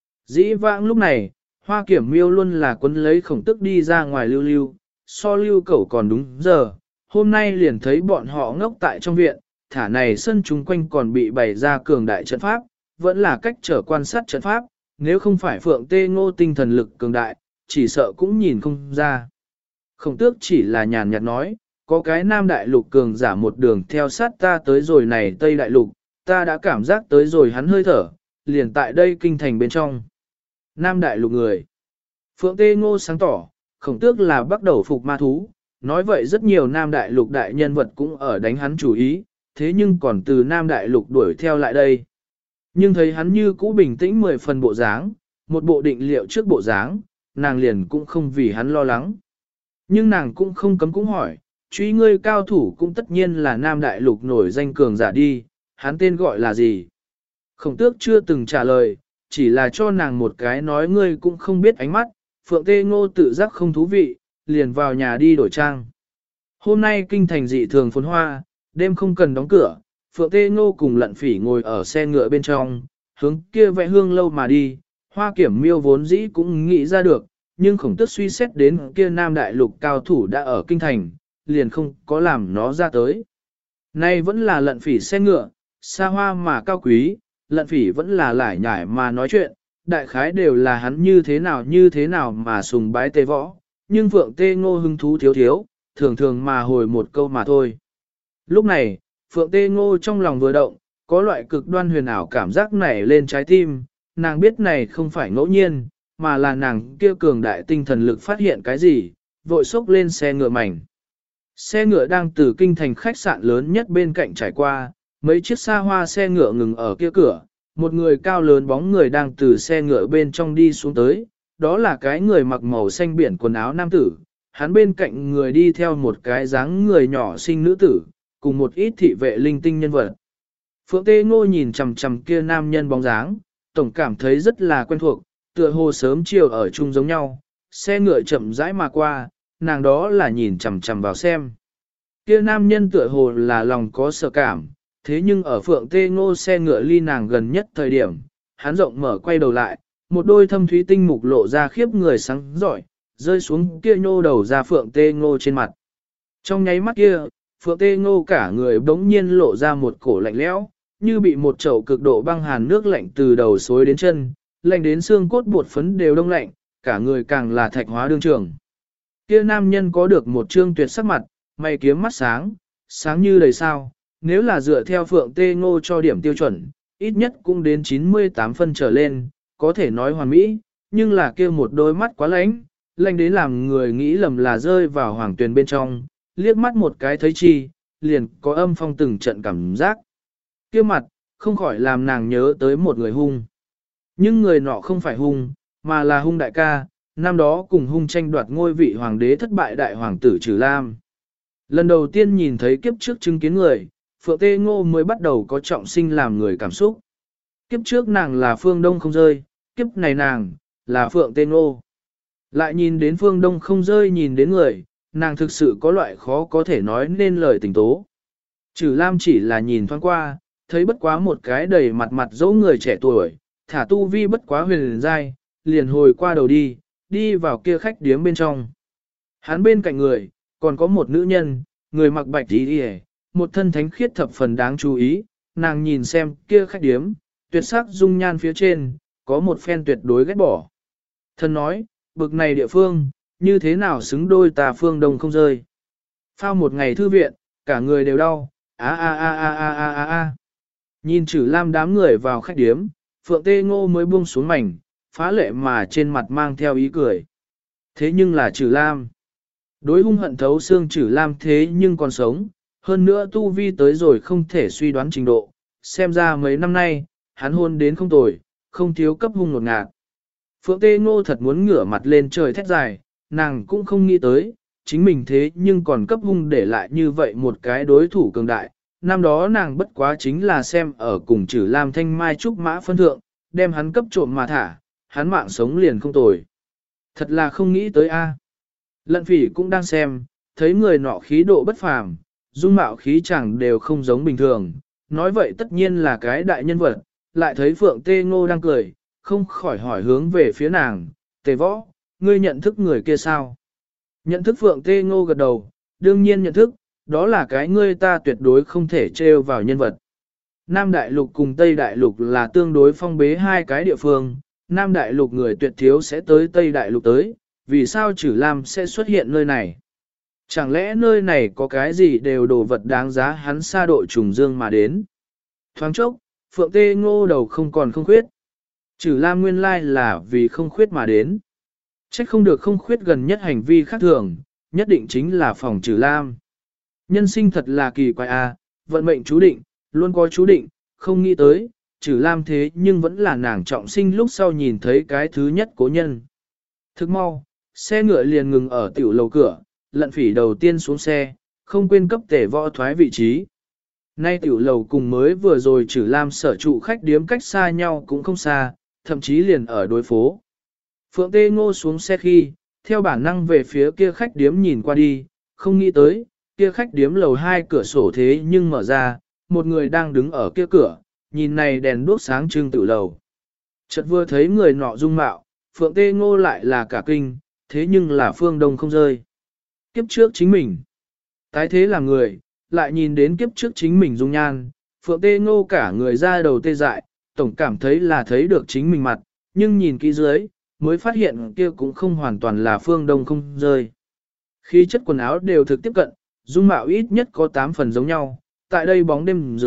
Dĩ vãng lúc này, Hoa Kiểm Miêu luôn là quấn lấy Khổng Tước đi ra ngoài lưu lưu, so lưu cẩu còn đúng giờ, hôm nay liền thấy bọn họ ngốc tại trong viện, thả này sân chung quanh còn bị bày ra cường đại trận pháp, vẫn là cách trở quan sát trận pháp, nếu không phải Phượng Tê Ngô tinh thần lực cường đại, chỉ sợ cũng nhìn không ra. Khổng Tước chỉ là nhàn nhạt nói, có cái Nam Đại Lục cường giả một đường theo sát ta tới rồi này Tây Đại Lục, ta đã cảm giác tới rồi hắn hơi thở, liền tại đây kinh thành bên trong. Nam Đại Lục người. Phượng Tê Ngô sáng tỏ, Khổng Tước là bắt đầu phục ma thú, nói vậy rất nhiều Nam Đại Lục đại nhân vật cũng ở đánh hắn chủ ý, thế nhưng còn từ Nam Đại Lục đuổi theo lại đây. Nhưng thấy hắn như cũ bình tĩnh 10 phần bộ dáng, một bộ định liệu trước bộ dáng, nàng liền cũng không vì hắn lo lắng. Nhưng nàng cũng không cấm cũng hỏi, truy ngươi cao thủ cũng tất nhiên là Nam Đại Lục nổi danh cường giả đi, hắn tên gọi là gì? Khổng Tước chưa từng trả lời, chỉ là cho nàng một cái nói ngươi cũng không biết ánh mắt, Phượng Tê Ngô tự giác không thú vị, liền vào nhà đi đổi trang. Hôm nay kinh thành dị thường phồn hoa, đêm không cần đóng cửa, Phượng Tê Ngô cùng lận phỉ ngồi ở xe ngựa bên trong, hướng kia vẽ hương lâu mà đi, Hoa Kiểm Miêu vốn dĩ cũng nghĩ ra được, nhưng Khổng Tước suy xét đến kia Nam Đại Lục cao thủ đã ở kinh thành, liền không có làm nó ra tới. Nay vẫn là lận phỉ xe ngựa, xa hoa mà cao quý, lận phỉ vẫn là lải nhải mà nói chuyện, đại khái đều là hắn như thế nào mà sùng bái Tê Võ, nhưng Phượng Tê Ngô hứng thú thiếu thiếu, thường thường mà hồi một câu mà thôi. Lúc này, Phượng Tê Ngô trong lòng vừa động, Có loại cực đoan huyền ảo cảm giác nảy lên trái tim, nàng biết này không phải ngẫu nhiên, mà là nàng kia cường đại tinh thần lực phát hiện cái gì, vội xốc lên xe ngựa mảnh. Xe ngựa đang từ kinh thành khách sạn lớn nhất bên cạnh trải qua, mấy chiếc xa hoa xe ngựa ngừng ở kia cửa, một người cao lớn bóng người đang từ xe ngựa bên trong đi xuống tới, đó là cái người mặc màu xanh biển quần áo nam tử, hắn bên cạnh người đi theo một cái dáng người nhỏ xinh nữ tử, cùng một ít thị vệ linh tinh nhân vật. Phượng Tê Ngô nhìn chằm chằm kia nam nhân bóng dáng, tổng cảm thấy rất là quen thuộc, tựa hồ sớm chiều ở chung giống nhau, xe ngựa chậm rãi mà qua, nàng đó là nhìn chằm chằm vào xem. Kia nam nhân tựa hồ là lòng có sợ cảm, thế nhưng ở Phượng Tê Ngô xe ngựa ly nàng gần nhất thời điểm, hắn rộng mở quay đầu lại, một đôi thâm thúy tinh mục lộ ra khiếp người sáng giỏi, rơi xuống kia nhô đầu ra Phượng Tê Ngô trên mặt. Trong nháy mắt kia, Phượng Tê Ngô cả người bỗng nhiên lộ ra một cổ lạnh lẽo, như bị một chậu cực độ băng hàn nước lạnh từ đầu xối đến chân, lạnh đến xương cốt bột phấn đều đông lạnh, cả người càng là thạch hóa đương trường. Kia nam nhân có được một trương tuyệt sắc mặt, mày kiếm mắt sáng, sáng như đầy sao, nếu là dựa theo Phượng Tê Ngô cho điểm tiêu chuẩn, ít nhất cũng đến 98 phân trở lên, có thể nói hoàn mỹ, nhưng là kia một đôi mắt quá lánh, lạnh đến làm người nghĩ lầm là rơi vào hoàng tuyền bên trong, liếc mắt một cái thấy chi, liền có âm phong từng trận cảm giác. Kia mặt, không khỏi làm nàng nhớ tới một người hung. Nhưng người nọ không phải hung, mà là hung đại ca, năm đó cùng hung tranh đoạt ngôi vị hoàng đế thất bại đại hoàng tử Trừ Lam. Lần đầu tiên nhìn thấy kiếp trước chứng kiến người, Phượng Tê Ngô mới bắt đầu có trọng sinh làm người cảm xúc. Kiếp trước nàng là Phương Đông không rơi, kiếp này nàng, là Phượng Tê Ngô. Lại nhìn đến Phương Đông không rơi nhìn đến người, nàng thực sự có loại khó có thể nói nên lời tình tố. Trừ Lam chỉ là nhìn thoáng qua, thấy bất quá một cái đầy mặt mặt dỗ người trẻ tuổi, thả tu vi bất quá huyền giai, liền hồi qua đầu đi vào kia khách điếm bên trong. Hắn bên cạnh người, còn có một nữ nhân, người mặc bạch y, một thân thánh khiết thập phần đáng chú ý, nàng nhìn xem kia khách điếm, tuyệt sắc dung nhan phía trên, có một phen tuyệt đối ghét bỏ. Thân nói, bực này địa phương, như thế nào xứng đôi tà Phương Đông không rơi. Phao một ngày thư viện, cả người đều đau, a. Nhìn Trừ Lam đám người vào khách điếm, Phượng Tê Ngô mới buông xuống mảnh, phá lệ mà trên mặt mang theo ý cười. Thế nhưng là Trừ Lam. Đối hung hận thấu xương Trừ Lam thế nhưng còn sống, hơn nữa tu vi tới rồi không thể suy đoán trình độ. Xem ra mấy năm nay, hắn hôn đến không tồi, không thiếu cấp hung ngột ngạt. Phượng Tê Ngô thật muốn ngửa mặt lên trời thét dài, nàng cũng không nghĩ tới, chính mình thế nhưng còn cấp hung để lại như vậy một cái đối thủ cường đại. Năm đó nàng bất quá chính là xem ở cùng Trừ Lam thanh mai trúc mã phân thượng, đem hắn cấp trộm mà thả, hắn mạng sống liền không tồi. Thật là không nghĩ tới a. Lận Phỉ cũng đang xem, thấy người nọ khí độ bất phàm, dung mạo khí chẳng đều không giống bình thường, nói vậy tất nhiên là cái đại nhân vật, lại thấy Phượng Tê Ngô đang cười, không khỏi hỏi hướng về phía nàng, Tề Võ, ngươi nhận thức người kia sao? Nhận thức Phượng Tê Ngô gật đầu, đương nhiên nhận thức, đó là cái ngươi ta tuyệt đối không thể trêu vào nhân vật. Nam Đại Lục cùng Tây Đại Lục là tương đối phong bế hai cái địa phương, Nam Đại Lục người tuyệt thiếu sẽ tới Tây Đại Lục tới, vì sao Trừ Lam sẽ xuất hiện nơi này? Chẳng lẽ nơi này có cái gì đều đồ vật đáng giá hắn xa độ trùng dương mà đến? Thoáng chốc, Phượng Tê Ngô đầu không còn không khuyết. Trừ Lam nguyên lai là vì không khuyết mà đến. Trách không được không khuyết gần nhất hành vi khác thường, nhất định chính là phòng Trừ Lam. Nhân sinh thật là kỳ quái a, vận mệnh chú định, luôn có chú định, không nghĩ tới, Trừ Lam thế nhưng vẫn là nàng trọng sinh lúc sau nhìn thấy cái thứ nhất cố nhân. Thức mau, xe ngựa liền ngừng ở tiểu lầu cửa, Lận Phỉ đầu tiên xuống xe, không quên cấp Tề Võ thoái vị trí. Nay tiểu lầu cùng mới vừa rồi Trừ Lam sở trụ khách điếm cách xa nhau cũng không xa, thậm chí liền ở đối phố. Phượng Tê Ngô xuống xe khi, theo bản năng về phía kia khách điếm nhìn qua đi, không nghĩ tới, kia khách điếm lầu 2 cửa sổ thế nhưng mở ra, một người đang đứng ở kia cửa, nhìn này đèn đuốc sáng trưng tiểu lầu. Chợt vừa thấy người nọ dung mạo, Phượng Tê Ngô lại là cả kinh, thế nhưng là Phương Đông không rơi. Kiếp trước chính mình. Tái thế là người, lại nhìn đến kiếp trước chính mình dung nhan, Phượng Tê Ngô cả người ra đầu tê dại, tổng cảm thấy là thấy được chính mình mặt, nhưng nhìn kỹ dưới, mới phát hiện kia cũng không hoàn toàn là Phương Đông không rơi. Khí chất quần áo đều thực tiếp cận, dung mạo ít nhất có 8 phần giống nhau, tại đây bóng đêm dưới,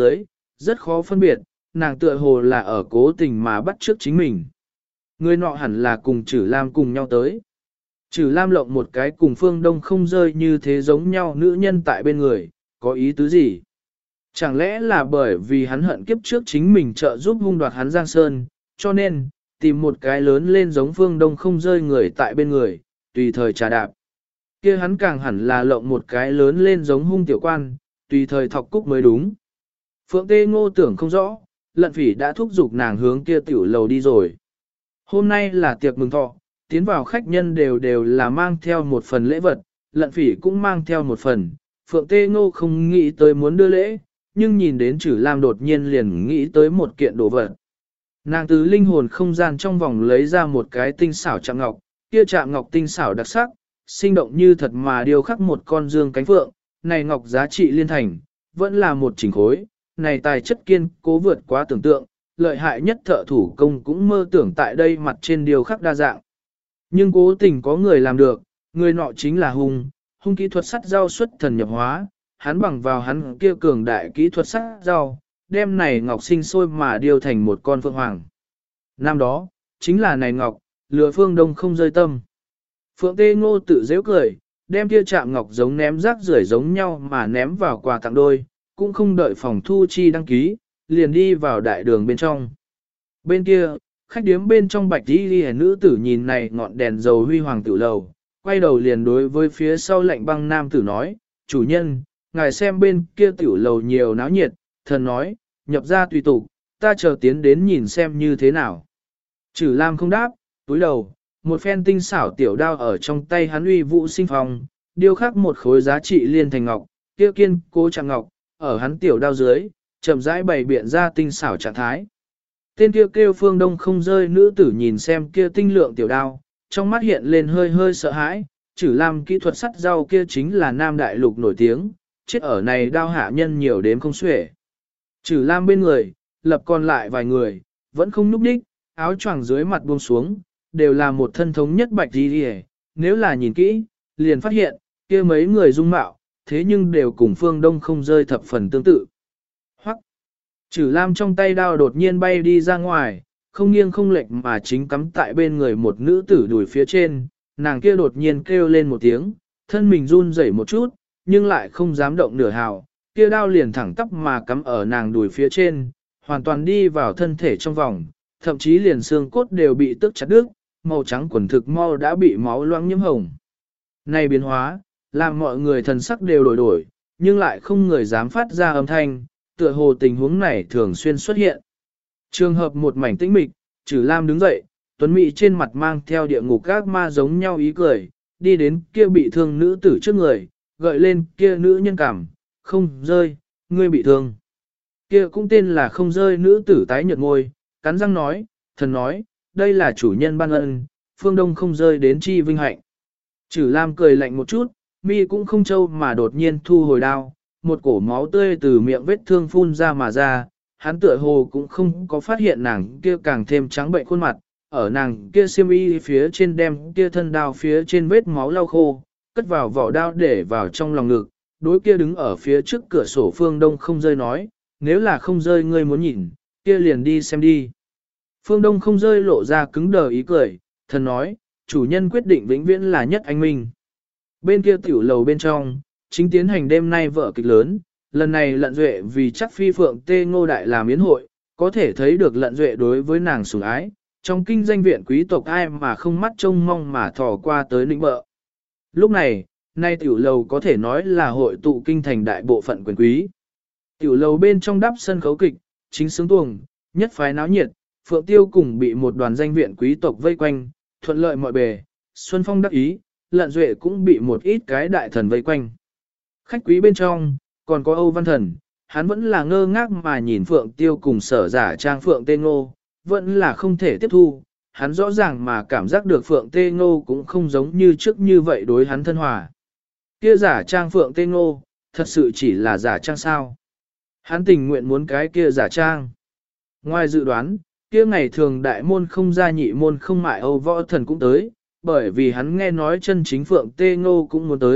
rất khó phân biệt, nàng tựa hồ là ở cố tình mà bắt trước chính mình. Người nọ hẳn là cùng Trử Lam cùng nhau tới. Trử Lam lộng một cái cùng Phương Đông không rơi như thế giống nhau nữ nhân tại bên người, có ý tứ gì? Chẳng lẽ là bởi vì hắn hận kiếp trước chính mình trợ giúp hung đoạt hắn Giang Sơn, cho nên, tìm một cái lớn lên giống Phương Đông không rơi người tại bên người, tùy thời trà đạp. Kia hắn càng hẳn là lộng một cái lớn lên giống hung tiểu quan, tùy thời thọc cúc mới đúng. Phượng Tê Ngô tưởng không rõ, Lận Phỉ đã thúc giục nàng hướng kia tiểu lầu đi rồi. Hôm nay là tiệc mừng thọ, tiến vào khách nhân đều là mang theo một phần lễ vật, Lận Phỉ cũng mang theo một phần. Phượng Tê Ngô không nghĩ tới muốn đưa lễ, nhưng nhìn đến Trử Lam đột nhiên liền nghĩ tới một kiện đồ vật. Nàng từ linh hồn không gian trong vòng lấy ra một cái tinh xảo chạm ngọc, kia chạm ngọc tinh xảo đặc sắc, sinh động như thật mà điêu khắc một con dương cánh phượng, này ngọc giá trị liên thành, vẫn là một chỉnh khối, này tài chất kiên cố vượt quá tưởng tượng, lợi hại nhất thợ thủ công cũng mơ tưởng tại đây mặt trên điêu khắc đa dạng. Nhưng cố tình có người làm được, người nọ chính là Hung kỹ thuật sắt rau xuất thần nhập hóa, hắn bằng vào hắn kia cường đại kỹ thuật sắt rau, đem này ngọc sinh sôi mà điêu thành một con phượng hoàng. Năm đó, chính là này ngọc, lừa Phương Đông không rơi tâm. Phượng Tê Ngô tự dễ cười, đem kia chạm ngọc giống ném rác rưởi giống nhau mà ném vào quà tặng đôi, cũng không đợi phòng thu chi đăng ký, liền đi vào đại đường bên trong. Bên kia, khách điếm bên trong bạch y nữ tử nhìn này ngọn đèn dầu huy hoàng tiểu lầu, quay đầu liền đối với phía sau lạnh băng nam tử nói, chủ nhân, ngài xem bên kia tiểu lầu nhiều náo nhiệt, thần nói, nhập ra tùy tục, ta chờ tiến đến nhìn xem như thế nào. Trử Lam không đáp, túi đầu, một phen tinh xảo tiểu đao ở trong tay hắn uy vũ sinh phong, điêu khắc một khối giá trị liên thành ngọc, kia kiên cố chạm ngọc, ở hắn tiểu đao dưới, chậm rãi bày biện ra tinh xảo trạng thái. Tên kia kêu Phương Đông không rơi nữ tử nhìn xem kia tinh lượng tiểu đao, trong mắt hiện lên hơi hơi sợ hãi, Trử Lam kỹ thuật sắt rau kia chính là Nam Đại Lục nổi tiếng, chết ở này đao hạ nhân nhiều đến không xuể. Trử Lam bên người, lập còn lại vài người, vẫn không núp đích, áo choàng dưới mặt buông xuống, đều là một thân thống nhất bạch đi hề. Nếu là nhìn kỹ, liền phát hiện, kia mấy người dung mạo, thế nhưng đều cùng Phương Đông không rơi thập phần tương tự. Hoắc! Trử Lam trong tay đao đột nhiên bay đi ra ngoài, không nghiêng không lệch mà chính cắm tại bên người một nữ tử đùi phía trên, nàng kia đột nhiên kêu lên một tiếng, thân mình run rẩy một chút, nhưng lại không dám động nửa hào, kia đao liền thẳng tắp mà cắm ở nàng đùi phía trên, hoàn toàn đi vào thân thể trong vòng, thậm chí liền xương cốt đều bị tước chặt đứt, màu trắng quần thực mau đã bị máu loãng nhiễm hồng. Này biến hóa, làm mọi người thần sắc đều đổi đổi, nhưng lại không người dám phát ra âm thanh, tựa hồ tình huống này thường xuyên xuất hiện. Trường hợp một mảnh tĩnh mịch, Trử Lam đứng dậy, tuấn mỹ trên mặt mang theo địa ngục các ma giống nhau ý cười, đi đến kia bị thương nữ tử trước người, gợi lên kia nữ nhân cảm, không rơi, ngươi bị thương. Kia cũng tên là không rơi nữ tử tái nhợt ngôi, cắn răng nói, thần nói, đây là chủ nhân ban ân, Phương Đông không rơi đến chi vinh hạnh. Trử Lam cười lạnh một chút, mi cũng không trâu mà đột nhiên thu hồi đao, một cổ máu tươi từ miệng vết thương phun ra mà ra, hắn tựa hồ cũng không có phát hiện nàng kia càng thêm trắng bệnh khuôn mặt, ở nàng kia xiêm y phía trên đem kia thân đao phía trên vết máu lau khô, cất vào vỏ đao để vào trong lòng ngực, đối kia đứng ở phía trước cửa sổ Phương Đông không rơi nói, nếu là không rơi ngươi muốn nhìn, kia liền đi xem đi. Phương Đông không rơi lộ ra cứng đờ ý cười, thần nói, chủ nhân quyết định vĩnh viễn là nhất anh minh. Bên kia tiểu lầu bên trong, chính tiến hành đêm nay vở kịch lớn, lần này Lận Duệ vì chắc phi Phượng Tê Ngô Đại làm yến hội, có thể thấy được Lận Duệ đối với nàng sủng ái, trong kinh danh viện quý tộc ai mà không mắt trông mong mà thò qua tới nịnh bợ. Lúc này, nay tiểu lầu có thể nói là hội tụ kinh thành đại bộ phận quyền quý. Tiểu lầu bên trong đắp sân khấu kịch, chính sướng tuồng, nhất phái náo nhiệt, Phượng Tiêu cùng bị một đoàn danh viện quý tộc vây quanh, thuận lợi mọi bề, Xuân Phong đắc ý, Lận Duệ cũng bị một ít cái đại thần vây quanh. Khách quý bên trong, còn có Âu Văn Thần, hắn vẫn là ngơ ngác mà nhìn Phượng Tiêu cùng sở giả trang Phượng Tê Ngô, vẫn là không thể tiếp thu, hắn rõ ràng mà cảm giác được Phượng Tê Ngô cũng không giống như trước như vậy đối hắn thân hòa. Kia giả trang Phượng Tê Ngô, thật sự chỉ là giả trang sao? Hắn tình nguyện muốn cái kia giả trang. Ngoài dự đoán, kia ngày thường đại môn không ra nhị môn không mại Âu Võ Thần cũng tới, bởi vì hắn nghe nói chân chính Phượng Tê Ngô cũng muốn tới,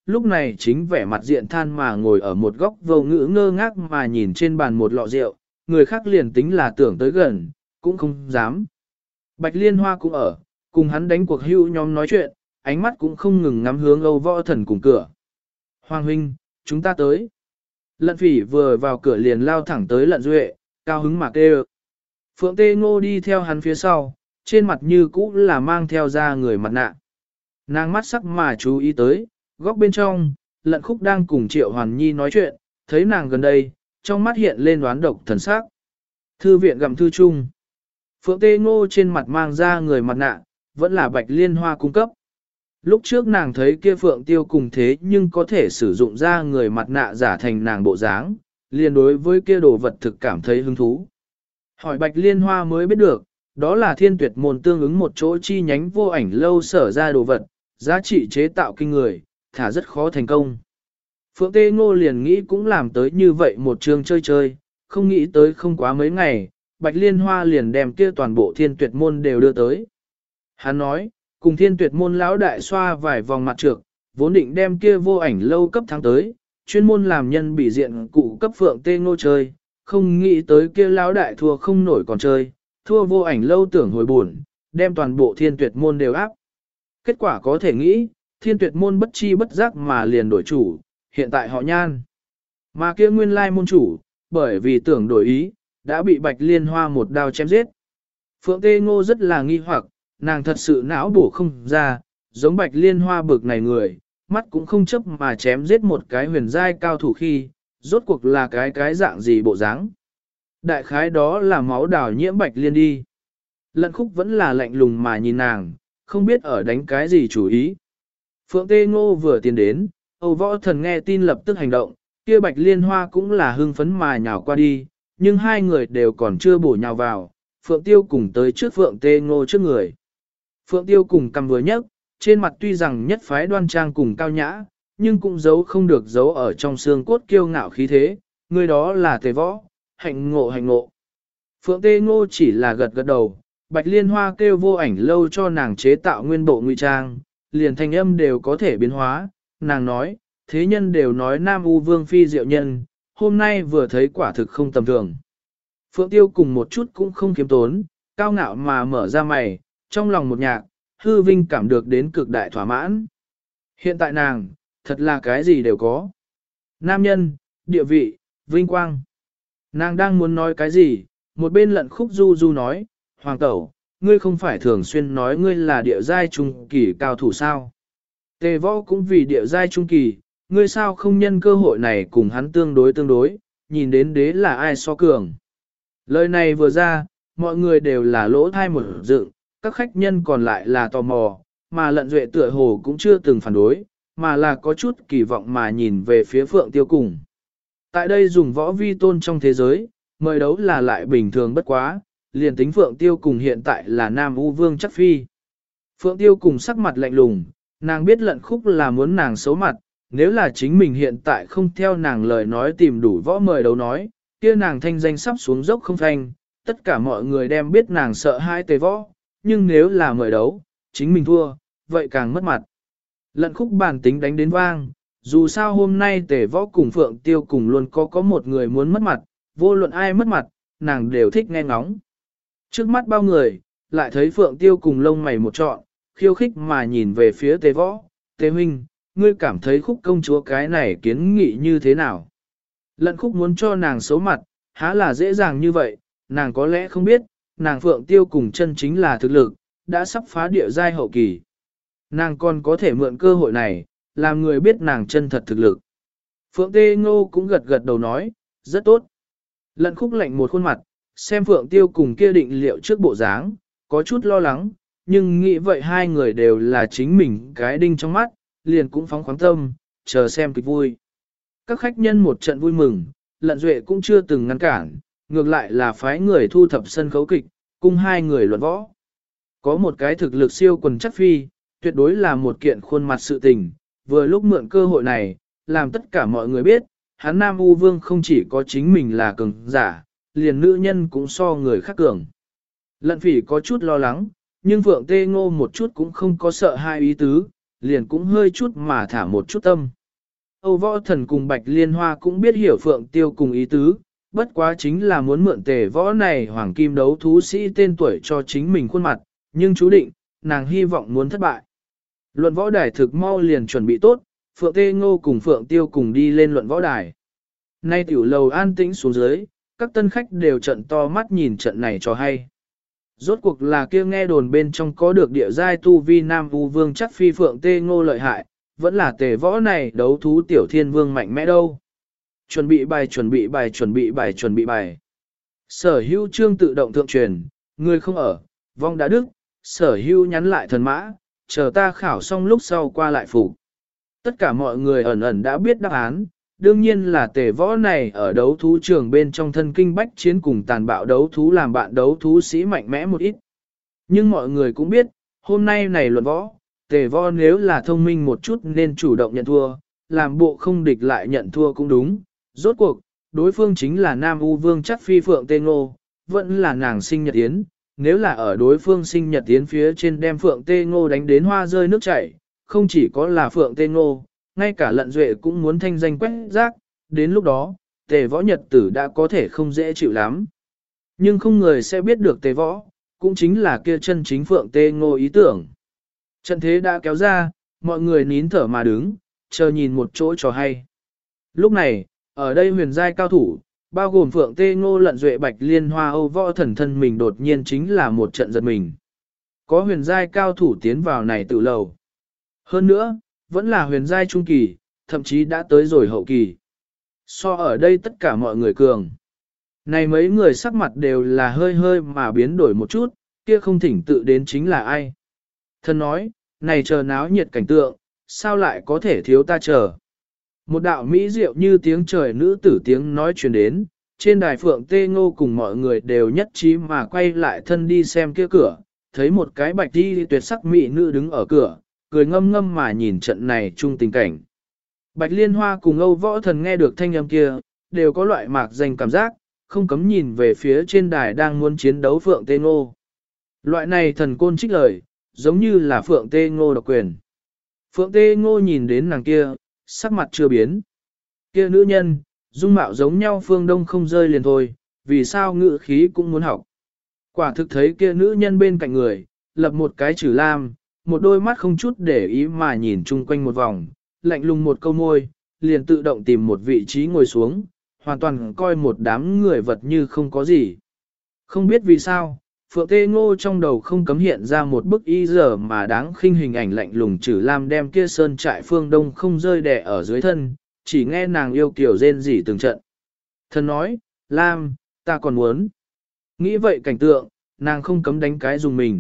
lúc này chính vẻ mặt diện than mà ngồi ở một góc vô ngữ ngơ ngác mà nhìn trên bàn một lọ rượu, người khác liền tính là tưởng tới gần, cũng không dám. Bạch Liên Hoa cũng ở, cùng hắn đánh cuộc hưu nhóm nói chuyện, ánh mắt cũng không ngừng ngắm hướng Âu Võ Thần cùng cửa. Hoàng huynh, chúng ta tới. Lận Phỉ vừa vào cửa liền lao thẳng tới Lận Duệ, cao hứng mà kêu. Phượng Tê Ngô đi theo hắn phía sau, trên mặt như cũ là mang theo ra người mặt nạ. Nàng mắt sắc mà chú ý tới, góc bên trong, Lận Khúc đang cùng Triệu Hoàn Nhi nói chuyện, thấy nàng gần đây, trong mắt hiện lên đoán độc thần sắc. Thư viện gặm thư chung. Phượng Tê Ngô trên mặt mang ra người mặt nạ, vẫn là Bạch Liên Hoa cung cấp. Lúc trước nàng thấy kia Phượng Tiêu cùng thế nhưng có thể sử dụng ra người mặt nạ giả thành nàng bộ dáng, liền đối với kia đồ vật thực cảm thấy hứng thú. Hỏi Bạch Liên Hoa mới biết được, đó là Thiên Tuyệt môn tương ứng một chỗ chi nhánh vô ảnh lâu sở ra đồ vật, giá trị chế tạo kinh người, thả rất khó thành công. Phượng Tê Ngô liền nghĩ cũng làm tới như vậy một trường chơi chơi, không nghĩ tới không quá mấy ngày, Bạch Liên Hoa liền đem kia toàn bộ Thiên Tuyệt môn đều đưa tới. Hắn nói, cùng Thiên Tuyệt môn lão đại xoa vài vòng mặt trược, vốn định đem kia vô ảnh lâu cấp tháng tới, chuyên môn làm nhân bị diện cụ cấp Phượng Tê Ngô chơi, không nghĩ tới kia lão đại thua không nổi còn chơi, thua vô ảnh lâu tưởng hồi buồn, đem toàn bộ Thiên Tuyệt môn đều áp. Kết quả có thể nghĩ, Thiên Tuyệt môn bất chi bất giác mà liền đổi chủ, hiện tại họ Nhan. Mà kia nguyên lai môn chủ, bởi vì tưởng đổi ý, đã bị Bạch Liên Hoa một đao chém giết. Phượng Tê Ngô rất là nghi hoặc, nàng thật sự não bổ không ra, giống Bạch Liên Hoa bực này người, mắt cũng không chấp mà chém giết một cái huyền giai cao thủ khi, rốt cuộc là cái dạng gì bộ dáng. Đại khái đó là máu đào nhiễm Bạch Liên đi. Lận Khúc vẫn là lạnh lùng mà nhìn nàng, không biết ở đánh cái gì chủ ý. Phượng Tê Ngô vừa tiến đến, Âu Võ Thần nghe tin lập tức hành động, kia Bạch Liên Hoa cũng là hưng phấn mà nhào qua đi, nhưng hai người đều còn chưa bổ nhào vào, Phượng Tiêu cùng tới trước Phượng Tê Ngô trước người. Phượng Tiêu cùng cầm vừa nhấc, trên mặt tuy rằng nhất phái đoan trang cùng cao nhã, nhưng cũng giấu không được giấu ở trong xương cốt kiêu ngạo khí thế, người đó là Tề Võ, hạnh ngộ hạnh ngộ. Phượng Tê Ngô chỉ là gật gật đầu, Bạch Liên Hoa kêu vô ảnh lâu cho nàng chế tạo nguyên bộ ngụy trang, liền thanh âm đều có thể biến hóa, nàng nói, thế nhân đều nói Nam U Vương phi diệu nhân, hôm nay vừa thấy quả thực không tầm thường. Phượng Tiêu cùng một chút cũng không kiếm tốn, cao ngạo mà mở ra mày, trong lòng một nhạc, hư vinh cảm được đến cực đại thỏa mãn. Hiện tại nàng, thật là cái gì đều có. Nam nhân, địa vị, vinh quang. Nàng đang muốn nói cái gì, một bên Lận Khúc du du nói, Hoàng tẩu, ngươi không phải thường xuyên nói ngươi là địa giai trung kỳ cao thủ sao. Tề Võ cũng vì địa giai trung kỳ, ngươi sao không nhân cơ hội này cùng hắn tương đối, nhìn đến đế là ai so cường. Lời này vừa ra, mọi người đều là lỗ thai một dựng, các khách nhân còn lại là tò mò, mà Lận Duệ tựa hồ cũng chưa từng phản đối, mà là có chút kỳ vọng mà nhìn về phía Phượng Tiêu cùng. Tại đây dùng võ vi tôn trong thế giới, mời đấu là lại bình thường bất quá, liền tính Phượng Tiêu cùng hiện tại là Nam U Vương chắc phi. Phượng Tiêu cùng sắc mặt lạnh lùng, nàng biết Lận Khúc là muốn nàng xấu mặt, nếu là chính mình hiện tại không theo nàng lời nói tìm đủ võ mời đấu nói, kia nàng thanh danh sắp xuống dốc không thanh, tất cả mọi người đem biết nàng sợ hai Tề Võ, nhưng nếu là mời đấu, chính mình thua, vậy càng mất mặt. Lận Khúc bản tính đánh đến vang, dù sao hôm nay Tề Võ cùng Phượng Tiêu cùng luôn có một người muốn mất mặt, vô luận ai mất mặt, nàng đều thích nghe ngóng. Trước mắt bao người, lại thấy Phượng Tiêu cùng lông mày một trọn, khiêu khích mà nhìn về phía Tề Võ, Tề huynh, ngươi cảm thấy Khúc công chúa cái này kiến nghị như thế nào? Lận Khúc muốn cho nàng xấu mặt, há là dễ dàng như vậy, nàng có lẽ không biết, nàng Phượng Tiêu cùng chân chính là thực lực, đã sắp phá địa giai hậu kỳ. Nàng còn có thể mượn cơ hội này, làm người biết nàng chân thật thực lực. Phượng Tê Ngô cũng gật gật đầu nói, rất tốt. Lận Khúc lạnh một khuôn mặt, xem Phượng Tiêu cùng kia định liệu trước bộ dáng, có chút lo lắng, nhưng nghĩ vậy hai người đều là chính mình cái đinh trong mắt, liền cũng phóng khoáng tâm, chờ xem kịch vui. Các khách nhân một trận vui mừng, Lận Duệ cũng chưa từng ngăn cản, ngược lại là phái người thu thập sân khấu kịch, cùng hai người luận võ. Có một cái thực lực siêu quần chắc phi, tuyệt đối là một kiện khuôn mặt sự tình, vừa lúc mượn cơ hội này, làm tất cả mọi người biết, hắn Nam U Vương không chỉ có chính mình là cường giả, liền nữ nhân cũng so người khác cường. Lận Phỉ có chút lo lắng, nhưng Phượng Tê Ngô một chút cũng không có sợ hai ý tứ, liền cũng hơi chút mà thả một chút tâm. Âu Võ Thần cùng Bạch Liên Hoa cũng biết hiểu Phượng Tiêu cùng ý tứ, bất quá chính là muốn mượn Tề Võ này hoàng kim đấu thú sĩ tên tuổi cho chính mình khuôn mặt, nhưng chú định, nàng hy vọng muốn thất bại. Luận võ đài thực mau liền chuẩn bị tốt, Phượng Tê Ngô cùng Phượng Tiêu cùng đi lên luận võ đài. Nay tiểu lầu an tĩnh xuống dưới, các tân khách đều trận to mắt nhìn trận này cho hay. Rốt cuộc là kia nghe đồn bên trong có được địa giai tu vi Nam U Vương chắc phi Phượng Tê Ngô lợi hại, vẫn là Tề Võ này đấu thú tiểu thiên vương mạnh mẽ đâu. Chuẩn bị bài chuẩn bị bài chuẩn bị bài chuẩn bị bài. Sở hữu chương tự động thượng truyền, người không ở, vong đã đức, sở hữu nhắn lại thần mã, chờ ta khảo xong lúc sau qua lại phục. Tất cả mọi người ẩn ẩn đã biết đáp án, đương nhiên là Tề Võ này ở đấu thú trường bên trong thân kinh bách chiến cùng tàn bạo đấu thú làm bạn đấu thú sĩ mạnh mẽ một ít. Nhưng mọi người cũng biết, hôm nay này luận võ, Tề Võ nếu là thông minh một chút nên chủ động nhận thua, làm bộ không địch lại nhận thua cũng đúng. Rốt cuộc, đối phương chính là Nam U Vương chắc phi Phượng Tê Ngô, vẫn là nàng sinh nhật yến. Nếu là ở đối phương sinh nhật yến phía trên đem Phượng Tê Ngô đánh đến hoa rơi nước chảy, không chỉ có là Phượng Tê Ngô, ngay cả Lận Duệ cũng muốn thanh danh quét rác, đến lúc đó, Tề Võ nhật tử đã có thể không dễ chịu lắm. Nhưng không người sẽ biết được Tề Võ, cũng chính là kia chân chính Phượng Tê Ngô ý tưởng. Trận thế đã kéo ra, mọi người nín thở mà đứng, chờ nhìn một chỗ trò hay. Lúc này, ở đây huyền giai cao thủ, bao gồm Phượng Tê Ngô Lận Duệ Bạch Liên Hoa Âu Võ Thần thân mình đột nhiên chính là một trận giật mình. Có huyền giai cao thủ tiến vào này tự lầu. Hơn nữa, vẫn là huyền giai trung kỳ, thậm chí đã tới rồi hậu kỳ. So ở đây tất cả mọi người cường. Này mấy người sắc mặt đều là hơi hơi mà biến đổi một chút, kia không thỉnh tự đến chính là ai. Thân nói, này chờ náo nhiệt cảnh tượng, sao lại có thể thiếu ta chờ. Một đạo mỹ diệu như tiếng trời nữ tử tiếng nói truyền đến, trên đài Phượng Tê Ngô cùng mọi người đều nhất trí mà quay lại thân đi xem kia cửa, thấy một cái bạch đi tuyệt sắc mỹ nữ đứng ở cửa, cười ngâm ngâm mà nhìn trận này chung tình cảnh. Bạch Liên Hoa cùng Âu Võ Thần nghe được thanh âm kia, đều có loại mạc danh cảm giác, không cấm nhìn về phía trên đài đang muốn chiến đấu Phượng Tê Ngô. Loại này thần côn trích lời, giống như là Phượng Tê Ngô độc quyền. Phượng Tê Ngô nhìn đến nàng kia, sắc mặt chưa biến. Kia nữ nhân, dung mạo giống nhau phương đông không rơi liền thôi, vì sao ngự khí cũng muốn học. Quả thực thấy kia nữ nhân bên cạnh người, lập một cái chữ lam, một đôi mắt không chút để ý mà nhìn chung quanh một vòng, lạnh lùng một câu môi, liền tự động tìm một vị trí ngồi xuống, hoàn toàn coi một đám người vật như không có gì. Không biết vì sao, Phượng Tê Ngô trong đầu không cấm hiện ra một bức y giờ mà đáng khinh hình ảnh lạnh lùng chử lam đem kia sơn trại phương đông không rơi đè ở dưới thân, chỉ nghe nàng yêu kiểu rên rỉ từng trận. Thần nói, Lam, ta còn muốn. Nghĩ vậy cảnh tượng, nàng không cấm đánh cái dùng mình.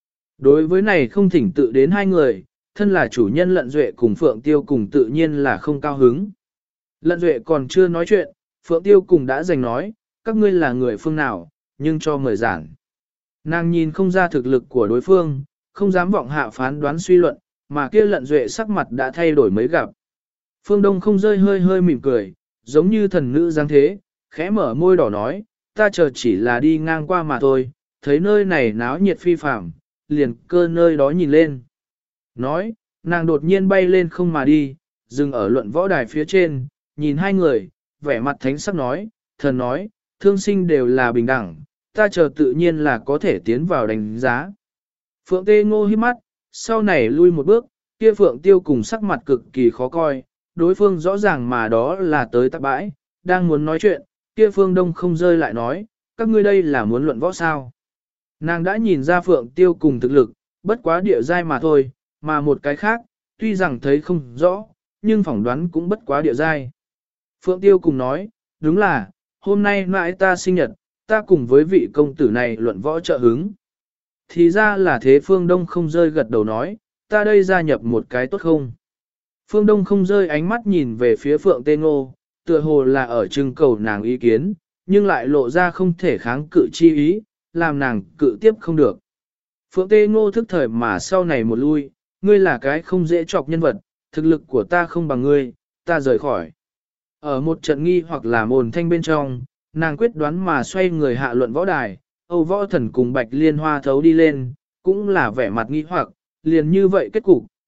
Đối với này không thỉnh tự đến hai người, thân là chủ nhân Lận Duệ cùng Phượng Tiêu cùng tự nhiên là không cao hứng. Lận Duệ còn chưa nói chuyện, Phượng Tiêu cùng đã giành nói, các ngươi là người phương nào, nhưng cho mời giảng. Nàng nhìn không ra thực lực của đối phương, không dám vọng hạ phán đoán suy luận, mà kia Lận Duệ sắc mặt đã thay đổi mấy gặp. Phương Đông không rơi hơi hơi mỉm cười, giống như thần nữ dáng thế, khẽ mở môi đỏ nói, ta chờ chỉ là đi ngang qua mà thôi, thấy nơi này náo nhiệt phi phạm, liền cơ nơi đó nhìn lên. Nói, nàng đột nhiên bay lên không mà đi, dừng ở luận võ đài phía trên, nhìn hai người, vẻ mặt thánh sắc nói, thần nói, thương sinh đều là bình đẳng, ta chờ tự nhiên là có thể tiến vào đánh giá. Phượng Tê Ngô hít mắt, sau này lui một bước, kia Phượng Tiêu cùng sắc mặt cực kỳ khó coi, đối phương rõ ràng mà đó là tới tạp bãi, đang muốn nói chuyện, kia Phương Đông không rơi lại nói, các ngươi đây là muốn luận võ sao. Nàng đã nhìn ra Phượng Tiêu cùng thực lực, bất quá địa giai mà thôi, mà một cái khác, tuy rằng thấy không rõ, nhưng phỏng đoán cũng bất quá địa giai. Phượng Tiêu cùng nói, đúng là, hôm nay mãi ta sinh nhật, ta cùng với vị công tử này luận võ trợ hứng. Thì ra là thế Phương Đông không rơi gật đầu nói, ta đây gia nhập một cái tốt không? Phương Đông không rơi ánh mắt nhìn về phía Phượng Tê Ngô, tựa hồ là ở trưng cầu nàng ý kiến, nhưng lại lộ ra không thể kháng cự chi ý, làm nàng cự tiếp không được. Phượng Tê Ngô thức thời mà sau này một lui, ngươi là cái không dễ chọc nhân vật, thực lực của ta không bằng ngươi, ta rời khỏi. Ở một trận nghi hoặc là ồn thanh bên trong, nàng quyết đoán mà xoay người hạ luận võ đài, Âu Võ Thần cùng Bạch Liên Hoa thấu đi lên, cũng là vẻ mặt nghi hoặc, liền như vậy kết cục,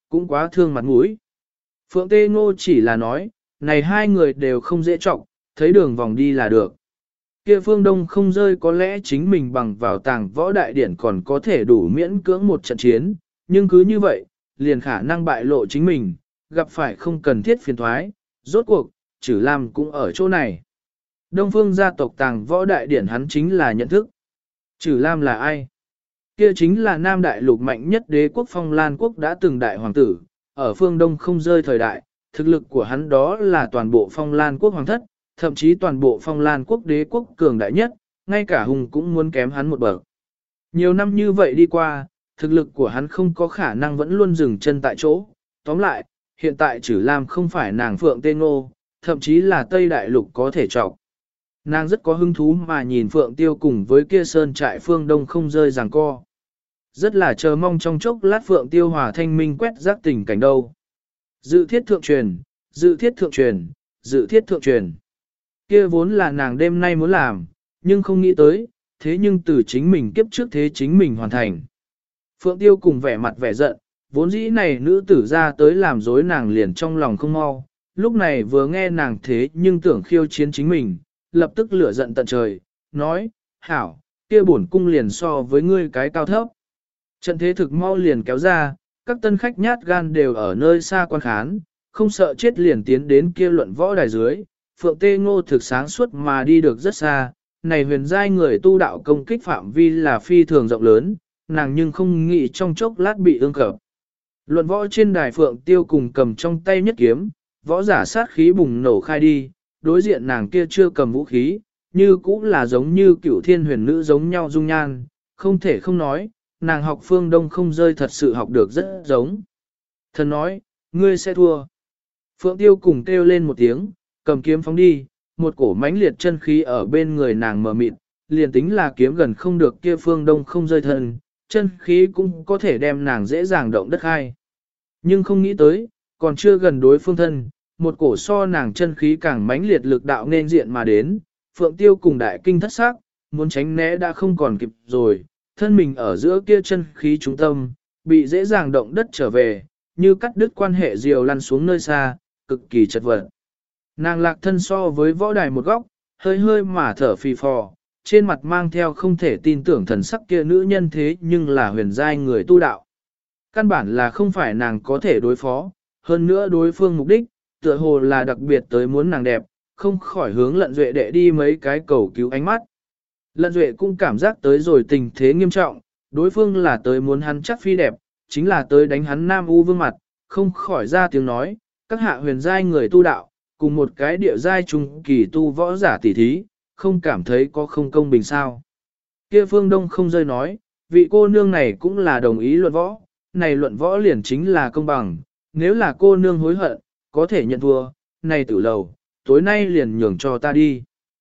cũng quá thương mặt mũi. Phượng Tê Ngô chỉ là nói, này hai người đều không dễ trọng, thấy đường vòng đi là được. Kia phương đông không rơi có lẽ chính mình bằng vào tàng võ đại điển còn có thể đủ miễn cưỡng một trận chiến, nhưng cứ như vậy, liền khả năng bại lộ chính mình, gặp phải không cần thiết phiền thoái, rốt cuộc, Trử Lam cũng ở chỗ này. Đông phương gia tộc tàng võ đại điển hắn chính là nhận thức. Trử Lam là ai? Kia chính là Nam Đại Lục mạnh nhất đế quốc Phong Lan Quốc đã từng đại hoàng tử, ở phương Đông không rơi thời đại, thực lực của hắn đó là toàn bộ Phong Lan Quốc hoàng thất, thậm chí toàn bộ Phong Lan Quốc đế quốc cường đại nhất, ngay cả Hùng cũng muốn kém hắn một bậc. Nhiều năm như vậy đi qua, thực lực của hắn không có khả năng vẫn luôn dừng chân tại chỗ. Tóm lại, hiện tại Trử Lam không phải nàng Phượng Tê Ngô, thậm chí là Tây Đại Lục có thể trọc. Nàng rất có hứng thú mà nhìn Phượng Tiêu cùng với kia sơn trại phương Đông không rơi giằng co. Rất là chờ mong trong chốc lát Phượng Tiêu hòa thanh minh quét rác tình cảnh đâu. Dự thiết thượng truyền, dự thiết thượng truyền, dự thiết thượng truyền. Kia vốn là nàng đêm nay muốn làm, nhưng không nghĩ tới, thế nhưng từ chính mình kiếp trước thế chính mình hoàn thành. Phượng Tiêu cùng vẻ mặt vẻ giận, vốn dĩ này nữ tử ra tới làm dối nàng liền trong lòng không mau, lúc này vừa nghe nàng thế nhưng tưởng khiêu chiến chính mình, lập tức lửa giận tận trời, nói, hảo, kia bổn cung liền so với ngươi cái cao thấp. Trận thế thực mau liền kéo ra, các tân khách nhát gan đều ở nơi xa quan khán, không sợ chết liền tiến đến kia luận võ đài dưới. Phượng Tê Ngô thực sáng suốt mà đi được rất xa, này huyền giai người tu đạo công kích phạm vi là phi thường rộng lớn, nàng nhưng không nghĩ trong chốc lát bị ương cập. Luận võ trên đài Phượng Tiêu cùng cầm trong tay nhất kiếm, võ giả sát khí bùng nổ khai đi, đối diện nàng kia chưa cầm vũ khí, như cũng là giống như cửu thiên huyền nữ giống nhau dung nhan, không thể không nói, nàng học phương Đông không rơi thật sự học được rất giống. Thần nói, ngươi sẽ thua. Phượng Tiêu cùng kêu lên một tiếng, cầm kiếm phóng đi, một cổ mãnh liệt chân khí ở bên người nàng mờ mịt, liền tính là kiếm gần không được kia phương Đông không rơi thân, chân khí cũng có thể đem nàng dễ dàng động đất khai. Nhưng không nghĩ tới, còn chưa gần đối phương thân, một cổ so nàng chân khí càng mãnh liệt lực đạo nên diện mà đến, Phượng Tiêu cùng đại kinh thất sắc, muốn tránh né đã không còn kịp rồi, thân mình ở giữa kia chân khí trung tâm, bị dễ dàng động đất trở về, như cắt đứt quan hệ diều lăn xuống nơi xa, cực kỳ chật vật. Nàng lạc thân so với võ đài một góc, hơi hơi mà thở phì phò, trên mặt mang theo không thể tin tưởng thần sắc kia nữ nhân thế nhưng là huyền giai người tu đạo. Căn bản là không phải nàng có thể đối phó, hơn nữa đối phương mục đích, tựa hồ là đặc biệt tới muốn nàng đẹp, không khỏi hướng Lận Duệ đệ đi mấy cái cầu cứu ánh mắt. Lận Duệ cũng cảm giác tới rồi tình thế nghiêm trọng, đối phương là tới muốn hắn chắc phi đẹp, chính là tới đánh hắn Nam U Vương mặt, không khỏi ra tiếng nói, các hạ huyền giai người tu đạo, cùng một cái địa giai trung kỳ tu võ giả tỉ thí, không cảm thấy có không công bình sao. Kia Phương Đông không rơi nói, vị cô nương này cũng là đồng ý luận võ, này luận võ liền chính là công bằng, nếu là cô nương hối hận, có thể nhận thua, này tử lầu, tối nay liền nhường cho ta đi.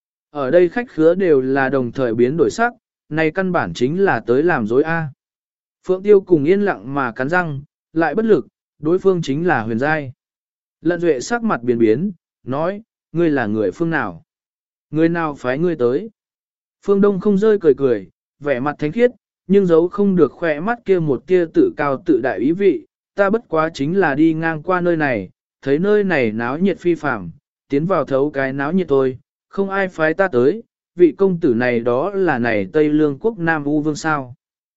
Ở đây khách khứa đều là đồng thời biến đổi sắc, này căn bản chính là tới làm dối A. Phượng Tiêu cùng yên lặng mà cắn răng, lại bất lực, đối phương chính là huyền giai. Lận Duệ sắc mặt biến biến, nói, ngươi là người phương nào? Người nào phái ngươi tới? Phương Đông không rơi cười cười, vẻ mặt thánh khiết, nhưng giấu không được khỏe mắt kia một tia tự cao tự đại ý vị, ta bất quá chính là đi ngang qua nơi này, thấy nơi này náo nhiệt phi phàm, tiến vào thấu cái náo nhiệt thôi, không ai phái ta tới, vị công tử này đó là này Tây Lương quốc Nam U Vương sao.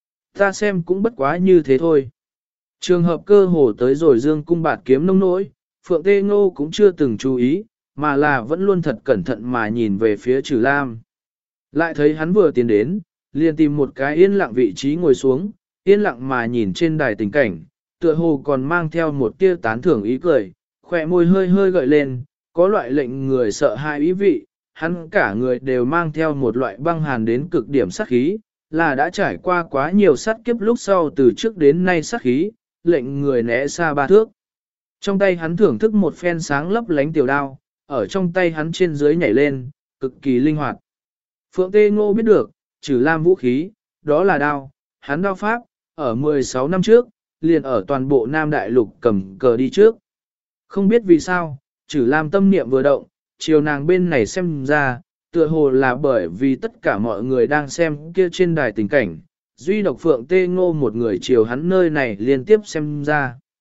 Ta xem cũng bất quá như thế thôi. Trường hợp cơ hồ tới rồi dương cung bạt kiếm nông nỗi, Phượng Tê Ngô cũng chưa từng chú ý, mà là vẫn luôn thật cẩn thận mà nhìn về phía Trử Lam. Lại thấy hắn vừa tiến đến, liền tìm một cái yên lặng vị trí ngồi xuống, yên lặng mà nhìn trên đài tình cảnh, tựa hồ còn mang theo một tia tán thưởng ý cười, khỏe môi hơi hơi gợi lên, có loại lệnh người sợ hãi ý vị, hắn cả người đều mang theo một loại băng hàn đến cực điểm sát khí, là đã trải qua quá nhiều sát kiếp lúc sau từ trước đến nay sát khí, lệnh người né xa ba thước. Trong tay hắn thưởng thức một phen sáng lấp lánh tiểu đao, ở trong tay hắn trên dưới nhảy lên, cực kỳ linh hoạt. Phượng Tê Ngô biết được, Trử Lam vũ khí, đó là đao, hắn đao pháp, ở 16 năm trước, liền ở toàn bộ Nam Đại Lục cầm cờ đi trước. Không biết vì sao, Trử Lam tâm niệm vừa động, chiều nàng bên này xem ra, tựa hồ là bởi vì tất cả mọi người đang xem kia trên đài tình cảnh, duy độc Phượng Tê Ngô một người chiều hắn nơi này liên tiếp xem ra.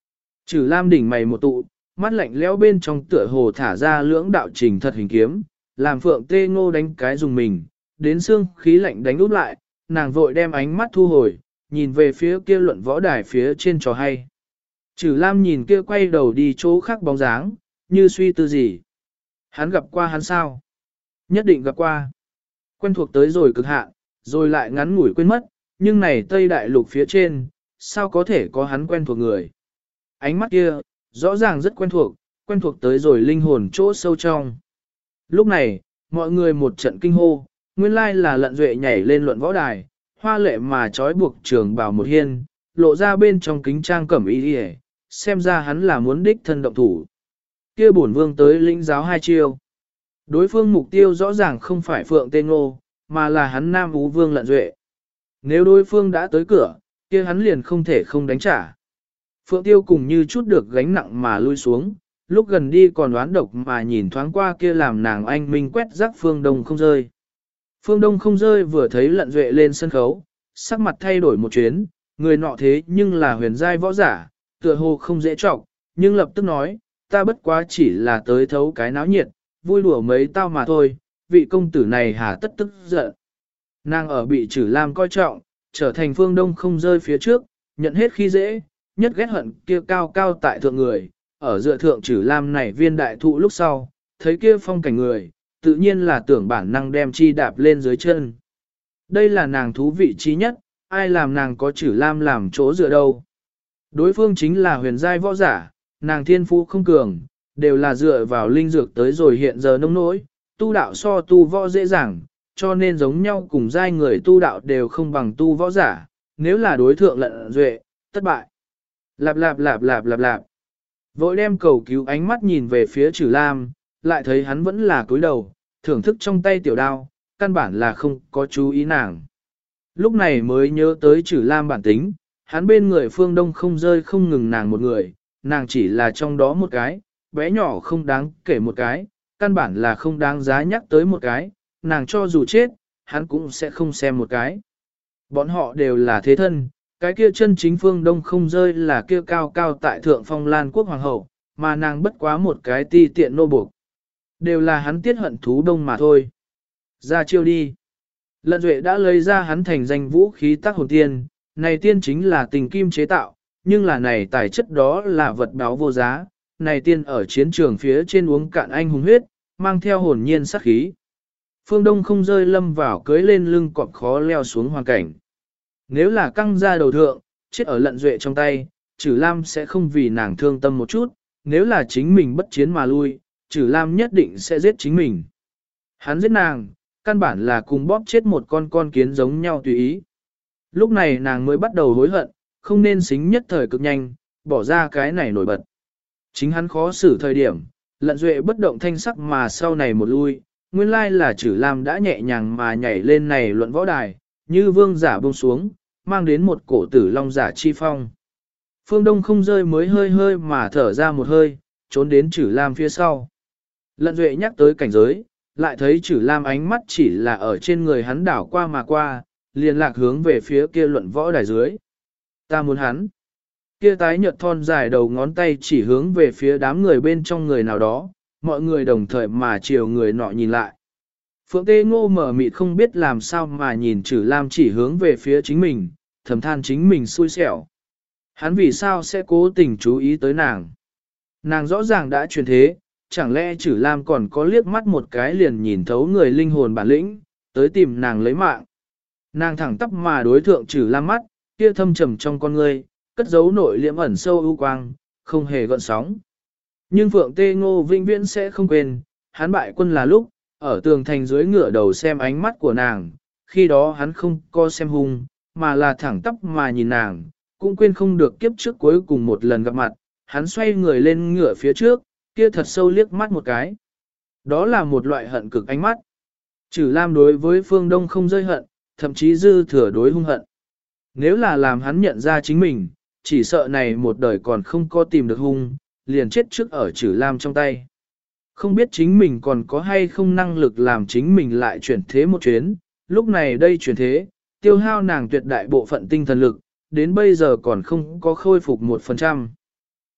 Trừ Lam đỉnh mày một tụ, mắt lạnh lẽo bên trong tựa hồ thả ra lưỡng đạo trình thật hình kiếm, làm Phượng Tê Ngô đánh cái dùng mình, đến xương khí lạnh đánh úp lại, nàng vội đem ánh mắt thu hồi, nhìn về phía kia luận võ đài phía trên trò hay. Trừ Lam nhìn kia quay đầu đi chỗ khác bóng dáng, như suy tư gì. Hắn gặp qua hắn sao? Nhất định gặp qua. Quen thuộc tới rồi cực hạn, rồi lại ngắn ngủi quên mất, nhưng này Tây Đại Lục phía trên, sao có thể có hắn quen thuộc người? Ánh mắt kia, rõ ràng rất quen thuộc tới rồi linh hồn chỗ sâu trong. Lúc này, mọi người một trận kinh hô, nguyên lai là Lận Duệ nhảy lên luận võ đài, hoa lệ mà trói buộc trường bào một hiên, lộ ra bên trong kính trang cẩm y đi, xem ra hắn là muốn đích thân động thủ. Kia bổn vương tới lĩnh giáo hai chiêu. Đối phương mục tiêu rõ ràng không phải Phượng Tê Ngô, mà là hắn Nam Ú Vương Lận Duệ. Nếu đối phương đã tới cửa, kia hắn liền không thể không đánh trả. Phượng Tiêu cùng như chút được gánh nặng mà lui xuống, lúc gần đi còn đoán độc mà nhìn thoáng qua kia làm nàng anh minh quét rắc Phương Đông không rơi. Phương Đông không rơi vừa thấy Lận Duệ lên sân khấu, sắc mặt thay đổi một chuyến, người nọ thế nhưng là huyền giai võ giả, tựa hồ không dễ trọng, nhưng lập tức nói, ta bất quá chỉ là tới thấu cái náo nhiệt, vui đùa mấy tao mà thôi, vị công tử này hà tất tức giận. Nàng ở bị Trử Lam coi trọng, trở thành Phương Đông không rơi phía trước, nhận hết khi dễ, nhất ghét hận kia cao cao tại thượng người, ở dựa thượng Trử Lam này viên đại thụ lúc sau, thấy kia phong cảnh người, tự nhiên là tưởng bản năng đem chi đạp lên dưới chân. Đây là nàng thú vị trí nhất, ai làm nàng có Trử Lam làm chỗ dựa đâu. Đối phương chính là huyền giai võ giả, nàng thiên phú không cường, đều là dựa vào linh dược tới rồi hiện giờ nông nỗi, tu đạo so tu võ dễ dàng, cho nên giống nhau cùng giai người tu đạo đều không bằng tu võ giả, nếu là đối thượng Lận Duệ, thất bại. Lạp lạp lạp lạp lạp lạp. Vội đem cầu cứu ánh mắt nhìn về phía Trử Lam, lại thấy hắn vẫn là cúi đầu, thưởng thức trong tay tiểu đao, căn bản là không có chú ý nàng. Lúc này mới nhớ tới Trử Lam bản tính, hắn bên người Phương Đông không rơi không ngừng nàng một người, nàng chỉ là trong đó một cái, bé nhỏ không đáng kể một cái, căn bản là không đáng giá nhắc tới một cái, nàng cho dù chết, hắn cũng sẽ không xem một cái. Bọn họ đều là thế thân, cái kia chân chính Phương Đông không rơi là kia cao cao tại thượng phong Lan quốc hoàng hậu, mà nàng bất quá một cái ti tiện nô buộc. Đều là hắn tiết hận thú đông mà thôi. Ra chiêu đi. Lận Duệ đã lấy ra hắn thành danh vũ khí tác hồn tiên, này tiên chính là tình kim chế tạo, nhưng là này tài chất đó là vật báo vô giá, này tiên ở chiến trường phía trên uống cạn anh hùng huyết, mang theo hồn nhiên sát khí. Phương Đông không rơi lâm vào cưới lên lưng cọp khó leo xuống hoàn cảnh. Nếu là căng ra đầu thượng, chết ở Lận Duệ trong tay, Trử Lam sẽ không vì nàng thương tâm một chút, nếu là chính mình bất chiến mà lui, Trử Lam nhất định sẽ giết chính mình. Hắn giết nàng, căn bản là cùng bóp chết một con kiến giống nhau tùy ý. Lúc này nàng mới bắt đầu hối hận, không nên xính nhất thời cực nhanh, bỏ ra cái này nổi bật. Chính hắn khó xử thời điểm, Lận Duệ bất động thanh sắc mà sau này một lui, nguyên lai là Trử Lam đã nhẹ nhàng mà nhảy lên này luận võ đài, như vương giả buông xuống, mang đến một cổ tử long giả chi phong. Phương Đông không rơi mới hơi hơi mà thở ra một hơi, trốn đến Trử Lam phía sau. Lận Duệ nhắc tới cảnh giới, lại thấy Trử Lam ánh mắt chỉ là ở trên người hắn đảo qua mà qua, liền lạc hướng về phía kia luận võ đài dưới. Ta muốn hắn. Kia tái nhợt thon dài đầu ngón tay chỉ hướng về phía đám người bên trong người nào đó, mọi người đồng thời mà chiều người nọ nhìn lại. Phượng Tê Ngô mở mịt không biết làm sao mà nhìn Trử Lam chỉ hướng về phía chính mình, thầm than chính mình xui xẻo. Hắn vì sao sẽ cố tình chú ý tới nàng? Nàng rõ ràng đã truyền thế, chẳng lẽ Trử Lam còn có liếc mắt một cái liền nhìn thấu người linh hồn bản lĩnh, tới tìm nàng lấy mạng. Nàng thẳng tắp mà đối thượng Trử Lam mắt, kia thâm trầm trong con ngươi, cất giấu nội liễm ẩn sâu ưu quang, không hề gợn sóng. Nhưng Phượng Tê Ngô vĩnh viễn sẽ không quên, hắn bại quân là lúc, ở tường thành dưới ngựa đầu xem ánh mắt của nàng, khi đó hắn không có xem hung, mà là thẳng tắp mà nhìn nàng, cũng quên không được kiếp trước cuối cùng một lần gặp mặt, hắn xoay người lên ngựa phía trước, kia thật sâu liếc mắt một cái. Đó là một loại hận cực ánh mắt. Trử Lam đối với Phương Đông không rơi hận, thậm chí dư thừa đối hung hận. Nếu là làm hắn nhận ra chính mình, chỉ sợ này một đời còn không có tìm được hung, liền chết trước ở Trử Lam trong tay. Không biết chính mình còn có hay không năng lực làm chính mình lại chuyển thế một chuyến, lúc này đây chuyển thế, tiêu hao nàng tuyệt đại bộ phận tinh thần lực, đến bây giờ còn không có khôi phục 1%.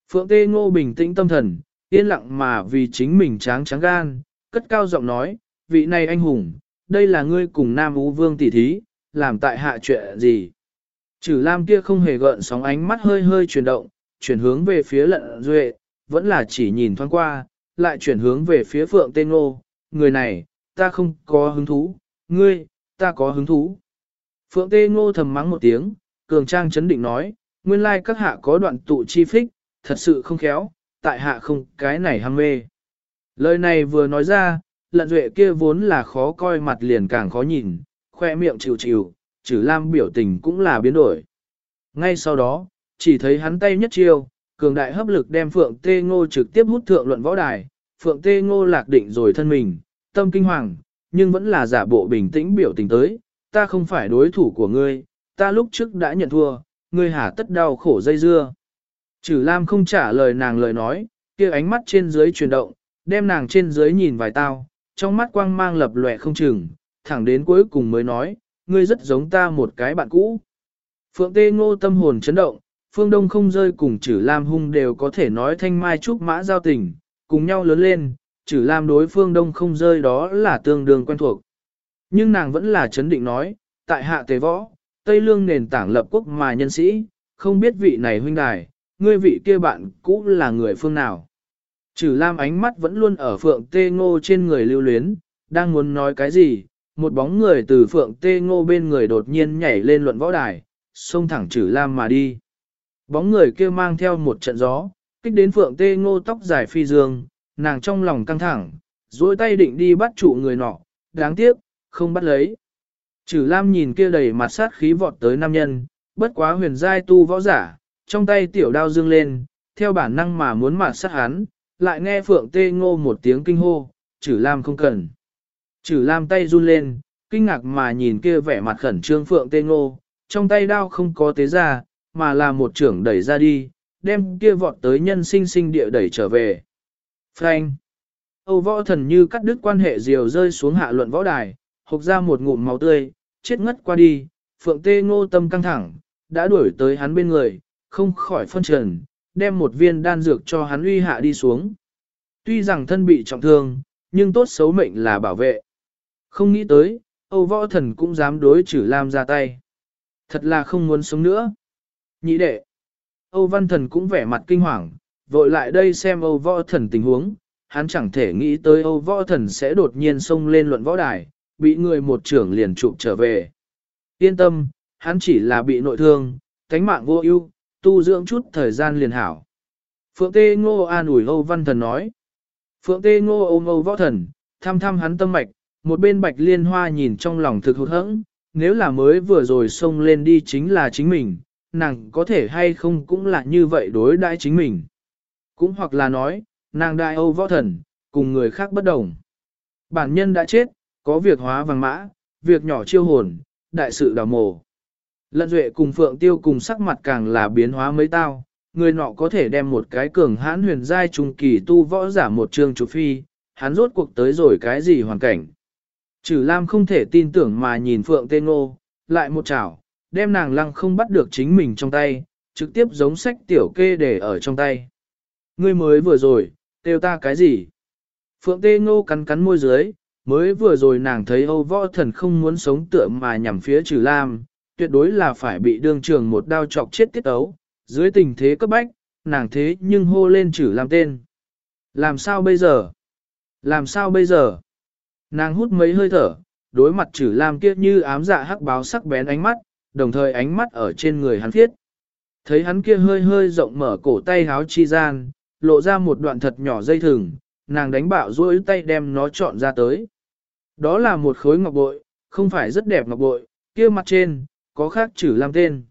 Phượng Tê Ngô bình tĩnh tâm thần, yên lặng mà vì chính mình tráng tráng gan, cất cao giọng nói, vị này anh hùng, đây là ngươi cùng Nam Ú Vương tỷ thí, làm tại hạ chuyện gì? Chử Lam kia không hề gợn sóng, ánh mắt hơi hơi chuyển động, chuyển hướng về phía Lận Duệ, vẫn là chỉ nhìn thoáng qua, lại chuyển hướng về phía Phượng Tê Ngô, người này, ta không có hứng thú, ngươi, ta có hứng thú. Phượng Tê Ngô thầm mắng một tiếng, cường trang chấn định nói, nguyên lai các hạ có đoạn tụ chi phích, thật sự không khéo, tại hạ không cái này ham mê. Lời này vừa nói ra, Lận Duệ kia vốn là khó coi mặt liền càng khó nhìn, khoe miệng chịu chịu, Chử Lam biểu tình cũng là biến đổi. Ngay sau đó, chỉ thấy hắn tay nhất chiêu, cường đại hấp lực đem Phượng Tê Ngô trực tiếp hút thượng luận võ đài, Phượng Tê Ngô lạc định rồi thân mình, tâm kinh hoàng, nhưng vẫn là giả bộ bình tĩnh biểu tình tới, ta không phải đối thủ của ngươi, ta lúc trước đã nhận thua, ngươi hả tất đau khổ dây dưa. Chử Lam không trả lời nàng lời nói, kia ánh mắt trên dưới chuyển động, đem nàng trên dưới nhìn vài tao, trong mắt quang mang lập lòe không chừng, thẳng đến cuối cùng mới nói, ngươi rất giống ta một cái bạn cũ. Phượng Tê Ngô tâm hồn chấn động, Phương Đông không rơi cùng Chử Lam hung đều có thể nói thanh mai trúc mã giao tình, cùng nhau lớn lên, Chử Lam đối Phương Đông không rơi đó là tương đương quen thuộc. Nhưng nàng vẫn là chấn định nói, tại hạ Tề Võ, Tây Lương nền tảng lập quốc mà nhân sĩ, không biết vị này huynh đài, ngươi vị kia bạn cũ là người phương nào. Chử Lam ánh mắt vẫn luôn ở Phượng Tê Ngô trên người lưu luyến, đang muốn nói cái gì, một bóng người từ Phượng Tê Ngô bên người đột nhiên nhảy lên luận võ đài, xông thẳng Chử Lam mà đi. Bóng người kia mang theo một trận gió, kích đến Phượng Tê Ngô tóc dài phi dương, nàng trong lòng căng thẳng, duỗi tay định đi bắt trụ người nọ, đáng tiếc, không bắt lấy. Chử Lam nhìn kia đầy mặt sát khí vọt tới nam nhân, bất quá huyền giai tu võ giả, trong tay tiểu đao dương lên, theo bản năng mà muốn mạt sát hắn, lại nghe Phượng Tê Ngô một tiếng kinh hô, Chử Lam không cần. Chử Lam tay run lên, kinh ngạc mà nhìn kia vẻ mặt khẩn trương Phượng Tê Ngô, trong tay đao không có tế ra, mà là một trưởng đẩy ra đi, đem kia vọt tới nhân sinh sinh địa đẩy trở về. Phanh! Âu võ thần như cắt đứt quan hệ diều rơi xuống hạ luận võ đài, hộc ra một ngụm máu tươi, chết ngất qua đi, Phượng Tê Ngô tâm căng thẳng, đã đuổi tới hắn bên người, không khỏi phân trần, đem một viên đan dược cho hắn uy hạ đi xuống. Tuy rằng thân bị trọng thương, nhưng tốt xấu mệnh là bảo vệ. Không nghĩ tới, Âu võ thần cũng dám đối Chử Lam ra tay. Thật là không muốn sống nữa. Nhị đệ. Âu văn thần cũng vẻ mặt kinh hoàng, vội lại đây xem Âu võ thần tình huống. Hắn chẳng thể nghĩ tới Âu võ thần sẽ đột nhiên xông lên luận võ đài, bị người một trưởng liền chụp trở về. Yên tâm, hắn chỉ là bị nội thương, cánh mạng vô ưu, tu dưỡng chút thời gian liền hảo. Phượng Tê Ngô an ủi Âu văn thần nói. Phượng Tê Ngô ôm Âu võ thần, thăm thăm hắn tâm mạch, một bên Bạch Liên Hoa nhìn trong lòng thực hụt hẫng, nếu là mới vừa rồi xông lên đi chính là chính mình, nàng có thể hay không cũng là như vậy đối đãi chính mình. Cũng hoặc là nói, nàng đại Âu võ thần, cùng người khác bất đồng. Bản nhân đã chết, có việc hóa vàng mã, việc nhỏ chiêu hồn, đại sự đào mồ. Lận Duệ cùng Phượng Tiêu cùng sắc mặt càng là biến hóa mấy tao, người nọ có thể đem một cái cường hãn huyền giai trung kỳ tu võ giả một trường chủ phi, hắn rốt cuộc tới rồi cái gì hoàn cảnh. Chử Lam không thể tin tưởng mà nhìn Phượng Tê Ngô, lại một chảo, đem nàng lăng không bắt được chính mình trong tay, trực tiếp giống sách tiểu kê để ở trong tay. Ngươi mới vừa rồi, kêu ta cái gì? Phượng Tê Ngô cắn cắn môi dưới, mới vừa rồi nàng thấy Âu võ thần không muốn sống tựa mà nhằm phía Chử Lam, tuyệt đối là phải bị đương trường một đao chọc chết tiết ấu, dưới tình thế cấp bách, nàng thế nhưng hô lên Chử Lam tên. Làm sao bây giờ? Làm sao bây giờ? Nàng hút mấy hơi thở, đối mặt Chử Lam kia như ám dạ hắc báo sắc bén ánh mắt, đồng thời ánh mắt ở trên người hắn thiết. Thấy hắn kia hơi hơi rộng mở cổ tay háo chi gian, lộ ra một đoạn thật nhỏ dây thừng, nàng đánh bạo duỗi tay đem nó chọn ra tới. Đó là một khối ngọc bội, không phải rất đẹp ngọc bội, kia mặt trên, có khắc Chử Lam tên.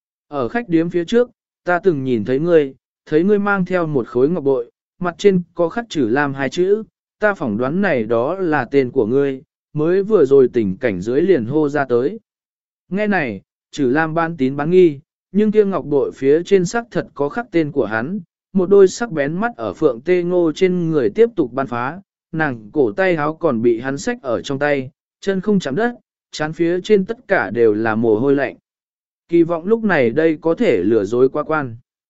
Ở khách điếm phía trước, ta từng nhìn thấy ngươi mang theo một khối ngọc bội, mặt trên có khắc Chử Lam hai chữ, ta phỏng đoán này đó là tên của ngươi, mới vừa rồi tình cảnh dưới liền hô ra tới. Nghe này, Chử Lam ban tín bán nghi, nhưng kia ngọc bội phía trên sắc thật có khắc tên của hắn, một đôi sắc bén mắt ở Phượng Tê Ngô trên người tiếp tục ban phá, nàng cổ tay háo còn bị hắn xách ở trong tay, chân không chạm đất, chán phía trên tất cả đều là mồ hôi lạnh. Kỳ vọng lúc này đây có thể lừa dối qua quan.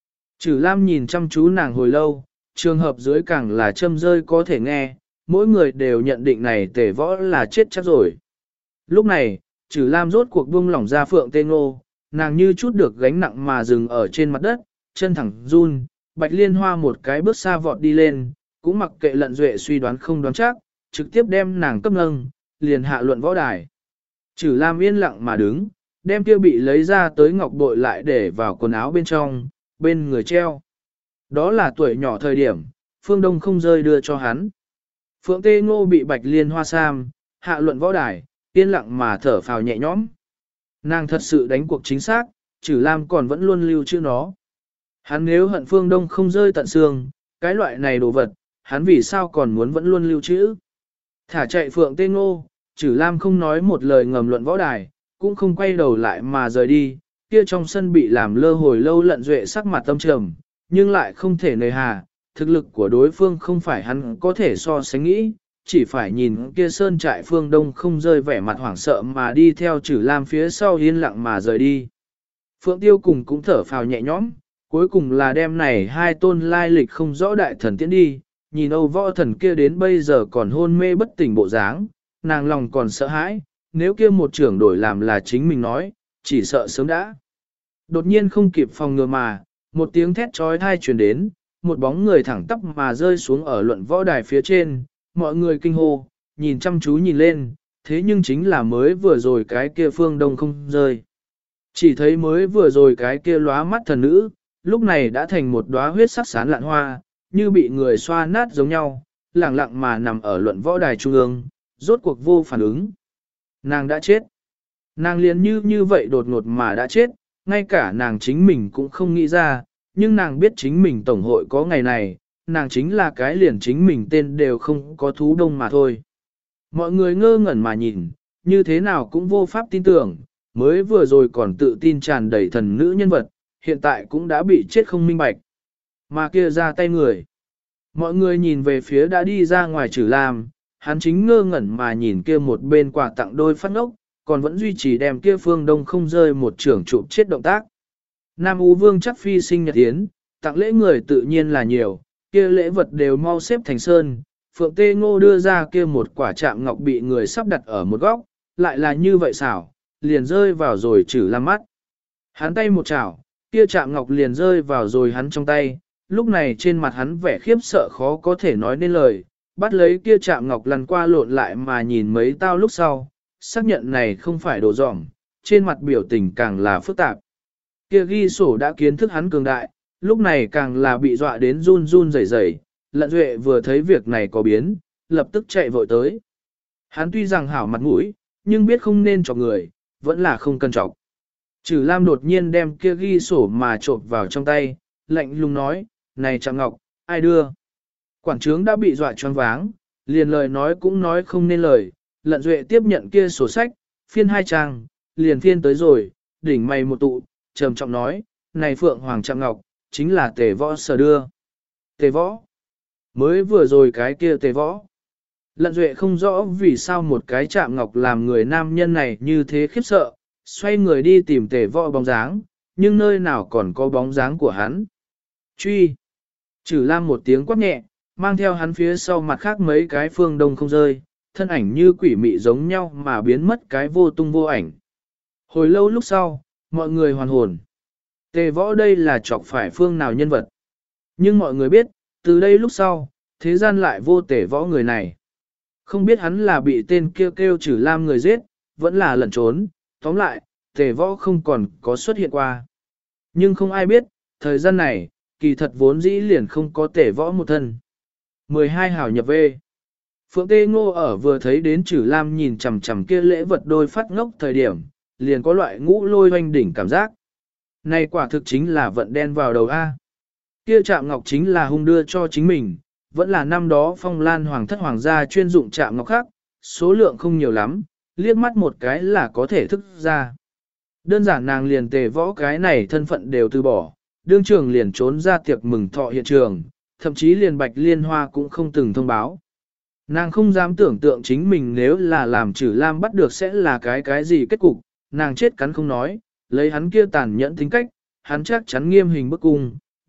Trử Lam nhìn chăm chú nàng hồi lâu, trường hợp dưới càng là châm rơi có thể nghe, mỗi người đều nhận định này Tề Võ là chết chắc rồi. Lúc này, Trử Lam rốt cuộc buông lỏng ra Phượng Tê Ngô, nàng như chút được gánh nặng mà dừng ở trên mặt đất, chân thẳng run, Bạch Liên Hoa một cái bước xa vọt đi lên, cũng mặc kệ Lận Duệ suy đoán không đoán chắc, trực tiếp đem nàng cấp nâng, liền hạ luận võ đài. Trử Lam yên lặng mà đứng, đem kia bị lấy ra tới ngọc bội lại để vào quần áo bên trong, bên người treo. Đó là tuổi nhỏ thời điểm, Phương Đông không rơi đưa cho hắn. Phượng Tê Ngô bị Bạch Liên Hoa sam, hạ luận võ đài, yên lặng mà thở phào nhẹ nhõm. Nàng thật sự đánh cuộc chính xác, Trử Lam còn vẫn luôn lưu trữ nó. Hắn nếu hận Phương Đông không rơi tận xương, cái loại này đồ vật, hắn vì sao còn muốn vẫn luôn lưu trữ. Thả chạy Phượng Tê Ngô, Trử Lam không nói một lời ngầm luận võ đài, cũng không quay đầu lại mà rời đi, kia trong sân bị làm lơ hồi lâu Lận Duệ sắc mặt tâm trầm, nhưng lại không thể nề hà, thực lực của đối phương không phải hắn có thể so sánh nghĩ, chỉ phải nhìn kia sơn trại Phương Đông không rơi vẻ mặt hoảng sợ mà đi theo Trử Lam phía sau yên lặng mà rời đi. Phượng Tiêu cùng cũng thở phào nhẹ nhõm, cuối cùng là đêm này hai tôn lai lịch không rõ đại thần tiễn đi, nhìn Âu võ thần kia đến bây giờ còn hôn mê bất tỉnh bộ dáng, nàng lòng còn sợ hãi, nếu kia một trưởng đổi làm là chính mình nói, chỉ sợ sớm đã. Đột nhiên không kịp phòng ngừa mà, một tiếng thét trói thai truyền đến, một bóng người thẳng tắp mà rơi xuống ở luận võ đài phía trên, mọi người kinh hô, nhìn chăm chú nhìn lên, thế nhưng chính là mới vừa rồi cái kia Phương Đông không rơi. Chỉ thấy mới vừa rồi cái kia lóa mắt thần nữ, lúc này đã thành một đóa huyết sắc sán lạn hoa, như bị người xoa nát giống nhau, lẳng lặng mà nằm ở luận võ đài trung ương, rốt cuộc vô phản ứng. Nàng đã chết. Nàng liền như vậy đột ngột mà đã chết, ngay cả nàng chính mình cũng không nghĩ ra, nhưng nàng biết chính mình tổng hội có ngày này, nàng chính là cái liền chính mình tên đều không có thú đông mà thôi. Mọi người ngơ ngẩn mà nhìn, như thế nào cũng vô pháp tin tưởng, mới vừa rồi còn tự tin tràn đầy thần nữ nhân vật, hiện tại cũng đã bị chết không minh bạch. Mà kia ra tay người. Mọi người nhìn về phía đã đi ra ngoài Trử Lam, hắn chính ngơ ngẩn mà nhìn kia một bên quà tặng đôi phát ngốc, còn vẫn duy trì đem kia Phương Đông không rơi một trưởng chụp chết động tác. Nam Ú Vương chắc phi sinh nhật yến, tặng lễ người tự nhiên là nhiều, kia lễ vật đều mau xếp thành sơn. Phượng Tê Ngô đưa ra kia một quả chạm ngọc bị người sắp đặt ở một góc, lại là như vậy xảo, liền rơi vào rồi Trử Lam mắt. Hắn tay một chảo, kia chạm ngọc liền rơi vào rồi hắn trong tay, lúc này trên mặt hắn vẻ khiếp sợ khó có thể nói nên lời, bắt lấy kia chạm ngọc lăn qua lộn lại mà nhìn mấy tao lúc sau, xác nhận này không phải đồ dỏng, trên mặt biểu tình càng là phức tạp. Kia ghi sổ đã kiến thức hắn cường đại, lúc này càng là bị dọa đến run run rẩy rẩy. Lận Duệ vừa thấy việc này có biến, lập tức chạy vội tới. Hắn tuy rằng hảo mặt mũi, nhưng biết không nên chọc người, vẫn là không cần chọc. Trử Lam đột nhiên đem kia ghi sổ mà trộn vào trong tay, lạnh lùng nói, này Trạm Ngọc, ai đưa? Quản trướng đã bị dọa choáng váng, liền lời nói cũng nói không nên lời. Lận Duệ tiếp nhận kia sổ sách, phiên hai trang, liền phiên tới rồi, đỉnh mày một tụ, trầm trọng nói, này Phượng Hoàng Trạm Ngọc, chính là Tề Võ sở đưa. Tề Võ? Mới vừa rồi cái kia Tề Võ. Lận Duệ không rõ vì sao một cái Trạm Ngọc làm người nam nhân này như thế khiếp sợ, xoay người đi tìm Tề Võ bóng dáng, nhưng nơi nào còn có bóng dáng của hắn. Truy! Trử Lam một tiếng quát nhẹ, mang theo hắn phía sau mặt khác mấy cái Phương Đông không rơi, thân ảnh như quỷ mị giống nhau mà biến mất cái vô tung vô ảnh. Hồi lâu lúc sau, mọi người hoàn hồn. Tề Võ đây là chọc phải phương nào nhân vật. Nhưng mọi người biết, từ đây lúc sau, thế gian lại vô Tề Võ người này. Không biết hắn là bị tên kêu kêu Trử Lam người giết, vẫn là lẩn trốn, tóm lại, Tề Võ không còn có xuất hiện qua. Nhưng không ai biết, thời gian này, kỳ thật vốn dĩ liền không có Tề Võ một thân. 12 hào nhập về. Phượng Tê Ngô ở vừa thấy đến Trử Lam nhìn chằm chằm kia lễ vật đôi phát ngốc thời điểm, liền có loại ngũ lôi hoanh đỉnh cảm giác. Này quả thực chính là vận đen vào đầu A. Kia Trạm Ngọc chính là hung đưa cho chính mình, vẫn là năm đó Phong Lan Hoàng thất hoàng gia chuyên dụng Trạm Ngọc khác, số lượng không nhiều lắm, liếc mắt một cái là có thể thức ra. Đơn giản nàng liền Tề Võ cái này thân phận đều từ bỏ, đương trường liền trốn ra tiệc mừng thọ hiện trường, thậm chí liền Bạch Liên Hoa cũng không từng thông báo. Nàng không dám tưởng tượng chính mình nếu là làm Trử Lam bắt được sẽ là cái gì kết cục, nàng chết cắn không nói, lấy hắn kia tàn nhẫn tính cách, hắn chắc chắn nghiêm hình bức cung,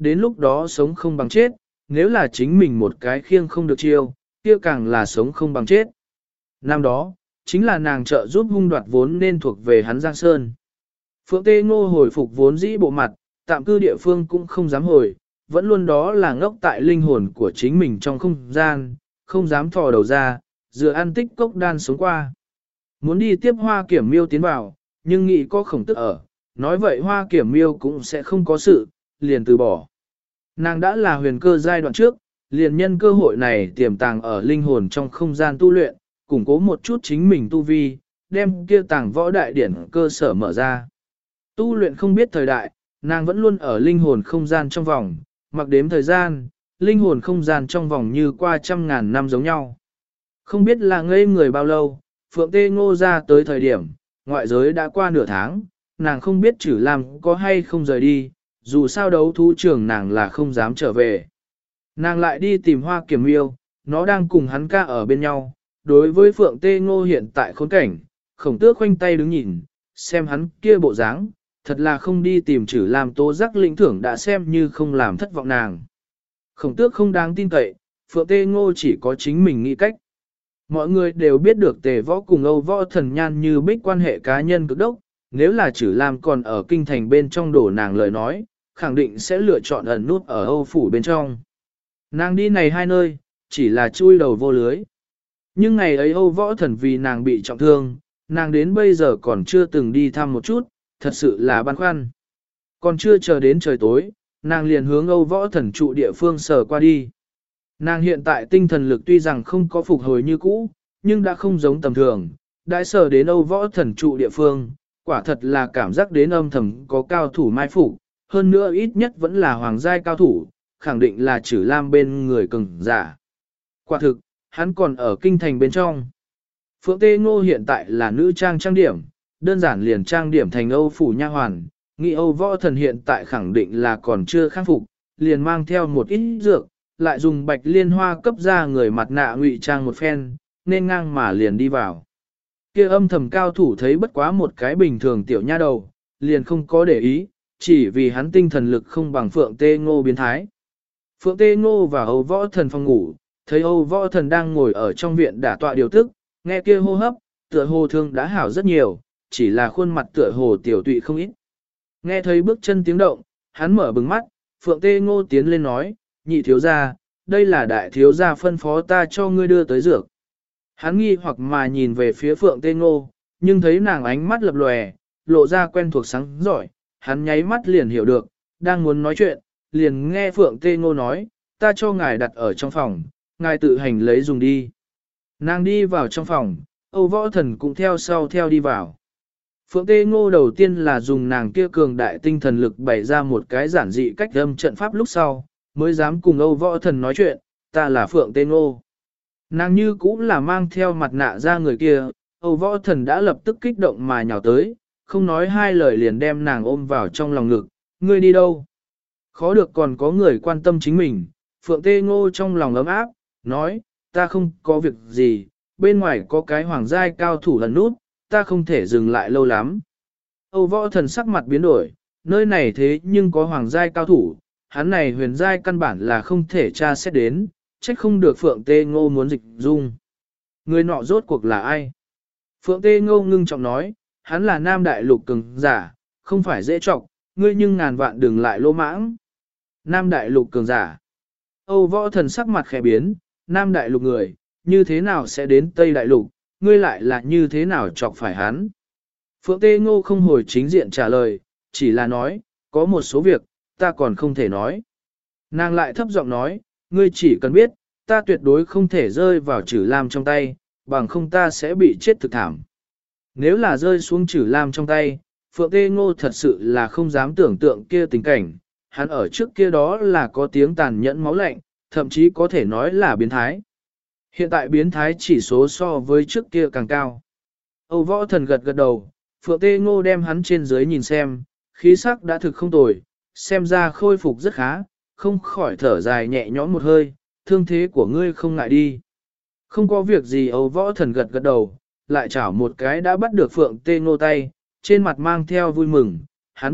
đến lúc đó sống không bằng chết, nếu là chính mình một cái khiêng không được chiêu, kia càng là sống không bằng chết. Năm đó, chính là nàng trợ giúp hung đoạt vốn nên thuộc về hắn Giang Sơn. Phượng Tê Ngô hồi phục vốn dĩ bộ mặt, tạm cư địa phương cũng không dám hồi, vẫn luôn đó là ngốc tại linh hồn của chính mình trong không gian, không dám thò đầu ra, dựa ăn tích cốc đan sống qua. Muốn đi tiếp Hoa Kiểm Miêu tiến vào, nhưng nghĩ có Khổng Tước ở, nói vậy Hoa Kiểm Miêu cũng sẽ không có sự, liền từ bỏ. Nàng đã là huyền cơ giai đoạn trước, liền nhân cơ hội này tiềm tàng ở linh hồn trong không gian tu luyện, củng cố một chút chính mình tu vi, đem kia tàng võ đại điển cơ sở mở ra. Tu luyện không biết thời đại, nàng vẫn luôn ở linh hồn không gian trong vòng, mặc đếm thời gian, linh hồn không gian trong vòng như qua 100.000 năm giống nhau. Không biết là ngây người bao lâu, Phượng Tê Ngô ra tới thời điểm, ngoại giới đã qua nửa tháng, nàng không biết Trử Lam có hay không rời đi, dù sao đấu thú trưởng nàng là không dám trở về. Nàng lại đi tìm Hoa Kiểm Miêu, nó đang cùng hắn ca ở bên nhau. Đối với Phượng Tê Ngô hiện tại khốn cảnh, Khổng Tước khoanh tay đứng nhìn, xem hắn kia bộ dáng, thật là không đi tìm Trử Lam tố giác lĩnh thưởng đã xem như không làm thất vọng nàng. Khổng Tước không đáng tin cậy, Phượng Tê Ngô chỉ có chính mình nghĩ cách. Mọi người đều biết được Tề Võ cùng Âu Võ Thần Nhan như bích quan hệ cá nhân cực đốc, nếu là Trử Lam còn ở kinh thành bên trong đổ nàng lời nói, khẳng định sẽ lựa chọn ẩn nút ở Âu phủ bên trong. Nàng đi này hai nơi, chỉ là chui đầu vô lưới. Nhưng ngày ấy Âu Võ Thần vì nàng bị trọng thương, nàng đến bây giờ còn chưa từng đi thăm một chút, thật sự là băn khoăn. Còn chưa chờ đến trời tối, nàng liền hướng Âu Võ Thần trụ địa phương sờ qua đi. Nàng hiện tại tinh thần lực tuy rằng không có phục hồi như cũ, nhưng đã không giống tầm thường, đã sờ đến Âu Võ Thần trụ địa phương, quả thật là cảm giác đến âm thầm có cao thủ mai phục, hơn nữa ít nhất vẫn là hoàng giai cao thủ, khẳng định là Trử Lam bên người cường giả. Quả thực, hắn còn ở kinh thành bên trong. Phượng Tê Ngô hiện tại là nữ trang trang điểm, đơn giản liền trang điểm thành Âu phủ nha hoàn, nghĩ Âu Võ Thần hiện tại khẳng định là còn chưa khắc phục, liền mang theo một ít dược, lại dùng bạch liên hoa cấp ra người mặt nạ ngụy trang một phen, nên ngang mà liền đi vào. Kia âm thầm cao thủ thấy bất quá một cái bình thường tiểu nha đầu, liền không có để ý, chỉ vì hắn tinh thần lực không bằng Phượng Tê Ngô biến thái. Phượng Tê Ngô và Âu Võ Thần phòng ngủ, thấy Âu Võ Thần đang ngồi ở trong viện đả tọa điều tức, nghe kia hô hấp, tựa hồ thương đã hảo rất nhiều, chỉ là khuôn mặt tựa hồ tiểu tụy không ít. Nghe thấy bước chân tiếng động, hắn mở bừng mắt, Phượng Tê Ngô tiến lên nói, nhị thiếu gia, đây là đại thiếu gia phân phó ta cho ngươi đưa tới dược. Hắn nghi hoặc mà nhìn về phía Phượng Tê Ngô, nhưng thấy nàng ánh mắt lập lòe, lộ ra quen thuộc sáng giỏi, hắn nháy mắt liền hiểu được, đang muốn nói chuyện, liền nghe Phượng Tê Ngô nói, ta cho ngài đặt ở trong phòng, ngài tự hành lấy dùng đi. Nàng đi vào trong phòng, Âu Võ Thần cũng theo sau theo đi vào. Phượng Tê Ngô đầu tiên là dùng nàng kia cường đại tinh thần lực bày ra một cái giản dị cách âm trận pháp lúc sau, mới dám cùng Âu Võ Thần nói chuyện, ta là Phượng Tê Ngô. Nàng như cũng là mang theo mặt nạ ra người kia, Âu Võ Thần đã lập tức kích động mà nhào tới, không nói hai lời liền đem nàng ôm vào trong lòng ngực, ngươi đi đâu? Khó được còn có người quan tâm chính mình, Phượng Tê Ngô trong lòng ấm áp, nói, ta không có việc gì, bên ngoài có cái hoàng giai cao thủ lần nút, ta không thể dừng lại lâu lắm. Âu Võ Thần sắc mặt biến đổi, nơi này thế nhưng có hoàng giai cao thủ, hắn này huyền giai căn bản là không thể tra xét đến, trách không được Phượng Tê Ngô muốn dịch dung. Người nọ rốt cuộc là ai? Phượng Tê Ngô ngưng trọng nói, hắn là nam đại lục cường giả, không phải dễ trọng, ngươi nhưng ngàn vạn đừng lại lô mãng. Nam đại lục cường giả. Âu Võ Thần sắc mặt khẽ biến, nam đại lục người, như thế nào sẽ đến Tây đại lục, ngươi lại là như thế nào chọc phải hắn. Phượng Tê Ngô không hồi chính diện trả lời, chỉ là nói, có một số việc, ta còn không thể nói. Nàng lại thấp giọng nói, ngươi chỉ cần biết, ta tuyệt đối không thể rơi vào Trử Lam trong tay, bằng không ta sẽ bị chết thực thảm. Nếu là rơi xuống Trử Lam trong tay, Phượng Tê Ngô thật sự là không dám tưởng tượng kia tình cảnh, hắn ở trước kia đó là có tiếng tàn nhẫn máu lạnh, thậm chí có thể nói là biến thái. Hiện tại biến thái chỉ số so với trước kia càng cao. Âu Võ Thần gật gật đầu, Phượng Tê Ngô đem hắn trên dưới nhìn xem, khí sắc đã thực không tồi, xem ra khôi phục rất khá, không khỏi thở dài nhẹ nhõm một hơi, thương thế của ngươi không ngại đi. Không có việc gì. Âu Võ Thần gật gật đầu, lại chảo một cái đã bắt được Phượng Tê Ngô tay, trên mặt mang theo vui mừng, hắn biết,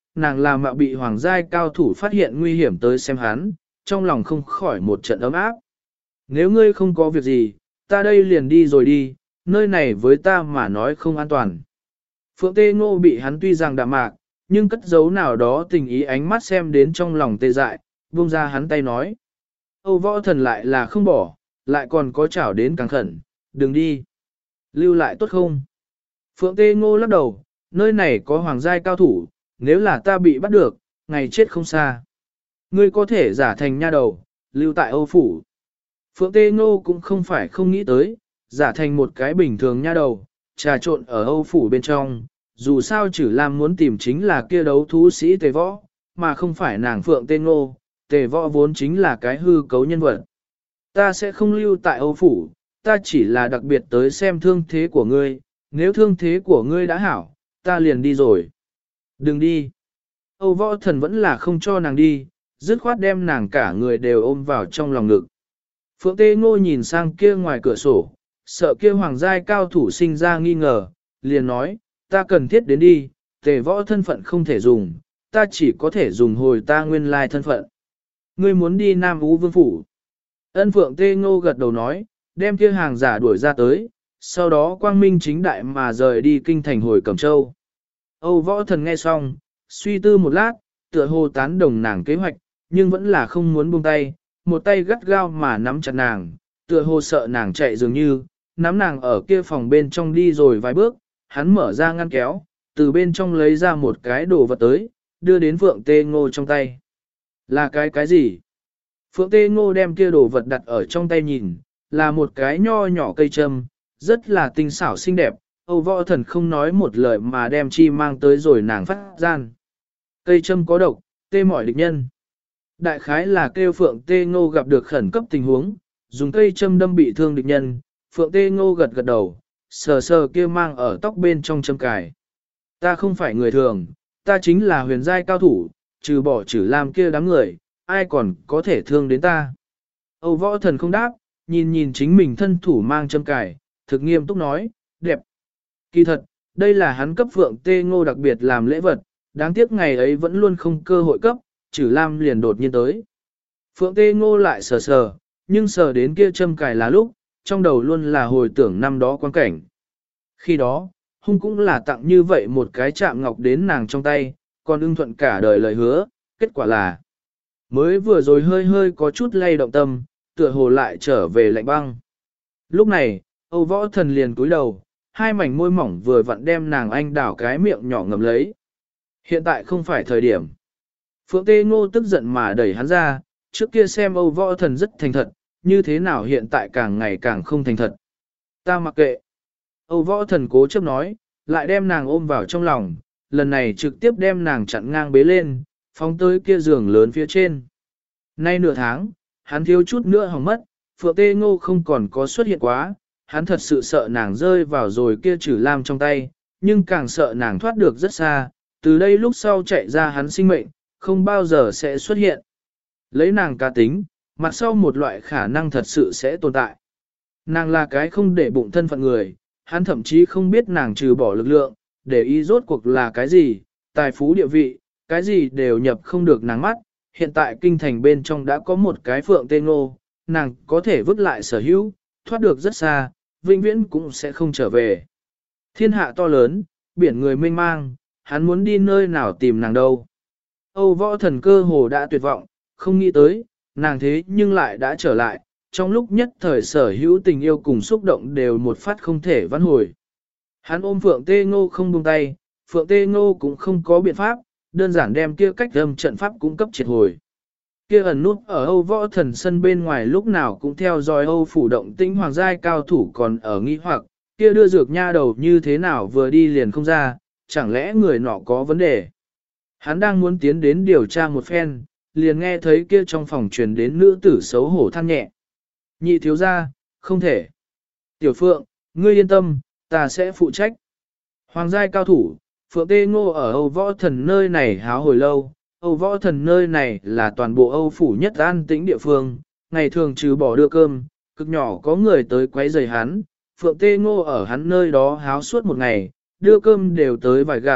nàng làm mạo bị hoàng giai cao thủ phát hiện nguy hiểm tới xem hắn, trong lòng không khỏi một trận ấm áp. Nếu ngươi không có việc gì, ta đây liền đi rồi đi, nơi này với ta mà nói không an toàn. Phượng Tê Ngô bị hắn tuy rằng đạm mạc, nhưng cất giấu nào đó tình ý ánh mắt xem đến trong lòng tê dại, buông ra hắn tay nói. Âu Võ Thần lại là không bỏ, lại còn có chảo đến càng khẩn, đừng đi. Lưu lại tốt không? Phượng Tê Ngô lắc đầu, nơi này có hoàng giai cao thủ, nếu là ta bị bắt được, ngày chết không xa. Ngươi có thể giả thành nha đầu, lưu tại Âu Phủ. Phượng Tê Ngô cũng không phải không nghĩ tới, giả thành một cái bình thường nha đầu, trà trộn ở Âu Phủ bên trong, dù sao Chử Lam muốn tìm chính là kia đấu thú sĩ Tề Võ, mà không phải nàng Phượng Tê Ngô, Tề Võ vốn chính là cái hư cấu nhân vật. Ta sẽ không lưu tại Âu Phủ, ta chỉ là đặc biệt tới xem thương thế của ngươi, nếu thương thế của ngươi đã hảo, ta liền đi rồi. Đừng đi. Âu Võ Thần vẫn là không cho nàng đi, dứt khoát đem nàng cả người đều ôm vào trong lòng ngực. Phượng Tê Ngô nhìn sang kia ngoài cửa sổ, sợ kia hoàng giai cao thủ sinh ra nghi ngờ, liền nói, ta cần thiết đến đi, Tề Võ thân phận không thể dùng, ta chỉ có thể dùng hồi ta nguyên lai thân phận. Ngươi muốn đi Nam Ú Vương Phủ. Ân Phượng Tê Ngô gật đầu nói, đem kia hàng giả đuổi ra tới, sau đó quang minh chính đại mà rời đi kinh thành hồi Cẩm Châu. Âu Võ Thần nghe xong, suy tư một lát, tựa hồ tán đồng nàng kế hoạch, nhưng vẫn là không muốn buông tay, một tay gắt gao mà nắm chặt nàng, tựa hồ sợ nàng chạy dường như, nắm nàng ở kia phòng bên trong đi rồi vài bước, hắn mở ra ngăn kéo, từ bên trong lấy ra một cái đồ vật tới, đưa đến Phượng Tê Ngô trong tay. Là cái gì? Phượng Tê Ngô đem kia đồ vật đặt ở trong tay nhìn, là một cái nho nhỏ cây châm, rất là tinh xảo xinh đẹp, Âu Võ Thần không nói một lời mà đem chi mang tới rồi nàng phát gian. Cây châm có độc, tê mỏi địch nhân. Đại khái là kêu Phượng Tê Ngô gặp được khẩn cấp tình huống, dùng cây châm đâm bị thương địch nhân, Phượng Tê Ngô gật gật đầu, sờ sờ kia mang ở tóc bên trong châm cài. Ta không phải người thường, ta chính là huyền giai cao thủ, trừ bỏ Chử Lam kia đám người, ai còn có thể thương đến ta. Âu Võ Thần không đáp, nhìn chính mình thân thủ mang châm cài, thực nghiêm túc nói, đẹp. Kỳ thật, đây là hắn cấp Phượng Tê Ngô đặc biệt làm lễ vật, đáng tiếc ngày ấy vẫn luôn không cơ hội cấp, Chử Lam liền đột nhiên tới. Phượng Tê Ngô lại sờ sờ, nhưng sờ đến kia châm cài là lúc, trong đầu luôn là hồi tưởng năm đó quan cảnh. Khi đó, hung cũng là tặng như vậy một cái chạm ngọc đến nàng trong tay, còn ưng thuận cả đời lời hứa, kết quả là mới vừa rồi hơi hơi có chút lay động tâm, tựa hồ lại trở về lạnh băng. Lúc này, Âu Võ Thần liền cúi đầu, hai mảnh môi mỏng vừa vặn đem nàng anh đảo cái miệng nhỏ ngầm lấy. Hiện tại không phải thời điểm. Phượng Tê Ngô tức giận mà đẩy hắn ra, trước kia xem Âu Võ Thần rất thành thật, như thế nào hiện tại càng ngày càng không thành thật. Ta mặc kệ. Âu Võ Thần cố chấp nói, lại đem nàng ôm vào trong lòng, lần này trực tiếp đem nàng chặn ngang bế lên, phóng tới kia giường lớn phía trên. Nay nửa tháng, hắn thiếu chút nữa hỏng mất, Phượng Tê Ngô không còn có xuất hiện quá, hắn thật sự sợ nàng rơi vào rồi kia Chử Lam trong tay, nhưng càng sợ nàng thoát được rất xa, từ đây lúc sau chạy ra hắn sinh mệnh, không bao giờ sẽ xuất hiện. Lấy nàng cá tính, mặt sau một loại khả năng thật sự sẽ tồn tại. Nàng là cái không để bụng thân phận người, hắn thậm chí không biết nàng trừ bỏ lực lượng, để ý rốt cuộc là cái gì, tài phú địa vị, cái gì đều nhập không được nàng mắt. Hiện tại kinh thành bên trong đã có một cái Phượng Tê Ngô, nàng có thể vứt lại sở hữu, thoát được rất xa, vĩnh viễn cũng sẽ không trở về. Thiên hạ to lớn, biển người mênh mang, hắn muốn đi nơi nào tìm nàng đâu. Âu Võ Thần cơ hồ đã tuyệt vọng, không nghĩ tới, nàng thế nhưng lại đã trở lại, trong lúc nhất thời sở hữu tình yêu cùng xúc động đều một phát không thể vãn hồi. Hắn ôm Phượng Tê Ngô không buông tay, Phượng Tê Ngô cũng không có biện pháp, đơn giản đem kia cách âm trận pháp cung cấp triệt hồi. Kia ẩn nút ở Âu Võ Thần sân bên ngoài lúc nào cũng theo dõi Âu phủ động tĩnh hoàng giai cao thủ còn ở nghi hoặc, kia đưa dược nha đầu như thế nào vừa đi liền không ra, chẳng lẽ người nọ có vấn đề. Hắn đang muốn tiến đến điều tra một phen, liền nghe thấy kia trong phòng truyền đến nữ tử xấu hổ than nhẹ. Nhị thiếu gia, không thể. Tiểu Phượng, ngươi yên tâm, ta sẽ phụ trách. Hoàng giai cao thủ, Phượng Tê Ngô ở Âu Võ Thần nơi này háo hồi lâu, Âu Võ Thần nơi này là toàn bộ Âu phủ nhất an tĩnh địa phương, ngày thường trừ bỏ đưa cơm, cực nhỏ có người tới quấy rầy hắn, Phượng Tê Ngô ở hắn nơi đó háo suốt một ngày, đưa cơm đều tới vài gặp,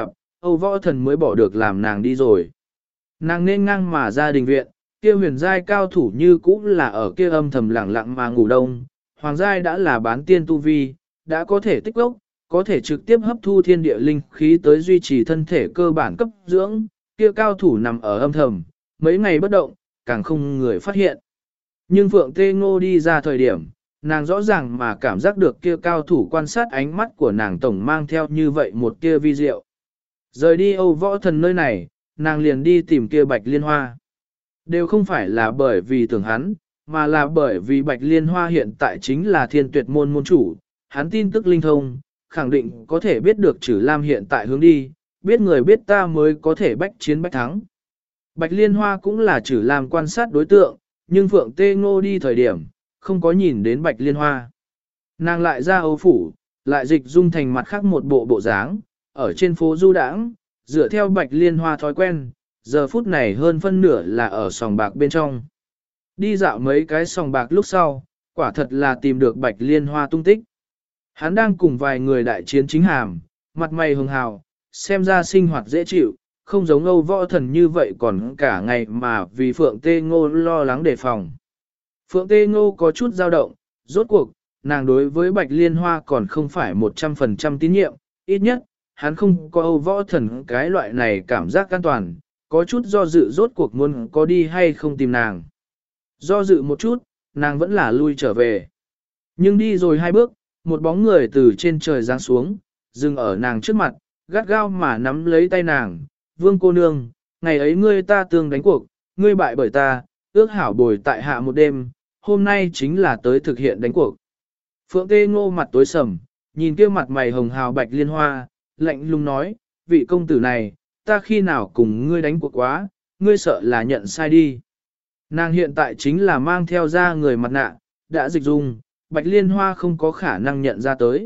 Âu Võ Thần mới bỏ được làm nàng đi rồi. Nàng nên ngang mà ra đình viện, kia huyền giai cao thủ như cũ là ở kia âm thầm lặng lặng mà ngủ đông. Hoàng giai đã là bán tiên tu vi, đã có thể tích lốc, có thể trực tiếp hấp thu thiên địa linh khí tới duy trì thân thể cơ bản cấp dưỡng, kia cao thủ nằm ở âm thầm, mấy ngày bất động, càng không người phát hiện. Nhưng Phượng Tê Ngô đi ra thời điểm, nàng rõ ràng mà cảm giác được kia cao thủ quan sát ánh mắt của nàng tổng mang theo như vậy một kia vi diệu. Rời đi Âu Võ Thần nơi này, nàng liền đi tìm kia Bạch Liên Hoa. Đều không phải là bởi vì tưởng hắn, mà là bởi vì Bạch Liên Hoa hiện tại chính là thiên tuyệt môn môn chủ, hắn tin tức linh thông, khẳng định có thể biết được Trử Lam hiện tại hướng đi, biết người biết ta mới có thể bách chiến bách thắng. Bạch Liên Hoa cũng là Trử Lam quan sát đối tượng, nhưng Phượng Tê Ngô đi thời điểm, không có nhìn đến Bạch Liên Hoa. Nàng lại ra Âu phủ, lại dịch dung thành mặt khác một bộ bộ dáng, ở trên phố du đãng, dựa theo Bạch Liên Hoa thói quen, giờ phút này hơn phân nửa là ở sòng bạc bên trong. Đi dạo mấy cái sòng bạc lúc sau, quả thật là tìm được Bạch Liên Hoa tung tích. Hắn đang cùng vài người đại chiến chính hàm, mặt mày hường hào, xem ra sinh hoạt dễ chịu, không giống Âu Võ Thần như vậy còn cả ngày mà vì Phượng Tê Ngô lo lắng đề phòng. Phượng Tê Ngô có chút dao động, rốt cuộc, nàng đối với Bạch Liên Hoa còn không phải 100% tín nhiệm, ít nhất, hắn không có Âu Võ Thần cái loại này cảm giác an toàn, có chút do dự rốt cuộc muốn có đi hay không tìm nàng. Do dự một chút, nàng vẫn là lui trở về. Nhưng đi rồi hai bước, một bóng người từ trên trời giáng xuống, dừng ở nàng trước mặt, gắt gao mà nắm lấy tay nàng. Vương cô nương, ngày ấy ngươi ta tương đánh cuộc, ngươi bại bởi ta, ước hảo bồi tại hạ một đêm, hôm nay chính là tới thực hiện đánh cuộc. Phượng Tê Ngô mặt tối sầm, nhìn kia mặt mày hồng hào Bạch Liên Hoa, lạnh lùng nói, vị công tử này, ta khi nào cùng ngươi đánh cuộc quá, ngươi sợ là nhận sai đi. Nàng hiện tại chính là mang theo ra người mặt nạ, đã dịch dung, Bạch Liên Hoa không có khả năng nhận ra tới.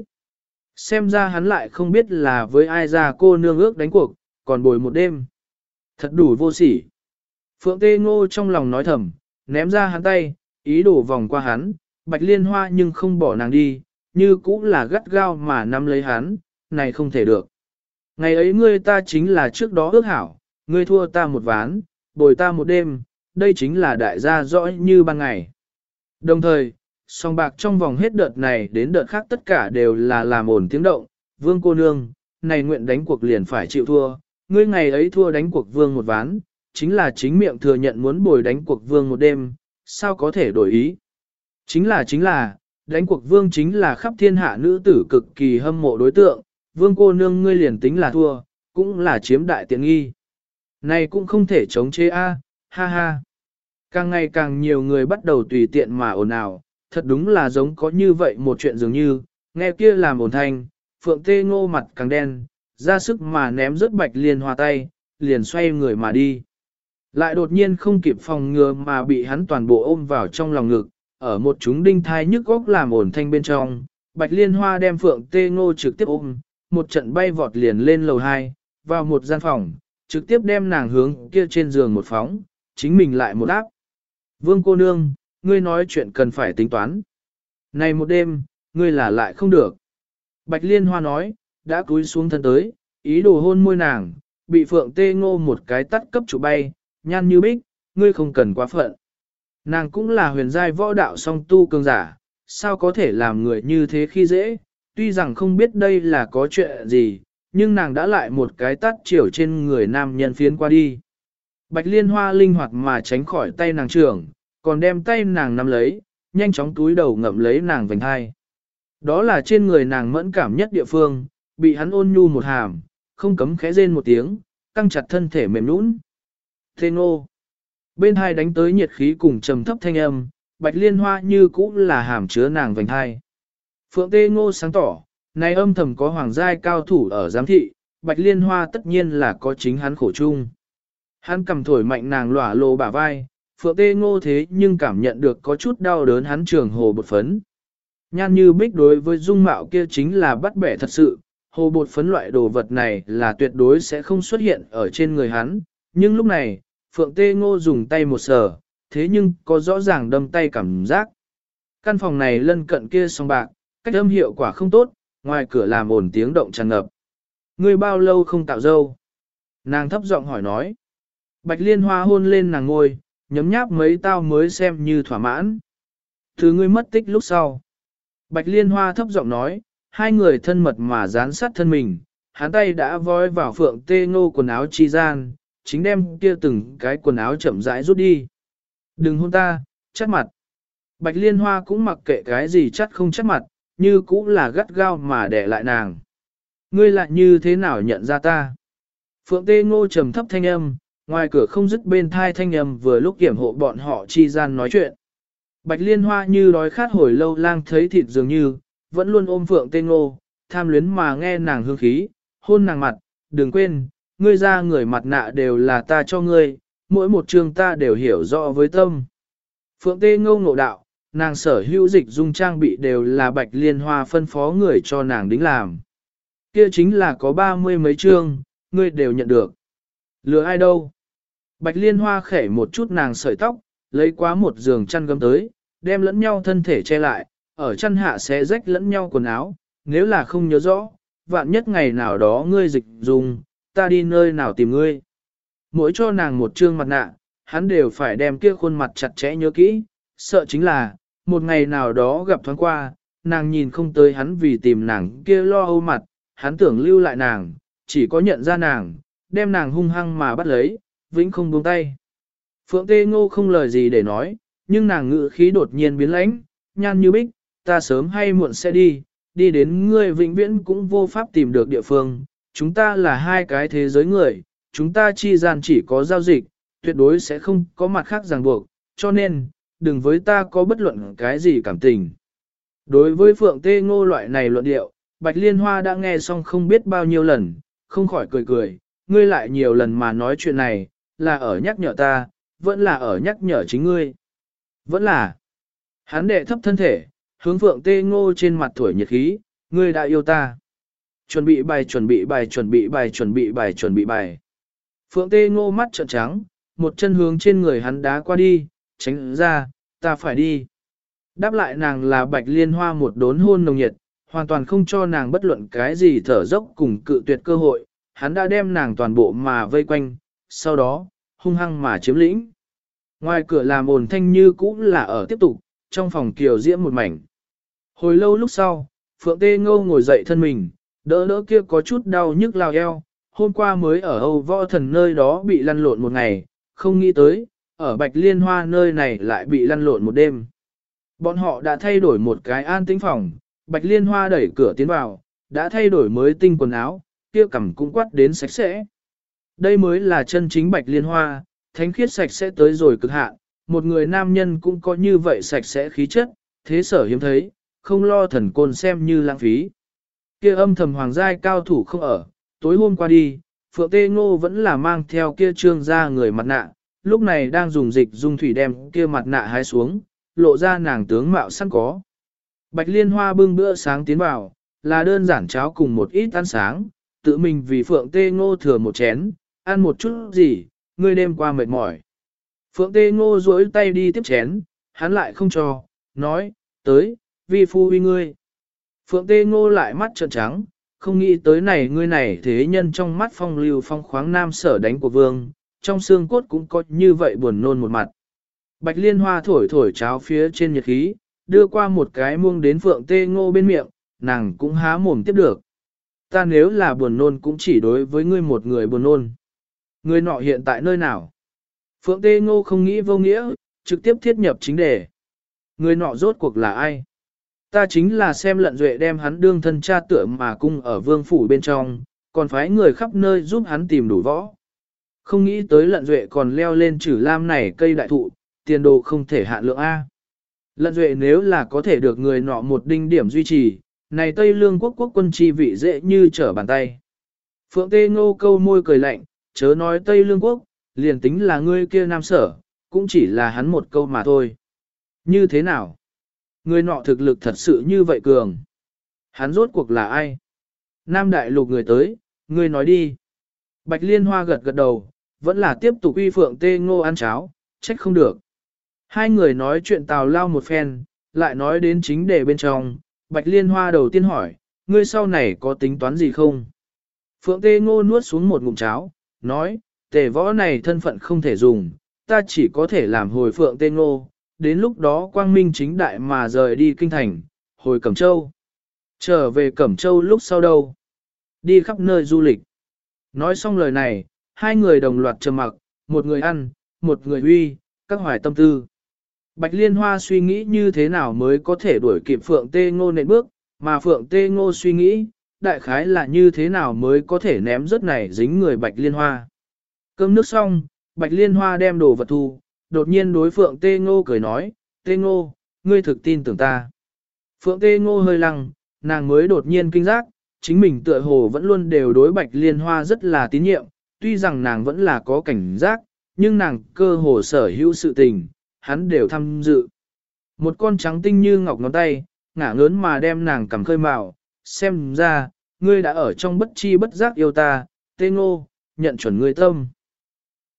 Xem ra hắn lại không biết là với ai ra cô nương ước đánh cuộc, còn bồi một đêm. Thật đủ vô sỉ. Phượng Tê Ngô trong lòng nói thầm, ném ra hắn tay, ý đồ vòng qua hắn, Bạch Liên Hoa nhưng không bỏ nàng đi, như cũ là gắt gao mà nắm lấy hắn, này không thể được. Ngày ấy ngươi ta chính là trước đó ước hảo, ngươi thua ta một ván, bồi ta một đêm, đây chính là đại gia rõ như ban ngày. Đồng thời, song bạc trong vòng hết đợt này đến đợt khác tất cả đều là làm ổn tiếng động, Vương cô nương, này nguyện đánh cuộc liền phải chịu thua, ngươi ngày ấy thua đánh cuộc Vương một ván, chính là chính miệng thừa nhận muốn bồi đánh cuộc Vương một đêm, sao có thể đổi ý. Chính là, đánh cuộc Vương chính là khắp thiên hạ nữ tử cực kỳ hâm mộ đối tượng, Vương cô nương ngươi liền tính là thua, cũng là chiếm đại tiện nghi. Này cũng không thể chống chế a, ha ha. Càng ngày càng nhiều người bắt đầu tùy tiện mà ồn ào, thật đúng là giống có như vậy một chuyện dường như, nghe kia làm ồn thanh, Phượng Tê Ngô mặt càng đen, ra sức mà ném rớt Bạch Liên Hoa tay, liền xoay người mà đi. Lại đột nhiên không kịp phòng ngừa mà bị hắn toàn bộ ôm vào trong lòng ngực, ở một chúng đinh thai nhức góc làm ồn thanh bên trong, Bạch Liên Hoa đem Phượng Tê Ngô trực tiếp ôm, một trận bay vọt liền lên lầu 2, vào một gian phòng, trực tiếp đem nàng hướng kia trên giường một phóng, chính mình lại một áp. Vương cô nương, ngươi nói chuyện cần phải tính toán. Này một đêm, ngươi là lại không được. Bạch Liên Hoa nói, đã cúi xuống thân tới, ý đồ hôn môi nàng, bị Phượng Tê Ngô một cái tắt cấp chủ bay, nhăn như bích, ngươi không cần quá phận. Nàng cũng là huyền giai võ đạo song tu cường giả, sao có thể làm người như thế khi dễ, tuy rằng không biết đây là có chuyện gì, nhưng nàng đã lại một cái tắt chiều trên người nam nhân phiến qua đi. Bạch Liên Hoa linh hoạt mà tránh khỏi tay nàng trưởng, còn đem tay nàng nắm lấy, nhanh chóng túi đầu ngậm lấy nàng vành hai. Đó là trên người nàng mẫn cảm nhất địa phương, bị hắn ôn nhu một hàm, không cấm khẽ rên một tiếng, căng chặt thân thể mềm nũng. Thế Ngô. Bên hai đánh tới nhiệt khí cùng trầm thấp thanh âm, Bạch Liên Hoa như cũ là hàm chứa nàng vành hai. Phượng Tê Ngô sáng tỏ, này âm thầm có hoàng giai cao thủ ở giám thị, Bạch Liên Hoa tất nhiên là có chính hắn khổ chung. Hắn cầm thổi mạnh nàng lỏa lồ bả vai, Phượng Tê Ngô thế nhưng cảm nhận được có chút đau đớn hắn trường hồ bột phấn. Nhan như bích đối với dung mạo kia chính là bắt bẻ thật sự, hồ bột phấn loại đồ vật này là tuyệt đối sẽ không xuất hiện ở trên người hắn, nhưng lúc này, Phượng Tê Ngô dùng tay một sờ, thế nhưng có rõ ràng đâm tay cảm giác. Căn phòng này lân cận kia song bạc, cách âm hiệu quả không tốt, ngoài cửa làm ồn tiếng động tràn ngập. Ngươi bao lâu không tạo dâu? Nàng thấp giọng hỏi nói. Bạch Liên Hoa hôn lên nàng ngôi, nhấm nháp mấy tao mới xem như thỏa mãn. Thứ ngươi mất tích lúc sau. Bạch Liên Hoa thấp giọng nói, hai người thân mật mà dán sát thân mình, hắn tay đã vói vào Phượng Tê Ngô quần áo chi gian, chính đem kia từng cái quần áo chậm rãi rút đi. Đừng hôn ta, chắt mặt. Bạch Liên Hoa cũng mặc kệ cái gì chắt không chắt mặt, như cũng là gắt gao mà để lại nàng. Ngươi lại như thế nào nhận ra ta? Phượng Tê Ngô trầm thấp thanh âm, ngoài cửa không dứt bên thai thanh âm vừa lúc kiểm hộ bọn họ chi gian nói chuyện. Bạch Liên Hoa như đói khát hồi lâu lang thấy thịt dường như, vẫn luôn ôm Phượng Tê Ngô, tham luyến mà nghe nàng hương khí, hôn nàng mặt, đừng quên, ngươi ra người mặt nạ đều là ta cho ngươi, mỗi một trường ta đều hiểu rõ với tâm. Phượng Tê Ngô ngộ đạo, nàng sở hữu dịch dung trang bị đều là Bạch Liên Hoa phân phó người cho nàng đính làm. Kia chính là có 30 mấy chương, ngươi đều nhận được. Lừa ai đâu? Bạch Liên Hoa khẽ một chút nàng sợi tóc, lấy quá một giường chăn gấm tới, đem lẫn nhau thân thể che lại, ở chăn hạ xé rách lẫn nhau quần áo, nếu là không nhớ rõ, vạn nhất ngày nào đó ngươi dịch dùng, ta đi nơi nào tìm ngươi. Mỗi cho nàng một trương mặt nạ, hắn đều phải đem kia khuôn mặt chặt chẽ nhớ kỹ, sợ chính là, một ngày nào đó gặp thoáng qua, nàng nhìn không tới hắn vì tìm nàng kia lo âu mặt, hắn tưởng lưu lại nàng, chỉ có nhận ra nàng, đem nàng hung hăng mà bắt lấy, vĩnh không buông tay. Phượng Tê Ngô không lời gì để nói, nhưng nàng ngữ khí đột nhiên biến lãnh, nhan như bích, ta sớm hay muộn sẽ đi đến ngươi vĩnh viễn cũng vô pháp tìm được địa phương, chúng ta là hai cái thế giới người, chúng ta chi gian chỉ có giao dịch, tuyệt đối sẽ không có mặt khác ràng buộc, cho nên, đừng với ta có bất luận cái gì cảm tình. Đối với Phượng Tê Ngô loại này luận điệu, Bạch Liên Hoa đã nghe xong không biết bao nhiêu lần, không khỏi cười cười, ngươi lại nhiều lần mà nói chuyện này, là ở nhắc nhở ta, vẫn là ở nhắc nhở chính ngươi. Vẫn là. Hắn đệ thấp thân thể, hướng Phượng Tê Ngô trên mặt thổi nhiệt khí, ngươi đã yêu ta. Chuẩn bị bài chuẩn bị bài chuẩn bị bài chuẩn bị bài chuẩn bị bài. Phượng Tê Ngô mắt trợn trắng, một chân hướng trên người hắn đá qua đi, tránh ra, ta phải đi. Đáp lại nàng là Bạch Liên Hoa một đốn hôn nồng nhiệt, hoàn toàn không cho nàng bất luận cái gì thở dốc cùng cự tuyệt cơ hội, hắn đã đem nàng toàn bộ mà vây quanh, sau đó, hung hăng mà chiếm lĩnh. Ngoài cửa làm ồn thanh như cũ là ở tiếp tục, trong phòng kiều diễm một mảnh. Hồi lâu lúc sau, Phượng Tê Ngô ngồi dậy thân mình, đỡ đỡ kia có chút đau nhức lao eo, hôm qua mới ở Âu Võ Thần nơi đó bị lăn lộn một ngày, không nghĩ tới, ở Bạch Liên Hoa nơi này lại bị lăn lộn một đêm. Bọn họ đã thay đổi một cái an tĩnh phòng, Bạch Liên Hoa đẩy cửa tiến vào, đã thay đổi mới tinh quần áo, kia cằm cũng quát đến sạch sẽ. Đây mới là chân chính Bạch Liên Hoa, thánh khiết sạch sẽ tới rồi cực hạn, một người nam nhân cũng có như vậy sạch sẽ khí chất, thế sở hiếm thấy, không lo thần côn xem như lãng phí. Kia âm thầm hoàng giai cao thủ không ở, tối hôm qua đi, Phượng Tê Ngô vẫn là mang theo kia trương ra người mặt nạ, lúc này đang dùng dịch dung thủy đem kia mặt nạ hái xuống, lộ ra nàng tướng mạo sẵn có. Bạch Liên Hoa bưng bữa sáng tiến vào, là đơn giản cháo cùng một ít ăn sáng, tự mình vì Phượng Tê Ngô thừa một chén, ăn một chút gì, ngươi đêm qua mệt mỏi. Phượng Tê Ngô duỗi tay đi tiếp chén, hắn lại không cho, nói, tới, vi phu uy ngươi. Phượng Tê Ngô lại mắt trợn trắng, không nghĩ tới này ngươi này thế nhân trong mắt phong lưu phong khoáng nam sở đánh của vương, trong xương cốt cũng có như vậy buồn nôn một mặt. Bạch Liên Hoa thổi thổi cháo phía trên nhiệt khí, đưa qua một cái muông đến Phượng Tê Ngô bên miệng, nàng cũng há mồm tiếp được. Ta nếu là buồn nôn cũng chỉ đối với ngươi một người buồn nôn. Người nọ hiện tại nơi nào? Phượng Tê Ngô không nghĩ vô nghĩa, trực tiếp thiết nhập chính đề. Người nọ rốt cuộc là ai? Ta chính là xem Lận Duệ đem hắn đương thân cha tựa mà cung ở vương phủ bên trong, còn phái người khắp nơi giúp hắn tìm đủ võ. Không nghĩ tới Lận Duệ còn leo lên Trử Lam này cây đại thụ, tiền đồ không thể hạn lượng A. Lận Duệ nếu là có thể được người nọ một đinh điểm duy trì, này Tây Lương quốc quốc quân chi vị dễ như trở bàn tay. Phượng Tê Ngô câu môi cười lạnh, chớ nói Tây Lương quốc, liền tính là ngươi kia nam sở, cũng chỉ là hắn một câu mà thôi. Như thế nào? Người nọ thực lực thật sự như vậy cường. Hắn rốt cuộc là ai? Nam đại lục người tới, ngươi nói đi. Bạch Liên Hoa gật gật đầu, vẫn là tiếp tục uy Phượng Tê Ngô ăn cháo, trách không được. Hai người nói chuyện tào lao một phen, lại nói đến chính đề bên trong. Bạch Liên Hoa đầu tiên hỏi, ngươi sau này có tính toán gì không? Phượng Tê Ngô nuốt xuống một ngụm cháo, nói, tề võ này thân phận không thể dùng, ta chỉ có thể làm hồi phượng tê ngô, đến lúc đó quang minh chính đại mà rời đi kinh thành, hồi Cẩm Châu. Trở về Cẩm Châu lúc sau đâu? Đi khắp nơi du lịch. Nói xong lời này, hai người đồng loạt trầm mặc, một người ăn, một người uy, các hoài tâm tư. Bạch Liên Hoa suy nghĩ như thế nào mới có thể đuổi kịp Phượng Tê Ngô nện bước, mà Phượng Tê Ngô suy nghĩ, đại khái là như thế nào mới có thể ném rớt này dính người Bạch Liên Hoa. Cơm nước xong, Bạch Liên Hoa đem đồ vật thu, đột nhiên đối Phượng Tê Ngô cười nói, Tê Ngô, ngươi thực tin tưởng ta. Phượng Tê Ngô hơi lăng, nàng mới đột nhiên kinh giác, chính mình tựa hồ vẫn luôn đều đối Bạch Liên Hoa rất là tín nhiệm, tuy rằng nàng vẫn là có cảnh giác, nhưng nàng cơ hồ sở hữu sự tình, hắn đều tham dự. Một con trắng tinh như ngọc ngón tay, ngả ngớn mà đem nàng cầm khơi mào, xem ra, ngươi đã ở trong bất chi bất giác yêu ta, Tê Ngô, nhận chuẩn ngươi tâm.